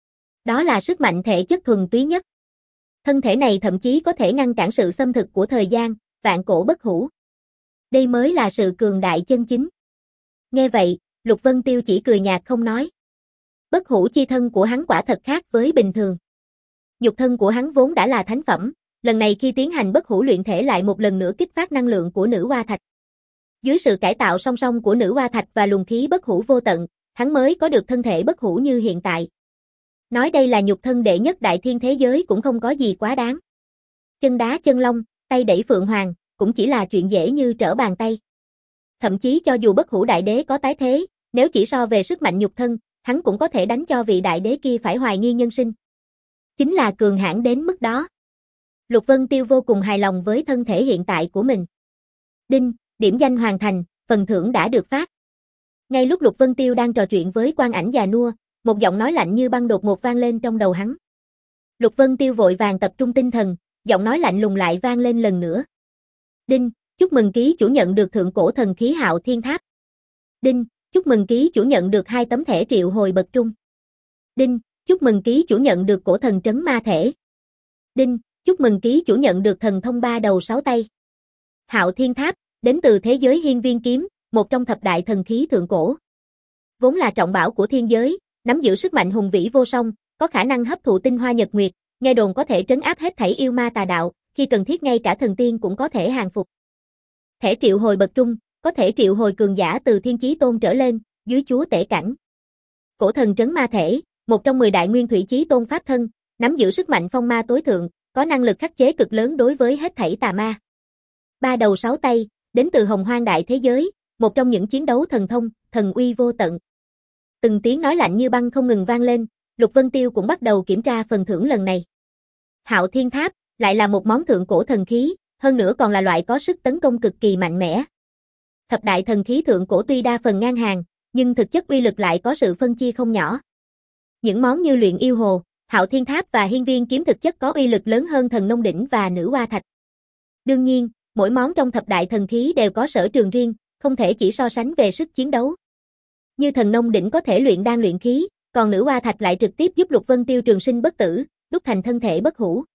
Đó là sức mạnh thể chất thuần túy nhất. Thân thể này thậm chí có thể ngăn cản sự xâm thực của thời gian, vạn cổ bất hủ. Đây mới là sự cường đại chân chính. Nghe vậy, Lục Vân Tiêu chỉ cười nhạt không nói. Bất hủ chi thân của hắn quả thật khác với bình thường. Nhục thân của hắn vốn đã là thánh phẩm, lần này khi tiến hành bất hủ luyện thể lại một lần nữa kích phát năng lượng của nữ hoa thạch. Dưới sự cải tạo song song của nữ hoa thạch và luồng khí bất hủ vô tận, hắn mới có được thân thể bất hủ như hiện tại. Nói đây là nhục thân đệ nhất đại thiên thế giới cũng không có gì quá đáng. Chân đá chân long, tay đẩy phượng hoàng, cũng chỉ là chuyện dễ như trở bàn tay. Thậm chí cho dù bất hủ đại đế có tái thế, nếu chỉ so về sức mạnh nhục thân, hắn cũng có thể đánh cho vị đại đế kia phải hoài nghi nhân sinh. Chính là cường hãn đến mức đó. Lục Vân Tiêu vô cùng hài lòng với thân thể hiện tại của mình. Đinh, điểm danh hoàn thành, phần thưởng đã được phát. Ngay lúc Lục Vân Tiêu đang trò chuyện với Quan Ảnh già nua, một giọng nói lạnh như băng đột ngột vang lên trong đầu hắn. Lục Vân Tiêu vội vàng tập trung tinh thần, giọng nói lạnh lùng lại vang lên lần nữa. Đinh, chúc mừng ký chủ nhận được thượng cổ thần khí Hạo Thiên Tháp. Đinh, chúc mừng ký chủ nhận được hai tấm thẻ triệu hồi bậc trung. Đinh, chúc mừng ký chủ nhận được cổ thần trấn ma thể. Đinh, chúc mừng ký chủ nhận được thần thông ba đầu sáu tay. Hạo Thiên Tháp, đến từ thế giới Hiên Viên Kiếm, một trong thập đại thần khí thượng cổ. Vốn là trọng bảo của thiên giới, nắm giữ sức mạnh hùng vĩ vô song, có khả năng hấp thụ tinh hoa nhật nguyệt, nghe đồn có thể trấn áp hết thảy yêu ma tà đạo, khi cần thiết ngay cả thần tiên cũng có thể hàng phục. Thẻ triệu hồi bậc trung, có thể triệu hồi cường giả từ Thiên Chí Tôn trở lên, dưới chúa tể cảnh. Cổ thần trấn ma thể, một trong mười đại nguyên thủy chí tôn pháp thân, nắm giữ sức mạnh phong ma tối thượng, có năng lực khắc chế cực lớn đối với hết thảy tà ma. Ba đầu sáu tay, đến từ Hồng Hoang đại thế giới, một trong những chiến đấu thần thông, thần uy vô tận. Từng tiếng nói lạnh như băng không ngừng vang lên, Lục Vân Tiêu cũng bắt đầu kiểm tra phần thưởng lần này. Hạo Thiên Tháp, lại là một món thượng cổ thần khí, hơn nữa còn là loại có sức tấn công cực kỳ mạnh mẽ. Thập đại thần khí thượng cổ tuy đa phần ngang hàng, nhưng thực chất uy lực lại có sự phân chia không nhỏ. Những món như luyện yêu hồ, Hạo Thiên Tháp và Hiên Viên Kiếm thực chất có uy lực lớn hơn thần nông đỉnh và nữ hoa thạch. Đương nhiên, mỗi món trong thập đại thần khí đều có sở trường riêng, không thể chỉ so sánh về sức chiến đấu. Như thần nông đỉnh có thể luyện đan luyện khí, còn nữ hoa thạch lại trực tiếp giúp Lục Vân Tiêu trường sinh bất tử, đúc thành thân thể bất hủ.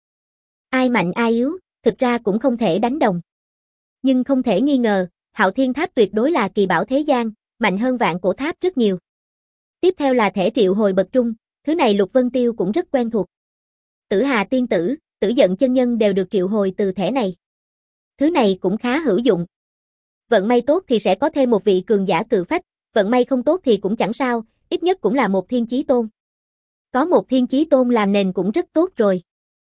Ai mạnh ai yếu, thực ra cũng không thể đánh đồng. Nhưng không thể nghi ngờ, Hạo Thiên Tháp tuyệt đối là kỳ bảo thế gian, mạnh hơn vạn cổ tháp rất nhiều. Tiếp theo là thẻ triệu hồi bậc trung, thứ này Lục Vân Tiêu cũng rất quen thuộc. Tử Hà tiên tử, Tử Giận chân nhân đều được triệu hồi từ thẻ này. Thứ này cũng khá hữu dụng. Vận may tốt thì sẽ có thêm một vị cường giả cự phách, vận may không tốt thì cũng chẳng sao, ít nhất cũng là một thiên chí tôn. Có một thiên chí tôn làm nền cũng rất tốt rồi.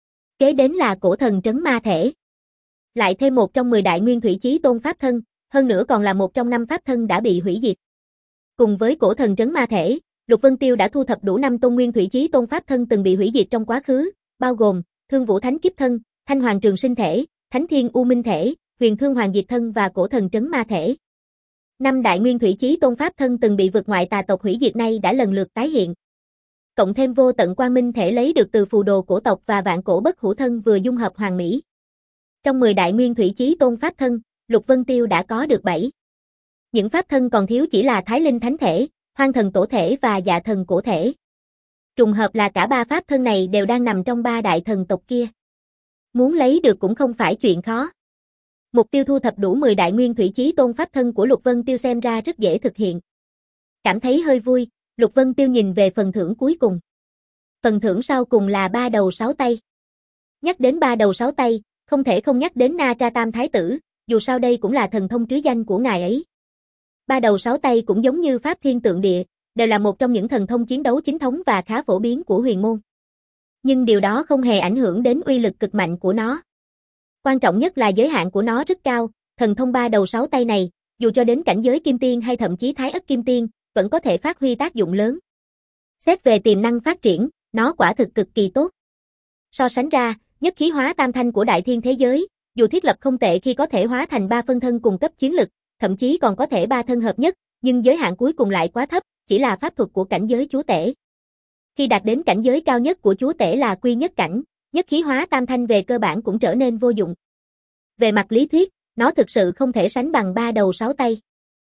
Kế đến là cổ thần trấn ma thể. Lại thêm một trong mười đại nguyên thủy chí tôn pháp thân, hơn nữa còn là một trong năm pháp thân đã bị hủy diệt. Cùng với cổ thần trấn ma thể, Lục Vân Tiêu đã thu thập đủ năm tôn nguyên thủy chí tôn pháp thân từng bị hủy diệt trong quá khứ, bao gồm Thương Vũ Thánh Kiếp Thân, Thanh Hoàng Trường Sinh Thể, Thánh Thiên U Minh Thể, Huyền Thương Hoàng Diệt Thân và cổ thần trấn ma thể. Năm đại nguyên thủy chí tôn pháp thân từng bị vượt ngoại tà tộc hủy diệt nay đã lần lượt tái hiện. Cộng thêm vô tận quang minh thể lấy được từ phù đồ cổ tộc và vạn cổ bất hủ thân vừa dung hợp hoàn mỹ. Trong mười đại nguyên thủy chí tôn pháp thân, Lục Vân Tiêu đã có được bảy. Những pháp thân còn thiếu chỉ là Thái Linh Thánh Thể, Hoang Thần Tổ Thể và Dạ Thần Cổ Thể. Trùng hợp là cả ba pháp thân này đều đang nằm trong ba đại thần tộc kia. Muốn lấy được cũng không phải chuyện khó. Mục tiêu thu thập đủ mười đại nguyên thủy chí tôn pháp thân của Lục Vân Tiêu xem ra rất dễ thực hiện. Cảm thấy hơi vui, Lục Vân Tiêu nhìn về phần thưởng cuối cùng. Phần thưởng sau cùng là ba đầu sáu tay. Nhắc đến ba đầu sáu tay, không thể không nhắc đến Na Tra Tam Thái Tử, dù sao đây cũng là thần thông trứ danh của ngài ấy. Ba đầu sáu tay cũng giống như Pháp Thiên Tượng Địa, đều là một trong những thần thông chiến đấu chính thống và khá phổ biến của huyền môn. Nhưng điều đó không hề ảnh hưởng đến uy lực cực mạnh của nó. Quan trọng nhất là giới hạn của nó rất cao, thần thông ba đầu sáu tay này, dù cho đến cảnh giới kim tiên hay thậm chí thái ất kim tiên, vẫn có thể phát huy tác dụng lớn. Xét về tiềm năng phát triển, nó quả thực cực kỳ tốt. So sánh ra, nhất khí hóa tam thanh của đại thiên thế giới, dù thiết lập không tệ khi có thể hóa thành ba phân thân cùng cấp chiến lực, thậm chí còn có thể ba thân hợp nhất, nhưng giới hạn cuối cùng lại quá thấp, chỉ là pháp thuật của cảnh giới chúa tể. Khi đạt đến cảnh giới cao nhất của chúa tể là quy nhất cảnh, nhất khí hóa tam thanh về cơ bản cũng trở nên vô dụng. Về mặt lý thuyết, nó thực sự không thể sánh bằng ba đầu sáu tay.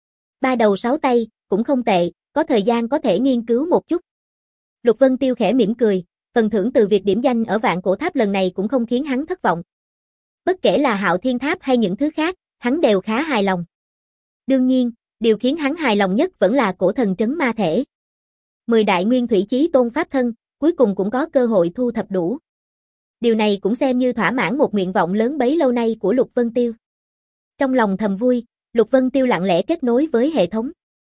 Ba đầu sáu tay, cũng không tệ, có thời gian có thể nghiên cứu một chút. Lục Vân Tiêu khẽ mỉm cười, phần thưởng từ việc điểm danh ở Vạn Cổ Tháp lần này cũng không khiến hắn thất vọng. Bất kể là Hạo Thiên Tháp hay những thứ khác, hắn đều khá hài lòng. Đương nhiên, điều khiến hắn hài lòng nhất vẫn là cổ thần trấn ma thể. Mười đại nguyên thủy chí tôn pháp thân, cuối cùng cũng có cơ hội thu thập đủ. Điều này cũng xem như thỏa mãn một nguyện vọng lớn bấy lâu nay của Lục Vân Tiêu. Trong lòng thầm vui, Lục Vân Tiêu lặng lẽ kết nối với hệ thống.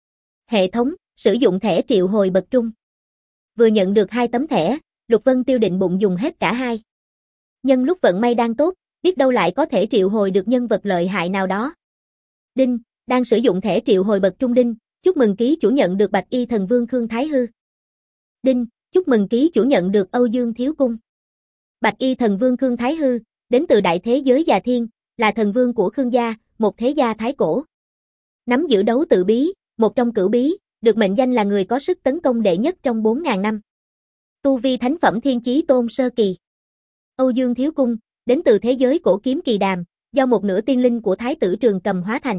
Hệ thống, sử dụng thẻ triệu hồi bậc trung. Vừa nhận được hai tấm thẻ, Lục Vân Tiêu định bụng dùng hết cả hai. Nhân lúc vận may đang tốt, biết đâu lại có thể triệu hồi được nhân vật lợi hại nào đó. Đinh, đang sử dụng thẻ triệu hồi bậc trung đinh, chúc mừng ký chủ nhận được Bạch Y Thần Vương Khương Thái Hư. Đinh, chúc mừng ký chủ nhận được Âu Dương Thiếu Cung. Bạch Y Thần Vương Khương Thái Hư, đến từ đại thế giới Già Thiên, là thần vương của Khương gia, một thế gia thái cổ. Nắm giữ đấu tự bí, một trong cửu bí, được mệnh danh là người có sức tấn công đệ nhất trong bốn nghìn năm. Tu vi thánh phẩm thiên chí tôn sơ kỳ. Âu Dương Thiếu Cung, đến từ thế giới cổ kiếm kỳ đàm, do một nửa tiên linh của thái tử Trường Cầm hóa thành.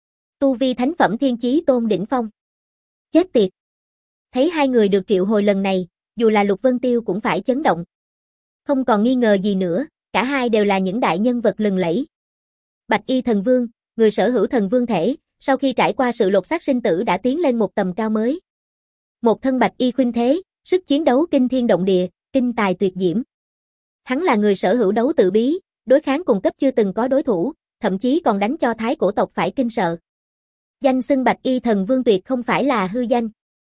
Tu vi thánh phẩm thiên chí tôn đỉnh phong. Chết tiệt. Thấy hai người được triệu hồi lần này, dù là Lục Vân Tiêu cũng phải chấn động. Không còn nghi ngờ gì nữa, cả hai đều là những đại nhân vật lừng lẫy. Bạch Y Thần Vương, người sở hữu thần vương thể, sau khi trải qua sự lột xác sinh tử đã tiến lên một tầm cao mới. Một thân bạch y khuynh thế, sức chiến đấu kinh thiên động địa, kinh tài tuyệt diễm. Hắn là người sở hữu đấu tự bí, đối kháng cùng cấp chưa từng có đối thủ, thậm chí còn đánh cho thái cổ tộc phải kinh sợ. Danh xưng Bạch Y Thần Vương tuyệt không phải là hư danh.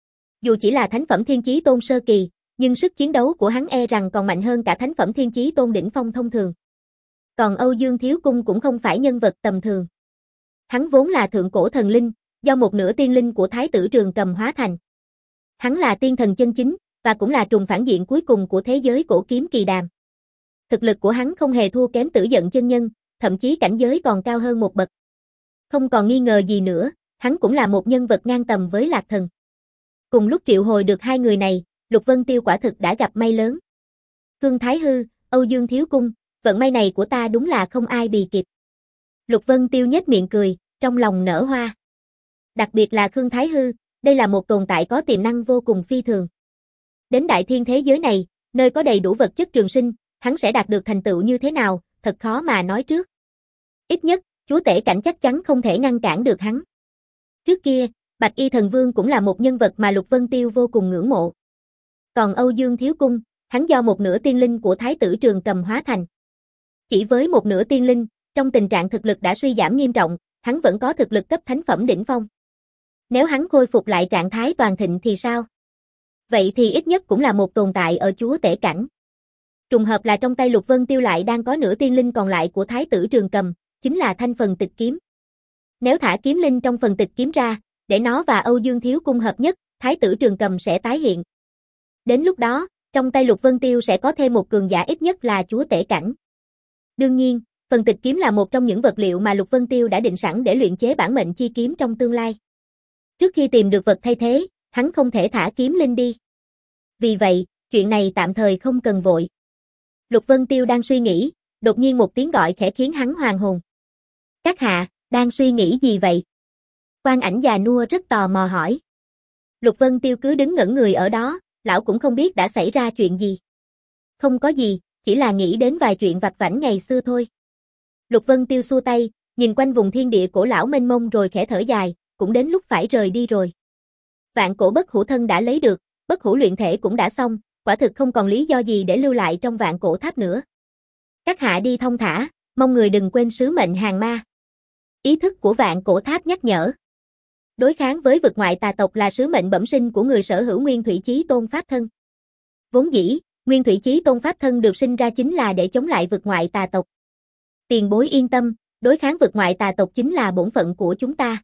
Dù chỉ là thánh phẩm thiên chí tôn sơ kỳ, nhưng sức chiến đấu của hắn e rằng còn mạnh hơn cả thánh phẩm thiên chí tôn đỉnh phong thông thường. Còn Âu Dương Thiếu Cung cũng không phải nhân vật tầm thường. Hắn vốn là thượng cổ thần linh, do một nửa tiên linh của thái tử Trường Cầm hóa thành. Hắn là tiên thần chân chính, và cũng là trùng phản diện cuối cùng của thế giới cổ kiếm kỳ đàm. Thực lực của hắn không hề thua kém Tử Dận chân nhân, thậm chí cảnh giới còn cao hơn một bậc. Không còn nghi ngờ gì nữa, hắn cũng là một nhân vật ngang tầm với Lạc Thần. Cùng lúc triệu hồi được hai người này, Lục Vân Tiêu quả thực đã gặp may lớn. Khương Thái Hư, Âu Dương Thiếu Cung, vận may này của ta đúng là không ai bì kịp. Lục Vân Tiêu nhếch miệng cười, trong lòng nở hoa. Đặc biệt là Khương Thái Hư, đây là một tồn tại có tiềm năng vô cùng phi thường. Đến đại thiên thế giới này, nơi có đầy đủ vật chất trường sinh, hắn sẽ đạt được thành tựu như thế nào, thật khó mà nói trước. Ít nhất, chúa tể cảnh chắc chắn không thể ngăn cản được hắn. Trước kia, Bạch Y Thần Vương cũng là một nhân vật mà Lục Vân Tiêu vô cùng ngưỡng mộ. Còn Âu Dương Thiếu Cung, hắn do một nửa tiên linh của thái tử Trường Cầm hóa thành. Chỉ với một nửa tiên linh, trong tình trạng thực lực đã suy giảm nghiêm trọng, hắn vẫn có thực lực cấp thánh phẩm đỉnh phong. Nếu hắn khôi phục lại trạng thái toàn thịnh thì sao? Vậy thì ít nhất cũng là một tồn tại ở chúa tể cảnh. Trùng hợp là trong tay Lục Vân Tiêu lại đang có nửa tiên linh còn lại của Thái tử Trường Cầm, chính là thanh phần tịch kiếm. Nếu thả kiếm linh trong phần tịch kiếm ra, để nó và Âu Dương Thiếu Cung hợp nhất, Thái tử Trường Cầm sẽ tái hiện. Đến lúc đó, trong tay Lục Vân Tiêu sẽ có thêm một cường giả ít nhất là chúa tể cảnh. Đương nhiên, phần tịch kiếm là một trong những vật liệu mà Lục Vân Tiêu đã định sẵn để luyện chế bản mệnh chi kiếm trong tương lai. Trước khi tìm được vật thay thế, hắn không thể thả kiếm linh đi. Vì vậy, chuyện này tạm thời không cần vội. Lục Vân Tiêu đang suy nghĩ, đột nhiên một tiếng gọi khẽ khiến hắn hoàn hồn. Các hạ, đang suy nghĩ gì vậy? Quan Ảnh già nua rất tò mò hỏi. Lục Vân Tiêu cứ đứng ngẩn người ở đó, lão cũng không biết đã xảy ra chuyện gì. Không có gì, chỉ là nghĩ đến vài chuyện vặt vãnh ngày xưa thôi. Lục Vân Tiêu xua tay, nhìn quanh vùng thiên địa cổ lão mênh mông rồi khẽ thở dài, cũng đến lúc phải rời đi rồi. Vạn cổ bất hủ thân đã lấy được, bất hủ luyện thể cũng đã xong, quả thực không còn lý do gì để lưu lại trong vạn cổ tháp nữa. Các hạ đi thong thả, mong người đừng quên sứ mệnh hàng ma. Ý thức của vạn cổ tháp nhắc nhở. Đối kháng với vực ngoại tà tộc là sứ mệnh bẩm sinh của người sở hữu Nguyên Thủy Chí Tôn Pháp Thân. Vốn dĩ, Nguyên Thủy Chí Tôn Pháp Thân được sinh ra chính là để chống lại vực ngoại tà tộc. Tiền bối yên tâm, đối kháng vực ngoại tà tộc chính là bổn phận của chúng ta.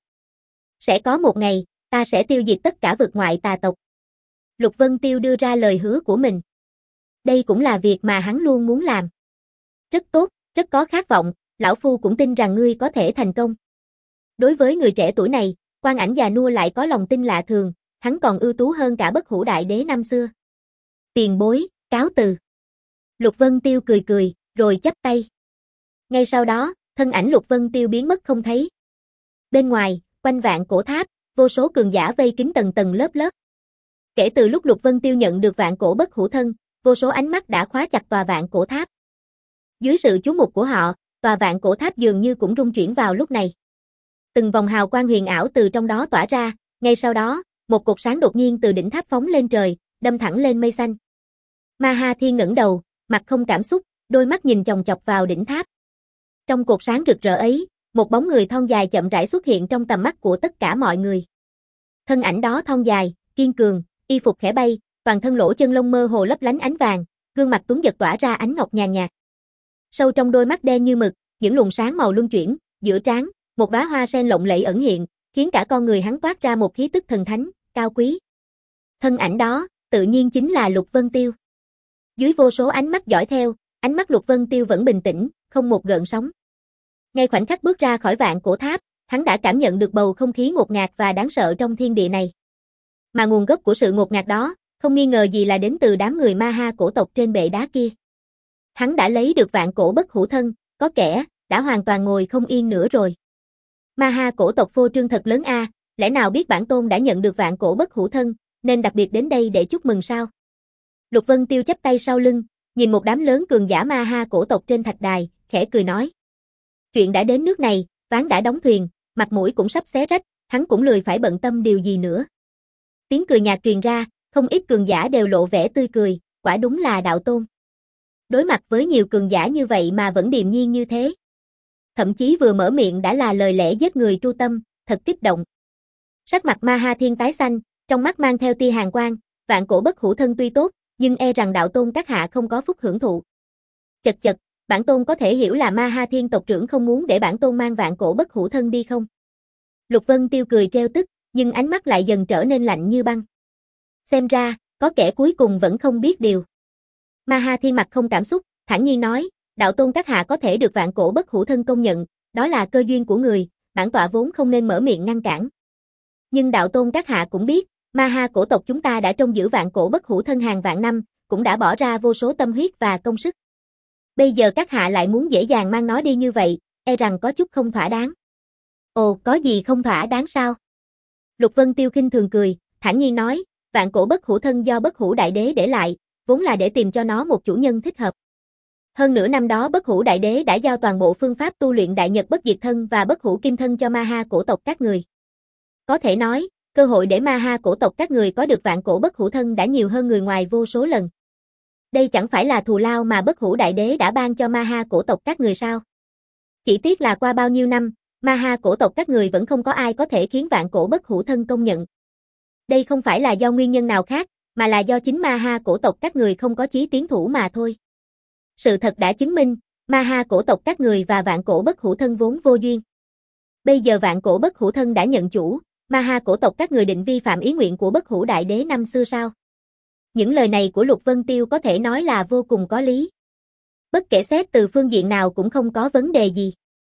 Sẽ có một ngày, ta sẽ tiêu diệt tất cả vực ngoại tà tộc. Lục Vân Tiêu đưa ra lời hứa của mình. Đây cũng là việc mà hắn luôn muốn làm. Rất tốt, rất có khát vọng, lão phu cũng tin rằng ngươi có thể thành công. Đối với người trẻ tuổi này, Quan Ảnh già nua lại có lòng tin lạ thường, hắn còn ưu tú hơn cả bất hủ đại đế năm xưa. Tiền bối, cáo từ. Lục Vân Tiêu cười cười, rồi chắp tay. Ngay sau đó, thân ảnh Lục Vân Tiêu biến mất không thấy. Bên ngoài, quanh vạn cổ tháp, vô số cường giả vây kín tầng tầng lớp lớp. Kể từ lúc Lục Vân Tiêu nhận được vạn cổ bất hủ thân, vô số ánh mắt đã khóa chặt tòa vạn cổ tháp. Dưới sự chú mục của họ, tòa vạn cổ tháp dường như cũng rung chuyển vào lúc này. Từng vòng hào quang huyền ảo từ trong đó tỏa ra, ngay sau đó, một cột sáng đột nhiên từ đỉnh tháp phóng lên trời, đâm thẳng lên mây xanh. Ma Ha Thiên ngẩng đầu, mặt không cảm xúc, đôi mắt nhìn chòng chọc vào đỉnh tháp. Trong cột sáng rực rỡ ấy, một bóng người thon dài chậm rãi xuất hiện trong tầm mắt của tất cả mọi người. Thân ảnh đó thon dài, kiên cường, y phục khẽ bay, toàn thân lỗ chân lông mơ hồ lấp lánh ánh vàng, gương mặt tuấn giật tỏa ra ánh ngọc nhàn nhạt. Sâu trong đôi mắt đen như mực, những luồng sáng màu luân chuyển, giữa trán, một đóa hoa sen lộng lẫy ẩn hiện, khiến cả con người hắn toát ra một khí tức thần thánh, cao quý. Thân ảnh đó, tự nhiên chính là Lục Vân Tiêu. Dưới vô số ánh mắt dõi theo, ánh mắt Lục Vân Tiêu vẫn bình tĩnh, không một gợn sóng. Ngay khoảnh khắc bước ra khỏi vạn cổ tháp, hắn đã cảm nhận được bầu không khí ngột ngạt và đáng sợ trong thiên địa này. Mà nguồn gốc của sự ngột ngạt đó, không nghi ngờ gì là đến từ đám người ma ha cổ tộc trên bệ đá kia. Hắn đã lấy được vạn cổ bất hủ thân, có kẻ đã hoàn toàn ngồi không yên nữa rồi. Ma ha cổ tộc phô trương thật lớn a, lẽ nào biết bản tôn đã nhận được vạn cổ bất hủ thân, nên đặc biệt đến đây để chúc mừng sao? Lục Vân Tiêu chắp tay sau lưng, nhìn một đám lớn cường giả ma ha cổ tộc trên thạch đài, khẽ cười nói. Chuyện đã đến nước này, ván đã đóng thuyền, mặt mũi cũng sắp xé rách, hắn cũng lười phải bận tâm điều gì nữa. Tiếng cười nhạt truyền ra, không ít cường giả đều lộ vẻ tươi cười, quả đúng là đạo tôn. Đối mặt với nhiều cường giả như vậy mà vẫn điềm nhiên như thế. Thậm chí vừa mở miệng đã là lời lẽ giết người tru tâm, thật kích động. Sắc mặt Ma Ha Thiên tái xanh, trong mắt mang theo tia hàn quang, vạn cổ bất hủ thân tuy tốt, nhưng e rằng đạo tôn các hạ không có phúc hưởng thụ. Chật chật, bản tôn có thể hiểu là Ma Ha Thiên tộc trưởng không muốn để bản tôn mang vạn cổ bất hủ thân đi không? Lục Vân Tiêu cười trêu tức, nhưng ánh mắt lại dần trở nên lạnh như băng. Xem ra, có kẻ cuối cùng vẫn không biết điều. Ma Ha Thiên mặt không cảm xúc, thản nhiên nói, đạo tôn các hạ có thể được vạn cổ bất hủ thân công nhận, đó là cơ duyên của người, bản tọa vốn không nên mở miệng ngăn cản. Nhưng đạo tôn các hạ cũng biết, ma ha cổ tộc chúng ta đã trông giữ vạn cổ bất hủ thân hàng vạn năm, cũng đã bỏ ra vô số tâm huyết và công sức. Bây giờ các hạ lại muốn dễ dàng mang nó đi như vậy, e rằng có chút không thỏa đáng. Ồ, có gì không thỏa đáng sao? Lục Vân Tiêu khinh thường cười, thản nhiên nói, vạn cổ bất hủ thân do bất hủ đại đế để lại, vốn là để tìm cho nó một chủ nhân thích hợp. Hơn nửa năm đó bất hủ đại đế đã giao toàn bộ phương pháp tu luyện đại nhật bất diệt thân và bất hủ kim thân cho ma ha cổ tộc các người. Có thể nói, cơ hội để ma ha cổ tộc các người có được vạn cổ bất hủ thân đã nhiều hơn người ngoài vô số lần. Đây chẳng phải là thù lao mà bất hủ đại đế đã ban cho ma ha cổ tộc các người sao? Chỉ tiếc là qua bao nhiêu năm, ma ha cổ tộc các người vẫn không có ai có thể khiến vạn cổ bất hủ thân công nhận. Đây không phải là do nguyên nhân nào khác, mà là do chính ma ha cổ tộc các người không có chí tiến thủ mà thôi. Sự thật đã chứng minh, ma ha cổ tộc các người và vạn cổ bất hủ thân vốn vô duyên. Bây giờ vạn cổ bất hủ thân đã nhận chủ, ma ha cổ tộc các người định vi phạm ý nguyện của bất hủ đại đế năm xưa sao? Những lời này của Lục Vân Tiêu có thể nói là vô cùng có lý. Bất kể xét từ phương diện nào cũng không có vấn đề gì.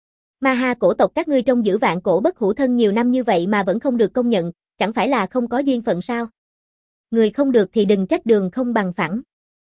Ma ha cổ tộc các ngươi trông giữ vạn cổ bất hủ thân nhiều năm như vậy mà vẫn không được công nhận, chẳng phải là không có duyên phận sao? Người không được thì đừng trách đường không bằng phẳng.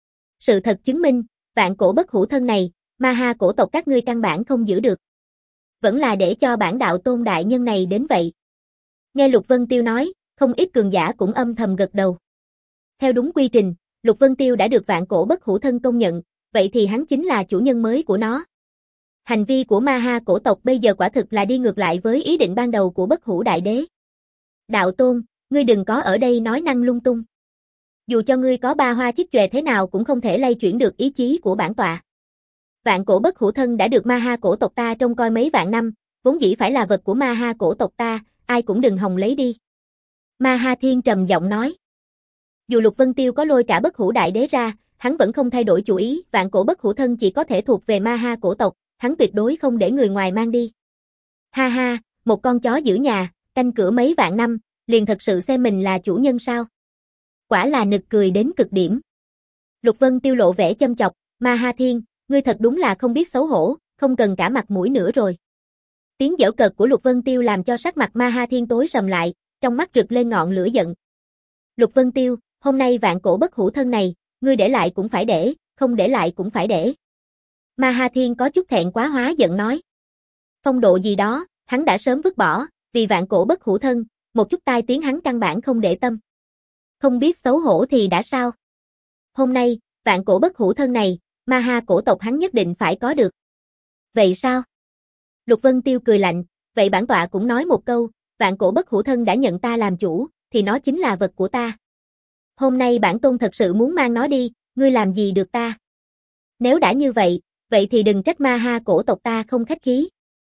Sự thật chứng minh, vạn cổ bất hủ thân này, ma ha cổ tộc các ngươi căn bản không giữ được. Vẫn là để cho bản đạo tôn đại nhân này đến vậy. Nghe Lục Vân Tiêu nói, không ít cường giả cũng âm thầm gật đầu. Theo đúng quy trình, Lục Vân Tiêu đã được vạn cổ bất hủ thân công nhận, vậy thì hắn chính là chủ nhân mới của nó. Hành vi của ma ha cổ tộc bây giờ quả thực là đi ngược lại với ý định ban đầu của bất hủ đại đế. Đạo tôn, ngươi đừng có ở đây nói năng lung tung. Dù cho ngươi có ba hoa chiếc chòe thế nào cũng không thể lay chuyển được ý chí của bản tọa. Vạn cổ bất hủ thân đã được ma ha cổ tộc ta trông coi mấy vạn năm, vốn dĩ phải là vật của ma ha cổ tộc ta, ai cũng đừng hòng lấy đi. Ma ha thiên trầm giọng nói. Dù Lục Vân Tiêu có lôi cả bất hủ đại đế ra, hắn vẫn không thay đổi chủ ý, vạn cổ bất hủ thân chỉ có thể thuộc về ma ha cổ tộc, hắn tuyệt đối không để người ngoài mang đi. Ha ha, một con chó giữ nhà, canh cửa mấy vạn năm, liền thật sự xem mình là chủ nhân sao? Quả là nực cười đến cực điểm. Lục Vân Tiêu lộ vẻ châm chọc, ma ha thiên, ngươi thật đúng là không biết xấu hổ, không cần cả mặt mũi nữa rồi. Tiếng giễu cợt của Lục Vân Tiêu làm cho sắc mặt ma ha thiên tối sầm lại, trong mắt rực lên ngọn lửa giận. Lục Vân Tiêu, hôm nay vạn cổ bất hủ thân này, ngươi để lại cũng phải để, không để lại cũng phải để. Ma ha thiên có chút thẹn quá hóa giận nói. Phong độ gì đó, hắn đã sớm vứt bỏ, vì vạn cổ bất hủ thân, một chút tai tiếng hắn căn bản không để tâm. Không biết xấu hổ thì đã sao? Hôm nay, vạn cổ bất hủ thân này, ma ha cổ tộc hắn nhất định phải có được. Vậy sao? Lục Vân Tiêu cười lạnh, vậy bản tọa cũng nói một câu, vạn cổ bất hủ thân đã nhận ta làm chủ, thì nó chính là vật của ta. Hôm nay bản tôn thật sự muốn mang nó đi, ngươi làm gì được ta? Nếu đã như vậy, vậy thì đừng trách ma ha cổ tộc ta không khách khí.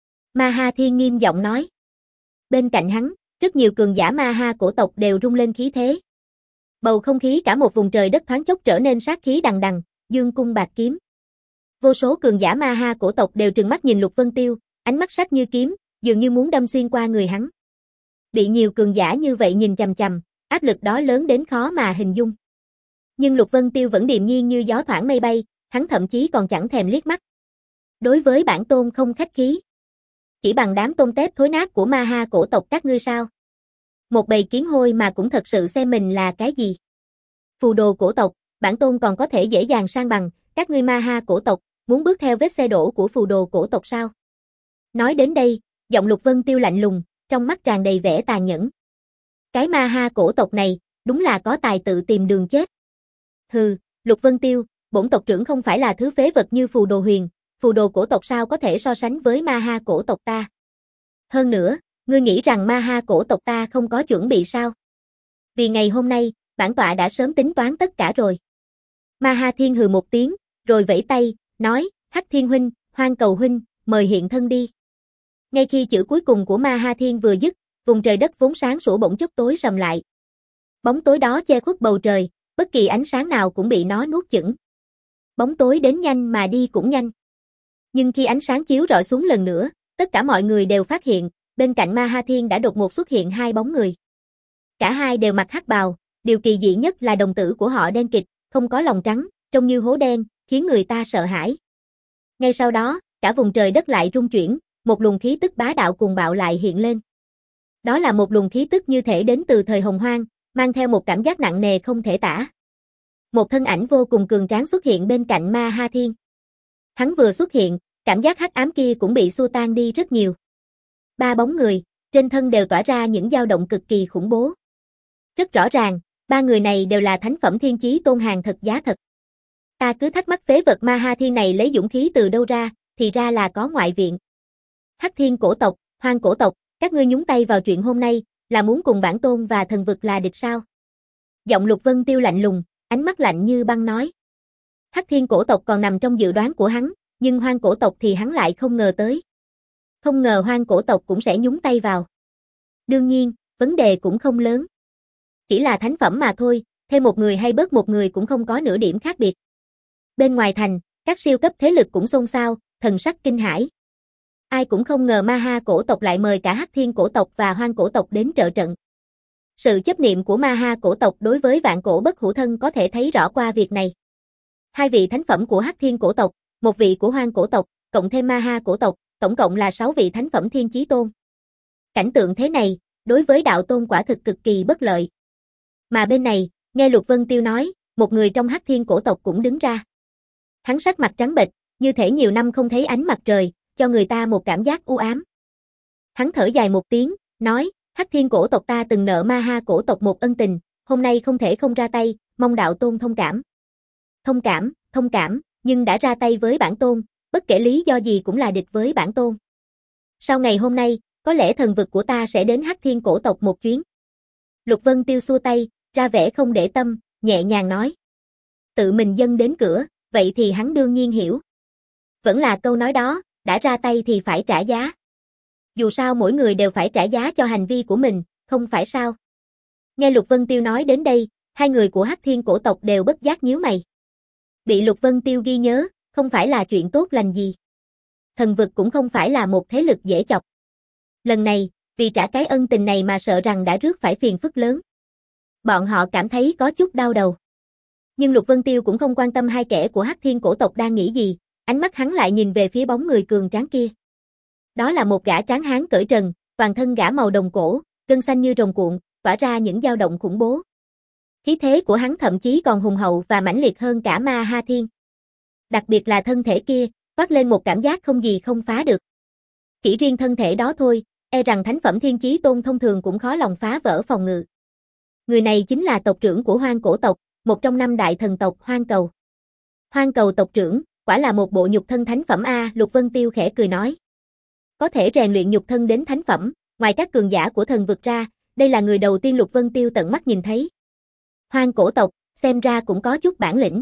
Ma ha thiên nghiêm giọng nói. Bên cạnh hắn, rất nhiều cường giả ma ha cổ tộc đều rung lên khí thế. Bầu không khí cả một vùng trời đất thoáng chốc trở nên sát khí đằng đằng, dương cung bạc kiếm. Vô số cường giả ma ha cổ tộc đều trừng mắt nhìn Lục Vân Tiêu, ánh mắt sắc như kiếm, dường như muốn đâm xuyên qua người hắn. Bị nhiều cường giả như vậy nhìn chằm chằm, áp lực đó lớn đến khó mà hình dung. Nhưng Lục Vân Tiêu vẫn điềm nhiên như gió thoảng mây bay, hắn thậm chí còn chẳng thèm liếc mắt. Đối với bản tôn không khách khí. Chỉ bằng đám tôm tép thối nát của ma ha cổ tộc các ngươi sao? Một bầy kiến hôi mà cũng thật sự xem mình là cái gì? Phù đồ cổ tộc, bản tôn còn có thể dễ dàng san bằng, các ngươi ma ha cổ tộc, muốn bước theo vết xe đổ của phù đồ cổ tộc sao? Nói đến đây, giọng Lục Vân Tiêu lạnh lùng, trong mắt tràn đầy vẻ tàn nhẫn. Cái ma ha cổ tộc này, đúng là có tài tự tìm đường chết. Hừ, Lục Vân Tiêu, bổn tộc trưởng không phải là thứ phế vật như phù đồ huyền, phù đồ cổ tộc sao có thể so sánh với ma ha cổ tộc ta. Hơn nữa, ngươi nghĩ rằng ma ha cổ tộc ta không có chuẩn bị sao? Vì ngày hôm nay, bản tọa đã sớm tính toán tất cả rồi. Ma ha thiên hừ một tiếng, rồi vẫy tay, nói, Hắc Thiên huynh, Hoang Cầu huynh, mời hiện thân đi. Ngay khi chữ cuối cùng của ma ha thiên vừa dứt, vùng trời đất vốn sáng sủa bỗng chốc tối sầm lại. Bóng tối đó che khuất bầu trời, bất kỳ ánh sáng nào cũng bị nó nuốt chửng. Bóng tối đến nhanh mà đi cũng nhanh. Nhưng khi ánh sáng chiếu rọi xuống lần nữa, tất cả mọi người đều phát hiện, bên cạnh ma ha thiên đã đột ngột xuất hiện hai bóng người. Cả hai đều mặc hắc bào, điều kỳ dị nhất là đồng tử của họ đen kịt, không có lòng trắng, trông như hố đen, khiến người ta sợ hãi. Ngay sau đó, cả vùng trời đất lại rung chuyển, một luồng khí tức bá đạo cuồng bạo lại hiện lên. Đó là một luồng khí tức như thể đến từ thời Hồng Hoang, mang theo một cảm giác nặng nề không thể tả. Một thân ảnh vô cùng cường tráng xuất hiện bên cạnh ma ha thiên. Hắn vừa xuất hiện, cảm giác hắc ám kia cũng bị xua tan đi rất nhiều. Ba bóng người, trên thân đều tỏa ra những dao động cực kỳ khủng bố. Rất rõ ràng, ba người này đều là thánh phẩm thiên chí tôn hàng thật giá thật. Ta cứ thắc mắc phế vật ma ha thiên này lấy dũng khí từ đâu ra, thì ra là có ngoại viện. Hắc Thiên cổ tộc, Hoang cổ tộc, các ngươi nhúng tay vào chuyện hôm nay, là muốn cùng bản tôn và thần vực là địch sao? Giọng Lục Vân Tiêu lạnh lùng, ánh mắt lạnh như băng nói. Hắc Thiên cổ tộc còn nằm trong dự đoán của hắn, nhưng Hoang cổ tộc thì hắn lại không ngờ tới. Không ngờ Hoang cổ tộc cũng sẽ nhúng tay vào. Đương nhiên, vấn đề cũng không lớn. Chỉ là thánh phẩm mà thôi, thêm một người hay bớt một người cũng không có nửa điểm khác biệt. Bên ngoài thành, các siêu cấp thế lực cũng xôn xao, thần sắc kinh hãi. Ai cũng không ngờ Ma Ha cổ tộc lại mời cả Hắc Thiên cổ tộc và Hoang cổ tộc đến trợ trận. Sự chấp niệm của Ma Ha cổ tộc đối với vạn cổ bất hủ thân có thể thấy rõ qua việc này. Hai vị thánh phẩm của Hắc Thiên cổ tộc, một vị của Hoang cổ tộc, cộng thêm Ma Ha cổ tộc, tổng cộng là sáu vị thánh phẩm Thiên Chí Tôn. Cảnh tượng thế này, đối với đạo tôn quả thực cực kỳ bất lợi. Mà bên này, nghe Lục Vân Tiêu nói, một người trong Hắc Thiên cổ tộc cũng đứng ra. Hắn sắc mặt trắng bệch, như thể nhiều năm không thấy ánh mặt trời, cho người ta một cảm giác u ám. Hắn thở dài một tiếng, nói, Hắc Thiên cổ tộc ta từng nợ Ma Ha cổ tộc một ân tình, hôm nay không thể không ra tay, mong đạo tôn thông cảm. Thông cảm, thông cảm, nhưng đã ra tay với bản tôn, bất kể lý do gì cũng là địch với bản tôn. Sau ngày hôm nay, có lẽ thần vực của ta sẽ đến Hắc Thiên cổ tộc một chuyến. Lục Vân Tiêu xua tay, ra vẻ không để tâm, nhẹ nhàng nói. Tự mình dâng đến cửa, vậy thì hắn đương nhiên hiểu. Vẫn là câu nói đó, đã ra tay thì phải trả giá. Dù sao mỗi người đều phải trả giá cho hành vi của mình, không phải sao? Nghe Lục Vân Tiêu nói đến đây, hai người của Hắc Thiên cổ tộc đều bất giác nhíu mày. Bị Lục Vân Tiêu ghi nhớ, không phải là chuyện tốt lành gì. Thần vực cũng không phải là một thế lực dễ chọc. Lần này, vì trả cái ân tình này mà sợ rằng đã rước phải phiền phức lớn. Bọn họ cảm thấy có chút đau đầu. Nhưng Lục Vân Tiêu cũng không quan tâm hai kẻ của Hắc Thiên cổ tộc đang nghĩ gì, ánh mắt hắn lại nhìn về phía bóng người cường tráng kia. Đó là một gã tráng hán cởi trần, toàn thân gã màu đồng cổ, gân xanh như rồng cuộn, tỏa ra những dao động khủng bố. Khí thế của hắn thậm chí còn hùng hậu và mãnh liệt hơn cả Ma Ha Thiên. Đặc biệt là thân thể kia, toát lên một cảm giác không gì không phá được. Chỉ riêng thân thể đó thôi, e rằng thánh phẩm Thiên Chí Tôn thông thường cũng khó lòng phá vỡ phòng ngự. Người này chính là tộc trưởng của Hoang cổ tộc, một trong năm đại thần tộc Hoang Cầu. Hoang Cầu tộc trưởng, quả là một bộ nhục thân thánh phẩm a, Lục Vân Tiêu khẽ cười nói. Có thể rèn luyện nhục thân đến thánh phẩm, ngoài các cường giả của thần vực ra, đây là người đầu tiên Lục Vân Tiêu tận mắt nhìn thấy. Hoang cổ tộc, xem ra cũng có chút bản lĩnh.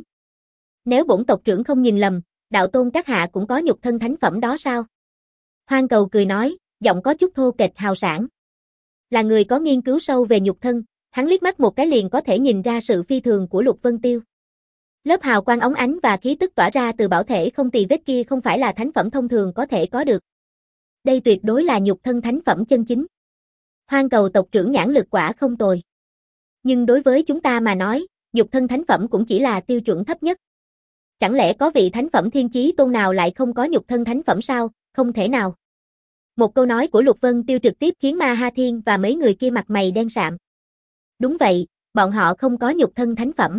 Nếu bổn tộc trưởng không nhìn lầm, đạo tôn các hạ cũng có nhục thân thánh phẩm đó sao? Hoang Cầu cười nói, giọng có chút thô kệch hào sảng. Là người có nghiên cứu sâu về nhục thân, hắn liếc mắt một cái liền có thể nhìn ra sự phi thường của Lục Vân Tiêu. Lớp hào quang óng ánh và khí tức tỏa ra từ bảo thể không tì vết kia không phải là thánh phẩm thông thường có thể có được. Đây tuyệt đối là nhục thân thánh phẩm chân chính. Hoang Cầu tộc trưởng nhãn lực quả không tồi. Nhưng đối với chúng ta mà nói, nhục thân thánh phẩm cũng chỉ là tiêu chuẩn thấp nhất. Chẳng lẽ có vị thánh phẩm Thiên Chí Tôn nào lại không có nhục thân thánh phẩm sao? Không thể nào. Một câu nói của Lục Vân Tiêu trực tiếp khiến Ma Ha Thiên và mấy người kia mặt mày đen sạm. Đúng vậy, bọn họ không có nhục thân thánh phẩm.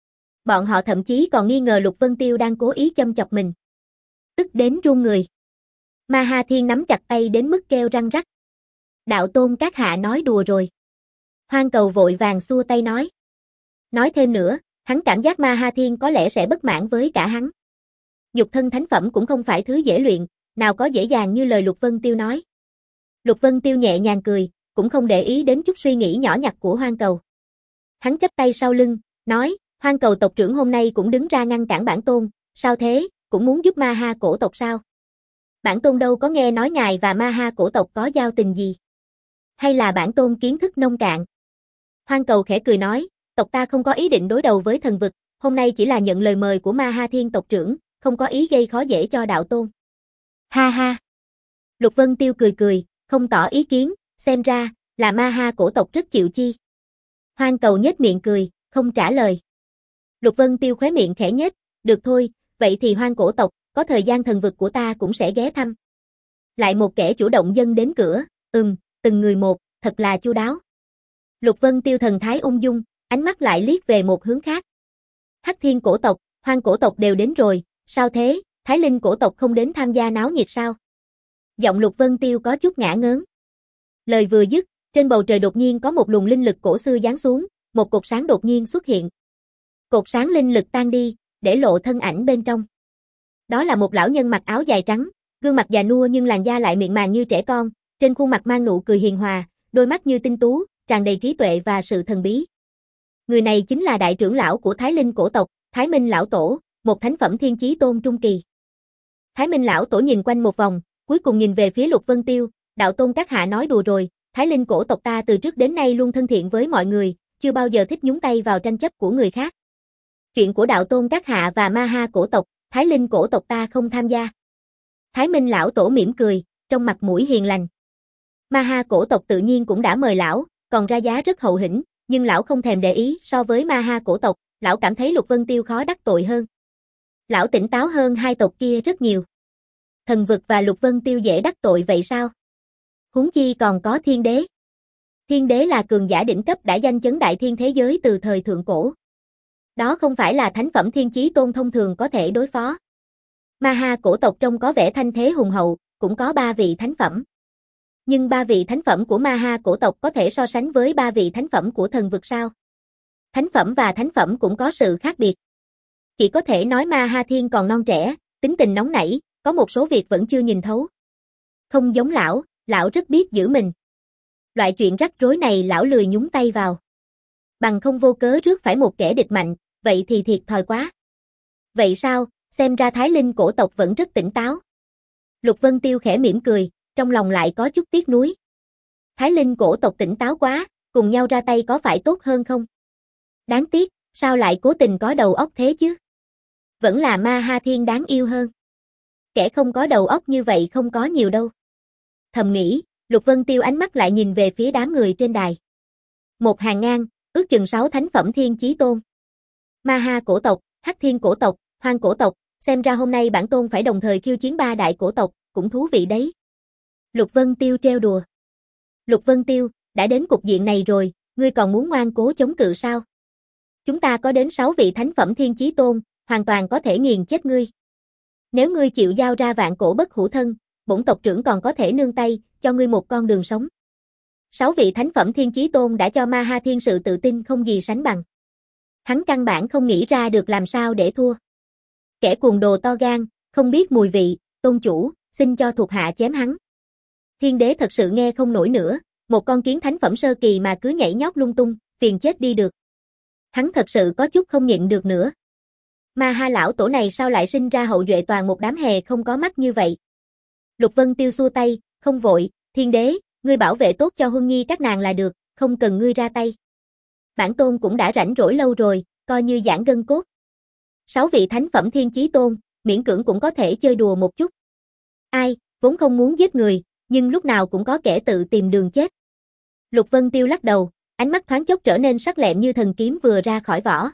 Bọn họ thậm chí còn nghi ngờ Lục Vân Tiêu đang cố ý châm chọc mình. Tức đến run người. Ma Ha Thiên nắm chặt tay đến mức kêu răng rắc. Đạo tôn các hạ nói đùa rồi. Hoang Cầu vội vàng xua tay nói. Nói thêm nữa, hắn cảm giác Ma Ha Thiên có lẽ sẽ bất mãn với cả hắn. Nhục thân thánh phẩm cũng không phải thứ dễ luyện, nào có dễ dàng như lời Lục Vân Tiêu nói. Lục Vân Tiêu nhẹ nhàng cười, cũng không để ý đến chút suy nghĩ nhỏ nhặt của Hoang Cầu. Hắn chắp tay sau lưng, nói, Hoang Cầu tộc trưởng hôm nay cũng đứng ra ngăn cản bản tôn, sao thế, cũng muốn giúp Ma Ha cổ tộc sao? Bản tôn đâu có nghe nói ngài và Ma Ha cổ tộc có giao tình gì? Hay là bản tôn kiến thức nông cạn? Hoang Cầu khẽ cười nói, tộc ta không có ý định đối đầu với thần vực, hôm nay chỉ là nhận lời mời của Ma Ha Thiên tộc trưởng, không có ý gây khó dễ cho đạo tôn. Ha ha. Lục Vân Tiêu cười cười, không tỏ ý kiến, xem ra, là Ma Ha cổ tộc rất chịu chi. Hoang Cầu nhếch miệng cười, không trả lời. Lục Vân Tiêu khóe miệng khẽ nhếch, được thôi, vậy thì Hoang cổ tộc, có thời gian thần vực của ta cũng sẽ ghé thăm. Lại một kẻ chủ động dâng đến cửa, ừm, từng người một, thật là chu đáo. Lục Vân Tiêu thần thái ung dung, ánh mắt lại liếc về một hướng khác. Hắc Thiên cổ tộc, Hoang cổ tộc đều đến rồi, sao thế, Thái Linh cổ tộc không đến tham gia náo nhiệt sao? Giọng Lục Vân Tiêu có chút ngả ngớn. Lời vừa dứt, trên bầu trời đột nhiên có một luồng linh lực cổ xưa giáng xuống, một cột sáng đột nhiên xuất hiện. Cột sáng linh lực tan đi, để lộ thân ảnh bên trong. Đó là một lão nhân mặc áo dài trắng, gương mặt già nua nhưng làn da lại mịn màng như trẻ con, trên khuôn mặt mang nụ cười hiền hòa, đôi mắt như tinh tú, tràn đầy trí tuệ và sự thần bí. Người này chính là đại trưởng lão của Thái Linh cổ tộc, Thái Minh lão tổ, một thánh phẩm Thiên Chí Tôn trung kỳ. Thái Minh lão tổ nhìn quanh một vòng, cuối cùng nhìn về phía Lục Vân Tiêu, đạo tôn các hạ nói đùa rồi, Thái Linh cổ tộc ta từ trước đến nay luôn thân thiện với mọi người, chưa bao giờ thích nhúng tay vào tranh chấp của người khác. Chuyện của đạo tôn các hạ và ma ha cổ tộc, Thái Linh cổ tộc ta không tham gia. Thái Minh lão tổ mỉm cười, trong mặt mũi hiền lành. Ma ha cổ tộc tự nhiên cũng đã mời lão, còn ra giá rất hậu hĩnh, nhưng lão không thèm để ý, so với ma ha cổ tộc, lão cảm thấy Lục Vân Tiêu khó đắc tội hơn. Lão tỉnh táo hơn hai tộc kia rất nhiều. Thần vực và Lục Vân Tiêu dễ đắc tội vậy sao? Huống chi còn có thiên đế. Thiên đế là cường giả đỉnh cấp đã danh chấn đại thiên thế giới từ thời thượng cổ. Đó không phải là thánh phẩm thiên chí tôn thông thường có thể đối phó. Ma ha cổ tộc trông có vẻ thanh thế hùng hậu, cũng có ba vị thánh phẩm. Nhưng ba vị thánh phẩm của ma ha cổ tộc có thể so sánh với ba vị thánh phẩm của thần vực sao? Thánh phẩm và thánh phẩm cũng có sự khác biệt. Chỉ có thể nói ma ha thiên còn non trẻ, tính tình nóng nảy, có một số việc vẫn chưa nhìn thấu. Không giống lão, lão rất biết giữ mình. Loại chuyện rắc rối này lão lười nhúng tay vào. Bằng không vô cớ rước phải một kẻ địch mạnh, vậy thì thiệt thòi quá. Vậy sao, xem ra Thái Linh cổ tộc vẫn rất tỉnh táo. Lục Vân Tiêu khẽ mỉm cười, trong lòng lại có chút tiếc nuối. Thái Linh cổ tộc tỉnh táo quá, cùng nhau ra tay có phải tốt hơn không? Đáng tiếc, sao lại cố tình có đầu óc thế chứ? Vẫn là ma ha thiên đáng yêu hơn. Kẻ không có đầu óc như vậy không có nhiều đâu. Thầm nghĩ, Lục Vân Tiêu ánh mắt lại nhìn về phía đám người trên đài. Một hàng ngang, ước chừng sáu thánh phẩm thiên chí tôn. Ma ha cổ tộc, Hắc Thiên cổ tộc, Hoang cổ tộc, xem ra hôm nay bản tôn phải đồng thời khiêu chiến ba đại cổ tộc, cũng thú vị đấy. Lục Vân Tiêu trêu đùa. Lục Vân Tiêu, đã đến cục diện này rồi, ngươi còn muốn ngoan cố chống cự sao? Chúng ta có đến sáu vị thánh phẩm thiên chí tôn, hoàn toàn có thể nghiền chết ngươi. Nếu ngươi chịu giao ra vạn cổ bất hủ thân, bổn tộc trưởng còn có thể nương tay, cho ngươi một con đường sống. Sáu vị thánh phẩm thiên chí tôn đã cho Ma Ha Thiên sự tự tin không gì sánh bằng. Hắn căn bản không nghĩ ra được làm sao để thua. Kẻ cuồng đồ to gan, không biết mùi vị, tôn chủ, xin cho thuộc hạ chém hắn. Thiên đế thật sự nghe không nổi nữa, một con kiến thánh phẩm sơ kỳ mà cứ nhảy nhót lung tung, phiền chết đi được. Hắn thật sự có chút không nhịn được nữa. Ma ha lão tổ này sao lại sinh ra hậu duệ toàn một đám hề không có mắt như vậy? Lục Vân Tiêu xua tay, không vội, thiên đế, ngươi bảo vệ tốt cho Huân Nhi các nàng là được, không cần ngươi ra tay. Bản tôn cũng đã rảnh rỗi lâu rồi, coi như giãn gân cốt. Sáu vị thánh phẩm thiên chí tôn, miễn cưỡng cũng có thể chơi đùa một chút. Ai, vốn không muốn giết người, nhưng lúc nào cũng có kẻ tự tìm đường chết. Lục Vân Tiêu lắc đầu, ánh mắt thoáng chốc trở nên sắc lẹm như thần kiếm vừa ra khỏi vỏ.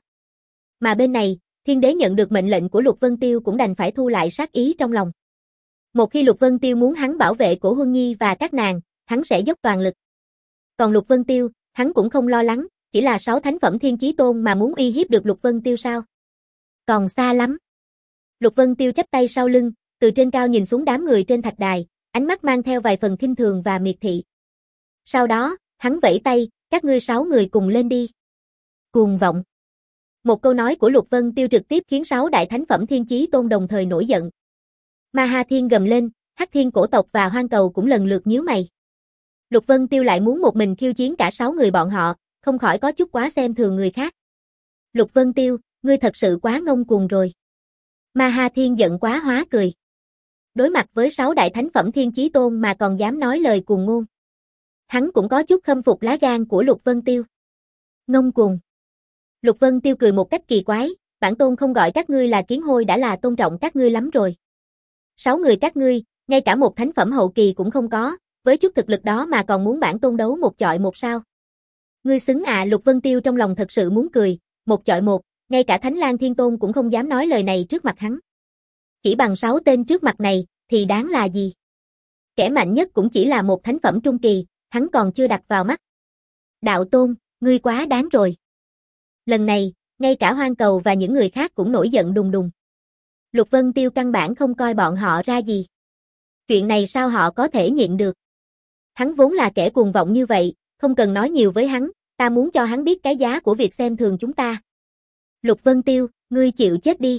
Mà bên này, thiên đế nhận được mệnh lệnh của Lục Vân Tiêu cũng đành phải thu lại sát ý trong lòng. Một khi Lục Vân Tiêu muốn hắn bảo vệ cổ Huân Nhi và các nàng, hắn sẽ dốc toàn lực. Còn Lục Vân Tiêu, hắn cũng không lo lắng, chỉ là sáu thánh phẩm thiên chí tôn mà muốn uy hiếp được Lục Vân Tiêu sao? Còn xa lắm. Lục Vân Tiêu chắp tay sau lưng, từ trên cao nhìn xuống đám người trên thạch đài, ánh mắt mang theo vài phần khinh thường và miệt thị. Sau đó, hắn vẫy tay, các ngươi sáu người cùng lên đi. Cuồng vọng. Một câu nói của Lục Vân Tiêu trực tiếp khiến sáu đại thánh phẩm thiên chí tôn đồng thời nổi giận. Ma Ha Thiên gầm lên, Hắc Thiên cổ tộc và Hoang Cầu cũng lần lượt nhíu mày. Lục Vân Tiêu lại muốn một mình khiêu chiến cả sáu người bọn họ, không khỏi có chút quá xem thường người khác. Lục Vân Tiêu, ngươi thật sự quá ngông cuồng rồi. Ma Ha Thiên giận quá hóa cười. Đối mặt với sáu đại thánh phẩm thiên chí tôn mà còn dám nói lời cuồng ngôn. Hắn cũng có chút khâm phục lá gan của Lục Vân Tiêu. Ngông cuồng. Lục Vân Tiêu cười một cách kỳ quái, bản tôn không gọi các ngươi là kiến hôi đã là tôn trọng các ngươi lắm rồi. Sáu người các ngươi, ngay cả một thánh phẩm hậu kỳ cũng không có, với chút thực lực đó mà còn muốn bản tôn đấu một chọi một sao. Ngươi xứng à? Lục Vân Tiêu trong lòng thật sự muốn cười, một chọi một, ngay cả Thánh Lang Thiên Tôn cũng không dám nói lời này trước mặt hắn. Chỉ bằng sáu tên trước mặt này, thì đáng là gì? Kẻ mạnh nhất cũng chỉ là một thánh phẩm trung kỳ, hắn còn chưa đặt vào mắt. Đạo Tôn, ngươi quá đáng rồi. Lần này, ngay cả Hoang Cầu và những người khác cũng nổi giận đùng đùng. Lục Vân Tiêu căn bản không coi bọn họ ra gì. Chuyện này sao họ có thể nhịn được? Hắn vốn là kẻ cuồng vọng như vậy, không cần nói nhiều với hắn, ta muốn cho hắn biết cái giá của việc xem thường chúng ta. Lục Vân Tiêu, ngươi chịu chết đi.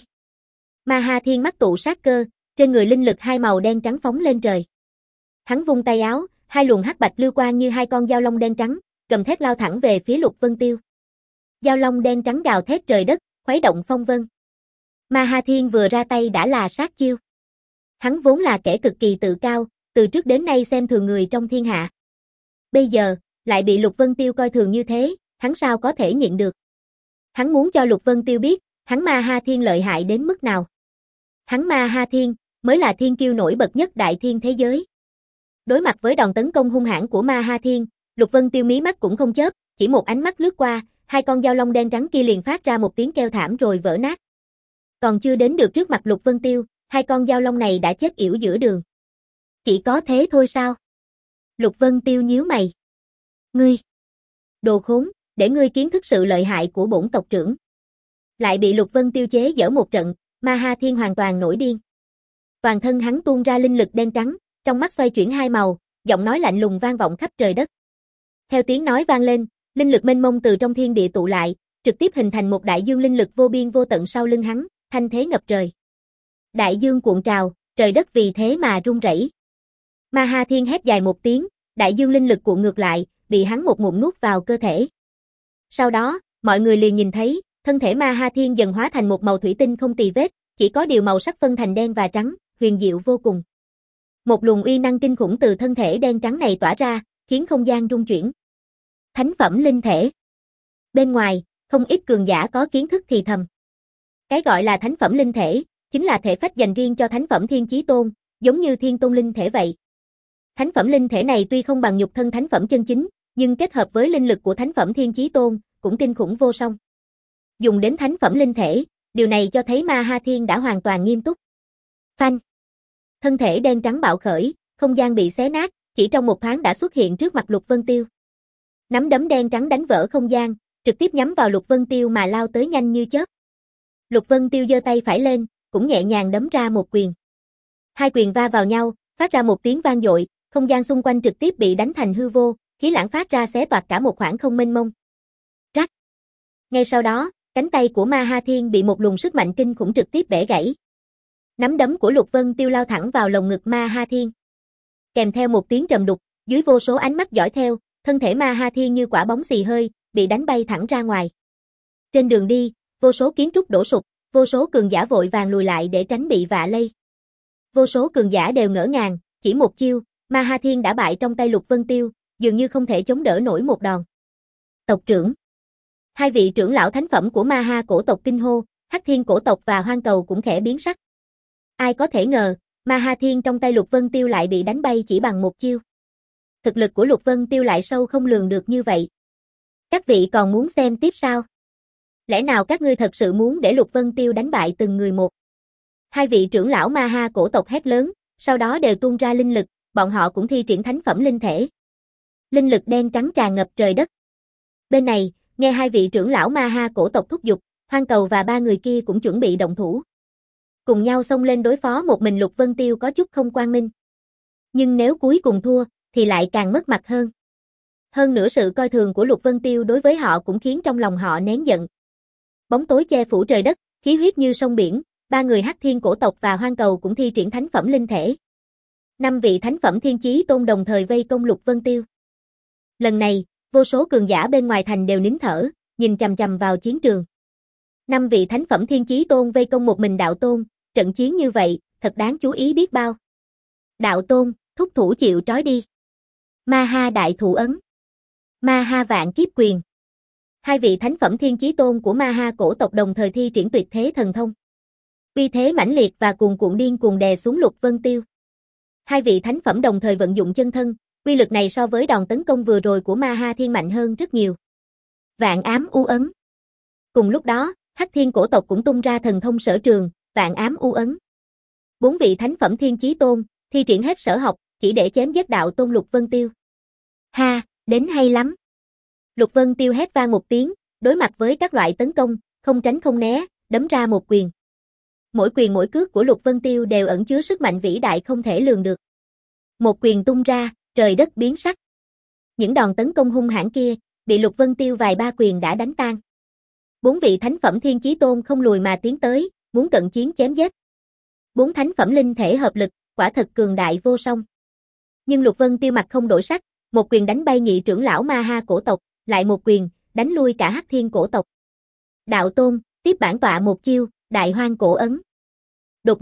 Ma Ha Thiên mắt tụ sát cơ, trên người linh lực hai màu đen trắng phóng lên trời. Hắn vung tay áo, hai luồng hắc bạch lưu quang như hai con dao long đen trắng, cầm thét lao thẳng về phía Lục Vân Tiêu. Dao long đen trắng gào thét trời đất, khuấy động phong vân. Ma Ha Thiên vừa ra tay đã là sát chiêu. Hắn vốn là kẻ cực kỳ tự cao, từ trước đến nay xem thường người trong thiên hạ. Bây giờ, lại bị Lục Vân Tiêu coi thường như thế, hắn sao có thể nhịn được. Hắn muốn cho Lục Vân Tiêu biết, hắn Ma Ha Thiên lợi hại đến mức nào. Hắn Ma Ha Thiên, mới là thiên kiêu nổi bật nhất đại thiên thế giới. Đối mặt với đòn tấn công hung hãn của Ma Ha Thiên, Lục Vân Tiêu mí mắt cũng không chớp, chỉ một ánh mắt lướt qua, hai con dao long đen trắng kia liền phát ra một tiếng kêu thảm rồi vỡ nát. Còn chưa đến được trước mặt Lục Vân Tiêu, hai con dao long này đã chết yểu giữa đường. Chỉ có thế thôi sao? Lục Vân Tiêu nhíu mày. Ngươi! Đồ khốn, để ngươi kiến thức sự lợi hại của bổn tộc trưởng. Lại bị Lục Vân Tiêu chế giở một trận, Ma Ha Thiên hoàn toàn nổi điên. Toàn thân hắn tuôn ra linh lực đen trắng, trong mắt xoay chuyển hai màu, giọng nói lạnh lùng vang vọng khắp trời đất. Theo tiếng nói vang lên, linh lực mênh mông từ trong thiên địa tụ lại, trực tiếp hình thành một đại dương linh lực vô biên vô tận sau lưng hắn, thanh thế ngập trời. Đại dương cuộn trào, trời đất vì thế mà rung rẩy. Ma Ha Thiên hét dài một tiếng, đại dương linh lực cuộn ngược lại, bị hắn một ngụm nuốt vào cơ thể. Sau đó, mọi người liền nhìn thấy, thân thể Ma Ha Thiên dần hóa thành một màu thủy tinh không tì vết, chỉ có điều màu sắc phân thành đen và trắng, huyền diệu vô cùng. Một luồng uy năng kinh khủng từ thân thể đen trắng này tỏa ra, khiến không gian rung chuyển. Thánh phẩm linh thể. Bên ngoài, không ít cường giả có kiến thức thì thầm. Cái gọi là thánh phẩm linh thể, chính là thể phách dành riêng cho thánh phẩm thiên chí tôn, giống như thiên tôn linh thể vậy. Thánh phẩm linh thể này tuy không bằng nhục thân thánh phẩm chân chính, nhưng kết hợp với linh lực của thánh phẩm thiên chí tôn, cũng kinh khủng vô song. Dùng đến thánh phẩm linh thể, điều này cho thấy Ma Ha Thiên đã hoàn toàn nghiêm túc. Phanh! Thân thể đen trắng bạo khởi, không gian bị xé nát, chỉ trong một thoáng đã xuất hiện trước mặt Lục Vân Tiêu. Nắm đấm đen trắng đánh vỡ không gian, trực tiếp nhắm vào Lục Vân Tiêu mà lao tới nhanh như chớp. Lục Vân Tiêu giơ tay phải lên, cũng nhẹ nhàng đấm ra một quyền. Hai quyền va vào nhau, phát ra một tiếng vang dội, không gian xung quanh trực tiếp bị đánh thành hư vô, khí lãng phát ra xé toạc cả một khoảng không mênh mông. Rắc. Ngay sau đó, cánh tay của Ma Ha Thiên bị một luồng sức mạnh kinh khủng trực tiếp bẻ gãy. Nắm đấm của Lục Vân Tiêu lao thẳng vào lồng ngực Ma Ha Thiên. Kèm theo một tiếng trầm đục, dưới vô số ánh mắt dõi theo, thân thể Ma Ha Thiên như quả bóng xì hơi, bị đánh bay thẳng ra ngoài. Trên đường đi, vô số kiến trúc đổ sụp, vô số cường giả vội vàng lùi lại để tránh bị vạ lây. Vô số cường giả đều ngỡ ngàng, chỉ một chiêu, Ma Ha Thiên đã bại trong tay Lục Vân Tiêu, dường như không thể chống đỡ nổi một đòn. Tộc trưởng. Hai vị trưởng lão thánh phẩm của Ma Ha cổ tộc kinh hô, Hắc Thiên cổ tộc và Hoang Cầu cũng khẽ biến sắc. Ai có thể ngờ, Ma Ha Thiên trong tay Lục Vân Tiêu lại bị đánh bay chỉ bằng một chiêu. Thực lực của Lục Vân Tiêu lại sâu không lường được như vậy. Các vị còn muốn xem tiếp sao? Lẽ nào các ngươi thật sự muốn để Lục Vân Tiêu đánh bại từng người một? Hai vị trưởng lão Ma Ha cổ tộc hét lớn, sau đó đều tuôn ra linh lực, bọn họ cũng thi triển thánh phẩm linh thể. Linh lực đen trắng tràn ngập trời đất. Bên này, nghe hai vị trưởng lão Ma Ha cổ tộc thúc giục, Hoang Cầu và ba người kia cũng chuẩn bị động thủ. Cùng nhau xông lên đối phó một mình Lục Vân Tiêu có chút không quang minh. Nhưng nếu cuối cùng thua, thì lại càng mất mặt hơn. Hơn nữa sự coi thường của Lục Vân Tiêu đối với họ cũng khiến trong lòng họ nén giận. Bóng tối che phủ trời đất, khí huyết như sông biển, ba người Hắc Thiên cổ tộc và Hoang Cầu cũng thi triển thánh phẩm linh thể. Năm vị thánh phẩm thiên chí tôn đồng thời vây công Lục Vân Tiêu. Lần này, vô số cường giả bên ngoài thành đều nín thở, nhìn chằm chằm vào chiến trường. Năm vị thánh phẩm thiên chí tôn vây công một mình đạo tôn, trận chiến như vậy, thật đáng chú ý biết bao. Đạo tôn, thúc thủ chịu trói đi. Ma Ha đại thủ ấn. Ma Ha vạn kiếp quyền. Hai vị thánh phẩm thiên chí tôn của Ma Ha cổ tộc đồng thời thi triển tuyệt thế thần thông. Uy thế mãnh liệt và cuồn cuộn điên cuồng đè xuống Lục Vân Tiêu. Hai vị thánh phẩm đồng thời vận dụng chân thân, uy lực này so với đòn tấn công vừa rồi của Ma Ha Thiên mạnh hơn rất nhiều. Vạn ám u ấn. Cùng lúc đó, Hắc Thiên cổ tộc cũng tung ra thần thông sở trường, vạn ám u ấn. Bốn vị thánh phẩm thiên chí tôn, thi triển hết sở học, chỉ để chém giết đạo tôn Lục Vân Tiêu. Ha, đến hay lắm. Lục Vân Tiêu hét vang một tiếng, đối mặt với các loại tấn công, không tránh không né, đấm ra một quyền. Mỗi quyền mỗi cước của Lục Vân Tiêu đều ẩn chứa sức mạnh vĩ đại không thể lường được. Một quyền tung ra, trời đất biến sắc. Những đòn tấn công hung hãn kia, bị Lục Vân Tiêu vài ba quyền đã đánh tan. Bốn vị thánh phẩm thiên chí tôn không lùi mà tiến tới, muốn cận chiến chém giết. Bốn thánh phẩm linh thể hợp lực, quả thật cường đại vô song. Nhưng Lục Vân Tiêu mặt không đổi sắc, một quyền đánh bay nhị trưởng lão Ma Ha cổ tộc, lại một quyền, đánh lui cả Hắc Thiên cổ tộc. Đạo tôn, tiếp bản tọa một chiêu, đại hoang cổ ấn. Đột nhiên,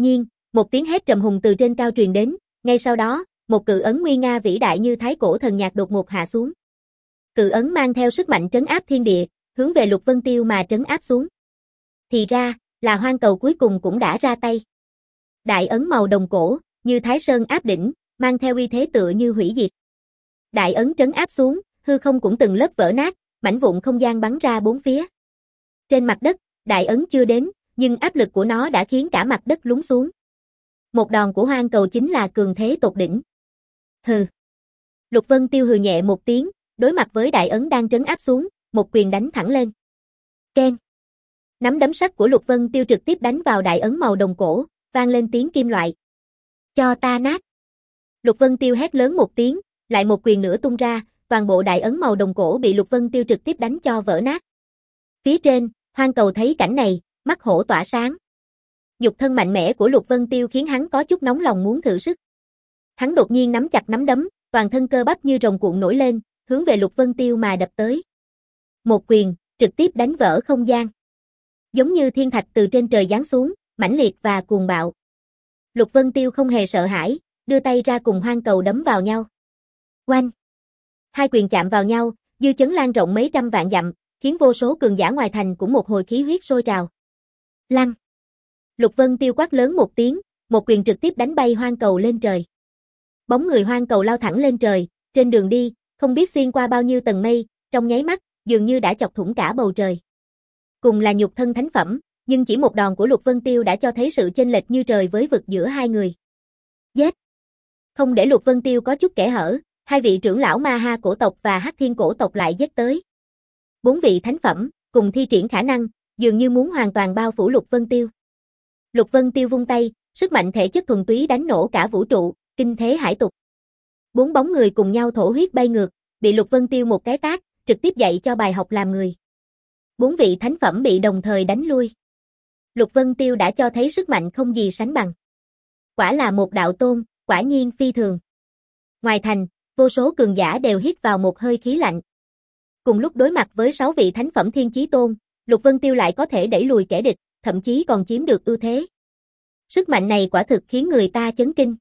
Một tiếng hét trầm hùng từ trên cao truyền đến, ngay sau đó, một cự ấn nguy nga vĩ đại như thái cổ thần nhạc đột ngột hạ xuống. Cự ấn mang theo sức mạnh trấn áp thiên địa, hướng về Lục Vân Tiêu mà trấn áp xuống. Thì ra, là hoang cầu cuối cùng cũng đã ra tay. Đại ấn màu đồng cổ, như Thái Sơn áp đỉnh, mang theo uy thế tựa như hủy diệt. Đại ấn trấn áp xuống, hư không cũng từng lớp vỡ nát, mảnh vụn không gian bắn ra bốn phía. Trên mặt đất, đại ấn chưa đến, nhưng áp lực của nó đã khiến cả mặt đất lún xuống. Một đòn của hoang cầu chính là cường thế tột đỉnh. Hừ. Lục Vân Tiêu hừ nhẹ một tiếng, đối mặt với đại ấn đang trấn áp xuống, một quyền đánh thẳng lên. Keng. Nắm đấm sắt của Lục Vân Tiêu trực tiếp đánh vào đại ấn màu đồng cổ, vang lên tiếng kim loại. Cho ta nát. Lục Vân Tiêu hét lớn một tiếng, lại một quyền nữa tung ra, toàn bộ đại ấn màu đồng cổ bị Lục Vân Tiêu trực tiếp đánh cho vỡ nát. Phía trên, hoang cầu thấy cảnh này, mắt hổ tỏa sáng. Nhục thân mạnh mẽ của Lục Vân Tiêu khiến hắn có chút nóng lòng muốn thử sức. Hắn đột nhiên nắm chặt nắm đấm, toàn thân cơ bắp như rồng cuộn nổi lên, hướng về Lục Vân Tiêu mà đập tới. Một quyền, trực tiếp đánh vỡ không gian. Giống như thiên thạch từ trên trời giáng xuống, mãnh liệt và cuồng bạo. Lục Vân Tiêu không hề sợ hãi, đưa tay ra cùng hoang cầu đấm vào nhau. Oanh! Hai quyền chạm vào nhau, dư chấn lan rộng mấy trăm vạn dặm, khiến vô số cường giả ngoài thành cũng một hồi khí huyết sôi trào. Lăn! Lục Vân Tiêu quát lớn một tiếng, một quyền trực tiếp đánh bay hoang cầu lên trời. Bóng người hoang cầu lao thẳng lên trời, trên đường đi, không biết xuyên qua bao nhiêu tầng mây, trong nháy mắt, dường như đã chọc thủng cả bầu trời. Cùng là nhục thân thánh phẩm, nhưng chỉ một đòn của Lục Vân Tiêu đã cho thấy sự chênh lệch như trời với vực giữa hai người. Giết! Không để Lục Vân Tiêu có chút kẽ hở, hai vị trưởng lão Ma Ha cổ tộc và Hắc Thiên cổ tộc lại giết tới. Bốn vị thánh phẩm, cùng thi triển khả năng, dường như muốn hoàn toàn bao phủ Lục Vân Tiêu. Lục Vân Tiêu vung tay, sức mạnh thể chất thuần túy đánh nổ cả vũ trụ, kinh thế hải tục. Bốn bóng người cùng nhau thổ huyết bay ngược, bị Lục Vân Tiêu một cái tát, trực tiếp dạy cho bài học làm người. Bốn vị thánh phẩm bị đồng thời đánh lui. Lục Vân Tiêu đã cho thấy sức mạnh không gì sánh bằng. Quả là một đạo tôn, quả nhiên phi thường. Ngoài thành, vô số cường giả đều hít vào một hơi khí lạnh. Cùng lúc đối mặt với sáu vị thánh phẩm thiên chí tôn, Lục Vân Tiêu lại có thể đẩy lùi kẻ địch, thậm chí còn chiếm được ưu thế. Sức mạnh này quả thực khiến người ta chấn kinh.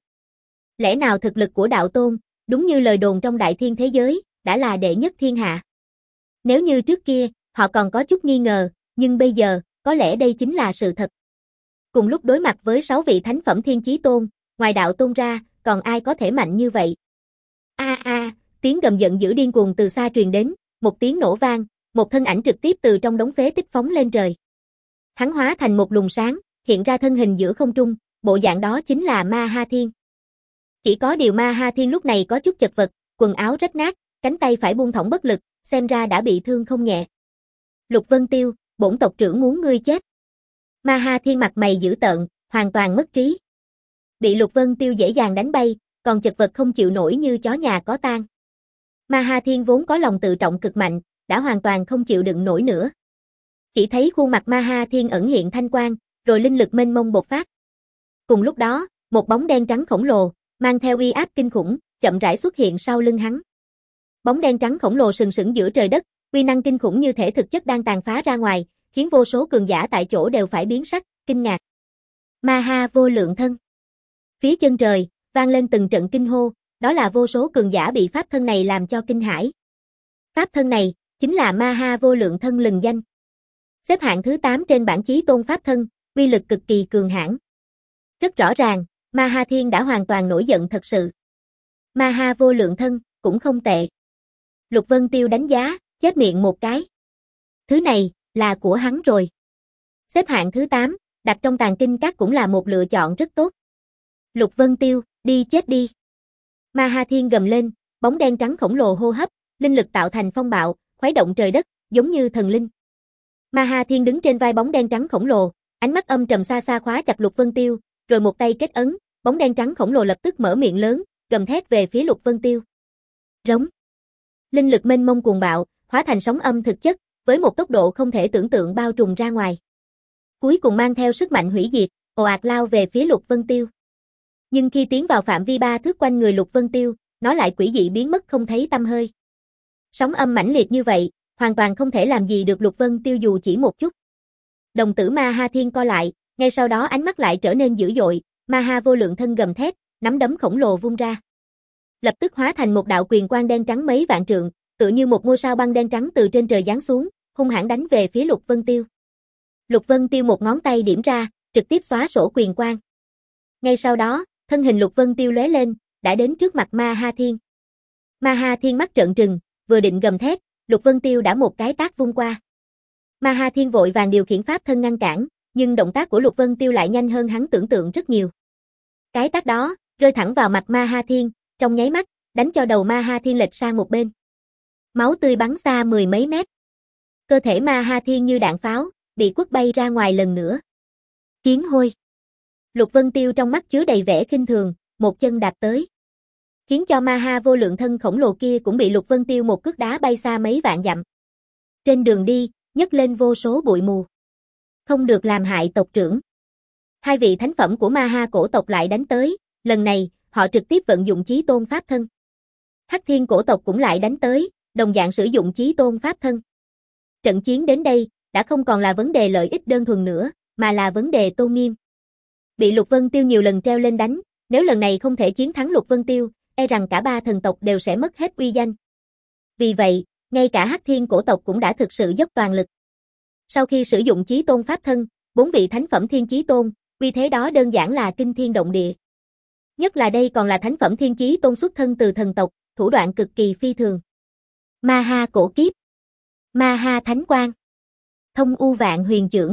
Lẽ nào thực lực của đạo tôn, đúng như lời đồn trong đại thiên thế giới, đã là đệ nhất thiên hạ? Nếu như trước kia, họ còn có chút nghi ngờ, nhưng bây giờ, có lẽ đây chính là sự thật. Cùng lúc đối mặt với sáu vị thánh phẩm thiên chí tôn, ngoài đạo tôn ra, còn ai có thể mạnh như vậy? A a, tiếng gầm giận dữ điên cuồng từ xa truyền đến, một tiếng nổ vang, một thân ảnh trực tiếp từ trong đống phế tích phóng lên trời. Hắn hóa thành một luồng sáng, hiện ra thân hình giữa không trung, bộ dạng đó chính là Ma Ha Thiên. Chỉ có điều Ma Ha Thiên lúc này có chút chật vật, quần áo rách nát, cánh tay phải buông thõng bất lực, xem ra đã bị thương không nhẹ. Lục Vân Tiêu, bổn tộc trưởng muốn ngươi chết. Ma Ha Thiên mặt mày dữ tợn, hoàn toàn mất trí. Bị Lục Vân Tiêu dễ dàng đánh bay, còn chật vật không chịu nổi như chó nhà có tang. Ma Ha Thiên vốn có lòng tự trọng cực mạnh, đã hoàn toàn không chịu đựng nổi nữa. Chỉ thấy khuôn mặt Ma Ha Thiên ẩn hiện thanh quang, rồi linh lực mênh mông bộc phát. Cùng lúc đó, một bóng đen trắng khổng lồ, mang theo uy áp kinh khủng, chậm rãi xuất hiện sau lưng hắn. Bóng đen trắng khổng lồ sừng sững giữa trời đất, uy năng kinh khủng như thể thực chất đang tàn phá ra ngoài, khiến vô số cường giả tại chỗ đều phải biến sắc, kinh ngạc. Ma Ha vô lượng thân. Phía chân trời, vang lên từng trận kinh hô, đó là vô số cường giả bị pháp thân này làm cho kinh hãi. Pháp thân này, chính là Ma Ha vô lượng thân lừng danh. Xếp hạng thứ tám trên bảng chí tôn pháp thân, uy lực cực kỳ cường hãn. Rất rõ ràng, Ma Ha Thiên đã hoàn toàn nổi giận thật sự. Ma Ha vô lượng thân, cũng không tệ. Lục Vân Tiêu đánh giá, chép miệng một cái. Thứ này, là của hắn rồi. Xếp hạng thứ tám, đặt trong tàng kinh các cũng là một lựa chọn rất tốt. Lục Vân Tiêu, đi chết đi. Ma Ha Thiên gầm lên, bóng đen trắng khổng lồ hô hấp, linh lực tạo thành phong bạo, khuấy động trời đất, giống như thần linh. Ma Ha Thiên đứng trên vai bóng đen trắng khổng lồ, ánh mắt âm trầm xa xa khóa chặt Lục Vân Tiêu, rồi một tay kết ấn, bóng đen trắng khổng lồ lập tức mở miệng lớn, gầm thét về phía Lục Vân Tiêu. Rống. Linh lực mênh mông cuồng bạo, hóa thành sóng âm thực chất, với một tốc độ không thể tưởng tượng bao trùm ra ngoài. Cuối cùng mang theo sức mạnh hủy diệt, ồ ạt lao về phía Lục Vân Tiêu. Nhưng khi tiến vào phạm vi ba thước quanh người Lục Vân Tiêu, nó lại quỷ dị biến mất không thấy tăm hơi. Sóng âm mãnh liệt như vậy, hoàn toàn không thể làm gì được Lục Vân Tiêu dù chỉ một chút. Đồng tử Ma Ha Thiên co lại, ngay sau đó ánh mắt lại trở nên dữ dội, Ma-ha vô lượng thân gầm thét, nắm đấm khổng lồ vung ra. Lập tức hóa thành một đạo quyền quang đen trắng mấy vạn trượng, tựa như một ngôi sao băng đen trắng từ trên trời giáng xuống, hung hãn đánh về phía Lục Vân Tiêu. Lục Vân Tiêu một ngón tay điểm ra, trực tiếp xóa sổ quyền quang. Ngay sau đó, thân hình Lục Vân Tiêu lóe lên, đã đến trước mặt Ma-ha Thiên. Ma-ha Thiên mắt trợn trừng, vừa định gầm thét, Lục Vân Tiêu đã một cái tát vung qua. Ma-ha Thiên vội vàng điều khiển pháp thân ngăn cản, nhưng động tác của Lục Vân Tiêu lại nhanh hơn hắn tưởng tượng rất nhiều. Cái tát đó, rơi thẳng vào mặt Ma-ha Thiên, trong nháy mắt, đánh cho đầu Ma-ha Thiên lệch sang một bên. Máu tươi bắn xa mười mấy mét. Cơ thể Ma-ha Thiên như đạn pháo, bị quất bay ra ngoài lần nữa. Chiến hôi. Lục Vân Tiêu trong mắt chứa đầy vẻ khinh thường, một chân đạp tới. Khiến cho Ma-ha vô lượng thân khổng lồ kia cũng bị Lục Vân Tiêu một cước đá bay xa mấy vạn dặm. Trên đường đi, nhấc lên vô số bụi mù. Không được làm hại tộc trưởng. Hai vị thánh phẩm của Ma-ha cổ tộc lại đánh tới, lần này, họ trực tiếp vận dụng chí tôn pháp thân. Hắc Thiên cổ tộc cũng lại đánh tới, đồng dạng sử dụng chí tôn pháp thân. Trận chiến đến đây, đã không còn là vấn đề lợi ích đơn thuần nữa, mà là vấn đề tôn nghiêm. Bị Lục Vân Tiêu nhiều lần treo lên đánh, nếu lần này không thể chiến thắng Lục Vân Tiêu, e rằng cả ba thần tộc đều sẽ mất hết uy danh. Vì vậy, ngay cả Hắc Thiên cổ tộc cũng đã thực sự dốc toàn lực. Sau khi sử dụng chí tôn pháp thân, bốn vị thánh phẩm thiên chí tôn, uy thế đó đơn giản là kinh thiên động địa. Nhất là đây còn là thánh phẩm thiên chí tôn xuất thân từ thần tộc, thủ đoạn cực kỳ phi thường. Ma-ha cổ kiếp, Ma-ha thánh quang, Thông u vạn huyền chưởng,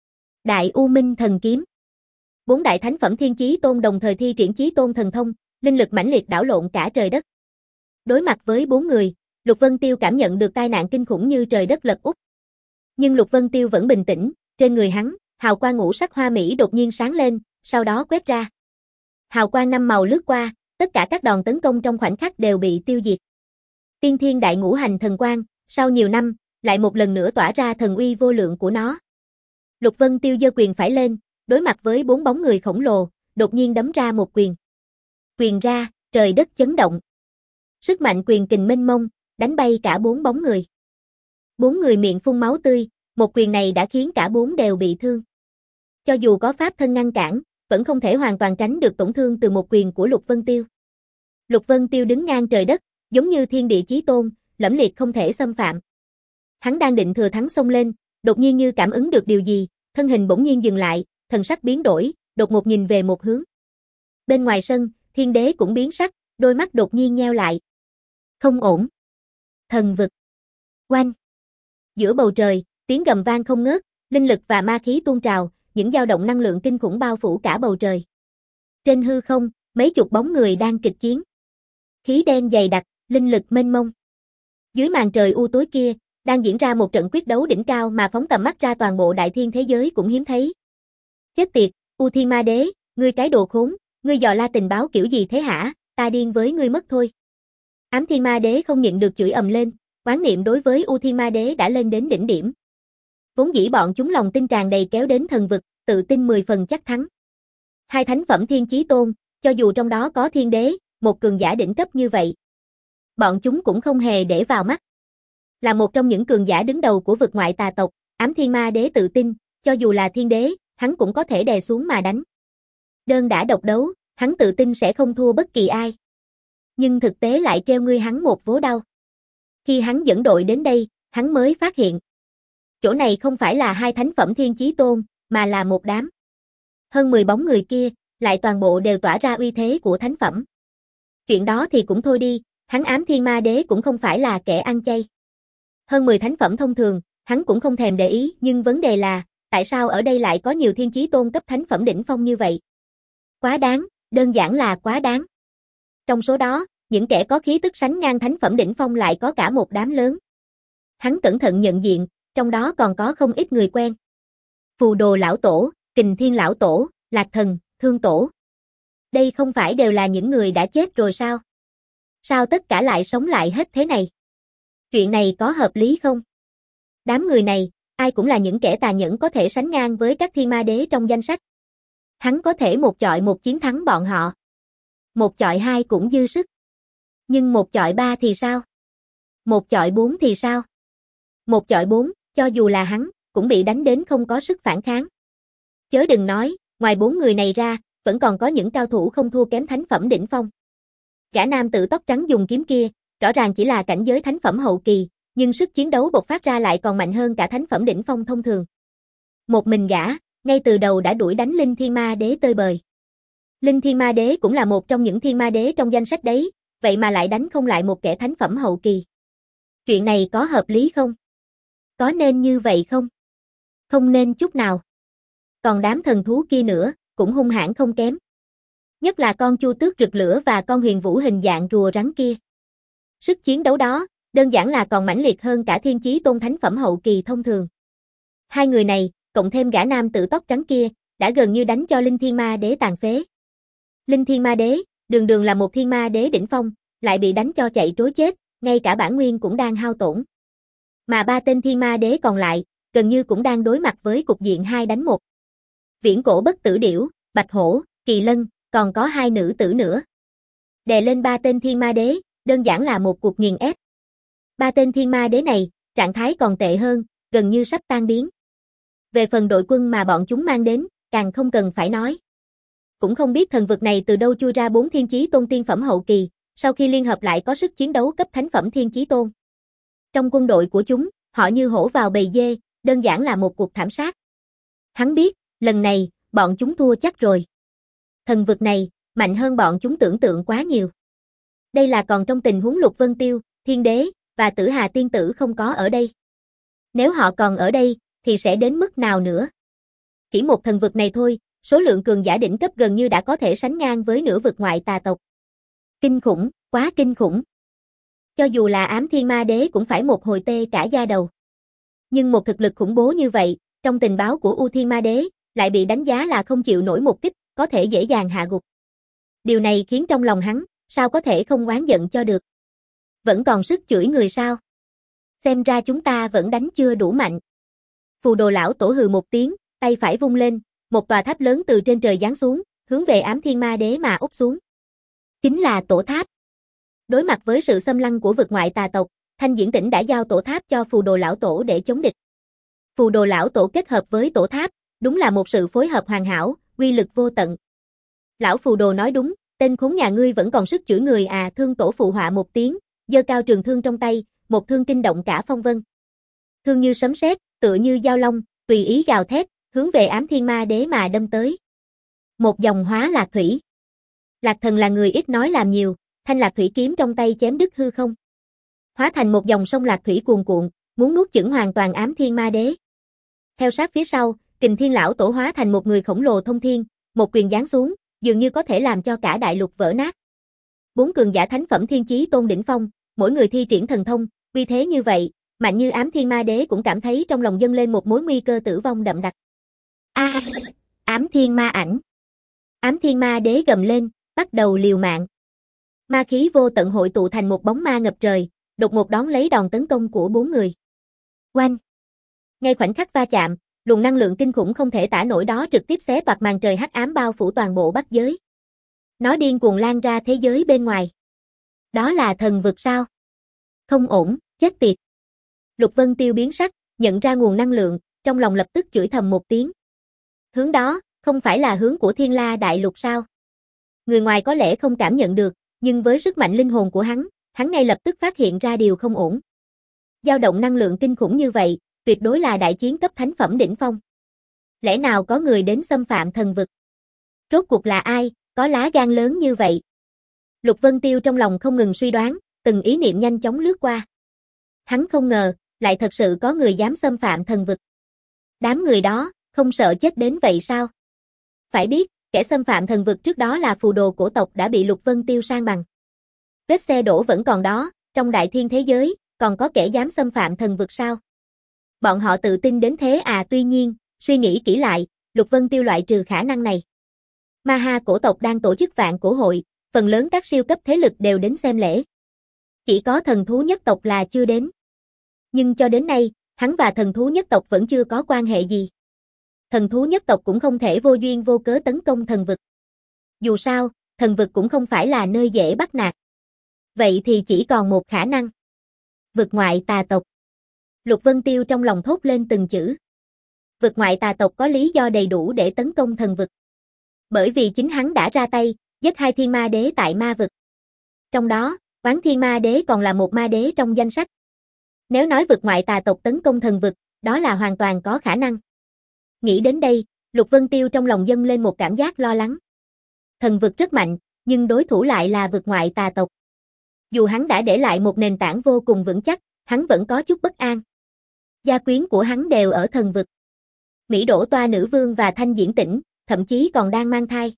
Đại u minh thần kiếm. Bốn đại thánh phẩm thiên chí tôn đồng thời thi triển chí tôn thần thông, linh lực mãnh liệt đảo lộn cả trời đất. Đối mặt với bốn người, Lục Vân Tiêu cảm nhận được tai nạn kinh khủng như trời đất lật úp. Nhưng Lục Vân Tiêu vẫn bình tĩnh, trên người hắn, hào quang ngũ sắc hoa mỹ đột nhiên sáng lên, sau đó quét ra. Hào quang năm màu lướt qua, tất cả các đòn tấn công trong khoảnh khắc đều bị tiêu diệt. Tiên thiên đại ngũ hành thần quang, sau nhiều năm, lại một lần nữa tỏa ra thần uy vô lượng của nó. Lục Vân Tiêu giơ quyền phải lên, đối mặt với bốn bóng người khổng lồ, đột nhiên đấm ra một quyền. Quyền ra, trời đất chấn động. Sức mạnh quyền kình mênh mông, đánh bay cả bốn bóng người. Bốn người miệng phun máu tươi, một quyền này đã khiến cả bốn đều bị thương. Cho dù có pháp thân ngăn cản, vẫn không thể hoàn toàn tránh được tổn thương từ một quyền của Lục Vân Tiêu. Lục Vân Tiêu đứng ngang trời đất, giống như thiên địa chí tôn, lẫm liệt không thể xâm phạm. Hắn đang định thừa thắng xông lên, đột nhiên như cảm ứng được điều gì, thân hình bỗng nhiên dừng lại, thần sắc biến đổi, đột ngột nhìn về một hướng. Bên ngoài sân, Thiên Đế cũng biến sắc, đôi mắt đột nhiên nheo lại. Không ổn. Thần vực. Oanh. Giữa bầu trời, tiếng gầm vang không ngớt, linh lực và ma khí tuôn trào, những dao động năng lượng kinh khủng bao phủ cả bầu trời. Trên hư không, mấy chục bóng người đang kịch chiến. Khí đen dày đặc, linh lực mênh mông. Dưới màn trời u tối kia, đang diễn ra một trận quyết đấu đỉnh cao mà phóng tầm mắt ra toàn bộ đại thiên thế giới cũng hiếm thấy. Chết tiệt, U Thiên Ma Đế, ngươi cái đồ khốn, ngươi dò la tình báo kiểu gì thế hả, ta điên với ngươi mất thôi. Ám Thiên Ma Đế không nhịn được chửi ầm lên, oán niệm đối với U Thiên Ma Đế đã lên đến đỉnh điểm. Vốn dĩ bọn chúng lòng tin tràn đầy kéo đến thần vực, tự tin mười phần chắc thắng. Hai thánh phẩm thiên chí tôn, cho dù trong đó có Thiên Đế, một cường giả đỉnh cấp như vậy, bọn chúng cũng không hề để vào mắt. Là một trong những cường giả đứng đầu của vực ngoại tà tộc, Ám Thiên Ma Đế tự tin, cho dù là Thiên Đế, hắn cũng có thể đè xuống mà đánh. Đơn đã độc đấu, hắn tự tin sẽ không thua bất kỳ ai. Nhưng thực tế lại treo ngươi hắn một vố đau. Khi hắn dẫn đội đến đây, hắn mới phát hiện. Chỗ này không phải là hai thánh phẩm thiên chí tôn, mà là một đám. Hơn mười bóng người kia, lại toàn bộ đều tỏa ra uy thế của thánh phẩm. Chuyện đó thì cũng thôi đi, hắn Ám Thiên Ma Đế cũng không phải là kẻ ăn chay. Hơn mười thánh phẩm thông thường, hắn cũng không thèm để ý, nhưng vấn đề là, tại sao ở đây lại có nhiều thiên chí tôn cấp thánh phẩm đỉnh phong như vậy? Quá đáng, đơn giản là quá đáng. Trong số đó, những kẻ có khí tức sánh ngang thánh phẩm đỉnh phong lại có cả một đám lớn. Hắn cẩn thận nhận diện, trong đó còn có không ít người quen. Phù Đồ Lão Tổ, Kình Thiên Lão Tổ, Lạc Thần, Thương Tổ. Đây không phải đều là những người đã chết rồi sao? Sao tất cả lại sống lại hết thế này? Chuyện này có hợp lý không? Đám người này, ai cũng là những kẻ tàn nhẫn có thể sánh ngang với các thiên ma đế trong danh sách. Hắn có thể một chọi một chiến thắng bọn họ. Một chọi hai cũng dư sức. Nhưng một chọi ba thì sao? Một chọi bốn thì sao? Một chọi bốn, cho dù là hắn, cũng bị đánh đến không có sức phản kháng. Chớ đừng nói, ngoài bốn người này ra, vẫn còn có những cao thủ không thua kém thánh phẩm đỉnh phong. Gã nam tử tóc trắng dùng kiếm kia, rõ ràng chỉ là cảnh giới thánh phẩm hậu kỳ, nhưng sức chiến đấu bộc phát ra lại còn mạnh hơn cả thánh phẩm đỉnh phong thông thường. Một mình gã, ngay từ đầu đã đuổi đánh Linh Thiên Ma Đế tơi bời. Linh Thiên Ma Đế cũng là một trong những thiên ma đế trong danh sách đấy, vậy mà lại đánh không lại một kẻ thánh phẩm hậu kỳ. Chuyện này có hợp lý không? Có nên như vậy không? Không nên chút nào. Còn đám thần thú kia nữa, cũng hung hãn không kém. Nhất là con chu tước rực lửa và con huyền vũ hình dạng rùa rắn kia. Sức chiến đấu đó, đơn giản là còn mãnh liệt hơn cả thiên chí tôn thánh phẩm hậu kỳ thông thường. Hai người này, cộng thêm gã nam tử tóc trắng kia, đã gần như đánh cho Linh Thiên Ma Đế tàn phế. Linh Thiên Ma Đế, đường đường là một thiên ma đế đỉnh phong, lại bị đánh cho chạy trối chết, ngay cả bản nguyên cũng đang hao tổn. Mà ba tên thiên ma đế còn lại, gần như cũng đang đối mặt với cục diện hai đánh một. Viễn cổ bất tử điểu, bạch hổ, kỳ lân, còn có hai nữ tử nữa. Đè lên ba tên thiên ma đế, đơn giản là một cuộc nghiền ép. Ba tên thiên ma đế này, trạng thái còn tệ hơn, gần như sắp tan biến. Về phần đội quân mà bọn chúng mang đến, càng không cần phải nói. Cũng không biết thần vực này từ đâu chui ra bốn thiên chí tôn tiên phẩm hậu kỳ, sau khi liên hợp lại có sức chiến đấu cấp thánh phẩm thiên chí tôn. Trong quân đội của chúng, họ như hổ vào bầy dê, đơn giản là một cuộc thảm sát. Hắn biết, lần này, bọn chúng thua chắc rồi. Thần vực này, mạnh hơn bọn chúng tưởng tượng quá nhiều. Đây là còn trong tình huống Lục Vân Tiêu, Thiên Đế, và Tử Hà Tiên Tử không có ở đây. Nếu họ còn ở đây, thì sẽ đến mức nào nữa? Chỉ một thần vực này thôi, số lượng cường giả đỉnh cấp gần như đã có thể sánh ngang với nửa vực ngoại tà tộc. Kinh khủng, quá kinh khủng. Cho dù là Ám Thiên Ma Đế cũng phải một hồi tê cả da đầu. Nhưng một thực lực khủng bố như vậy, trong tình báo của U Thiên Ma Đế, lại bị đánh giá là không chịu nổi một kích, có thể dễ dàng hạ gục. Điều này khiến trong lòng hắn, sao có thể không oán giận cho được. Vẫn còn sức chửi người sao? Xem ra chúng ta vẫn đánh chưa đủ mạnh. Phù Đồ lão tổ hừ một tiếng, tay phải vung lên, một tòa tháp lớn từ trên trời giáng xuống, hướng về Ám Thiên Ma Đế mà úp xuống. Chính là tổ tháp. Đối mặt với sự xâm lăng của vực ngoại tà tộc, Thanh Diễn Tỉnh đã giao tổ tháp cho Phù Đồ lão tổ để chống địch. Phù Đồ lão tổ kết hợp với tổ tháp, đúng là một sự phối hợp hoàn hảo, uy lực vô tận. Lão Phù Đồ nói đúng, tên khốn nhà ngươi vẫn còn sức chửi người à, Thương tổ phụ họa một tiếng, giơ cao trường thương trong tay, một thương kinh động cả phong vân. Thương như sấm sét, tựa như dao long, tùy ý gào thét, hướng về Ám Thiên Ma Đế mà đâm tới. Một dòng hóa lạc thủy. Lạc Thần là người ít nói làm nhiều, thanh lạc thủy kiếm trong tay chém đứt hư không. Hóa thành một dòng sông lạc thủy cuồn cuộn, muốn nuốt chửng hoàn toàn Ám Thiên Ma Đế. Theo sát phía sau, Kình Thiên lão tổ hóa thành một người khổng lồ thông thiên, một quyền giáng xuống, dường như có thể làm cho cả đại lục vỡ nát. Bốn cường giả thánh phẩm thiên chí tôn đỉnh phong, mỗi người thi triển thần thông, uy thế như vậy, mạnh như Ám Thiên Ma Đế cũng cảm thấy trong lòng dâng lên một mối nguy cơ tử vong đậm đặc. A, à, Ám Thiên Ma ảnh. Ám Thiên Ma Đế gầm lên, bắt đầu liều mạng. Ma khí vô tận hội tụ thành một bóng ma ngập trời, đột ngột đón lấy đòn tấn công của bốn người. Oanh! Ngay khoảnh khắc va chạm, luồng năng lượng kinh khủng không thể tả nổi đó trực tiếp xé toạc màn trời hắc ám bao phủ toàn bộ Bắc giới. Nó điên cuồng lan ra thế giới bên ngoài. Đó là thần vực sao? Không ổn, chết tiệt. Lục Vân Tiêu biến sắc, nhận ra nguồn năng lượng, trong lòng lập tức chửi thầm một tiếng. Hướng đó, không phải là hướng của Thiên La Đại Lục sao? Người ngoài có lẽ không cảm nhận được, nhưng với sức mạnh linh hồn của hắn, hắn ngay lập tức phát hiện ra điều không ổn. Dao động năng lượng kinh khủng như vậy, tuyệt đối là đại chiến cấp thánh phẩm đỉnh phong. Lẽ nào có người đến xâm phạm thần vực? Rốt cuộc là ai, có lá gan lớn như vậy? Lục Vân Tiêu trong lòng không ngừng suy đoán, từng ý niệm nhanh chóng lướt qua. Hắn không ngờ, lại thật sự có người dám xâm phạm thần vực. Đám người đó, không sợ chết đến vậy sao? Phải biết, kẻ xâm phạm thần vực trước đó là phù đồ cổ tộc đã bị Lục Vân Tiêu san bằng. Vết xe đổ vẫn còn đó, trong đại thiên thế giới, còn có kẻ dám xâm phạm thần vực sao? Bọn họ tự tin đến thế à, tuy nhiên, suy nghĩ kỹ lại, Lục Vân Tiêu loại trừ khả năng này. Ma Ha cổ tộc đang tổ chức vạn cổ hội, phần lớn các siêu cấp thế lực đều đến xem lễ. Chỉ có thần thú nhất tộc là chưa đến. Nhưng cho đến nay, hắn và thần thú nhất tộc vẫn chưa có quan hệ gì. Thần thú nhất tộc cũng không thể vô duyên vô cớ tấn công thần vực. Dù sao, thần vực cũng không phải là nơi dễ bắt nạt. Vậy thì chỉ còn một khả năng. Vực ngoại tà tộc. Lục Vân Tiêu trong lòng thốt lên từng chữ. Vực ngoại tà tộc có lý do đầy đủ để tấn công thần vực. Bởi vì chính hắn đã ra tay, giết hai thiên ma đế tại ma vực. Trong đó, Oán Thiên Ma Đế còn là một ma đế trong danh sách. Nếu nói vực ngoại tà tộc tấn công thần vực, đó là hoàn toàn có khả năng. Nghĩ đến đây, Lục Vân Tiêu trong lòng dâng lên một cảm giác lo lắng. Thần vực rất mạnh, nhưng đối thủ lại là vực ngoại tà tộc. Dù hắn đã để lại một nền tảng vô cùng vững chắc, hắn vẫn có chút bất an. Gia quyến của hắn đều ở thần vực. Mỹ Đỗ Toa Nữ Vương và Thanh Diễn Tĩnh, thậm chí còn đang mang thai.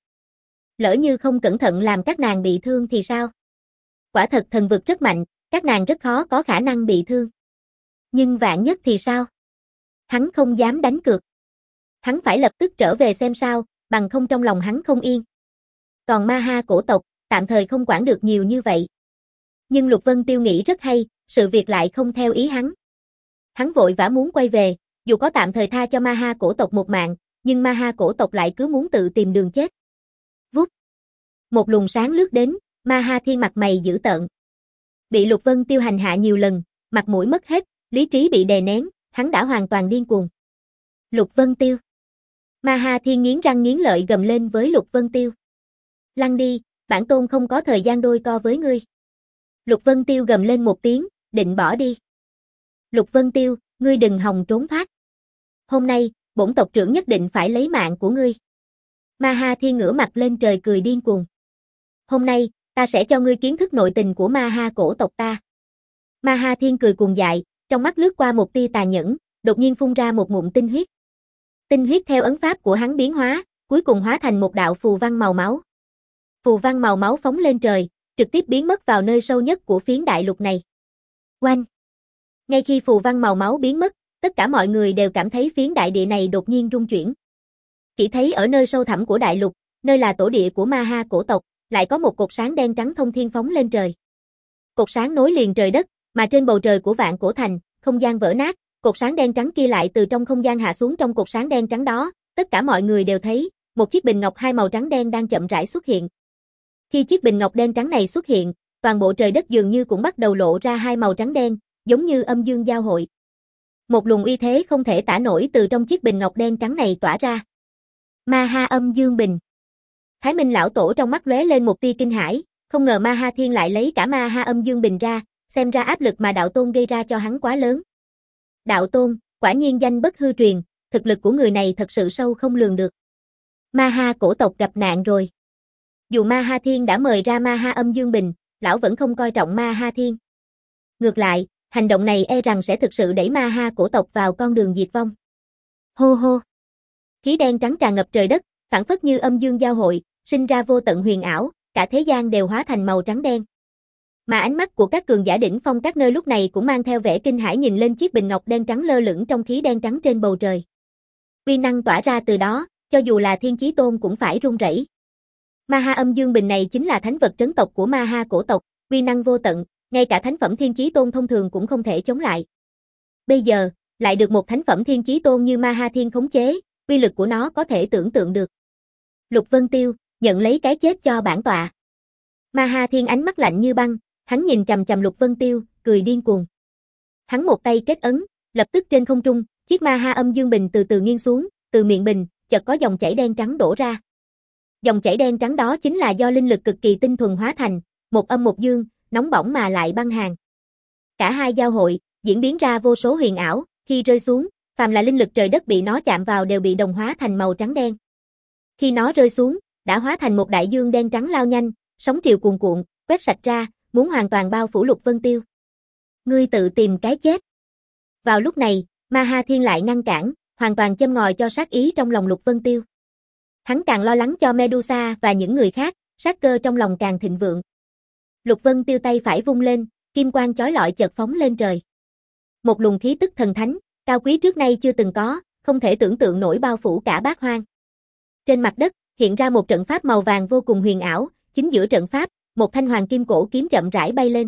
Lỡ như không cẩn thận làm các nàng bị thương thì sao? Quả thật thần vực rất mạnh, các nàng rất khó có khả năng bị thương. Nhưng vạn nhất thì sao? Hắn không dám đánh cược. Hắn phải lập tức trở về xem sao, bằng không trong lòng hắn không yên. Còn Ma Ha cổ tộc, tạm thời không quản được nhiều như vậy. Nhưng Lục Vân Tiêu nghĩ rất hay, sự việc lại không theo ý hắn. Hắn vội vã muốn quay về, dù có tạm thời tha cho Ma Ha cổ tộc một mạng, nhưng Ma Ha cổ tộc lại cứ muốn tự tìm đường chết. Vút. Một luồng sáng lướt đến, Ma Ha Thiên mặt mày dữ tợn. Bị Lục Vân Tiêu hành hạ nhiều lần, mặt mũi mất hết, lý trí bị đè nén, hắn đã hoàn toàn điên cuồng. Lục Vân Tiêu. Ma Ha Thiên nghiến răng nghiến lợi gầm lên với Lục Vân Tiêu. Lăn đi, bản tôn không có thời gian đôi co với ngươi. Lục Vân Tiêu gầm lên một tiếng, định bỏ đi. Lục Vân Tiêu, ngươi đừng hòng trốn thoát. Hôm nay, bổn tộc trưởng nhất định phải lấy mạng của ngươi. Ma Ha Thiên ngửa mặt lên trời cười điên cuồng. Hôm nay, ta sẽ cho ngươi kiến thức nội tình của Ma Ha cổ tộc ta. Ma Ha Thiên cười cuồng dại, trong mắt lướt qua một tia tà nhẫn, đột nhiên phun ra một ngụm tinh huyết. Tinh huyết theo ấn pháp của hắn biến hóa, cuối cùng hóa thành một đạo phù văn màu máu. Phù văn màu máu phóng lên trời, trực tiếp biến mất vào nơi sâu nhất của phiến đại lục này. Oanh! Ngay khi phù văn màu máu biến mất, tất cả mọi người đều cảm thấy phiến đại địa này đột nhiên rung chuyển. Chỉ thấy ở nơi sâu thẳm của đại lục, nơi là tổ địa của Ma Ha cổ tộc, lại có một cột sáng đen trắng thông thiên phóng lên trời. Cột sáng nối liền trời đất, mà trên bầu trời của Vạn Cổ Thành, không gian vỡ nát, cột sáng đen trắng kia lại từ trong không gian hạ xuống trong cột sáng đen trắng đó, tất cả mọi người đều thấy, một chiếc bình ngọc hai màu trắng đen đang chậm rãi xuất hiện. Khi chiếc bình ngọc đen trắng này xuất hiện, toàn bộ trời đất dường như cũng bắt đầu lộ ra hai màu trắng đen, giống như âm dương giao hội. Một luồng uy thế không thể tả nổi từ trong chiếc bình ngọc đen trắng này tỏa ra. Ma Ha âm dương bình. Thái Minh lão tổ trong mắt lóe lên một tia kinh hãi, không ngờ Ma Ha Thiên lại lấy cả Ma Ha âm dương bình ra, xem ra áp lực mà đạo tôn gây ra cho hắn quá lớn. Đạo tôn, quả nhiên danh bất hư truyền, thực lực của người này thật sự sâu không lường được. Ma Ha cổ tộc gặp nạn rồi. Dù Ma Ha Thiên đã mời ra Ma Ha âm dương bình, lão vẫn không coi trọng Ma Ha Thiên. Ngược lại, hành động này e rằng sẽ thực sự đẩy Ma Ha cổ tộc vào con đường diệt vong. Hô hô. Khí đen trắng tràn ngập trời đất, phảng phất như âm dương giao hội, sinh ra vô tận huyền ảo, cả thế gian đều hóa thành màu trắng đen. Mà ánh mắt của các cường giả đỉnh phong các nơi lúc này cũng mang theo vẻ kinh hãi nhìn lên chiếc bình ngọc đen trắng lơ lửng trong khí đen trắng trên bầu trời. Uy năng tỏa ra từ đó, cho dù là Thiên Chí Tôn cũng phải run rẩy. Ma Ha âm dương bình này chính là thánh vật trấn tộc của Ma Ha cổ tộc, uy năng vô tận, ngay cả thánh phẩm Thiên Chí Tôn thông thường cũng không thể chống lại. Bây giờ, lại được một thánh phẩm Thiên Chí Tôn như Ma Ha Thiên khống chế, uy lực của nó có thể tưởng tượng được. Lục Vân Tiêu, nhận lấy cái chết cho bản tọa. Ma Ha Thiên ánh mắt lạnh như băng, hắn nhìn chằm chằm Lục Vân Tiêu, cười điên cuồng. Hắn một tay kết ấn, lập tức trên không trung, chiếc Ma Ha âm dương bình từ từ nghiêng xuống, từ miệng bình, chợt có dòng chảy đen trắng đổ ra. Dòng chảy đen trắng đó chính là do linh lực cực kỳ tinh thuần hóa thành, một âm một dương, nóng bỏng mà lại băng hàn. Cả hai giao hội, diễn biến ra vô số huyền ảo, khi rơi xuống, phàm là linh lực trời đất bị nó chạm vào đều bị đồng hóa thành màu trắng đen. Khi nó rơi xuống, đã hóa thành một đại dương đen trắng lao nhanh, sóng triều cuồn cuộn, quét sạch ra, muốn hoàn toàn bao phủ Lục Vân Tiêu. Ngươi tự tìm cái chết. Vào lúc này, Ma Ha Thiên lại ngăn cản, hoàn toàn châm ngòi cho sát ý trong lòng Lục Vân Tiêu. Hắn càng lo lắng cho Medusa và những người khác, sát cơ trong lòng càng thịnh vượng. Lục Vân Tiêu tay phải vung lên, kim quang chói lọi chợt phóng lên trời. Một luồng khí tức thần thánh, cao quý trước nay chưa từng có, không thể tưởng tượng nổi bao phủ cả bát hoang. Trên mặt đất, hiện ra một trận pháp màu vàng vô cùng huyền ảo, chính giữa trận pháp, một thanh hoàng kim cổ kiếm chậm rãi bay lên.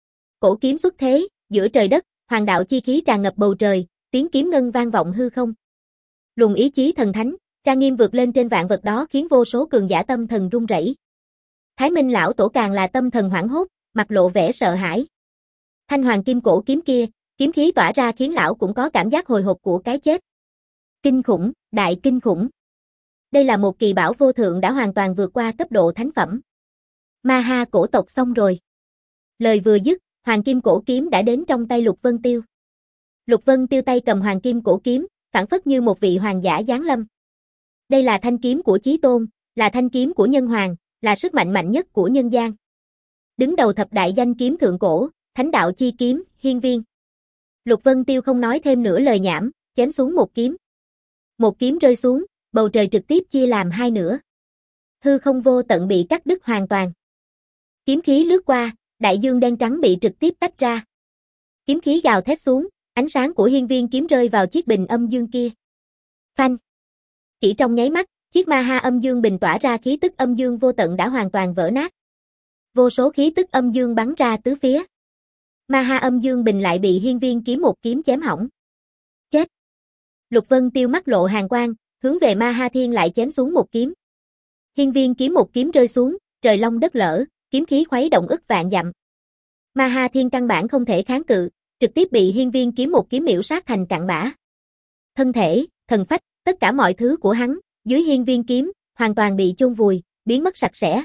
Cổ kiếm xuất thế, giữa trời đất, hoàng đạo chi khí tràn ngập bầu trời, tiếng kiếm ngân vang vọng hư không. Luồng ý chí thần thánh, trang nghiêm vượt lên trên vạn vật đó khiến vô số cường giả tâm thần run rẩy. Thái Minh lão tổ càng là tâm thần hoảng hốt, mặt lộ vẻ sợ hãi. Thanh hoàng kim cổ kiếm kia, kiếm khí tỏa ra khiến lão cũng có cảm giác hồi hộp của cái chết. Kinh khủng, đại kinh khủng. Đây là một kỳ bảo vô thượng đã hoàn toàn vượt qua cấp độ thánh phẩm. Ma ha cổ tộc xong rồi. Lời vừa dứt, hoàng kim cổ kiếm đã đến trong tay Lục Vân Tiêu. Lục Vân Tiêu tay cầm hoàng kim cổ kiếm, phảng phất như một vị hoàng giả giáng lâm. Đây là thanh kiếm của Chí Tôn, là thanh kiếm của nhân hoàng, là sức mạnh mạnh nhất của nhân gian. Đứng đầu thập đại danh kiếm thượng cổ, thánh đạo chi kiếm, hiên viên. Lục Vân Tiêu không nói thêm nửa lời nhảm, chém xuống một kiếm. Một kiếm rơi xuống, bầu trời trực tiếp chia làm hai nửa. Hư không vô tận bị cắt đứt hoàn toàn. Kiếm khí lướt qua, đại dương đen trắng bị trực tiếp tách ra. Kiếm khí gào thét xuống, ánh sáng của hiên viên kiếm rơi vào chiếc bình âm dương kia. Phanh! Chỉ trong nháy mắt, chiếc ma ha âm dương bình tỏa ra khí tức âm dương vô tận đã hoàn toàn vỡ nát. Vô số khí tức âm dương bắn ra tứ phía. Ma ha âm dương bình lại bị hiên viên kiếm một kiếm chém hỏng. Chết! Lục Vân Tiêu mắt lộ hàn quang, hướng về ma ha thiên lại chém xuống một kiếm. Hiên viên kiếm một kiếm rơi xuống, trời long đất lở, kiếm khí khuấy động ức vạn dặm. Ma ha thiên căn bản không thể kháng cự, trực tiếp bị hiên viên kiếm một kiếm miểu sát thành cặn bã. Thân thể, thần phách, tất cả mọi thứ của hắn, dưới hiên viên kiếm, hoàn toàn bị chôn vùi, biến mất sạch sẽ.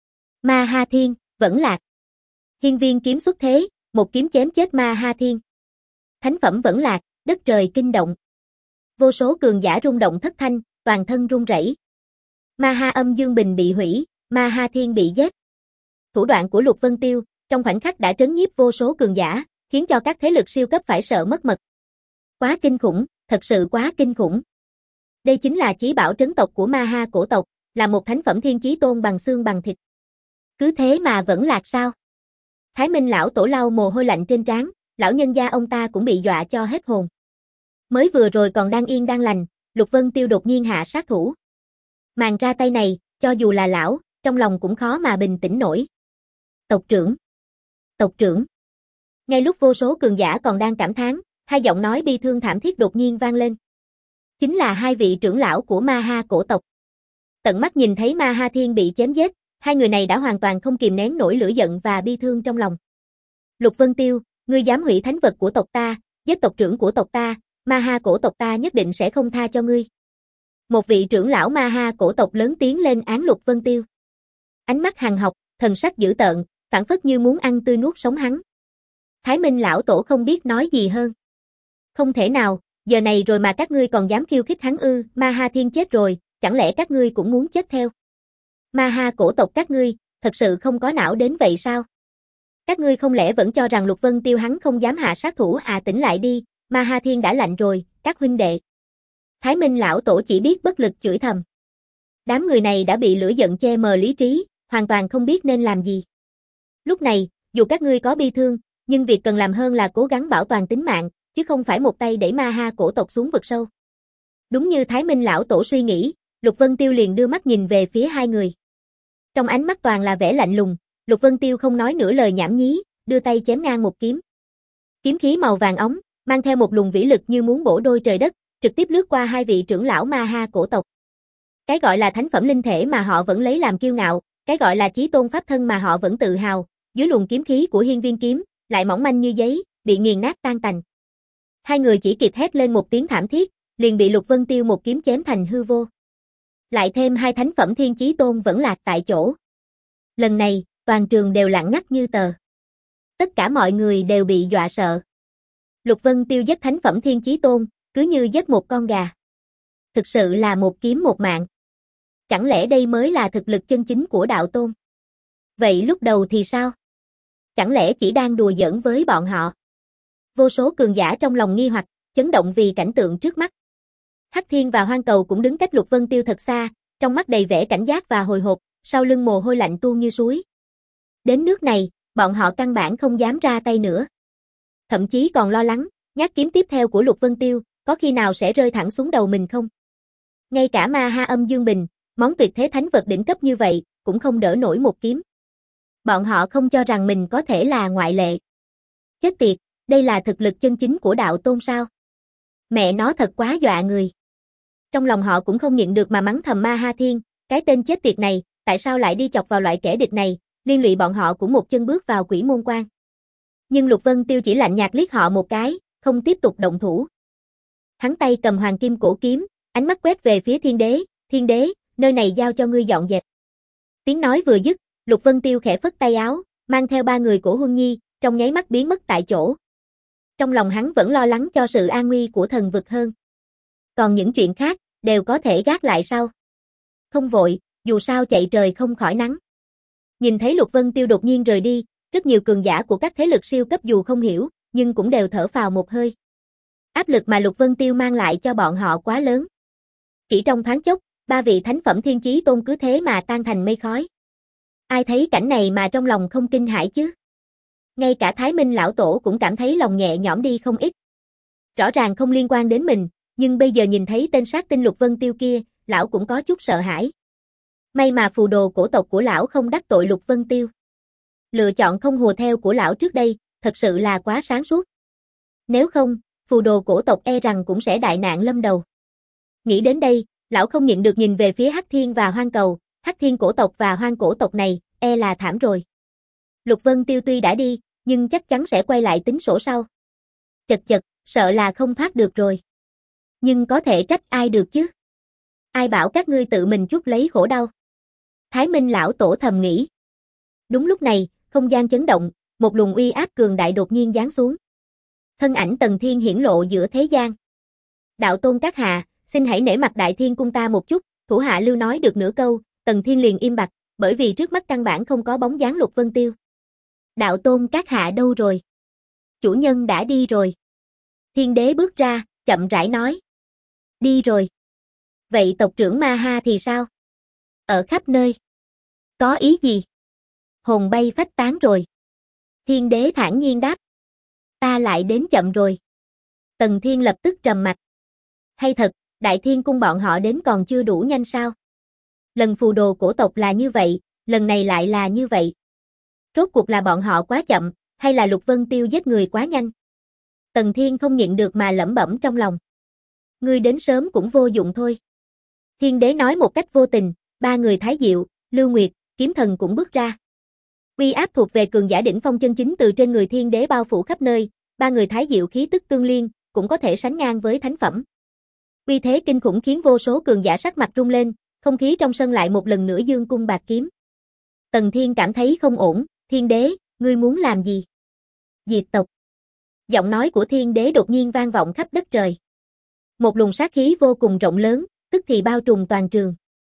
Ma ha thiên, vẫn lạc. Hiên viên kiếm xuất thế, một kiếm chém chết ma ha thiên. Thánh phẩm vẫn lạc, đất trời kinh động. Vô số cường giả rung động thất thanh, toàn thân run rẩy. Ma ha âm dương bình bị hủy, ma ha thiên bị giết. Thủ đoạn của Lục Vân Tiêu, trong khoảnh khắc đã trấn nhiếp vô số cường giả, khiến cho các thế lực siêu cấp phải sợ mất mật. Quá kinh khủng, thật sự quá kinh khủng. Đây chính là chí bảo trấn tộc của ma ha cổ tộc, là một thánh phẩm thiên chí tôn bằng xương bằng thịt. Cứ thế mà vẫn lạc sao? Thái Minh lão tổ lau mồ hôi lạnh trên trán, lão nhân gia ông ta cũng bị dọa cho hết hồn. Mới vừa rồi còn đang yên đang lành, Lục Vân Tiêu đột nhiên hạ sát thủ. Màn ra tay này, cho dù là lão, trong lòng cũng khó mà bình tĩnh nổi. Tộc trưởng! Tộc trưởng! Ngay lúc vô số cường giả còn đang cảm thán, hai giọng nói bi thương thảm thiết đột nhiên vang lên. Chính là hai vị trưởng lão của ma ha cổ tộc. Tận mắt nhìn thấy ma ha thiên bị chém giết, hai người này đã hoàn toàn không kìm nén nổi lửa giận và bi thương trong lòng. Lục Vân Tiêu, ngươi dám hủy thánh vật của tộc ta, giết tộc trưởng của tộc ta, ma ha cổ tộc ta nhất định sẽ không tha cho ngươi. Một vị trưởng lão ma ha cổ tộc lớn tiếng lên án Lục Vân Tiêu. Ánh mắt hằn học, thần sắc dữ tợn, phảng phất như muốn ăn tươi nuốt sống hắn. Thái Minh lão tổ không biết nói gì hơn. Không thể nào, giờ này rồi mà các ngươi còn dám khiêu khích hắn ư? Ma ha thiên chết rồi, chẳng lẽ các ngươi cũng muốn chết theo? Ma ha cổ tộc các ngươi, thật sự không có não đến vậy sao? Các ngươi không lẽ vẫn cho rằng Lục Vân Tiêu hắn không dám hạ sát thủ à? Tỉnh lại đi, ma ha thiên đã lạnh rồi, các huynh đệ. Thái Minh lão tổ chỉ biết bất lực chửi thầm. Đám người này đã bị lửa giận che mờ lý trí, hoàn toàn không biết nên làm gì. Lúc này, dù các ngươi có bi thương, nhưng việc cần làm hơn là cố gắng bảo toàn tính mạng, chứ không phải một tay đẩy ma ha cổ tộc xuống vực sâu. Đúng như Thái Minh lão tổ suy nghĩ, Lục Vân Tiêu liền đưa mắt nhìn về phía hai người. Trong ánh mắt toàn là vẻ lạnh lùng, Lục Vân Tiêu không nói nửa lời nhảm nhí, đưa tay chém ngang một kiếm. Kiếm khí màu vàng óng, mang theo một luồng vĩ lực như muốn bổ đôi trời đất, trực tiếp lướt qua hai vị trưởng lão ma ha cổ tộc. Cái gọi là thánh phẩm linh thể mà họ vẫn lấy làm kiêu ngạo, cái gọi là chí tôn pháp thân mà họ vẫn tự hào, dưới luồng kiếm khí của hiên viên kiếm, lại mỏng manh như giấy, bị nghiền nát tan tành. Hai người chỉ kịp hét lên một tiếng thảm thiết, liền bị Lục Vân Tiêu một kiếm chém thành hư vô. Lại thêm hai thánh phẩm thiên chí tôn vẫn lạc tại chỗ. Lần này, toàn trường đều lặng ngắt như tờ. Tất cả mọi người đều bị dọa sợ. Lục Vân Tiêu giết thánh phẩm thiên chí tôn, cứ như giết một con gà. Thực sự là một kiếm một mạng. Chẳng lẽ đây mới là thực lực chân chính của đạo tôn? Vậy lúc đầu thì sao? Chẳng lẽ chỉ đang đùa giỡn với bọn họ? Vô số cường giả trong lòng nghi hoặc, chấn động vì cảnh tượng trước mắt. Hắc Thiên và Hoang Cầu cũng đứng cách Lục Vân Tiêu thật xa, trong mắt đầy vẻ cảnh giác và hồi hộp, sau lưng mồ hôi lạnh tuôn như suối. Đến nước này, bọn họ căn bản không dám ra tay nữa. Thậm chí còn lo lắng, nhát kiếm tiếp theo của Lục Vân Tiêu, có khi nào sẽ rơi thẳng xuống đầu mình không? Ngay cả ma ha âm dương bình, món tuyệt thế thánh vật đỉnh cấp như vậy, cũng không đỡ nổi một kiếm. Bọn họ không cho rằng mình có thể là ngoại lệ. Chết tiệt, đây là thực lực chân chính của đạo tôn sao? Mẹ nó thật quá dọa người. Trong lòng họ cũng không nhịn được mà mắng thầm ma ha thiên, cái tên chết tiệt này, tại sao lại đi chọc vào loại kẻ địch này, liên lụy bọn họ cũng một chân bước vào quỷ môn quan. Nhưng Lục Vân Tiêu chỉ lạnh nhạt liếc họ một cái, không tiếp tục động thủ. Hắn tay cầm hoàng kim cổ kiếm, ánh mắt quét về phía thiên đế, Thiên đế, nơi này giao cho ngươi dọn dẹp. Tiếng nói vừa dứt, Lục Vân Tiêu khẽ phất tay áo, mang theo ba người của Huân Nhi, trong nháy mắt biến mất tại chỗ. Trong lòng hắn vẫn lo lắng cho sự an nguy của thần vực hơn. Còn những chuyện khác, đều có thể gác lại sau. Không vội, dù sao chạy trời không khỏi nắng. Nhìn thấy Lục Vân Tiêu đột nhiên rời đi, rất nhiều cường giả của các thế lực siêu cấp dù không hiểu, nhưng cũng đều thở phào một hơi. Áp lực mà Lục Vân Tiêu mang lại cho bọn họ quá lớn. Chỉ trong thoáng chốc, ba vị thánh phẩm thiên chí tôn cứ thế mà tan thành mây khói. Ai thấy cảnh này mà trong lòng không kinh hãi chứ? Ngay cả Thái Minh lão tổ cũng cảm thấy lòng nhẹ nhõm đi không ít. Rõ ràng không liên quan đến mình, nhưng bây giờ nhìn thấy tên sát tinh Lục Vân Tiêu kia, lão cũng có chút sợ hãi. May mà phù đồ cổ tộc của lão không đắc tội Lục Vân Tiêu. Lựa chọn không hùa theo của lão trước đây, thật sự là quá sáng suốt. Nếu không, phù đồ cổ tộc e rằng cũng sẽ đại nạn lâm đầu. Nghĩ đến đây, lão không nhịn được nhìn về phía Hắc Thiên và Hoang Cầu, Hắc Thiên cổ tộc và Hoang cổ tộc này, e là thảm rồi. Lục Vân Tiêu tuy đã đi, nhưng chắc chắn sẽ quay lại tính sổ sau. Chật chật, sợ là không thoát được rồi. Nhưng có thể trách ai được chứ? Ai bảo các ngươi tự mình chuốc lấy khổ đau? Thái Minh lão tổ thầm nghĩ. Đúng lúc này, không gian chấn động, một luồng uy áp cường đại đột nhiên giáng xuống. Thân ảnh Tần Thiên hiển lộ giữa thế gian. Đạo tôn các hạ, xin hãy nể mặt Đại Thiên cung ta một chút, thủ hạ lưu nói được nửa câu, Tần Thiên liền im bặt, bởi vì trước mắt căn bản không có bóng dáng Lục Vân Tiêu. Đạo tôn các hạ đâu rồi? Chủ nhân đã đi rồi. Thiên đế bước ra, chậm rãi nói. Đi rồi. Vậy tộc trưởng Ma Ha thì sao? Ở khắp nơi. Có ý gì? Hồn bay phách tán rồi. Thiên đế thản nhiên đáp. Ta lại đến chậm rồi. Tần Thiên lập tức trầm mặt. Hay thật, Đại Thiên cung bọn họ đến còn chưa đủ nhanh sao? Lần phù đồ cổ tộc là như vậy, lần này lại là như vậy. Rốt cuộc là bọn họ quá chậm, hay là Lục Vân Tiêu giết người quá nhanh? Tần Thiên không nhịn được mà lẩm bẩm trong lòng. Ngươi đến sớm cũng vô dụng thôi. Thiên đế nói một cách vô tình, ba người Thái Diệu, Lưu Nguyệt, Kiếm Thần cũng bước ra. Uy áp thuộc về cường giả đỉnh phong chân chính từ trên người thiên đế bao phủ khắp nơi, ba người Thái Diệu khí tức tương liên, cũng có thể sánh ngang với thánh phẩm. Uy thế kinh khủng khiến vô số cường giả sắc mặt rung lên, không khí trong sân lại một lần nữa dương cung bạt kiếm. Tần Thiên cảm thấy không ổn, thiên đế, ngươi muốn làm gì? Diệt tộc. Giọng nói của thiên đế đột nhiên vang vọng khắp đất trời. Một luồng sát khí vô cùng rộng lớn, tức thì bao trùm toàn trường.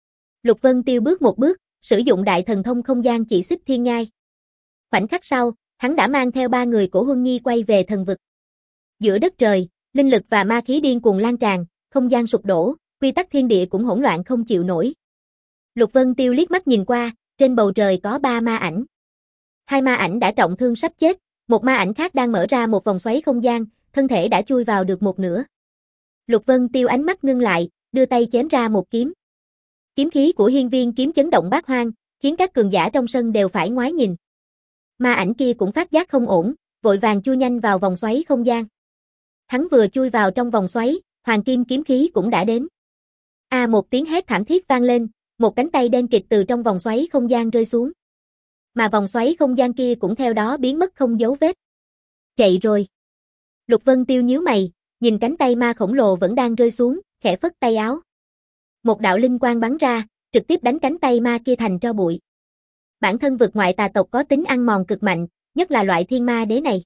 Lục Vân Tiêu bước một bước, sử dụng đại thần thông không gian chỉ xích thiên nhai. Khoảnh khắc sau, hắn đã mang theo ba người của Huân Nhi quay về thần vực. Giữa đất trời, linh lực và ma khí điên cuồng lan tràn, không gian sụp đổ, quy tắc thiên địa cũng hỗn loạn không chịu nổi. Lục Vân Tiêu liếc mắt nhìn qua, trên bầu trời có ba ma ảnh. Hai ma ảnh đã trọng thương sắp chết, một ma ảnh khác đang mở ra một vòng xoáy không gian, thân thể đã chui vào được một nửa. Lục Vân Tiêu ánh mắt ngưng lại, đưa tay chém ra một kiếm. Kiếm khí của hiên viên kiếm chấn động bát hoang, khiến các cường giả trong sân đều phải ngoái nhìn. Ma ảnh kia cũng phát giác không ổn, vội vàng chui nhanh vào vòng xoáy không gian. Hắn vừa chui vào trong vòng xoáy, hoàng kim kiếm khí cũng đã đến. A à, một tiếng hét thảm thiết vang lên, một cánh tay đen kịt từ trong vòng xoáy không gian rơi xuống. Mà vòng xoáy không gian kia cũng theo đó biến mất không dấu vết. Chạy rồi. Lục Vân Tiêu nhíu mày, nhìn cánh tay ma khổng lồ vẫn đang rơi xuống, khẽ phất tay áo. Một đạo linh quang bắn ra, trực tiếp đánh cánh tay ma kia thành tro bụi. Bản thân vực ngoại tà tộc có tính ăn mòn cực mạnh, nhất là loại thiên ma đế này.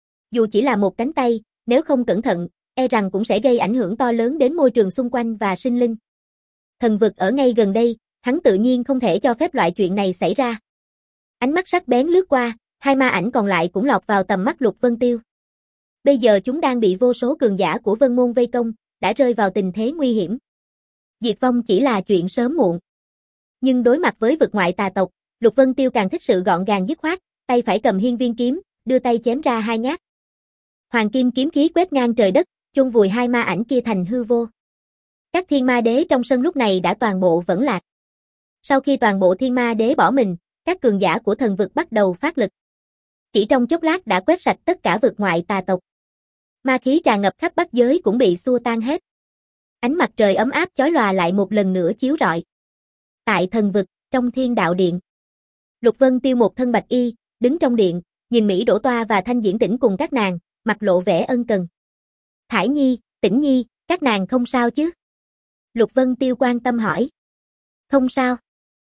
Dù chỉ là một cánh tay, nếu không cẩn thận, e rằng cũng sẽ gây ảnh hưởng to lớn đến môi trường xung quanh và sinh linh. Thần vực ở ngay gần đây, hắn tự nhiên không thể cho phép loại chuyện này xảy ra. Ánh mắt sắc bén lướt qua, hai ma ảnh còn lại cũng lọt vào tầm mắt Lục Vân Tiêu. Bây giờ chúng đang bị vô số cường giả của Vân Môn vây công, đã rơi vào tình thế nguy hiểm. Diệt vong chỉ là chuyện sớm muộn. Nhưng đối mặt với vực ngoại tà tộc, Lục Vân Tiêu càng thích sự gọn gàng dứt khoát, tay phải cầm hiên viên kiếm, đưa tay chém ra hai nhát. Hoàng kim kiếm khí quét ngang trời đất, chôn vùi hai ma ảnh kia thành hư vô. Các thiên ma đế trong sân lúc này đã toàn bộ vẫn lạc. Sau khi toàn bộ thiên ma đế bỏ mình, các cường giả của thần vực bắt đầu phát lực. Chỉ trong chốc lát đã quét sạch tất cả vực ngoại tà tộc. Ma khí tràn ngập khắp Bắc giới cũng bị xua tan hết. Ánh mặt trời ấm áp chói lòa lại một lần nữa chiếu rọi. Tại thần vực, trong thiên đạo điện. Lục Vân Tiêu một thân bạch y, đứng trong điện, nhìn Mỹ Đỗ Toa và Thanh Diễn Tĩnh cùng các nàng, mặt lộ vẻ ân cần. Thải Nhi, Tĩnh Nhi, các nàng không sao chứ? Lục Vân Tiêu quan tâm hỏi. Không sao.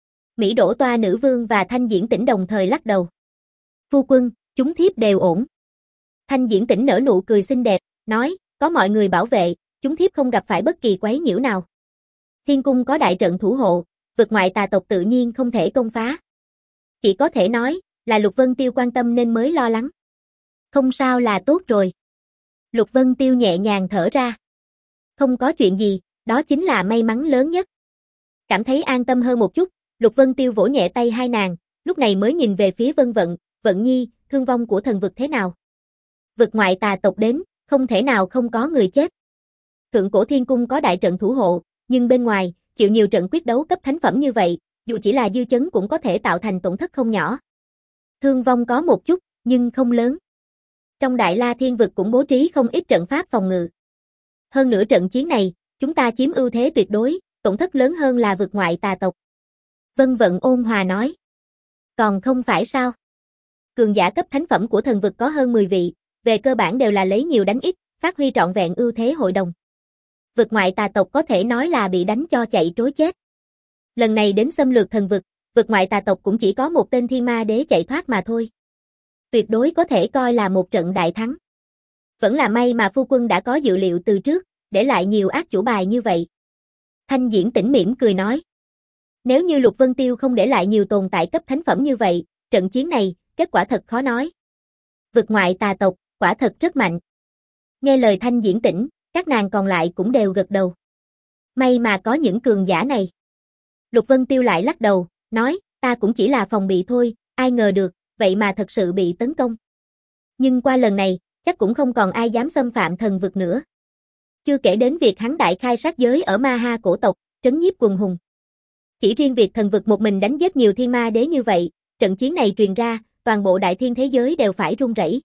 Mỹ Đỗ Toa nữ vương và Thanh Diễn Tĩnh đồng thời lắc đầu. Phu quân, chúng thiếp đều ổn. Thanh Diễn Tĩnh nở nụ cười xinh đẹp, nói, có mọi người bảo vệ, chúng thiếp không gặp phải bất kỳ quấy nhiễu nào. Thiên cung có đại trận thủ hộ, vực ngoại tà tộc tự nhiên không thể công phá. Chỉ có thể nói, là Lục Vân Tiêu quan tâm nên mới lo lắng. Không sao là tốt rồi. Lục Vân Tiêu nhẹ nhàng thở ra. Không có chuyện gì, đó chính là may mắn lớn nhất. Cảm thấy an tâm hơn một chút, Lục Vân Tiêu vỗ nhẹ tay hai nàng, lúc này mới nhìn về phía Vân Vận, Vận Nhi, thương vong của thần vực thế nào? Vực ngoại tà tộc đến, không thể nào không có người chết. Thượng cổ thiên cung có đại trận thủ hộ, nhưng bên ngoài, chịu nhiều trận quyết đấu cấp thánh phẩm như vậy, dù chỉ là dư chấn cũng có thể tạo thành tổn thất không nhỏ. Thương vong có một chút, nhưng không lớn. Trong Đại La Thiên vực cũng bố trí không ít trận pháp phòng ngự. Hơn nữa trận chiến này, chúng ta chiếm ưu thế tuyệt đối, tổn thất lớn hơn là vực ngoại tà tộc. Vân Vận ôn hòa nói. Còn không phải sao? Cường giả cấp thánh phẩm của thần vực có hơn mười vị, về cơ bản đều là lấy nhiều đánh ít, phát huy trọn vẹn ưu thế hội đồng. Vực ngoại tà tộc có thể nói là bị đánh cho chạy trối chết. Lần này đến xâm lược thần vực, vực ngoại tà tộc cũng chỉ có một tên thiên ma đế chạy thoát mà thôi. Tuyệt đối có thể coi là một trận đại thắng. Vẫn là may mà phu quân đã có dự liệu từ trước, để lại nhiều ác chủ bài như vậy. Thanh Diễn Tĩnh mỉm cười nói. Nếu như Lục Vân Tiêu không để lại nhiều tồn tại cấp thánh phẩm như vậy, trận chiến này, kết quả thật khó nói. Vực ngoại tà tộc, quả thật rất mạnh. Nghe lời Thanh Diễn Tĩnh, các nàng còn lại cũng đều gật đầu. May mà có những cường giả này. Lục Vân Tiêu lại lắc đầu, nói, ta cũng chỉ là phòng bị thôi, ai ngờ được, vậy mà thật sự bị tấn công. Nhưng qua lần này, chắc cũng không còn ai dám xâm phạm thần vực nữa. Chưa kể đến việc hắn đại khai sát giới ở Ma Ha cổ tộc, trấn nhiếp quần hùng. Chỉ riêng việc thần vực một mình đánh giết nhiều thiên ma đế như vậy, trận chiến này truyền ra, toàn bộ đại thiên thế giới đều phải run rẩy.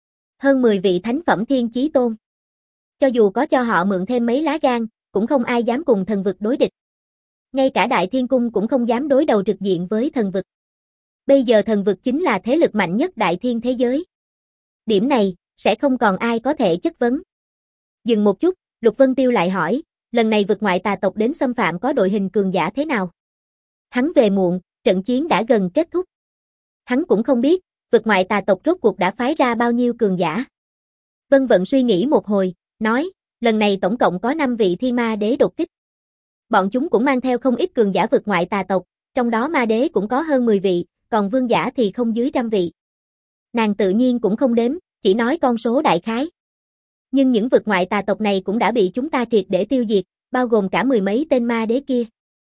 Hơn mười vị thánh phẩm thiên chí tôn. Cho dù có cho họ mượn thêm mấy lá gan, cũng không ai dám cùng thần vực đối địch. Ngay cả đại thiên cung cũng không dám đối đầu trực diện với thần vực. Bây giờ thần vực chính là thế lực mạnh nhất đại thiên thế giới. Điểm này, sẽ không còn ai có thể chất vấn. Dừng một chút, Lục Vân Tiêu lại hỏi, lần này vực ngoại tà tộc đến xâm phạm có đội hình cường giả thế nào? Hắn về muộn, trận chiến đã gần kết thúc. Hắn cũng không biết, vực ngoại tà tộc rốt cuộc đã phái ra bao nhiêu cường giả. Vân Vận suy nghĩ một hồi, nói, lần này tổng cộng có năm vị thiên ma đế đột kích. Bọn chúng cũng mang theo không ít cường giả vực ngoại tà tộc, trong đó ma đế cũng có hơn mười vị, còn vương giả thì không dưới trăm vị. Nàng tự nhiên cũng không đếm, chỉ nói con số đại khái. Nhưng những vực ngoại tà tộc này cũng đã bị chúng ta triệt để tiêu diệt, bao gồm cả mười mấy tên ma đế kia.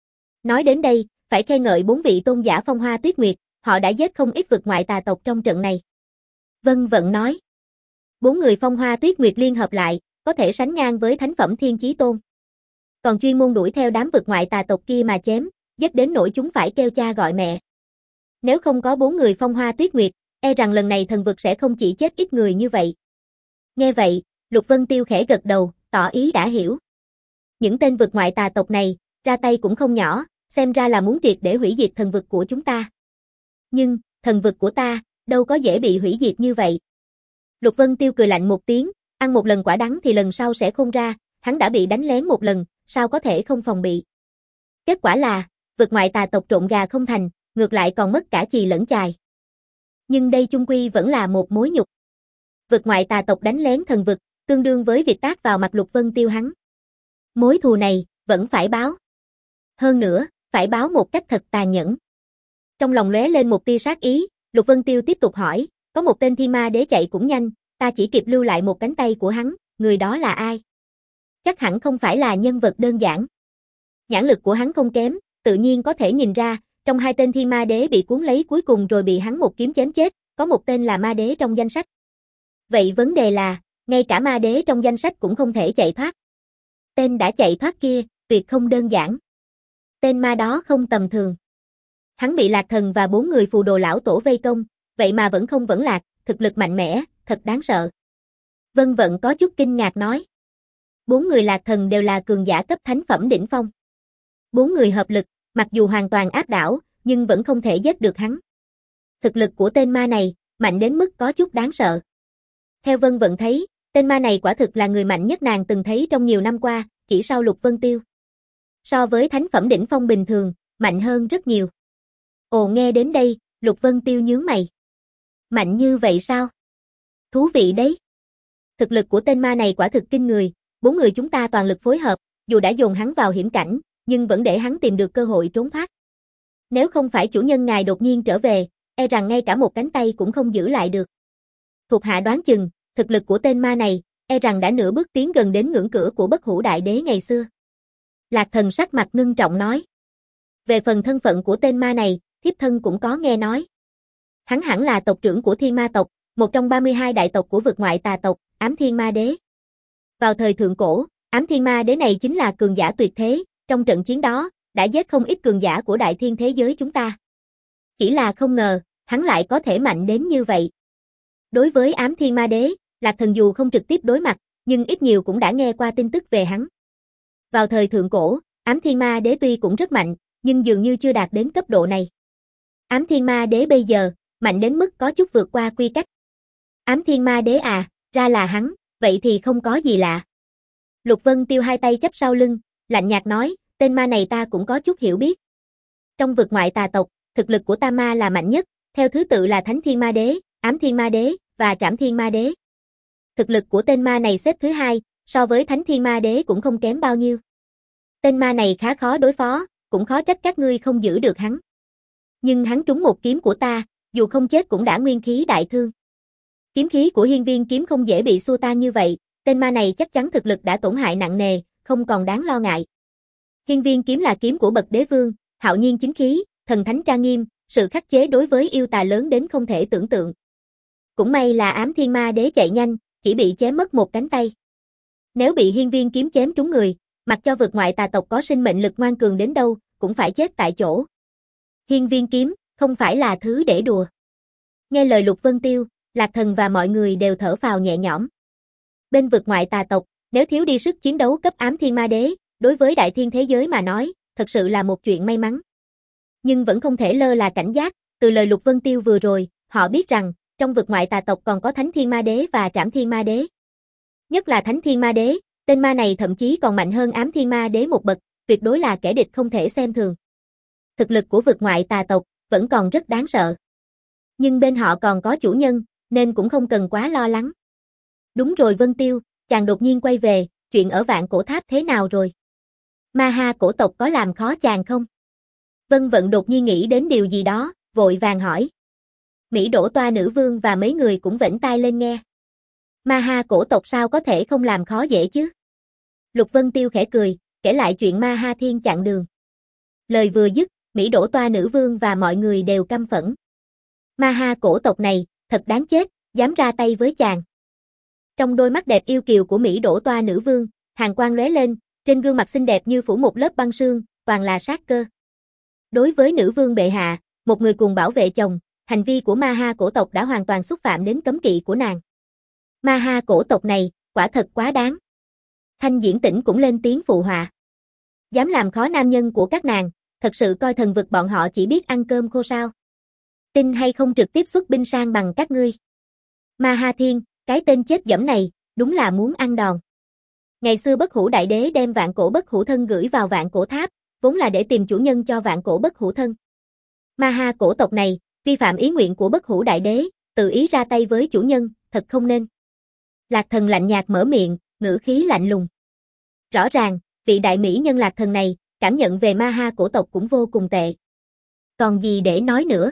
Nói đến đây, phải khen ngợi bốn vị tôn giả Phong Hoa Tuyết Nguyệt, họ đã giết không ít vực ngoại tà tộc trong trận này. Vân Vận nói, bốn người Phong Hoa Tuyết Nguyệt liên hợp lại, có thể sánh ngang với thánh phẩm thiên chí tôn. Còn chuyên môn đuổi theo đám vực ngoại tà tộc kia mà chém, giết đến nỗi chúng phải kêu cha gọi mẹ. Nếu không có bốn người Phong Hoa Tuyết Nguyệt, e rằng lần này thần vực sẽ không chỉ chết ít người như vậy. Nghe vậy, Lục Vân Tiêu khẽ gật đầu, tỏ ý đã hiểu. Những tên vực ngoại tà tộc này, ra tay cũng không nhỏ, xem ra là muốn triệt để hủy diệt thần vực của chúng ta. Nhưng, thần vực của ta, đâu có dễ bị hủy diệt như vậy. Lục Vân Tiêu cười lạnh một tiếng, ăn một lần quả đắng thì lần sau sẽ khôn ra, hắn đã bị đánh lén một lần, sao có thể không phòng bị. Kết quả là, vực ngoại tà tộc trộn gà không thành, ngược lại còn mất cả chì lẫn chài. Nhưng đây chung quy vẫn là một mối nhục. Vực ngoại tà tộc đánh lén thần vực, tương đương với việc tác vào mặt Lục Vân Tiêu hắn. Mối thù này, vẫn phải báo. Hơn nữa, phải báo một cách thật tàn nhẫn. Trong lòng lóe lên một tia sát ý, Lục Vân Tiêu tiếp tục hỏi, có một tên thiên ma đế chạy cũng nhanh, ta chỉ kịp lưu lại một cánh tay của hắn, người đó là ai? Chắc hẳn không phải là nhân vật đơn giản. Nhãn lực của hắn không kém, tự nhiên có thể nhìn ra, trong hai tên thiên ma đế bị cuốn lấy cuối cùng rồi bị hắn một kiếm chém chết, có một tên là ma đế trong danh sách. Vậy vấn đề là, ngay cả ma đế trong danh sách cũng không thể chạy thoát. Tên đã chạy thoát kia, tuyệt không đơn giản. Tên ma đó không tầm thường. Hắn bị Lạc Thần và bốn người phù đồ lão tổ vây công, vậy mà vẫn không vẫn lạc, thực lực mạnh mẽ, thật đáng sợ. Vân Vận có chút kinh ngạc nói. Bốn người Lạc Thần đều là cường giả cấp thánh phẩm đỉnh phong. Bốn người hợp lực, mặc dù hoàn toàn áp đảo, nhưng vẫn không thể giết được hắn. Thực lực của tên ma này, mạnh đến mức có chút đáng sợ. Theo Vân Vận thấy, tên ma này quả thực là người mạnh nhất nàng từng thấy trong nhiều năm qua, chỉ sau Lục Vân Tiêu. so với thánh phẩm đỉnh phong bình thường, mạnh hơn rất nhiều. Ồ, nghe đến đây, Lục Vân Tiêu nhướng mày. Mạnh như vậy sao? Thú vị đấy. Thực lực của tên ma này quả thực kinh người, bốn người chúng ta toàn lực phối hợp, dù đã dồn hắn vào hiểm cảnh, nhưng vẫn để hắn tìm được cơ hội trốn thoát. Nếu không phải chủ nhân ngài đột nhiên trở về, e rằng ngay cả một cánh tay cũng không giữ lại được. Thuộc hạ đoán chừng, thực lực của tên ma này, e rằng đã nửa bước tiến gần đến ngưỡng cửa của Bất Hủ Đại Đế ngày xưa. Lạc Thần sắc mặt ngưng trọng nói. Về phần thân phận của tên ma này, thiếp thân cũng có nghe nói. Hắn hẳn là tộc trưởng của Thiên Ma tộc, một trong ba mươi hai đại tộc của vực ngoại tà tộc, Ám Thiên Ma Đế. Vào thời thượng cổ, Ám Thiên Ma Đế này chính là cường giả tuyệt thế, trong trận chiến đó, đã giết không ít cường giả của đại thiên thế giới chúng ta. Chỉ là không ngờ, hắn lại có thể mạnh đến như vậy. Đối với Ám Thiên Ma Đế, Lạc Thần dù không trực tiếp đối mặt, nhưng ít nhiều cũng đã nghe qua tin tức về hắn. Vào thời thượng cổ, Ám Thiên Ma Đế tuy cũng rất mạnh, nhưng dường như chưa đạt đến cấp độ này. Ám Thiên Ma Đế bây giờ, mạnh đến mức có chút vượt qua quy cách. Ám Thiên Ma Đế à, ra là hắn, vậy thì không có gì lạ. Lục Vân Tiêu hai tay chắp sau lưng, lạnh nhạt nói, tên ma này ta cũng có chút hiểu biết. Trong vực ngoại tà tộc, thực lực của Tam Ma là mạnh nhất, theo thứ tự là Thánh Thiên Ma Đế, Ám Thiên Ma Đế, và Trảm Thiên Ma Đế. Thực lực của tên ma này xếp thứ hai, so với Thánh Thiên Ma Đế cũng không kém bao nhiêu. Tên ma này khá khó đối phó, cũng khó trách các ngươi không giữ được hắn. Nhưng hắn trúng một kiếm của ta, dù không chết cũng đã nguyên khí đại thương. Kiếm khí của hiên viên kiếm không dễ bị xua tan như vậy, tên ma này chắc chắn thực lực đã tổn hại nặng nề, không còn đáng lo ngại. Hiên viên kiếm là kiếm của bậc đế vương, hạo nhiên chính khí, thần thánh trang nghiêm, sự khắc chế đối với yêu tà lớn đến không thể tưởng tượng. Cũng may là Ám Thiên Ma Đế chạy nhanh, chỉ bị chém mất một cánh tay. Nếu bị hiên viên kiếm chém trúng người, mặc cho vực ngoại tà tộc có sinh mệnh lực ngoan cường đến đâu, cũng phải chết tại chỗ. Hiên viên kiếm, không phải là thứ để đùa. Nghe lời Lục Vân Tiêu, Lạc Thần và mọi người đều thở phào nhẹ nhõm. Bên vực ngoại tà tộc, nếu thiếu đi sức chiến đấu cấp Ám Thiên Ma Đế, đối với đại thiên thế giới mà nói, thật sự là một chuyện may mắn. Nhưng vẫn không thể lơ là cảnh giác, từ lời Lục Vân Tiêu vừa rồi, họ biết rằng, trong vực ngoại tà tộc còn có Thánh Thiên Ma Đế và Trảm Thiên Ma Đế. Nhất là Thánh Thiên Ma Đế, tên ma này thậm chí còn mạnh hơn Ám Thiên Ma Đế một bậc, tuyệt đối là kẻ địch không thể xem thường. Thực lực của vực ngoại tà tộc vẫn còn rất đáng sợ. Nhưng bên họ còn có chủ nhân, nên cũng không cần quá lo lắng. Đúng rồi Vân Tiêu, chàng đột nhiên quay về, chuyện ở Vạn Cổ Tháp thế nào rồi? Ma ha cổ tộc có làm khó chàng không? Vân Vận đột nhiên nghĩ đến điều gì đó, vội vàng hỏi. Mỹ Đỗ Toa nữ vương và mấy người cũng vểnh tai lên nghe. Ma ha cổ tộc sao có thể không làm khó dễ chứ? Lục Vân Tiêu khẽ cười, kể lại chuyện Ma Ha Thiên chặn đường. Lời vừa dứt, Mỹ Đỗ Toa nữ vương và mọi người đều căm phẫn. Ma ha cổ tộc này, thật đáng chết, dám ra tay với chàng. Trong đôi mắt đẹp yêu kiều của Mỹ Đỗ Toa nữ vương, hàn quang lóe lên, trên gương mặt xinh đẹp như phủ một lớp băng sương, toàn là sát cơ. Đối với nữ vương bệ hạ, một người cùng bảo vệ chồng, hành vi của ma ha cổ tộc đã hoàn toàn xúc phạm đến cấm kỵ của nàng. Ma ha cổ tộc này, quả thật quá đáng. Thanh Diễn Tĩnh cũng lên tiếng phụ họa. Dám làm khó nam nhân của các nàng, thật sự coi thần vực bọn họ chỉ biết ăn cơm khô sao. Tin hay không trực tiếp xuất binh sang bằng các ngươi. Ma Ha Thiên, cái tên chết dẫm này, đúng là muốn ăn đòn. Ngày xưa Bất Hủ Đại Đế đem Vạn Cổ Bất Hủ Thân gửi vào Vạn Cổ Tháp, vốn là để tìm chủ nhân cho Vạn Cổ Bất Hủ Thân. Ma ha cổ tộc này, vi phạm ý nguyện của Bất Hủ Đại Đế, tự ý ra tay với chủ nhân, thật không nên. Lạc Thần lạnh nhạt mở miệng, ngữ khí lạnh lùng. Rõ ràng, vị đại mỹ nhân Lạc Thần này, cảm nhận về ma ha cổ tộc cũng vô cùng tệ. Còn gì để nói nữa?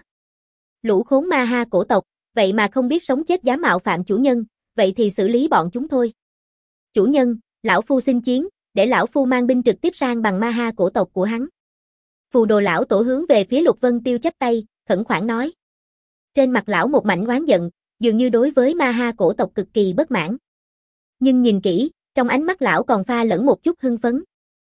Lũ khốn ma ha cổ tộc, vậy mà không biết sống chết dám mạo phạm chủ nhân, vậy thì xử lý bọn chúng thôi. Chủ nhân, lão phu xin chiến, để lão phu mang binh trực tiếp sang bằng ma ha cổ tộc của hắn. Phù Đồ lão tổ hướng về phía Lục Vân Tiêu chắp tay, khẩn khoản nói. Trên mặt lão một mảnh oán giận, dường như đối với ma ha cổ tộc cực kỳ bất mãn. Nhưng nhìn kỹ, trong ánh mắt lão còn pha lẫn một chút hưng phấn.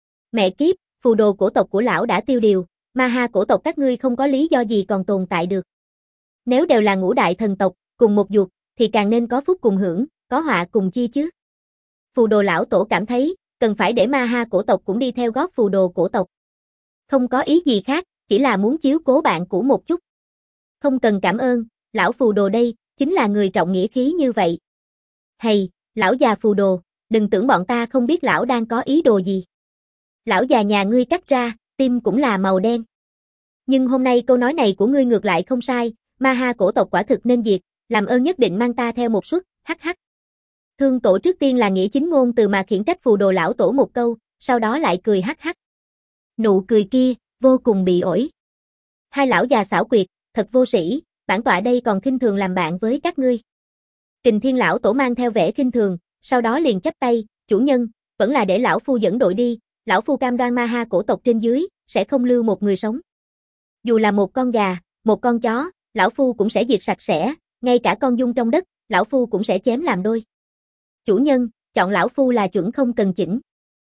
Mẹ kiếp, phù đồ cổ tộc của lão đã tiêu điều, ma ha cổ tộc các ngươi không có lý do gì còn tồn tại được. Nếu đều là ngũ đại thần tộc, cùng một ruột, thì càng nên có phúc cùng hưởng, có họa cùng chia chứ. Phù đồ lão tổ cảm thấy, cần phải để ma ha cổ tộc cũng đi theo gót phù đồ cổ tộc. Không có ý gì khác, chỉ là muốn chiếu cố bạn cũ một chút. Không cần cảm ơn, lão phù đồ đây, chính là người trọng nghĩa khí như vậy. Hay, lão già phù đồ, đừng tưởng bọn ta không biết lão đang có ý đồ gì. Lão già nhà ngươi cắt ra, tim cũng là màu đen. Nhưng hôm nay câu nói này của ngươi ngược lại không sai, Ma Ha cổ tộc quả thực nên diệt, làm ơn nhất định mang ta theo một suất, hắc hắc. Thương tổ trước tiên là nghĩa chính ngôn từ mà khiển trách phù đồ lão tổ một câu, sau đó lại cười hắc hắc. Nụ cười kia, vô cùng bị ổi. Hai lão già xảo quyệt, thật vô sĩ, bản tọa đây còn khinh thường làm bạn với các ngươi. Kình Thiên lão tổ mang theo vẻ khinh thường, sau đó liền chắp tay, chủ nhân, vẫn là để lão phu dẫn đội đi, lão phu cam đoan Ma Ha cổ tộc trên dưới, sẽ không lưu một người sống. Dù là một con gà, một con chó, lão phu cũng sẽ diệt sạch sẽ, ngay cả con dung trong đất, lão phu cũng sẽ chém làm đôi. Chủ nhân, chọn lão phu là chuẩn không cần chỉnh.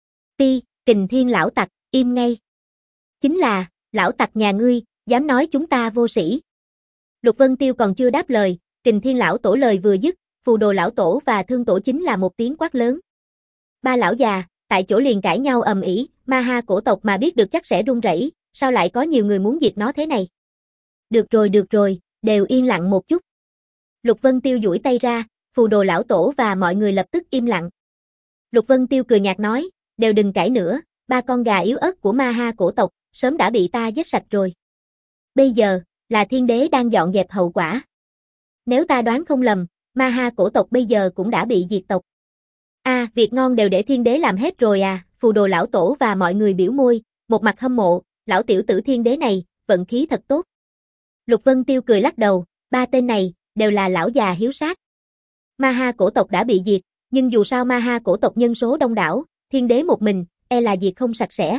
Ti, Kình Thiên lão tặc, im ngay. Chính là, lão tặc nhà ngươi, dám nói chúng ta vô sĩ. Lục Vân Tiêu còn chưa đáp lời, Kình Thiên lão tổ lời vừa dứt, phù đồ lão tổ và thương tổ chính là một tiếng quát lớn. Ba lão già, tại chỗ liền cãi nhau ầm ĩ, Ma Ha cổ tộc mà biết được chắc sẽ run rẩy, sao lại có nhiều người muốn diệt nó thế này? Được rồi được rồi, đều yên lặng một chút. Lục Vân Tiêu duỗi tay ra, phù đồ lão tổ và mọi người lập tức im lặng. Lục Vân Tiêu cười nhạt nói, đều đừng cãi nữa, ba con gà yếu ớt của Ma Ha cổ tộc, sớm đã bị ta giết sạch rồi. Bây giờ, là thiên đế đang dọn dẹp hậu quả. Nếu ta đoán không lầm, Ma Ha cổ tộc bây giờ cũng đã bị diệt tộc. A, à, việc ngon đều để thiên đế làm hết rồi à, phù đồ lão tổ và mọi người biểu môi, một mặt hâm mộ, lão tiểu tử thiên đế này, vận khí thật tốt. Lục Vân Tiêu cười lắc đầu, ba tên này, đều là lão già hiếu sát. Ma Ha cổ tộc đã bị diệt, nhưng dù sao Ma Ha cổ tộc nhân số đông đảo, thiên đế một mình, e là diệt không sạch sẽ.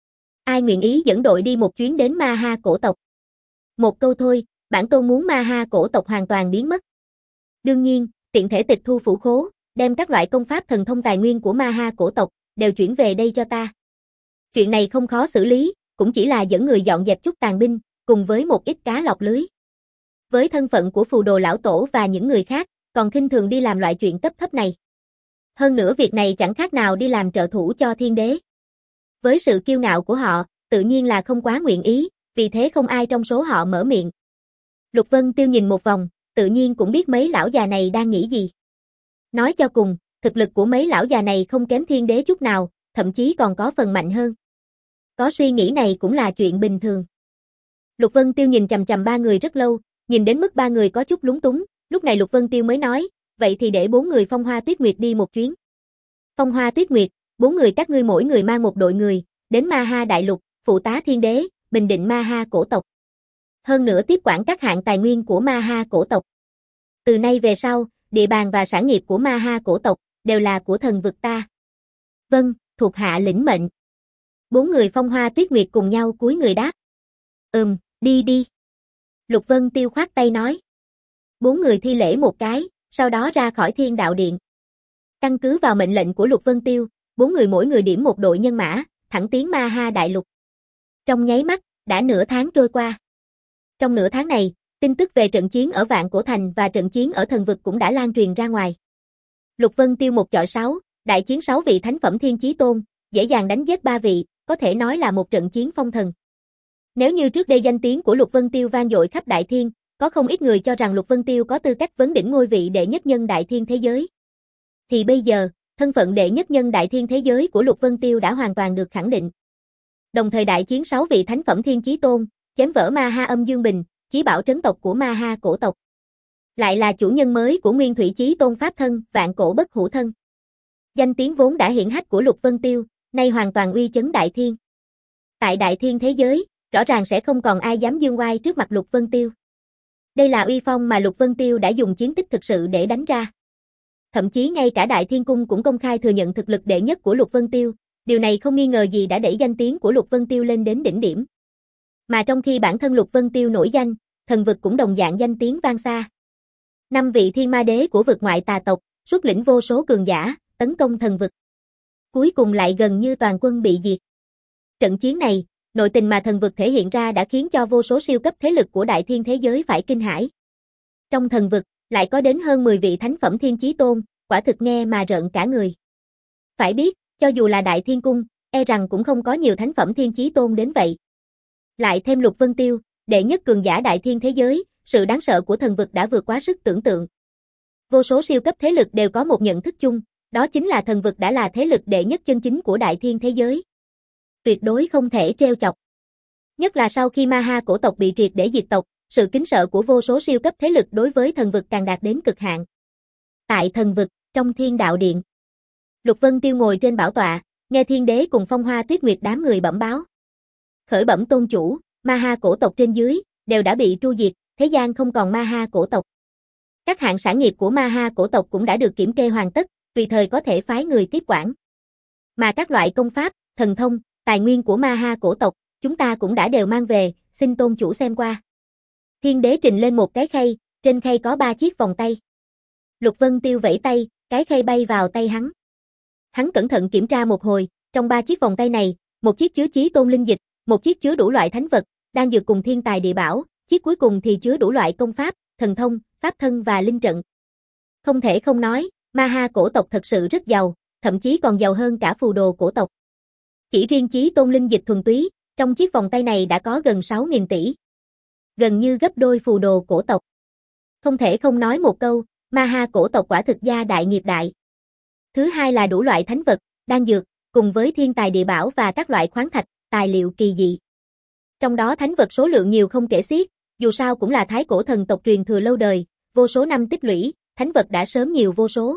Ai nguyện ý dẫn đội đi một chuyến đến Ma Ha cổ tộc? Một câu thôi, bản tôn muốn Ma Ha cổ tộc hoàn toàn biến mất. Đương nhiên, tiện thể tịch thu phủ khố, đem các loại công pháp thần thông tài nguyên của Ma Ha cổ tộc, đều chuyển về đây cho ta. Chuyện này không khó xử lý, cũng chỉ là dẫn người dọn dẹp chút tàn binh, cùng với một ít cá lọc lưới. Với thân phận của phù đồ lão tổ và những người khác, còn khinh thường đi làm loại chuyện cấp thấp này. Hơn nữa việc này chẳng khác nào đi làm trợ thủ cho thiên đế. Với sự kiêu ngạo của họ, tự nhiên là không quá nguyện ý, vì thế không ai trong số họ mở miệng. Lục Vân Tiêu nhìn một vòng, tự nhiên cũng biết mấy lão già này đang nghĩ gì. Nói cho cùng, thực lực của mấy lão già này không kém thiên đế chút nào, thậm chí còn có phần mạnh hơn. Có suy nghĩ này cũng là chuyện bình thường. Lục Vân Tiêu nhìn chằm chằm ba người rất lâu, nhìn đến mức ba người có chút lúng túng, lúc này Lục Vân Tiêu mới nói, vậy thì để bốn người Phong Hoa Tuyết Nguyệt đi một chuyến. Phong Hoa Tuyết Nguyệt, bốn người các ngươi mỗi người mang một đội người, đến Ma Ha đại lục, phụ tá thiên đế, bình định Ma Ha cổ tộc. Hơn nữa tiếp quản các hạng tài nguyên của Ma Ha cổ tộc. Từ nay về sau, địa bàn và sản nghiệp của Ma Ha cổ tộc đều là của thần vực ta. Vâng, thuộc hạ lĩnh mệnh. Bốn người Phong Hoa Tuyết Nguyệt cùng nhau cúi người đáp. Ừm, đi đi. Lục Vân Tiêu khoát tay nói. Bốn người thi lễ một cái, sau đó ra khỏi Thiên Đạo Điện. Căn cứ vào mệnh lệnh của Lục Vân Tiêu, bốn người mỗi người điểm một đội nhân mã, thẳng tiến Ma Ha đại lục. Trong nháy mắt, đã nửa tháng trôi qua. Trong nửa tháng này, tin tức về trận chiến ở Vạn Cổ Thành và trận chiến ở thần vực cũng đã lan truyền ra ngoài. Lục Vân Tiêu một chọi sáu, đại chiến sáu vị thánh phẩm thiên chí tôn, dễ dàng đánh giết ba vị, có thể nói là một trận chiến phong thần. Nếu như trước đây danh tiếng của Lục Vân Tiêu vang dội khắp đại thiên, có không ít người cho rằng Lục Vân Tiêu có tư cách vấn đỉnh ngôi vị đệ nhất nhân đại thiên thế giới. Thì bây giờ, thân phận đệ nhất nhân đại thiên thế giới của Lục Vân Tiêu đã hoàn toàn được khẳng định. Đồng thời đại chiến sáu vị thánh phẩm thiên chí tôn, chém vỡ Ma Ha âm dương bình, chí bảo trấn tộc của Ma Ha cổ tộc. Lại là chủ nhân mới của Nguyên Thủy Chí Tôn pháp thân, Vạn Cổ Bất Hủ thân. Danh tiếng vốn đã hiển hách của Lục Vân Tiêu, nay hoàn toàn uy chấn đại thiên. Tại đại thiên thế giới, rõ ràng sẽ không còn ai dám dương oai trước mặt Lục Vân Tiêu. Đây là uy phong mà Lục Vân Tiêu đã dùng chiến tích thực sự để đánh ra. Thậm chí ngay cả Đại Thiên Cung cũng công khai thừa nhận thực lực đệ nhất của Lục Vân Tiêu, điều này không nghi ngờ gì đã đẩy danh tiếng của Lục Vân Tiêu lên đến đỉnh điểm. Mà trong khi bản thân Lục Vân Tiêu nổi danh, thần vực cũng đồng dạng danh tiếng vang xa. Năm vị thiên ma đế của vực ngoại tà tộc, xuất lĩnh vô số cường giả, tấn công thần vực. Cuối cùng lại gần như toàn quân bị diệt. Trận chiến này, nội tình mà thần vực thể hiện ra đã khiến cho vô số siêu cấp thế lực của đại thiên thế giới phải kinh hãi. Trong thần vực, lại có đến hơn mười vị thánh phẩm thiên chí tôn, quả thực nghe mà rợn cả người. Phải biết, cho dù là Đại Thiên Cung, e rằng cũng không có nhiều thánh phẩm thiên chí tôn đến vậy. Lại thêm Lục Vân Tiêu, đệ nhất cường giả đại thiên thế giới, sự đáng sợ của thần vực đã vượt quá sức tưởng tượng. Vô số siêu cấp thế lực đều có một nhận thức chung, đó chính là thần vực đã là thế lực đệ nhất chân chính của đại thiên thế giới. tuyệt đối không thể trêu chọc. Nhất là sau khi ma ha cổ tộc bị triệt để diệt tộc, sự kính sợ của vô số siêu cấp thế lực đối với thần vực càng đạt đến cực hạn. Tại thần vực, trong Thiên Đạo Điện, Lục Vân Tiêu ngồi trên bảo tọa, nghe Thiên Đế cùng Phong Hoa Tuyết Nguyệt đám người bẩm báo. Khởi bẩm tôn chủ, ma ha cổ tộc trên dưới đều đã bị tru diệt, thế gian không còn ma ha cổ tộc. Các hạng sản nghiệp của ma ha cổ tộc cũng đã được kiểm kê hoàn tất, tùy thời có thể phái người tiếp quản. Mà các loại công pháp, thần thông, tài nguyên của ma ha cổ tộc, chúng ta cũng đã đều mang về, xin tôn chủ xem qua. Thiên Đế trình lên một cái khay, trên khay có ba chiếc vòng tay. Lục Vân Tiêu vẫy tay, cái khay bay vào tay hắn. Hắn cẩn thận kiểm tra một hồi, trong ba chiếc vòng tay này, một chiếc chứa chí tôn linh dịch, một chiếc chứa đủ loại thánh vật, đang dược cùng thiên tài địa bảo, chiếc cuối cùng thì chứa đủ loại công pháp, thần thông, pháp thân và linh trận. Không thể không nói, ma ha cổ tộc thật sự rất giàu, thậm chí còn giàu hơn cả phù đồ cổ tộc. Chỉ riêng chí tôn linh dịch thuần túy, trong chiếc vòng tay này đã có gần sáu nghìn tỷ. Gần như gấp đôi phù đồ cổ tộc. Không thể không nói một câu, ma ha cổ tộc quả thực gia đại nghiệp đại. Thứ hai là đủ loại thánh vật, đan dược, cùng với thiên tài địa bảo và các loại khoáng thạch, tài liệu kỳ dị. Trong đó thánh vật số lượng nhiều không kể xiết, dù sao cũng là thái cổ thần tộc truyền thừa lâu đời, vô số năm tích lũy, thánh vật đã sớm nhiều vô số.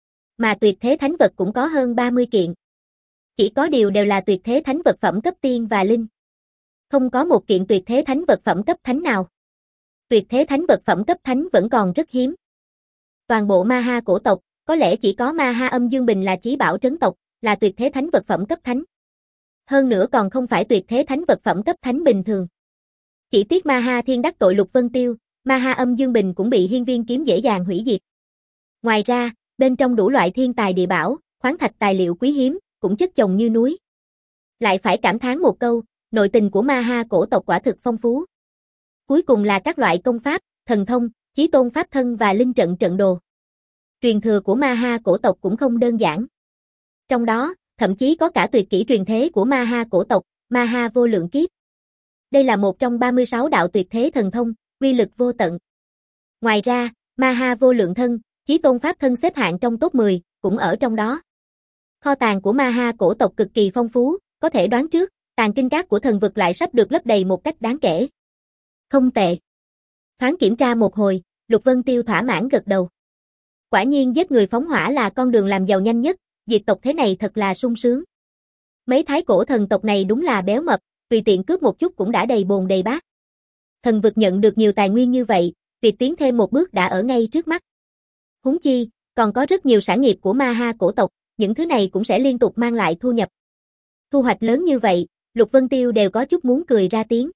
Mà tuyệt thế thánh vật cũng có hơn ba mươi kiện. Chỉ có điều đều là tuyệt thế thánh vật phẩm cấp tiên và linh. Không có một kiện tuyệt thế thánh vật phẩm cấp thánh nào. Tuyệt thế thánh vật phẩm cấp thánh vẫn còn rất hiếm. Toàn bộ ma ha cổ tộc, có lẽ chỉ có ma ha âm dương bình là chí bảo trấn tộc, là tuyệt thế thánh vật phẩm cấp thánh. Hơn nữa còn không phải tuyệt thế thánh vật phẩm cấp thánh bình thường. Chỉ tiếc ma ha thiên đắc tội Lục Vân Tiêu, ma ha âm dương bình cũng bị hiên viên kiếm dễ dàng hủy diệt. Ngoài ra, bên trong đủ loại thiên tài địa bảo, khoáng thạch tài liệu quý hiếm, cũng chất chồng như núi. Lại phải cảm thán một câu, nội tình của ma ha cổ tộc quả thực phong phú. Cuối cùng là các loại công pháp, thần thông, chí tôn pháp thân và linh trận trận đồ. Truyền thừa của ma ha cổ tộc cũng không đơn giản. Trong đó, thậm chí có cả tuyệt kỹ truyền thế của ma ha cổ tộc, ma ha vô lượng kiếp. Đây là một trong ba mươi sáu đạo tuyệt thế thần thông, uy lực vô tận. Ngoài ra, ma ha vô lượng thân, chí tôn pháp thân xếp hạng trong top mười, cũng ở trong đó. Kho tàng của ma ha cổ tộc cực kỳ phong phú, có thể đoán trước, tàng kinh các của thần vực lại sắp được lấp đầy một cách đáng kể. Không tệ. Thoáng kiểm tra một hồi, Lục Vân Tiêu thỏa mãn gật đầu. Quả nhiên giết người phóng hỏa là con đường làm giàu nhanh nhất, diệt tộc thế này thật là sung sướng. Mấy thái cổ thần tộc này đúng là béo mập, tùy tiện cướp một chút cũng đã đầy bồn đầy bát. Thần vực nhận được nhiều tài nguyên như vậy, việc tiến thêm một bước đã ở ngay trước mắt. Huống chi, còn có rất nhiều sản nghiệp của ma ha cổ tộc, những thứ này cũng sẽ liên tục mang lại thu nhập. Thu hoạch lớn như vậy, Lục Vân Tiêu đều có chút muốn cười ra tiếng.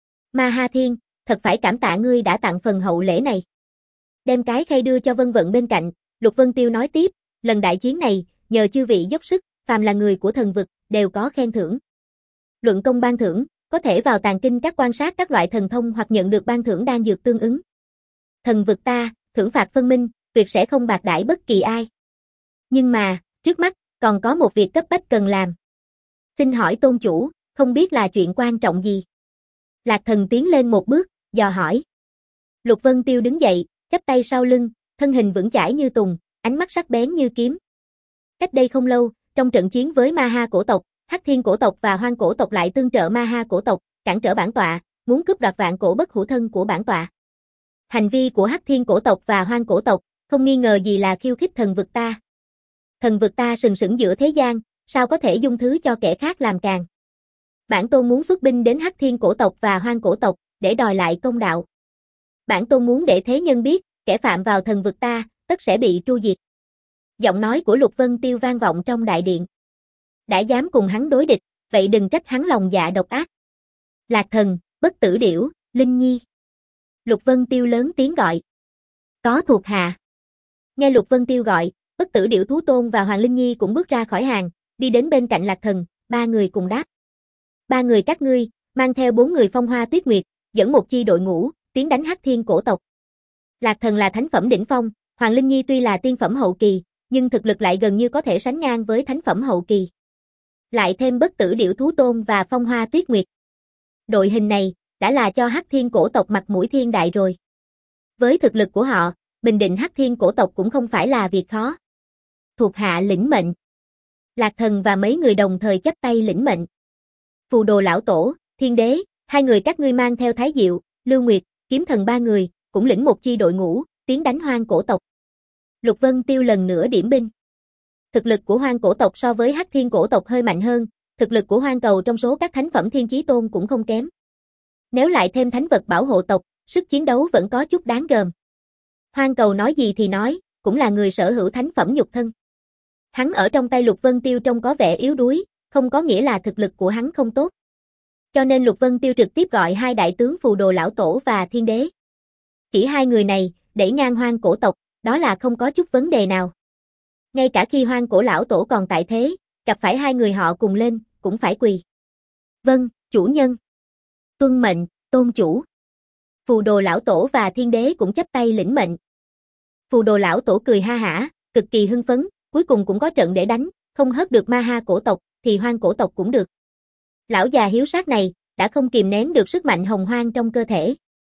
Ma ha thiên, thật phải cảm tạ ngươi đã tặng phần hậu lễ này. Đem cái khay đưa cho Vân Vận bên cạnh, Lục Vân Tiêu nói tiếp, lần đại chiến này, nhờ chư vị dốc sức, phàm là người của thần vực, đều có khen thưởng. Luận công ban thưởng, có thể vào tàng kinh các quan sát các loại thần thông hoặc nhận được ban thưởng đan dược tương ứng. Thần vực ta, thưởng phạt phân minh, tuyệt sẽ không bạc đãi bất kỳ ai. Nhưng mà, trước mắt, còn có một việc cấp bách cần làm. Xin hỏi tôn chủ, không biết là chuyện quan trọng gì? Lạc Thần tiến lên một bước, dò hỏi. Lục Vân Tiêu đứng dậy, chắp tay sau lưng, thân hình vững chãi như tùng, ánh mắt sắc bén như kiếm. Cách đây không lâu, trong trận chiến với ma ha cổ tộc, Hắc Thiên cổ tộc và Hoang cổ tộc lại tương trợ ma ha cổ tộc, cản trở bản tọa, muốn cướp đoạt vạn cổ bất hủ thân của bản tọa. Hành vi của Hắc Thiên cổ tộc và Hoang cổ tộc, không nghi ngờ gì là khiêu khích thần vực ta. Thần vực ta sừng sững giữa thế gian, sao có thể dung thứ cho kẻ khác làm càn. Bản tôn muốn xuất binh đến Hắc Thiên cổ tộc và Hoang cổ tộc, để đòi lại công đạo. Bản tôn muốn để thế nhân biết, kẻ phạm vào thần vực ta, tất sẽ bị tru diệt. Giọng nói của Lục Vân Tiêu vang vọng trong đại điện. Đã dám cùng hắn đối địch, vậy đừng trách hắn lòng dạ độc ác. Lạc Thần, Bất Tử Điểu, Linh Nhi. Lục Vân Tiêu lớn tiếng gọi. Có thuộc hạ. Nghe Lục Vân Tiêu gọi, Bất Tử Điểu Thú Tôn và Hoàng Linh Nhi cũng bước ra khỏi hàng, đi đến bên cạnh Lạc Thần, ba người cùng đáp. Ba người các ngươi, mang theo bốn người Phong Hoa Tuyết Nguyệt, dẫn một chi đội ngũ, tiến đánh Hắc Thiên cổ tộc. Lạc Thần là thánh phẩm đỉnh phong, Hoàng Linh Nhi tuy là tiên phẩm hậu kỳ, nhưng thực lực lại gần như có thể sánh ngang với thánh phẩm hậu kỳ. Lại thêm Bất Tử Điểu Thú Tôn và Phong Hoa Tuyết Nguyệt. Đội hình này, đã là cho Hắc Thiên cổ tộc mặt mũi thiên đại rồi. Với thực lực của họ, bình định Hắc Thiên cổ tộc cũng không phải là việc khó. Thuộc hạ lĩnh mệnh. Lạc Thần và mấy người đồng thời chắp tay lĩnh mệnh. Phù Đồ lão tổ, Thiên Đế, hai người các ngươi mang theo Thái Diệu, Lưu Nguyệt, Kiếm Thần ba người, cũng lĩnh một chi đội ngũ, tiến đánh Hoang cổ tộc. Lục Vân Tiêu lần nữa điểm binh. Thực lực của Hoang cổ tộc so với Hắc Thiên cổ tộc hơi mạnh hơn, thực lực của Hoang cầu trong số các thánh phẩm Thiên Chí Tôn cũng không kém. Nếu lại thêm thánh vật bảo hộ tộc, sức chiến đấu vẫn có chút đáng gờm. Hoang cầu nói gì thì nói, cũng là người sở hữu thánh phẩm nhục thân. Hắn ở trong tay Lục Vân Tiêu trông có vẻ yếu đuối, không có nghĩa là thực lực của hắn không tốt. Cho nên Lục Vân Tiêu trực tiếp gọi hai đại tướng Phù Đồ lão tổ và Thiên Đế. Chỉ hai người này, đẩy ngang Hoang cổ tộc, đó là không có chút vấn đề nào. Ngay cả khi Hoang cổ lão tổ còn tại thế, gặp phải hai người họ cùng lên, cũng phải quỳ. Vâng, chủ nhân. Tuân mệnh, tôn chủ. Phù Đồ lão tổ và Thiên Đế cũng chắp tay lĩnh mệnh. Phù Đồ lão tổ cười ha hả, cực kỳ hưng phấn, cuối cùng cũng có trận để đánh, không hớt được Ma Ha cổ tộc, thì Hoang cổ tộc cũng được. Lão già hiếu sát này, đã không kìm nén được sức mạnh hồng hoang trong cơ thể.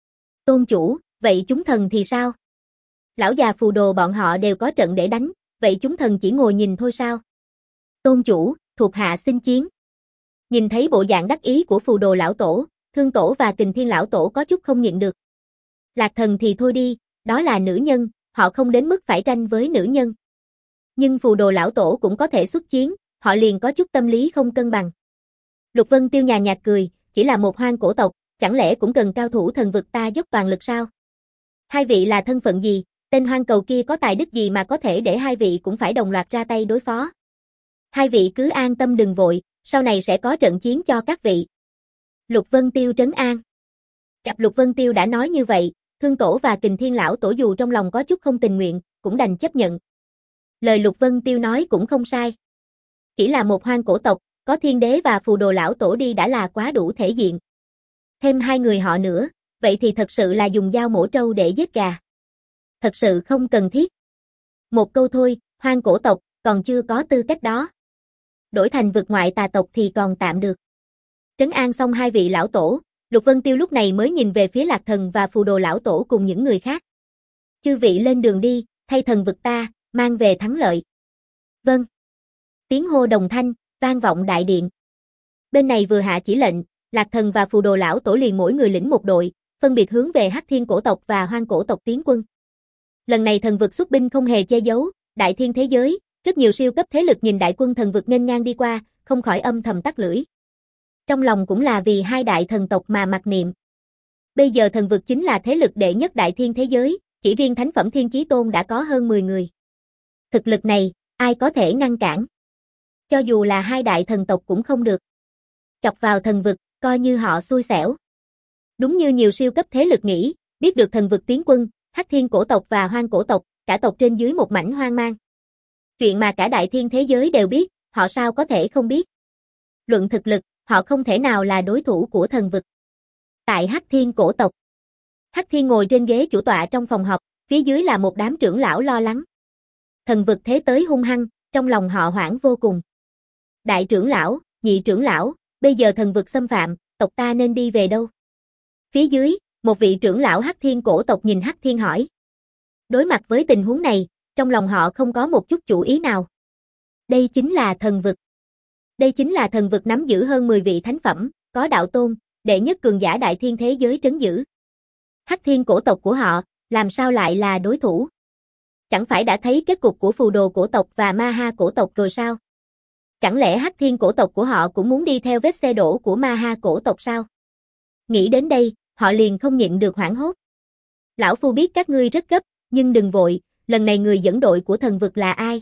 Tôn chủ, vậy chúng thần thì sao? Lão già Phù Đồ bọn họ đều có trận để đánh, vậy chúng thần chỉ ngồi nhìn thôi sao? Tôn chủ, thuộc hạ xin chiến. Nhìn thấy bộ dạng đắc ý của Phù Đồ lão tổ, Thương tổ và Kình Thiên lão tổ có chút không nhịn được. Lạc thần thì thôi đi, đó là nữ nhân, họ không đến mức phải tranh với nữ nhân. Nhưng Phù Đồ lão tổ cũng có thể xuất chiến, họ liền có chút tâm lý không cân bằng. Lục Vân Tiêu nhàn nhạt cười, chỉ là một Hoang cổ tộc, chẳng lẽ cũng cần cao thủ thần vực ta dốc toàn lực sao? Hai vị là thân phận gì, tên Hoang cầu kia có tài đức gì mà có thể để hai vị cũng phải đồng loạt ra tay đối phó? Hai vị cứ an tâm đừng vội, sau này sẽ có trận chiến cho các vị. Lục Vân Tiêu trấn an. Gặp Lục Vân Tiêu đã nói như vậy, Thương tổ và Kình Thiên lão tổ dù trong lòng có chút không tình nguyện, cũng đành chấp nhận. Lời Lục Vân Tiêu nói cũng không sai. Chỉ là một Hoang cổ tộc, có Thiên Đế và Phù Đồ lão tổ đi đã là quá đủ thể diện. Thêm hai người họ nữa, vậy thì thật sự là dùng dao mổ trâu để giết gà. Thật sự không cần thiết. Một câu thôi, Hoang cổ tộc, còn chưa có tư cách đó. Đổi thành vực ngoại tà tộc thì còn tạm được. Trấn an xong hai vị lão tổ, Lục Vân Tiêu lúc này mới nhìn về phía Lạc Thần và Phù Đồ lão tổ cùng những người khác. Chư vị lên đường đi, thay thần vực ta, mang về thắng lợi. Vâng. Tiếng hô đồng thanh, vang vọng đại điện. Bên này vừa hạ chỉ lệnh, Lạc Thần và Phù Đồ lão tổ liền mỗi người lĩnh một đội, phân biệt hướng về Hắc Thiên cổ tộc và Hoang cổ tộc tiến quân. Lần này thần vực xuất binh không hề che giấu, đại thiên thế giới, rất nhiều siêu cấp thế lực nhìn đại quân thần vực nghênh ngang đi qua, không khỏi âm thầm tắt lưỡi. Trong lòng cũng là vì hai đại thần tộc mà mặc niệm. Bây giờ thần vực chính là thế lực đệ nhất đại thiên thế giới, chỉ riêng thánh phẩm Thiên Chí Tôn đã có hơn mười người. Thực lực này, ai có thể ngăn cản? Cho dù là hai đại thần tộc cũng không được. Chọc vào thần vực, coi như họ xui xẻo. Đúng như nhiều siêu cấp thế lực nghĩ, biết được thần vực tiến quân, Hắc Thiên cổ tộc và Hoang cổ tộc, cả tộc trên dưới một mảnh hoang mang. Chuyện mà cả đại thiên thế giới đều biết, họ sao có thể không biết. Luận thực lực, họ không thể nào là đối thủ của thần vực. Tại Hắc Thiên cổ tộc, Hắc Thiên ngồi trên ghế chủ tọa trong phòng họp, phía dưới là một đám trưởng lão lo lắng. Thần vực thế tới hung hăng, trong lòng họ hoảng vô cùng. Đại trưởng lão, nhị trưởng lão, bây giờ thần vực xâm phạm, tộc ta nên đi về đâu? Phía dưới, một vị trưởng lão Hắc Thiên cổ tộc nhìn Hắc Thiên hỏi. Đối mặt với tình huống này, trong lòng họ không có một chút chủ ý nào. Đây chính là thần vực. Đây chính là thần vực nắm giữ hơn mười vị thánh phẩm, có đạo tôn, đệ nhất cường giả đại thiên thế giới trấn giữ. Hắc Thiên cổ tộc của họ, làm sao lại là đối thủ? Chẳng phải đã thấy kết cục của Phù Đồ cổ tộc và Ma Ha cổ tộc rồi sao? Chẳng lẽ Hắc Thiên cổ tộc của họ cũng muốn đi theo vết xe đổ của Ma Ha cổ tộc sao? Nghĩ đến đây, họ liền không nhịn được hoảng hốt. Lão Phu biết các ngươi rất gấp, nhưng đừng vội, lần này người dẫn đội của thần vực là ai?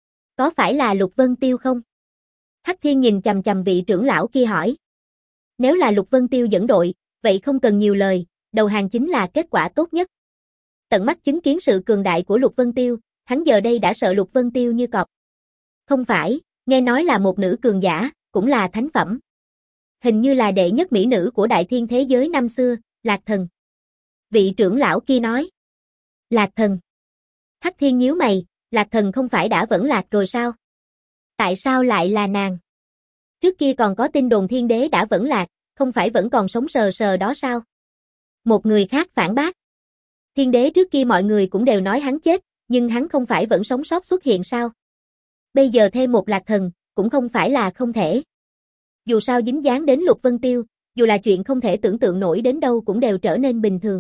Có phải là Lục Vân Tiêu không? Hắc Thiên nhìn chằm chằm vị trưởng lão kia hỏi. Nếu là Lục Vân Tiêu dẫn đội, vậy không cần nhiều lời, đầu hàng chính là kết quả tốt nhất. Tận mắt chứng kiến sự cường đại của Lục Vân Tiêu, hắn giờ đây đã sợ Lục Vân Tiêu như cọp. Không phải, nghe nói là một nữ cường giả, cũng là thánh phẩm. Hình như là đệ nhất mỹ nữ của đại thiên thế giới năm xưa, Lạc Thần. Vị trưởng lão kia nói. Lạc Thần. Hắc Thiên nhíu mày, Lạc Thần không phải đã vẫn lạc rồi sao? Tại sao lại là nàng? Trước kia còn có tin đồn thiên đế đã vẫn lạc, không phải vẫn còn sống sờ sờ đó sao? Một người khác phản bác. Thiên đế trước kia mọi người cũng đều nói hắn chết, nhưng hắn không phải vẫn sống sót xuất hiện sao? Bây giờ thêm một Lạc Thần, cũng không phải là không thể. Dù sao dính dáng đến Lục Vân Tiêu, dù là chuyện không thể tưởng tượng nổi đến đâu cũng đều trở nên bình thường.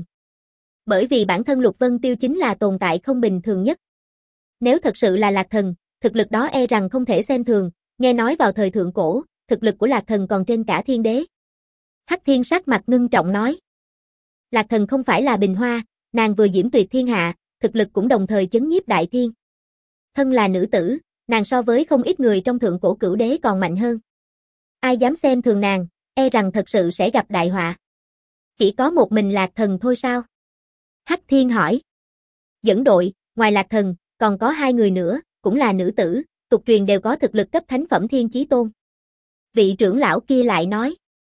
Bởi vì bản thân Lục Vân Tiêu chính là tồn tại không bình thường nhất. Nếu thật sự là Lạc Thần, thực lực đó e rằng không thể xem thường, nghe nói vào thời thượng cổ, thực lực của Lạc Thần còn trên cả thiên đế. Hắc Thiên sắc mặt ngưng trọng nói. Lạc Thần không phải là bình hoa, nàng vừa diễm tuyệt thiên hạ, thực lực cũng đồng thời chấn nhiếp đại thiên. Thân là nữ tử, nàng so với không ít người trong thượng cổ cửu đế còn mạnh hơn. Ai dám xem thường nàng, e rằng thật sự sẽ gặp đại họa. Chỉ có một mình Lạc Thần thôi sao? Hắc Thiên hỏi. Dẫn đội, ngoài Lạc Thần, còn có hai người nữa, cũng là nữ tử, tục truyền đều có thực lực cấp thánh phẩm thiên chí tôn. Vị trưởng lão kia lại nói.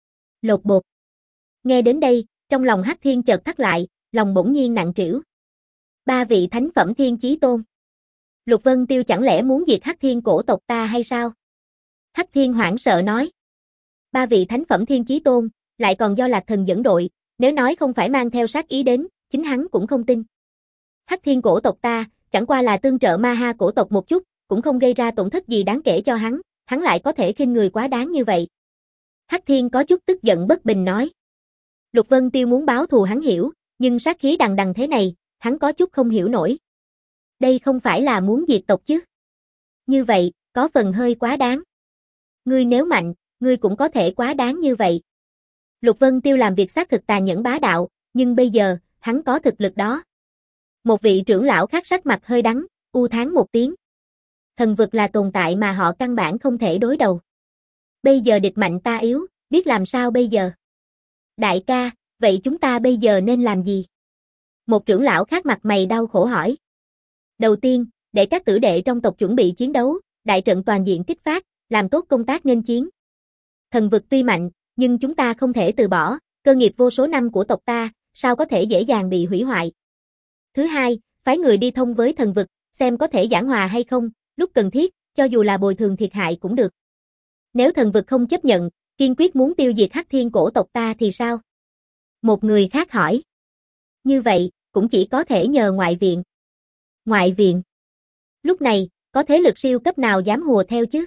Lột bột. Nghe đến đây, trong lòng Hắc Thiên chợt thắt lại, lòng bỗng nhiên nặng trĩu. Ba vị thánh phẩm thiên chí tôn. Lục Vân Tiêu chẳng lẽ muốn diệt Hắc Thiên cổ tộc ta hay sao? Hắc Thiên hoảng sợ nói. Ba vị thánh phẩm thiên chí tôn, lại còn do Lạc Thần dẫn đội, nếu nói không phải mang theo sát ý đến, chính hắn cũng không tin. Hắc Thiên cổ tộc ta, chẳng qua là tương trợ Ma Ha cổ tộc một chút, cũng không gây ra tổn thất gì đáng kể cho hắn, hắn lại có thể khinh người quá đáng như vậy. Hắc Thiên có chút tức giận bất bình nói. Lục Vân Tiêu muốn báo thù hắn hiểu, nhưng sát khí đằng đằng thế này, hắn có chút không hiểu nổi. Đây không phải là muốn diệt tộc chứ? Như vậy, có phần hơi quá đáng. Ngươi nếu mạnh, ngươi cũng có thể quá đáng như vậy. Lục Vân Tiêu làm việc xác thực tàn nhẫn bá đạo, nhưng bây giờ, hắn có thực lực đó. Một vị trưởng lão khác sắc mặt hơi đắng, u thán một tiếng. Thần vực là tồn tại mà họ căn bản không thể đối đầu. Bây giờ địch mạnh ta yếu, biết làm sao bây giờ? Đại ca, vậy chúng ta bây giờ nên làm gì? Một trưởng lão khác mặt mày đau khổ hỏi. Đầu tiên, để các tử đệ trong tộc chuẩn bị chiến đấu, đại trận toàn diện kích phát, làm tốt công tác nghênh chiến. Thần vực tuy mạnh, nhưng chúng ta không thể từ bỏ, cơ nghiệp vô số năm của tộc ta, sao có thể dễ dàng bị hủy hoại. Thứ hai, phái người đi thông với thần vực, xem có thể giảng hòa hay không, lúc cần thiết, cho dù là bồi thường thiệt hại cũng được. Nếu thần vực không chấp nhận, kiên quyết muốn tiêu diệt Hắc Thiên cổ tộc ta thì sao? Một người khác hỏi. Như vậy, cũng chỉ có thể nhờ ngoại viện. Ngoại viện. Lúc này, có thế lực siêu cấp nào dám hùa theo chứ?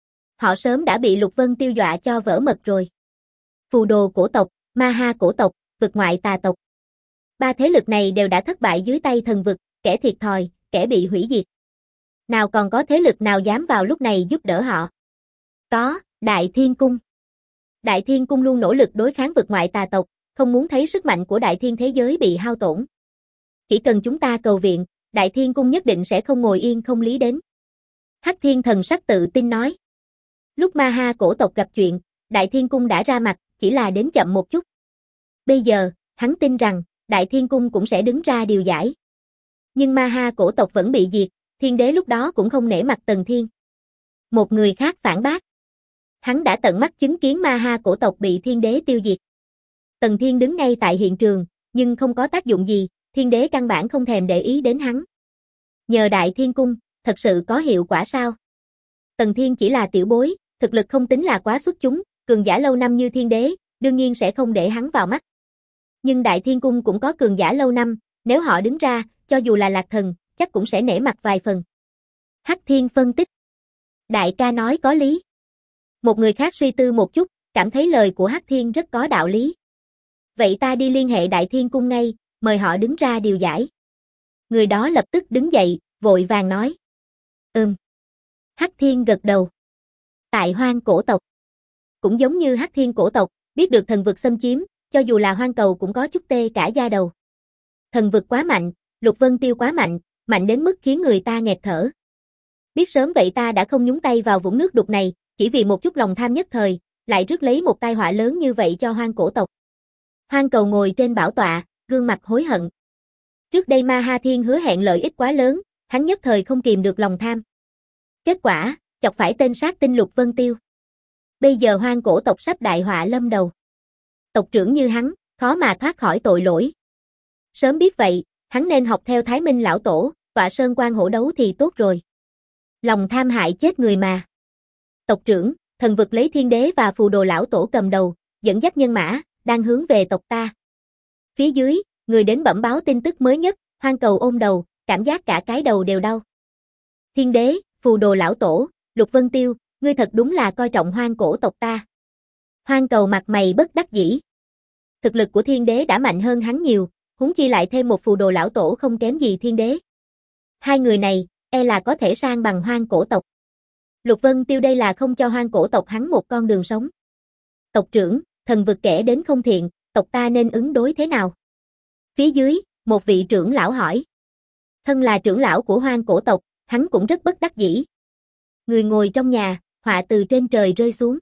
Họ sớm đã bị Lục Vân Tiêu dọa cho vỡ mật rồi. Phù đồ cổ tộc, Ma Ha cổ tộc, vực ngoại tà tộc. Ba thế lực này đều đã thất bại dưới tay thần vực, kẻ thiệt thòi, kẻ bị hủy diệt. Nào còn có thế lực nào dám vào lúc này giúp đỡ họ? Có, Đại Thiên Cung. Đại Thiên Cung luôn nỗ lực đối kháng vực ngoại tà tộc, không muốn thấy sức mạnh của Đại Thiên thế giới bị hao tổn. Chỉ cần chúng ta cầu viện, Đại Thiên Cung nhất định sẽ không ngồi yên không lý đến. Hắc Thiên thần sắc tự tin nói. Lúc Ma Ha cổ tộc gặp chuyện, Đại Thiên Cung đã ra mặt, chỉ là đến chậm một chút. Bây giờ, hắn tin rằng, Đại Thiên Cung cũng sẽ đứng ra điều giải. Nhưng Ma Ha cổ tộc vẫn bị diệt, thiên đế lúc đó cũng không nể mặt Tần Thiên. Một người khác phản bác. Hắn đã tận mắt chứng kiến Ma Ha cổ tộc bị thiên đế tiêu diệt. Tần Thiên đứng ngay tại hiện trường, nhưng không có tác dụng gì, thiên đế căn bản không thèm để ý đến hắn. Nhờ Đại Thiên Cung, thật sự có hiệu quả sao? Tần Thiên chỉ là tiểu bối, thực lực không tính là quá xuất chúng, cường giả lâu năm như thiên đế, đương nhiên sẽ không để hắn vào mắt. Nhưng Đại Thiên Cung cũng có cường giả lâu năm, nếu họ đứng ra, cho dù là Lạc Thần, chắc cũng sẽ nể mặt vài phần. Hắc Thiên phân tích. Đại ca nói có lý. Một người khác suy tư một chút, cảm thấy lời của Hắc Thiên rất có đạo lý. Vậy ta đi liên hệ Đại Thiên Cung ngay, mời họ đứng ra điều giải. Người đó lập tức đứng dậy, vội vàng nói. Ừm. Hắc Thiên gật đầu. Tại Hoang cổ tộc. Cũng giống như Hắc Thiên cổ tộc, biết được thần vực xâm chiếm, cho dù là hoang cầu cũng có chút tê cả da đầu. Thần vực quá mạnh, Lục Vân Tiêu quá mạnh, mạnh đến mức khiến người ta nghẹt thở. Biết sớm vậy ta đã không nhúng tay vào vũng nước đục này, chỉ vì một chút lòng tham nhất thời, lại rước lấy một tai họa lớn như vậy cho hoang cổ tộc. Hoang cầu ngồi trên bảo tọa, gương mặt hối hận. Trước đây Ma Ha Thiên hứa hẹn lợi ích quá lớn, hắn nhất thời không kìm được lòng tham. Kết quả, chọc phải tên sát tinh Lục Vân Tiêu. Bây giờ hoang cổ tộc sắp đại họa lâm đầu. Tộc trưởng như hắn, khó mà thoát khỏi tội lỗi. Sớm biết vậy, hắn nên học theo Thái Minh lão tổ, tọa sơn quan hổ đấu thì tốt rồi. Lòng tham hại chết người mà. Tộc trưởng, thần vực lấy thiên đế và phù đồ lão tổ cầm đầu, dẫn dắt nhân mã, đang hướng về tộc ta. Phía dưới, người đến bẩm báo tin tức mới nhất, hoang cầu ôm đầu, cảm giác cả cái đầu đều đau. Thiên đế, phù đồ lão tổ, Lục Vân Tiêu, ngươi thật đúng là coi trọng hoang cổ tộc ta. Hoang Cầu mặt mày bất đắc dĩ. Thực lực của thiên đế đã mạnh hơn hắn nhiều, huống chi lại thêm một phù đồ lão tổ không kém gì thiên đế. Hai người này, e là có thể sang bằng hoang cổ tộc. Lục Vân Tiêu đây là không cho hoang cổ tộc hắn một con đường sống. Tộc trưởng, thần vực kẻ đến không thiện, tộc ta nên ứng đối thế nào? Phía dưới, một vị trưởng lão hỏi. Thân là trưởng lão của hoang cổ tộc, hắn cũng rất bất đắc dĩ. Người ngồi trong nhà, họa từ trên trời rơi xuống.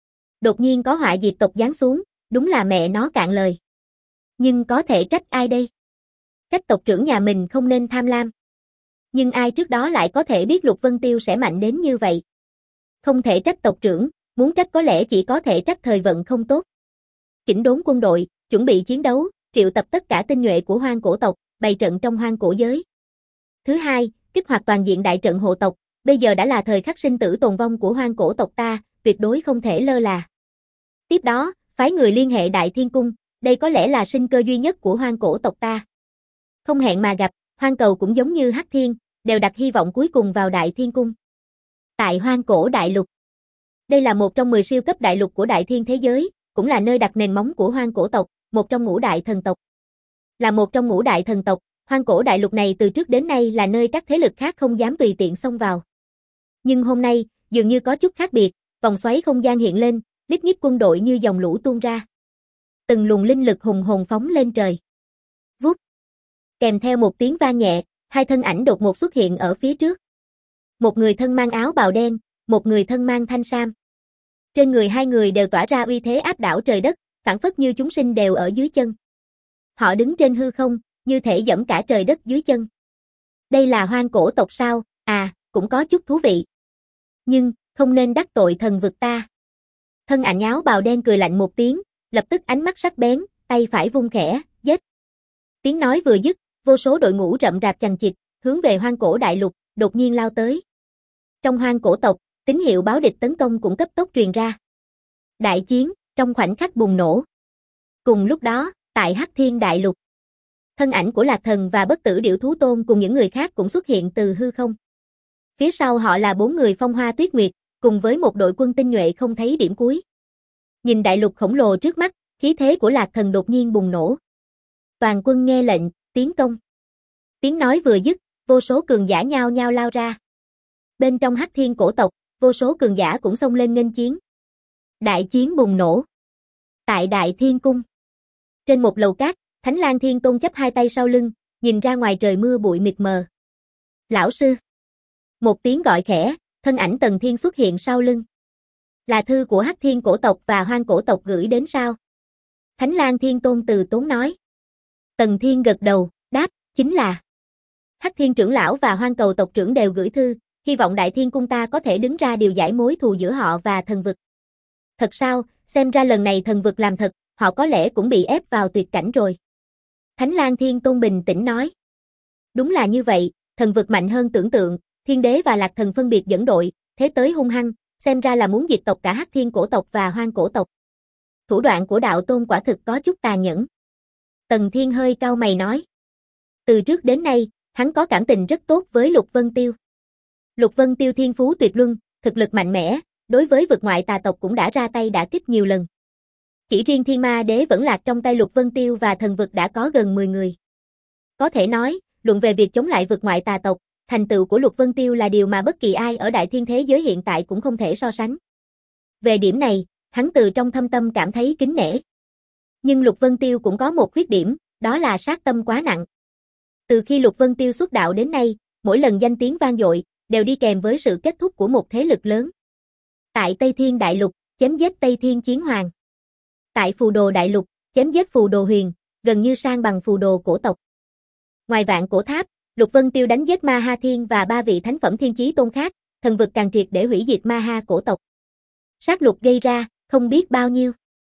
Đột nhiên có họa diệt tộc giáng xuống, đúng là mẹ nó cạn lời. Nhưng có thể trách ai đây? Trách tộc trưởng nhà mình không nên tham lam. Nhưng ai trước đó lại có thể biết Lục Vân Tiêu sẽ mạnh đến như vậy? Không thể trách tộc trưởng, muốn trách có lẽ chỉ có thể trách thời vận không tốt. Chỉnh đốn quân đội, chuẩn bị chiến đấu, triệu tập tất cả tinh nhuệ của hoang cổ tộc, bày trận trong hoang cổ giới. Thứ hai, kích hoạt toàn diện đại trận hộ tộc, bây giờ đã là thời khắc sinh tử tồn vong của hoang cổ tộc ta, tuyệt đối không thể lơ là. Tiếp đó, phái người liên hệ Đại Thiên Cung, đây có lẽ là sinh cơ duy nhất của hoang cổ tộc ta. Không hẹn mà gặp, Hoang Cầu cũng giống như Hắc Thiên, đều đặt hy vọng cuối cùng vào Đại Thiên Cung. Tại hoang cổ đại lục. Đây là một trong mười siêu cấp đại lục của đại thiên thế giới, cũng là nơi đặt nền móng của hoang cổ tộc, một trong ngũ đại thần tộc. Là một trong ngũ đại thần tộc, hoang cổ đại lục này từ trước đến nay là nơi các thế lực khác không dám tùy tiện xông vào. Nhưng hôm nay, dường như có chút khác biệt, vòng xoáy không gian hiện lên, lít nhít quân đội như dòng lũ tuôn ra. Từng luồng linh lực hùng hồn phóng lên trời. Vút. Kèm theo một tiếng vang nhẹ, hai thân ảnh đột ngột xuất hiện ở phía trước. Một người thân mang áo bào đen, một người thân mang thanh sam. Trên người hai người đều tỏa ra uy thế áp đảo trời đất, phảng phất như chúng sinh đều ở dưới chân. Họ đứng trên hư không, như thể dẫm cả trời đất dưới chân. Đây là hoang cổ tộc sao? À, cũng có chút thú vị. Nhưng, không nên đắc tội thần vực ta. Thân ảnh áo bào đen cười lạnh một tiếng, lập tức ánh mắt sắc bén, tay phải vung khẽ, giết. Tiếng nói vừa dứt, vô số đội ngũ rậm rạp chằng chịt, hướng về hoang cổ đại lục, đột nhiên lao tới. Trong hoang cổ tộc, tín hiệu báo địch tấn công cũng cấp tốc truyền ra. Đại chiến, trong khoảnh khắc bùng nổ. Cùng lúc đó, tại Hắc Thiên đại lục, thân ảnh của Lạc Thần và Bất Tử Điểu Thú Tôn cùng những người khác cũng xuất hiện từ hư không. Phía sau họ là bốn người Phong Hoa Tuyết Nguyệt, cùng với một đội quân tinh nhuệ không thấy điểm cuối. Nhìn đại lục khổng lồ trước mắt, khí thế của Lạc Thần đột nhiên bùng nổ. Toàn quân nghe lệnh, tiến công. Tiếng nói vừa dứt, vô số cường giả nhao nhao lao ra. Bên trong Hắc Thiên cổ tộc, vô số cường giả cũng xông lên nghênh chiến. Đại chiến bùng nổ. Tại Đại Thiên Cung. Trên một lầu cát, Thánh Lang Thiên Tôn chắp hai tay sau lưng, nhìn ra ngoài trời mưa bụi mịt mờ. Lão sư. Một tiếng gọi khẽ, thân ảnh Tần Thiên xuất hiện sau lưng. Là thư của Hắc Thiên cổ tộc và hoang cổ tộc gửi đến sao? Thánh Lang Thiên Tôn từ tốn nói. Tần Thiên gật đầu, đáp, chính là. Hắc Thiên trưởng lão và hoang cầu tộc trưởng đều gửi thư, hy vọng Đại Thiên Cung ta có thể đứng ra điều giải mối thù giữa họ và thần vực. Thật sao, xem ra lần này thần vực làm thật, họ có lẽ cũng bị ép vào tuyệt cảnh rồi. Thánh Lang Thiên Tôn bình tĩnh nói. Đúng là như vậy, thần vực mạnh hơn tưởng tượng, Thiên Đế và Lạc Thần phân biệt dẫn đội, thế tới hung hăng, xem ra là muốn diệt tộc cả Hắc Thiên cổ tộc và hoang cổ tộc. Thủ đoạn của đạo tôn quả thực có chút tàn nhẫn. Tần Thiên hơi cau mày nói. Từ trước đến nay, hắn có cảm tình rất tốt với Lục Vân Tiêu. Lục Vân Tiêu thiên phú tuyệt luân, thực lực mạnh mẽ, đối với vực ngoại tà tộc cũng đã ra tay đả kích nhiều lần. Chỉ riêng Thiên Ma Đế vẫn lạc trong tay Lục Vân Tiêu và thần vực đã có gần mười người. Có thể nói, luận về việc chống lại vực ngoại tà tộc, thành tựu của Lục Vân Tiêu là điều mà bất kỳ ai ở đại thiên thế giới hiện tại cũng không thể so sánh. Về điểm này, hắn từ trong thâm tâm cảm thấy kính nể. Nhưng Lục Vân Tiêu cũng có một khuyết điểm, đó là sát tâm quá nặng. Từ khi Lục Vân Tiêu xuất đạo đến nay, mỗi lần danh tiếng vang dội, đều đi kèm với sự kết thúc của một thế lực lớn. Tại Tây Thiên Đại Lục, chém giết Tây Thiên Chiến Hoàng. Tại Phù Đồ Đại Lục, chém giết Phù Đồ Huyền, gần như sang bằng Phù Đồ cổ tộc. Ngoài Vạn Cổ Tháp, Lục Vân Tiêu đánh giết Ma Ha Thiên và ba vị thánh phẩm thiên chí tôn khác, thần vực càng triệt để hủy diệt Ma Ha cổ tộc. Sát lục gây ra, không biết bao nhiêu.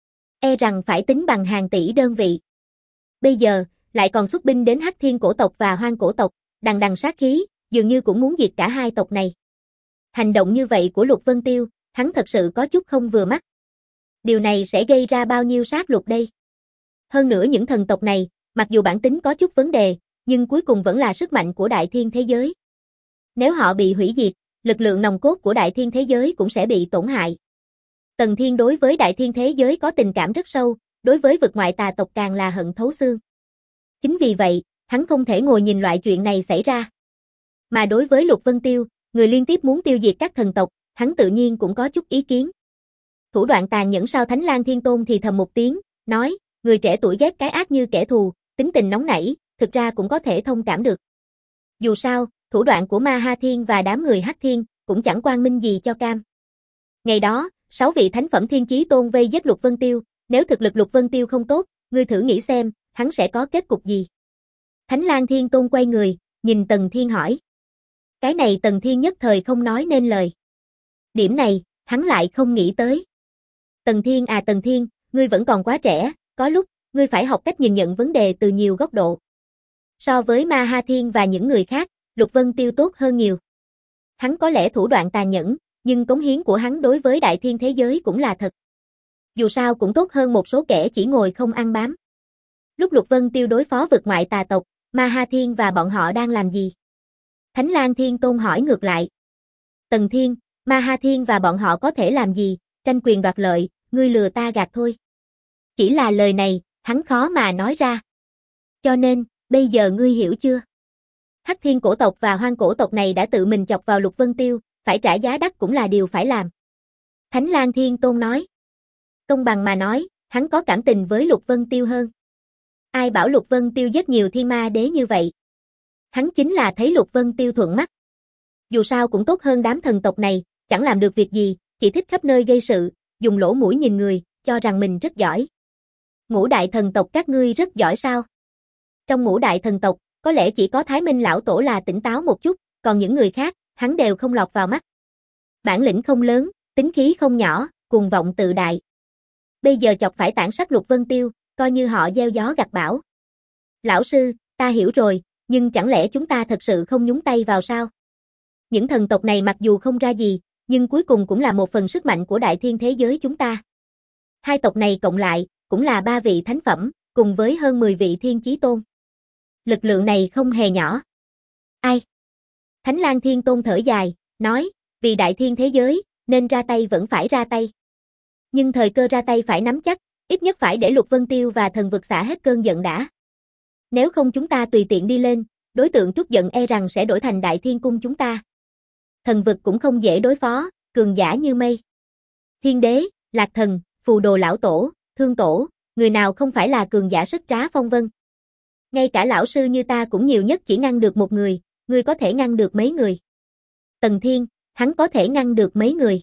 E rằng phải tính bằng hàng tỷ đơn vị. Bây giờ, lại còn xuất binh đến Hắc Thiên cổ tộc và hoang cổ tộc, đằng đằng sát khí, dường như cũng muốn diệt cả hai tộc này. Hành động như vậy của Lục Vân Tiêu, hắn thật sự có chút không vừa mắt. Điều này sẽ gây ra bao nhiêu sát lục đây? Hơn nữa những thần tộc này, mặc dù bản tính có chút vấn đề, nhưng cuối cùng vẫn là sức mạnh của đại thiên thế giới. Nếu họ bị hủy diệt, lực lượng nòng cốt của đại thiên thế giới cũng sẽ bị tổn hại. Tần Thiên đối với đại thiên thế giới có tình cảm rất sâu, đối với vực ngoại tà tộc càng là hận thấu xương. Chính vì vậy, hắn không thể ngồi nhìn loại chuyện này xảy ra. Mà đối với Lục Vân Tiêu, người liên tiếp muốn tiêu diệt các thần tộc, hắn tự nhiên cũng có chút ý kiến. Thủ đoạn tàn nhẫn sao? Thánh Lang Thiên Tôn thì thầm một tiếng, nói, người trẻ tuổi ghét cái ác như kẻ thù, tính tình nóng nảy, thực ra cũng có thể thông cảm được. Dù sao, thủ đoạn của Ma Ha Thiên và đám người Hắc Thiên cũng chẳng quan minh gì cho cam. Ngày đó, sáu vị thánh phẩm Thiên Chí Tôn vây giết Lục Vân Tiêu, nếu thực lực Lục Vân Tiêu không tốt, ngươi thử nghĩ xem, hắn sẽ có kết cục gì? Thánh Lang Thiên Tôn quay người, nhìn Tần Thiên hỏi. Cái này Tần Thiên nhất thời không nói nên lời. Điểm này, hắn lại không nghĩ tới. Tần Thiên à Tần Thiên, ngươi vẫn còn quá trẻ, có lúc, ngươi phải học cách nhìn nhận vấn đề từ nhiều góc độ. So với Ma Ha Thiên và những người khác, Lục Vân Tiêu tốt hơn nhiều. Hắn có lẽ thủ đoạn tàn nhẫn, nhưng cống hiến của hắn đối với đại thiên thế giới cũng là thật. Dù sao cũng tốt hơn một số kẻ chỉ ngồi không ăn bám. Lúc Lục Vân Tiêu đối phó vực ngoại tà tộc, Ma Ha Thiên và bọn họ đang làm gì? Thánh Lang Thiên Tôn hỏi ngược lại. Tần Thiên, Ma Ha Thiên và bọn họ có thể làm gì? Tranh quyền đoạt lợi, ngươi lừa ta gạt thôi. Chỉ là lời này, hắn khó mà nói ra. Cho nên, bây giờ ngươi hiểu chưa? Hắc Thiên cổ tộc và Hoang cổ tộc này đã tự mình chọc vào Lục Vân Tiêu, phải trả giá đắt cũng là điều phải làm. Thánh Lang Thiên Tôn nói. Công bằng mà nói, hắn có cảm tình với Lục Vân Tiêu hơn. Ai bảo Lục Vân Tiêu giết nhiều thiên ma đế như vậy? Hắn chính là thấy Lục Vân Tiêu thuận mắt. Dù sao cũng tốt hơn đám thần tộc này, chẳng làm được việc gì, chỉ thích khắp nơi gây sự, dùng lỗ mũi nhìn người, cho rằng mình rất giỏi. Ngũ đại thần tộc các ngươi rất giỏi sao? Trong ngũ đại thần tộc, có lẽ chỉ có Thái Minh lão tổ là tỉnh táo một chút, còn những người khác, hắn đều không lọt vào mắt. Bản lĩnh không lớn, tính khí không nhỏ, cuồng vọng tự đại. Bây giờ chọc phải tàn sát Lục Vân Tiêu, coi như họ gieo gió gặt bão. Lão sư, ta hiểu rồi, nhưng chẳng lẽ chúng ta thật sự không nhúng tay vào sao? Những thần tộc này mặc dù không ra gì, nhưng cuối cùng cũng là một phần sức mạnh của đại thiên thế giới chúng ta. Hai tộc này cộng lại, cũng là ba vị thánh phẩm, cùng với hơn mười vị thiên chí tôn. Lực lượng này không hề nhỏ. Ai? Thánh Lang Thiên Tôn thở dài, nói, vì đại thiên thế giới, nên ra tay vẫn phải ra tay. Nhưng thời cơ ra tay phải nắm chắc, ít nhất phải để Lục Vân Tiêu và thần vực xả hết cơn giận đã. Nếu không chúng ta tùy tiện đi lên, đối tượng trút giận e rằng sẽ đổi thành đại thiên cung chúng ta. Thần vực cũng không dễ đối phó, cường giả như mây. Thiên đế, Lạc Thần, Phù Đồ lão tổ, Thương tổ, người nào không phải là cường giả sức trá phong vân. Ngay cả lão sư như ta cũng nhiều nhất chỉ ngăn được một người, ngươi có thể ngăn được mấy người? Tần Thiên, hắn có thể ngăn được mấy người?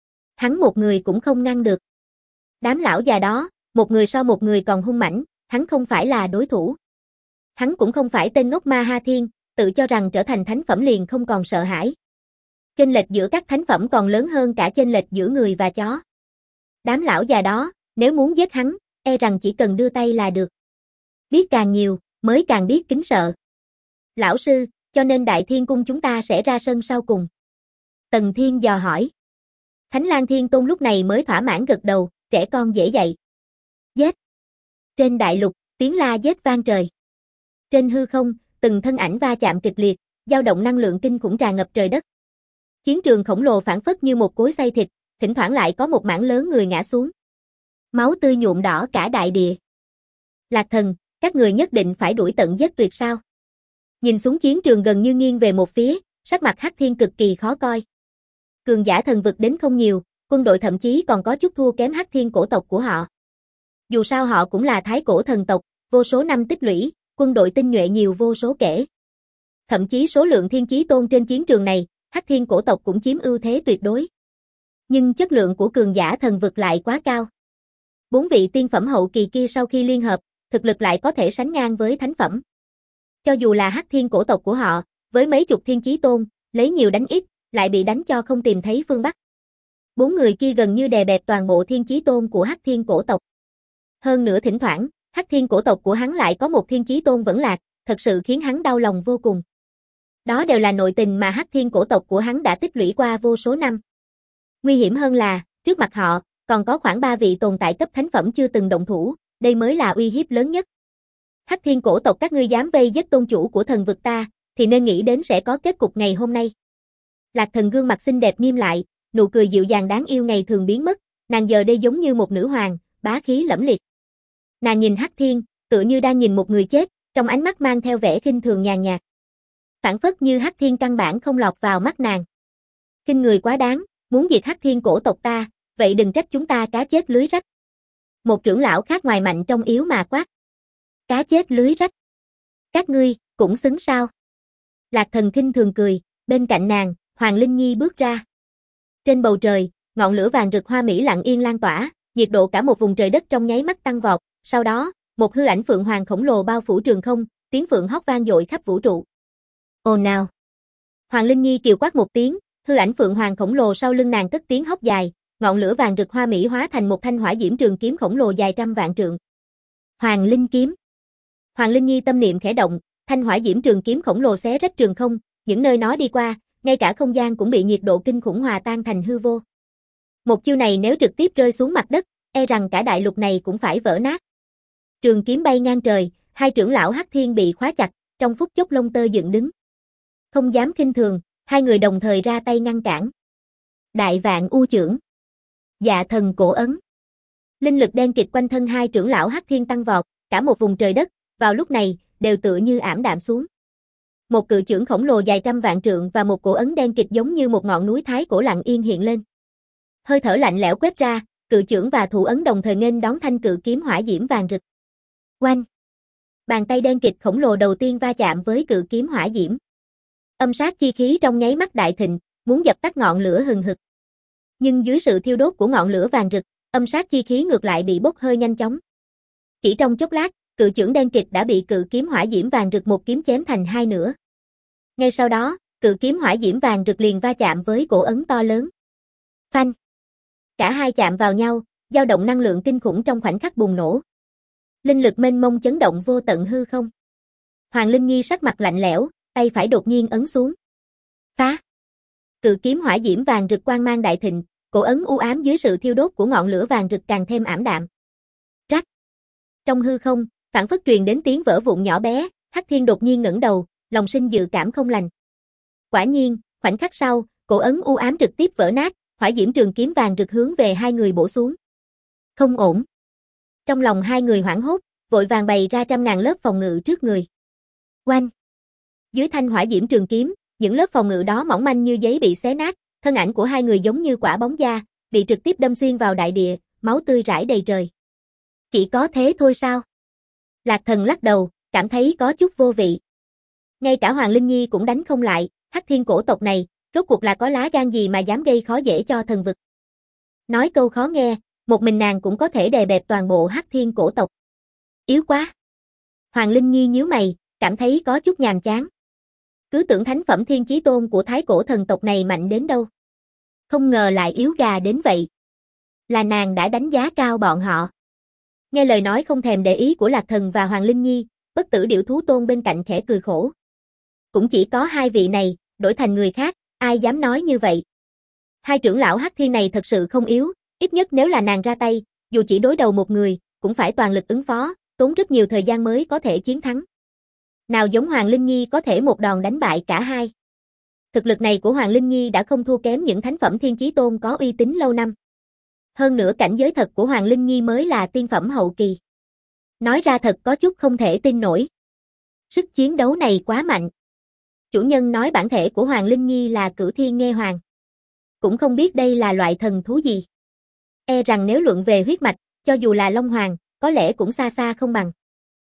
Hắn một người cũng không ngăn được. Đám lão già đó, một người so một người còn hung mãnh, hắn không phải là đối thủ. Hắn cũng không phải tên ngốc Ma Ha Thiên, tự cho rằng trở thành thánh phẩm liền không còn sợ hãi. Chênh lệch giữa các thánh phẩm còn lớn hơn cả chênh lệch giữa người và chó. Đám lão già đó, nếu muốn giết hắn, e rằng chỉ cần đưa tay là được. Biết càng nhiều, mới càng biết kính sợ. Lão sư, cho nên đại thiên cung chúng ta sẽ ra sân sau cùng. Tần Thiên dò hỏi. Thánh Lang Thiên Tôn lúc này mới thỏa mãn gật đầu, trẻ con dễ dạy. Giết. Trên đại lục, tiếng la giết vang trời. Trên hư không, từng thân ảnh va chạm kịch liệt, dao động năng lượng kinh khủng tràn ngập trời đất. Chiến trường khổng lồ phảng phất như một cối xay thịt, thỉnh thoảng lại có một mảng lớn người ngã xuống. Máu tươi nhuộm đỏ cả đại địa. Lạc Thần, các người nhất định phải đuổi tận giết tuyệt sao? Nhìn xuống chiến trường gần như nghiêng về một phía, sắc mặt Hắc Thiên cực kỳ khó coi. Cường giả thần vực đến không nhiều, quân đội thậm chí còn có chút thua kém Hắc Thiên cổ tộc của họ. Dù sao họ cũng là thái cổ thần tộc, vô số năm tích lũy, quân đội tinh nhuệ nhiều vô số kể. Thậm chí số lượng thiên chí tôn trên chiến trường này, Hắc Thiên cổ tộc cũng chiếm ưu thế tuyệt đối. Nhưng chất lượng của cường giả thần vực lại quá cao. Bốn vị tiên phẩm hậu kỳ kia sau khi liên hợp, thực lực lại có thể sánh ngang với thánh phẩm. Cho dù là Hắc Thiên cổ tộc của họ, với mấy chục thiên chí tôn, lấy nhiều đánh ít, lại bị đánh cho không tìm thấy phương bắc. Bốn người kia gần như đè bẹp toàn bộ thiên chí tôn của Hắc Thiên cổ tộc. Hơn nữa thỉnh thoảng, Hắc Thiên cổ tộc của hắn lại có một thiên chí tôn vẫn lạc, thật sự khiến hắn đau lòng vô cùng. Đó đều là nội tình mà Hắc Thiên cổ tộc của hắn đã tích lũy qua vô số năm. Nguy hiểm hơn là, trước mặt họ, còn có khoảng ba vị tồn tại cấp thánh phẩm chưa từng động thủ, đây mới là uy hiếp lớn nhất. Hắc Thiên cổ tộc các ngươi dám vây giết tôn chủ của thần vực ta, thì nên nghĩ đến sẽ có kết cục ngày hôm nay. Lạc Thần gương mặt xinh đẹp nghiêm lại, nụ cười dịu dàng đáng yêu ngày thường biến mất, nàng giờ đây giống như một nữ hoàng, bá khí lẫm liệt. Nàng nhìn Hắc Thiên, tựa như đang nhìn một người chết, trong ánh mắt mang theo vẻ khinh thường nhàn nhạt. Phản phất như Hắc Thiên căn bản không lọt vào mắt nàng. Khinh người quá đáng, muốn diệt Hắc Thiên cổ tộc ta, vậy đừng trách chúng ta cá chết lưới rách. Một trưởng lão khác ngoài mạnh trong yếu mà quát. Cá chết lưới rách. Các ngươi, cũng xứng sao? Lạc Thần khinh thường cười, bên cạnh nàng, Hoàng Linh Nhi bước ra. Trên bầu trời, ngọn lửa vàng rực hoa mỹ lặng yên lan tỏa, nhiệt độ cả một vùng trời đất trong nháy mắt tăng vọt, sau đó, một hư ảnh phượng hoàng khổng lồ bao phủ trường không, tiếng phượng hót vang dội khắp vũ trụ. Ồn nào. Hoàng Linh Nhi kiều quát một tiếng, hư ảnh phượng hoàng khổng lồ sau lưng nàng cất tiếng hót dài, ngọn lửa vàng rực hoa mỹ hóa thành một thanh hỏa diễm trường kiếm khổng lồ dài trăm vạn trượng. Hoàng Linh kiếm. Hoàng Linh Nhi tâm niệm khẽ động, thanh hỏa diễm trường kiếm khổng lồ xé rách trường không, những nơi nó đi qua, ngay cả không gian cũng bị nhiệt độ kinh khủng hòa tan thành hư vô. Một chiêu này nếu trực tiếp rơi xuống mặt đất, e rằng cả đại lục này cũng phải vỡ nát. Trường kiếm bay ngang trời, hai trưởng lão Hắc Thiên bị khóa chặt, trong phút chốc lông tơ dựng đứng. Không dám khinh thường, hai người đồng thời ra tay ngăn cản. Đại vạn u chưởng. Dạ thần cổ ấn. Linh lực đen kịt quanh thân hai trưởng lão Hắc Thiên tăng vọt, cả một vùng trời đất, vào lúc này, đều tựa như ảm đạm xuống. Một cự chưởng khổng lồ dài trăm vạn trượng và một cổ ấn đen kịt giống như một ngọn núi thái cổ lặng yên hiện lên. Hơi thở lạnh lẽo quét ra, cự chưởng và thủ ấn đồng thời nghênh đón thanh cự kiếm hỏa diễm vàng rực. Oanh! Bàn tay đen kịt khổng lồ đầu tiên va chạm với cự kiếm hỏa diễm. Âm sát chi khí trong nháy mắt đại thịnh, muốn dập tắt ngọn lửa hừng hực. Nhưng dưới sự thiêu đốt của ngọn lửa vàng rực, âm sát chi khí ngược lại bị bốc hơi nhanh chóng. Chỉ trong chốc lát, cự chưởng đen kịt đã bị cự kiếm hỏa diễm vàng rực một kiếm chém thành hai nửa. Ngay sau đó, cự kiếm hỏa diễm vàng rực liền va chạm với cổ ấn to lớn. Phanh! Cả hai chạm vào nhau, dao động năng lượng kinh khủng trong khoảnh khắc bùng nổ. Linh lực mênh mông chấn động vô tận hư không. Hoàng Linh Nhi sắc mặt lạnh lẽo, tay phải đột nhiên ấn xuống. Phá! Cự kiếm hỏa diễm vàng rực quang mang đại thịnh, cổ ấn u ám dưới sự thiêu đốt của ngọn lửa vàng rực càng thêm ảm đạm. Rắc! Trong hư không, phảng phất truyền đến tiếng vỡ vụn nhỏ bé, Hắc Thiên đột nhiên ngẩng đầu, lòng sinh dự cảm không lành. Quả nhiên, khoảnh khắc sau, cổ ấn u ám trực tiếp vỡ nát, hỏa diễm trường kiếm vàng rực hướng về hai người bổ xuống. Không ổn. Trong lòng hai người hoảng hốt, vội vàng bày ra trăm ngàn lớp phòng ngự trước người. Oanh! Dưới thanh hỏa diễm trường kiếm, những lớp phòng ngự đó mỏng manh như giấy bị xé nát, thân ảnh của hai người giống như quả bóng da, bị trực tiếp đâm xuyên vào đại địa, máu tươi rải đầy trời. Chỉ có thế thôi sao? Lạc Thần lắc đầu, cảm thấy có chút vô vị. Ngay cả Hoàng Linh Nhi cũng đánh không lại, Hắc Thiên cổ tộc này, rốt cuộc là có lá gan gì mà dám gây khó dễ cho thần vực. Nói câu khó nghe, một mình nàng cũng có thể đè bẹp toàn bộ Hắc Thiên cổ tộc. Yếu quá. Hoàng Linh Nhi nhíu mày, cảm thấy có chút nhàm chán. Cứ tưởng thánh phẩm thiên chí tôn của thái cổ thần tộc này mạnh đến đâu. Không ngờ lại yếu gà đến vậy. Là nàng đã đánh giá cao bọn họ. Nghe lời nói không thèm để ý của Lạc Thần và Hoàng Linh Nhi, bất tử điểu thú tôn bên cạnh khẽ cười khổ. Cũng chỉ có hai vị này, đổi thành người khác, ai dám nói như vậy. Hai trưởng lão Hắc Thiên này thật sự không yếu, ít nhất nếu là nàng ra tay, dù chỉ đối đầu một người, cũng phải toàn lực ứng phó, tốn rất nhiều thời gian mới có thể chiến thắng. Nào giống Hoàng Linh Nhi có thể một đòn đánh bại cả hai. Thực lực này của Hoàng Linh Nhi đã không thua kém những thánh phẩm thiên chí tôn có uy tín lâu năm. Hơn nữa cảnh giới thật của Hoàng Linh Nhi mới là tiên phẩm hậu kỳ. Nói ra thật có chút không thể tin nổi. Sức chiến đấu này quá mạnh. Chủ nhân nói bản thể của Hoàng Linh Nhi là Cửu Thiên Nghê Hoàng. Cũng không biết đây là loại thần thú gì. E rằng nếu luận về huyết mạch, cho dù là Long Hoàng, có lẽ cũng xa xa không bằng.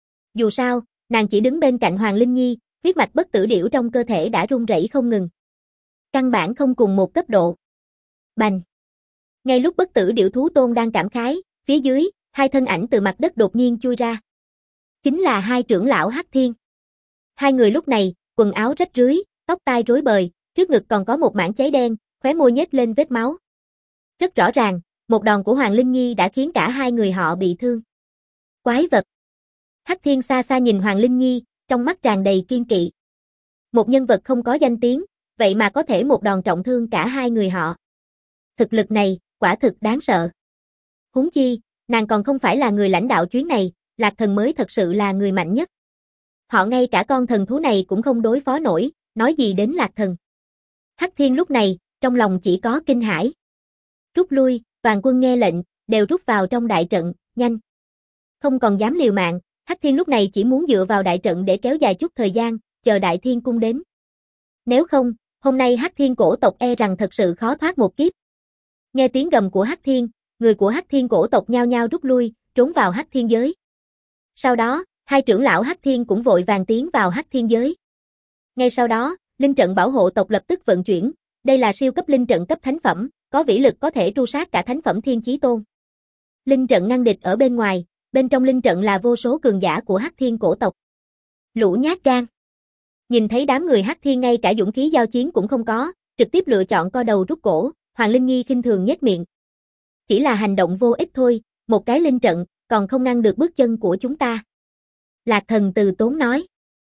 Dù sao, nàng chỉ đứng bên cạnh Hoàng Linh Nhi, huyết mạch bất tử điểu trong cơ thể đã rung rẩy không ngừng. Căn bản không cùng một cấp độ. Bành! Ngay lúc bất tử điểu thú tôn đang cảm khái, phía dưới, hai thân ảnh từ mặt đất đột nhiên chui ra. Chính là hai trưởng lão Hắc Thiên. Hai người lúc này, quần áo rách rưới, tóc tai rối bời, trước ngực còn có một mảng cháy đen, khóe môi nhếch lên vết máu. Rất rõ ràng, một đòn của Hoàng Linh Nhi đã khiến cả hai người họ bị thương. Quái vật! Hắc Thiên xa xa nhìn Hoàng Linh Nhi, trong mắt tràn đầy kiên kỵ. Một nhân vật không có danh tiếng, vậy mà có thể một đòn trọng thương cả hai người họ. Thực lực này, quả thực đáng sợ. Huống chi, nàng còn không phải là người lãnh đạo chuyến này, Lạc Thần mới thật sự là người mạnh nhất. Họ ngay cả con thần thú này cũng không đối phó nổi, nói gì đến Lạc Thần. Hắc Thiên lúc này, trong lòng chỉ có kinh hãi. Rút lui, toàn quân nghe lệnh, đều rút vào trong đại trận, nhanh. Không còn dám liều mạng, Hắc Thiên lúc này chỉ muốn dựa vào đại trận để kéo dài chút thời gian, chờ Đại Thiên cung đến. Nếu không, hôm nay Hắc Thiên cổ tộc e rằng thật sự khó thoát một kiếp. Nghe tiếng gầm của Hắc Thiên, người của Hắc Thiên cổ tộc nhao nhao rút lui, trốn vào Hắc Thiên giới. Sau đó, hai trưởng lão Hắc Thiên cũng vội vàng tiến vào Hắc Thiên giới. Ngay sau đó, linh trận bảo hộ tộc lập tức vận chuyển, đây là siêu cấp linh trận cấp thánh phẩm, có vĩ lực có thể tru sát cả thánh phẩm Thiên Chí Tôn. Linh trận ngăn địch ở bên ngoài, bên trong linh trận là vô số cường giả của Hắc Thiên cổ tộc. Lũ nhát gan. Nhìn thấy đám người Hắc Thiên ngay cả dũng khí giao chiến cũng không có, trực tiếp lựa chọn co đầu rút cổ, Hoàng Linh Nhi khinh thường nhếch miệng. Chỉ là hành động vô ích thôi, một cái linh trận, còn không ngăn được bước chân của chúng ta. Lạc Thần từ tốn nói.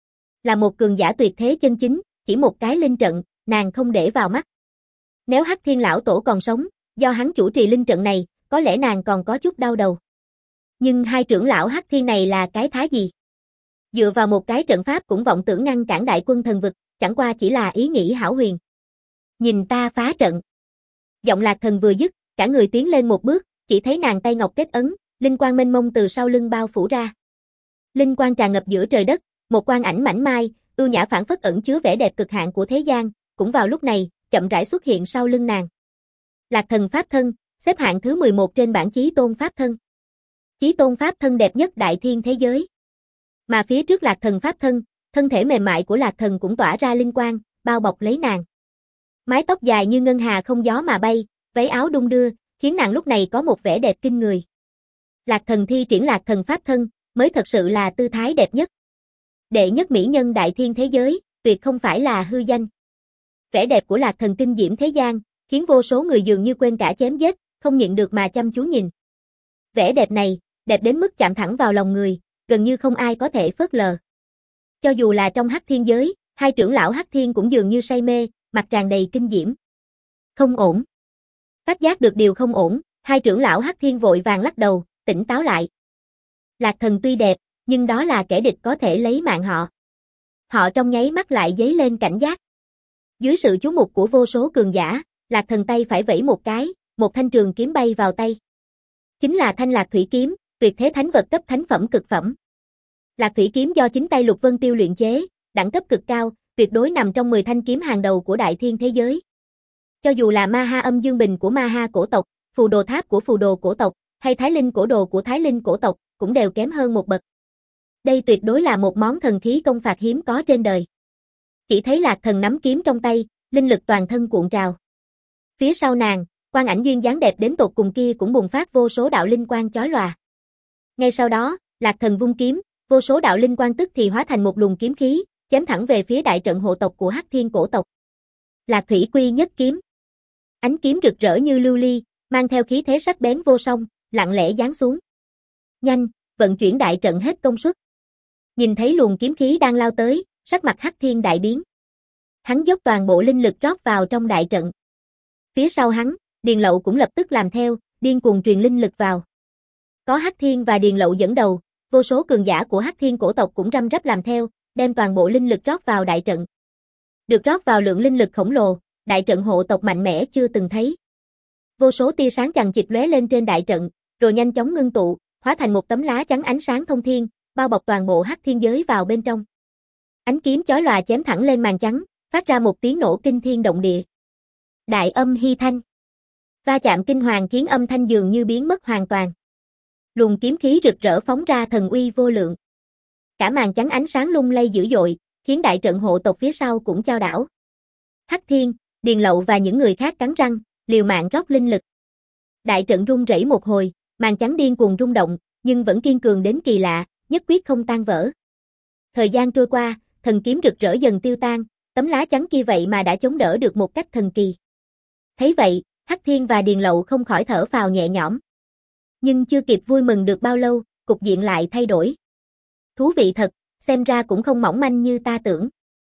Là một cường giả tuyệt thế chân chính, chỉ một cái linh trận, nàng không để vào mắt. Nếu Hắc Thiên lão tổ còn sống, do hắn chủ trì linh trận này, có lẽ nàng còn có chút đau đầu. Nhưng hai trưởng lão Hắc Thiên này là cái thá gì? Dựa vào một cái trận pháp cũng vọng tưởng ngăn cản đại quân thần vực, chẳng qua chỉ là ý nghĩ hão huyền. Nhìn ta phá trận. Giọng Lạc Thần vừa dứt, cả người tiến lên một bước, chỉ thấy nàng tay ngọc kết ấn, linh quang mênh mông từ sau lưng bao phủ ra. Linh quang tràn ngập giữa trời đất, một quang ảnh mảnh mai, ưu nhã phảng phất ẩn chứa vẻ đẹp cực hạn của thế gian, cũng vào lúc này, chậm rãi xuất hiện sau lưng nàng. Lạc Thần pháp thân, xếp hạng thứ mười một trên bảng Chí Tôn pháp thân. Chí Tôn pháp thân đẹp nhất đại thiên thế giới. Mà phía trước Lạc Thần pháp thân, thân thể mềm mại của Lạc Thần cũng tỏa ra linh quang, bao bọc lấy nàng. Mái tóc dài như ngân hà không gió mà bay, váy áo đung đưa, khiến nàng lúc này có một vẻ đẹp kinh người. Lạc Thần thi triển Lạc Thần pháp thân, mới thật sự là tư thái đẹp nhất. Đệ nhất mỹ nhân đại thiên thế giới, tuyệt không phải là hư danh. Vẻ đẹp của Lạc Thần kinh diễm thế gian, khiến vô số người dường như quên cả chém giết, không nhịn được mà chăm chú nhìn. Vẻ đẹp này, đẹp đến mức chạm thẳng vào lòng người, gần như không ai có thể phớt lờ. Cho dù là trong Hắc Thiên giới, hai trưởng lão Hắc Thiên cũng dường như say mê, mặt tràn đầy kinh diễm. Không ổn. Phát giác được điều không ổn, hai trưởng lão Hắc Thiên vội vàng lắc đầu, tỉnh táo lại. Lạc Thần tuy đẹp, nhưng đó là kẻ địch có thể lấy mạng họ. Họ trong nháy mắt lại dấy lên cảnh giác. Dưới sự chú mục của vô số cường giả, Lạc Thần tay phải vẫy một cái, một thanh trường kiếm bay vào tay. Chính là thanh Lạc Thủy kiếm, tuyệt thế thánh vật cấp thánh phẩm cực phẩm. Lạc Thủy kiếm do chính tay Lục Vân Tiêu luyện chế, đẳng cấp cực cao, tuyệt đối nằm trong mười thanh kiếm hàng đầu của đại thiên thế giới. Cho dù là Ma Ha Âm Dương Bình của Ma Ha cổ tộc, Phù Đồ Tháp của Phù Đồ cổ tộc, hay Thái Linh cổ đồ của Thái Linh cổ tộc, cũng đều kém hơn một bậc. Đây tuyệt đối là một món thần khí công phạt hiếm có trên đời. Chỉ thấy Lạc Thần nắm kiếm trong tay, linh lực toàn thân cuộn trào. Phía sau nàng, quang ảnh duyên dáng đẹp đến tột cùng kia cũng bùng phát vô số đạo linh quang chói lòa. Ngay sau đó, Lạc Thần vung kiếm, vô số đạo linh quang tức thì hóa thành một luồng kiếm khí, chém thẳng về phía đại trận hộ tộc của Hắc Thiên cổ tộc. Lạc Thủy Quy nhất kiếm. Ánh kiếm rực rỡ như lưu ly, mang theo khí thế sắc bén vô song, lặng lẽ giáng xuống. Nhanh, vận chuyển đại trận hết công suất. Nhìn thấy luồng kiếm khí đang lao tới, sắc mặt Hắc Thiên đại biến. Hắn dốc toàn bộ linh lực rót vào trong đại trận. Phía sau hắn, Điền Lậu cũng lập tức làm theo, điên cuồng truyền linh lực vào. Có Hắc Thiên và Điền Lậu dẫn đầu, vô số cường giả của Hắc Thiên cổ tộc cũng răm rắp làm theo, đem toàn bộ linh lực rót vào đại trận. Được rót vào lượng linh lực khổng lồ, đại trận hộ tộc mạnh mẽ chưa từng thấy. Vô số tia sáng chằng chịt lóe lên trên đại trận, rồi nhanh chóng ngưng tụ, hóa thành một tấm lá chắn ánh sáng thông thiên, bao bọc toàn bộ Hắc Thiên giới vào bên trong. Ánh kiếm chói lòa chém thẳng lên màn trắng, phát ra một tiếng nổ kinh thiên động địa. Đại âm hy thanh. Va chạm kinh hoàng khiến âm thanh dường như biến mất hoàn toàn. Luồng kiếm khí rực rỡ phóng ra thần uy vô lượng. Cả màn trắng ánh sáng lung lay dữ dội, khiến đại trận hộ tộc phía sau cũng chao đảo. Hắc Thiên, Điền Lậu và những người khác cắn răng, liều mạng rót linh lực. Đại trận rung rẩy một hồi, màn trắng điên cuồng rung động, nhưng vẫn kiên cường đến kỳ lạ, nhất quyết không tan vỡ. Thời gian trôi qua, thần kiếm rực rỡ dần tiêu tan, tấm lá chắn kia vậy mà đã chống đỡ được một cách thần kỳ. Thấy vậy, Hắc Thiên và Điền Lậu không khỏi thở phào nhẹ nhõm. Nhưng chưa kịp vui mừng được bao lâu, cục diện lại thay đổi. Thú vị thật, xem ra cũng không mỏng manh như ta tưởng.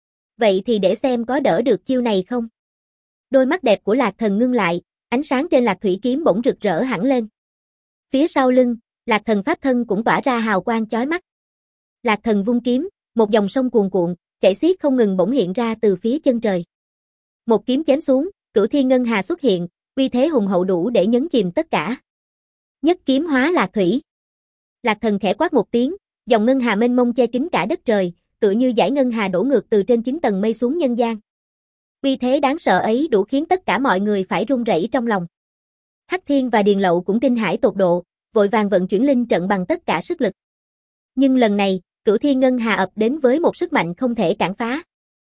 Vậy thì để xem có đỡ được chiêu này không? Đôi mắt đẹp của Lạc Thần ngưng lại, ánh sáng trên Lạc Thủy kiếm bỗng rực rỡ hẳn lên. Phía sau lưng, Lạc Thần pháp thân cũng tỏa ra hào quang chói mắt. Lạc Thần vung kiếm, một dòng sông cuồn cuộn, chảy xiết không ngừng bỗng hiện ra từ phía chân trời. Một kiếm chém xuống, Cửu Thiên Ngân Hà xuất hiện, uy thế hùng hậu đủ để nhấn chìm tất cả. Nhất kiếm hóa Lạc Thủy. Lạc Thần khẽ quát một tiếng, dòng ngân hà mênh mông che kín cả đất trời, tựa như dải ngân hà đổ ngược từ trên chín tầng mây xuống nhân gian. Uy thế đáng sợ ấy đủ khiến tất cả mọi người phải run rẩy trong lòng. Hắc Thiên và Điền Lậu cũng kinh hãi tột độ, vội vàng vận chuyển linh trận bằng tất cả sức lực. Nhưng lần này, Cửu Thiên Ngân Hà ập đến với một sức mạnh không thể cản phá.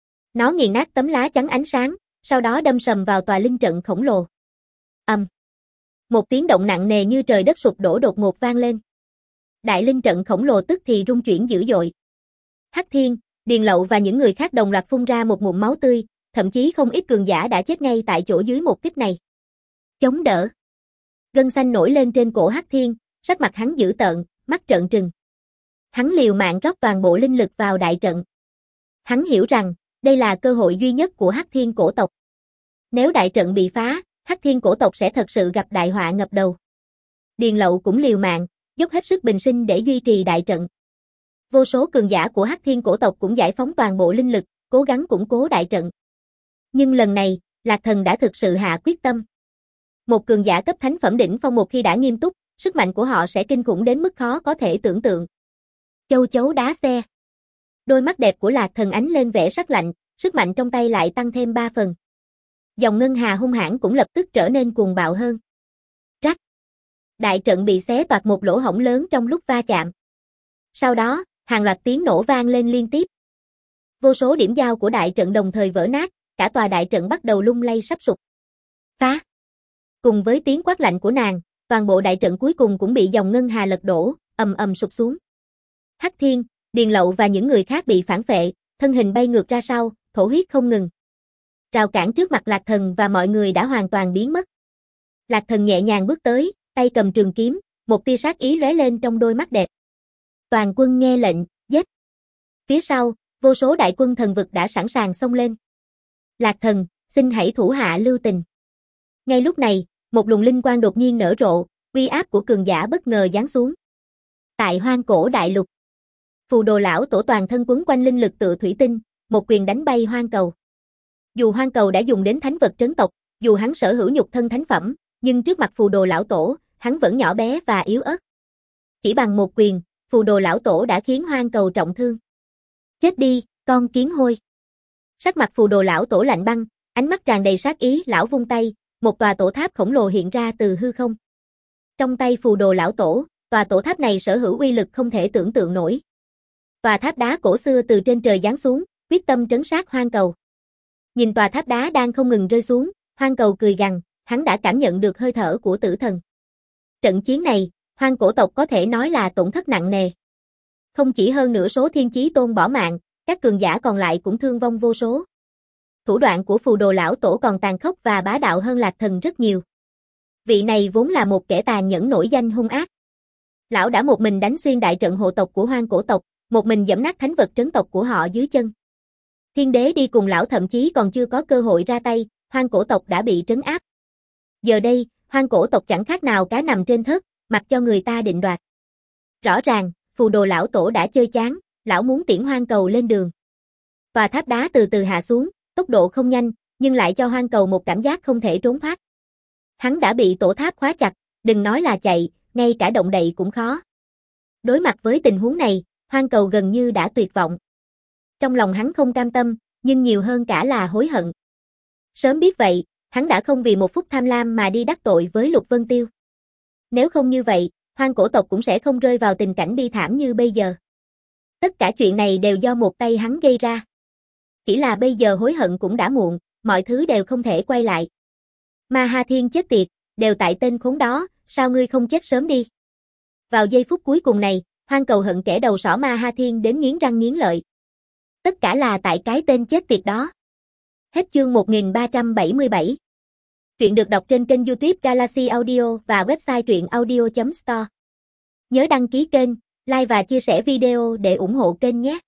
Nó nghiền nát tấm lá chắn ánh sáng, sau đó đâm sầm vào tòa linh trận khổng lồ. Ầm. Um. Một tiếng động nặng nề như trời đất sụp đổ đột ngột vang lên. Đại linh trận khổng lồ tức thì rung chuyển dữ dội. Hắc Thiên, Điền Lậu và những người khác đồng loạt phun ra một ngụm máu tươi, thậm chí không ít cường giả đã chết ngay tại chỗ dưới một kích này. Chống đỡ. Gân xanh nổi lên trên cổ Hắc Thiên, sắc mặt hắn dữ tợn, mắt trợn trừng. Hắn liều mạng rót toàn bộ linh lực vào đại trận. Hắn hiểu rằng, đây là cơ hội duy nhất của Hắc Thiên cổ tộc. Nếu đại trận bị phá, Hắc Thiên cổ tộc sẽ thật sự gặp đại họa ngập đầu. Điền Lậu cũng liều mạng, dốc hết sức bình sinh để duy trì đại trận. Vô số cường giả của Hắc Thiên cổ tộc cũng giải phóng toàn bộ linh lực, cố gắng củng cố đại trận. Nhưng lần này, Lạc Thần đã thực sự hạ quyết tâm. Một cường giả cấp thánh phẩm đỉnh phong một khi đã nghiêm túc, sức mạnh của họ sẽ kinh khủng đến mức khó có thể tưởng tượng. Châu chấu đá xe. Đôi mắt đẹp của Lạc Thần ánh lên vẻ sắc lạnh, sức mạnh trong tay lại tăng thêm ba phần. Dòng ngân hà hung hãn cũng lập tức trở nên cuồng bạo hơn. Rắc. Đại trận bị xé toạc một lỗ hổng lớn trong lúc va chạm. Sau đó, hàng loạt tiếng nổ vang lên liên tiếp. Vô số điểm giao của đại trận đồng thời vỡ nát, cả tòa đại trận bắt đầu lung lay sắp sụp. Phá! Cùng với tiếng quát lạnh của nàng, toàn bộ đại trận cuối cùng cũng bị dòng ngân hà lật đổ, ầm ầm sụp xuống. Hắc Thiên, Điền Lậu và những người khác bị phản phệ, thân hình bay ngược ra sau, thổ huyết không ngừng. Rào cản trước mặt Lạc Thần và mọi người đã hoàn toàn biến mất. Lạc Thần nhẹ nhàng bước tới, tay cầm trường kiếm, một tia sát ý lóe lên trong đôi mắt đẹp. Toàn quân nghe lệnh, giết. Phía sau, vô số đại quân thần vực đã sẵn sàng xông lên. Lạc Thần, xin hãy thủ hạ lưu tình. Ngay lúc này, một luồng linh quang đột nhiên nở rộ, uy áp của cường giả bất ngờ giáng xuống. Tại Hoang Cổ Đại Lục, Phù Đồ lão tổ toàn thân quấn quanh linh lực tựa thủy tinh, một quyền đánh bay Hoang Cầu. Dù Hoang Cầu đã dùng đến thánh vật trấn tộc, dù hắn sở hữu nhục thân thánh phẩm, nhưng trước mặt Phù Đồ lão tổ, hắn vẫn nhỏ bé và yếu ớt. Chỉ bằng một quyền, Phù Đồ lão tổ đã khiến Hoang Cầu trọng thương. Chết đi, con kiến hôi. Sắc mặt Phù Đồ lão tổ lạnh băng, ánh mắt tràn đầy sát ý, lão vung tay, một tòa tổ tháp khổng lồ hiện ra từ hư không. Trong tay Phù Đồ lão tổ, tòa tổ tháp này sở hữu uy lực không thể tưởng tượng nổi. Tòa tháp đá cổ xưa từ trên trời giáng xuống, quyết tâm trấn sát Hoang Cầu. Nhìn tòa tháp đá đang không ngừng rơi xuống, Hoang Cầu cười gằn, hắn đã cảm nhận được hơi thở của tử thần. Trận chiến này, Hoang cổ tộc có thể nói là tổn thất nặng nề. Không chỉ hơn nửa số thiên chí tôn bỏ mạng, các cường giả còn lại cũng thương vong vô số. Thủ đoạn của Phù Đồ lão tổ còn tàn khốc và bá đạo hơn Lạc Thần rất nhiều. Vị này vốn là một kẻ tàn nhẫn nổi danh hung ác. Lão đã một mình đánh xuyên đại trận hộ tộc của Hoang cổ tộc, một mình giẫm nát thánh vật trấn tộc của họ dưới chân. Thiên đế đi cùng lão thậm chí còn chưa có cơ hội ra tay, Hoang cổ tộc đã bị trấn áp. Giờ đây, Hoang cổ tộc chẳng khác nào cá nằm trên thớt, mặc cho người ta định đoạt. Rõ ràng, Phù Đồ lão tổ đã chơi chán, lão muốn tiễn Hoang Cầu lên đường. Tòa tháp đá từ từ hạ xuống, tốc độ không nhanh, nhưng lại cho Hoang Cầu một cảm giác không thể trốn thoát. Hắn đã bị tổ tháp khóa chặt, đừng nói là chạy, ngay cả động đậy cũng khó. Đối mặt với tình huống này, Hoang Cầu gần như đã tuyệt vọng. Trong lòng hắn không cam tâm, nhưng nhiều hơn cả là hối hận. Sớm biết vậy, hắn đã không vì một phút tham lam mà đi đắc tội với Lục Vân Tiêu. Nếu không như vậy, Hoang cổ tộc cũng sẽ không rơi vào tình cảnh bi thảm như bây giờ. Tất cả chuyện này đều do một tay hắn gây ra. Chỉ là bây giờ hối hận cũng đã muộn, mọi thứ đều không thể quay lại. Ma Ha Thiên chết tiệt, đều tại tên khốn đó, sao ngươi không chết sớm đi? Vào giây phút cuối cùng này, Hoang Cầu hận kẻ đầu sỏ Ma Ha Thiên đến nghiến răng nghiến lợi. Tất cả là tại cái tên chết tiệt đó. Hết chương một nghìn ba trăm bảy mươi bảy. Truyện được đọc trên kênh YouTube Galaxy Audio và website truyện audio chấm store. Nhớ đăng ký kênh, like và chia sẻ video để ủng hộ kênh nhé.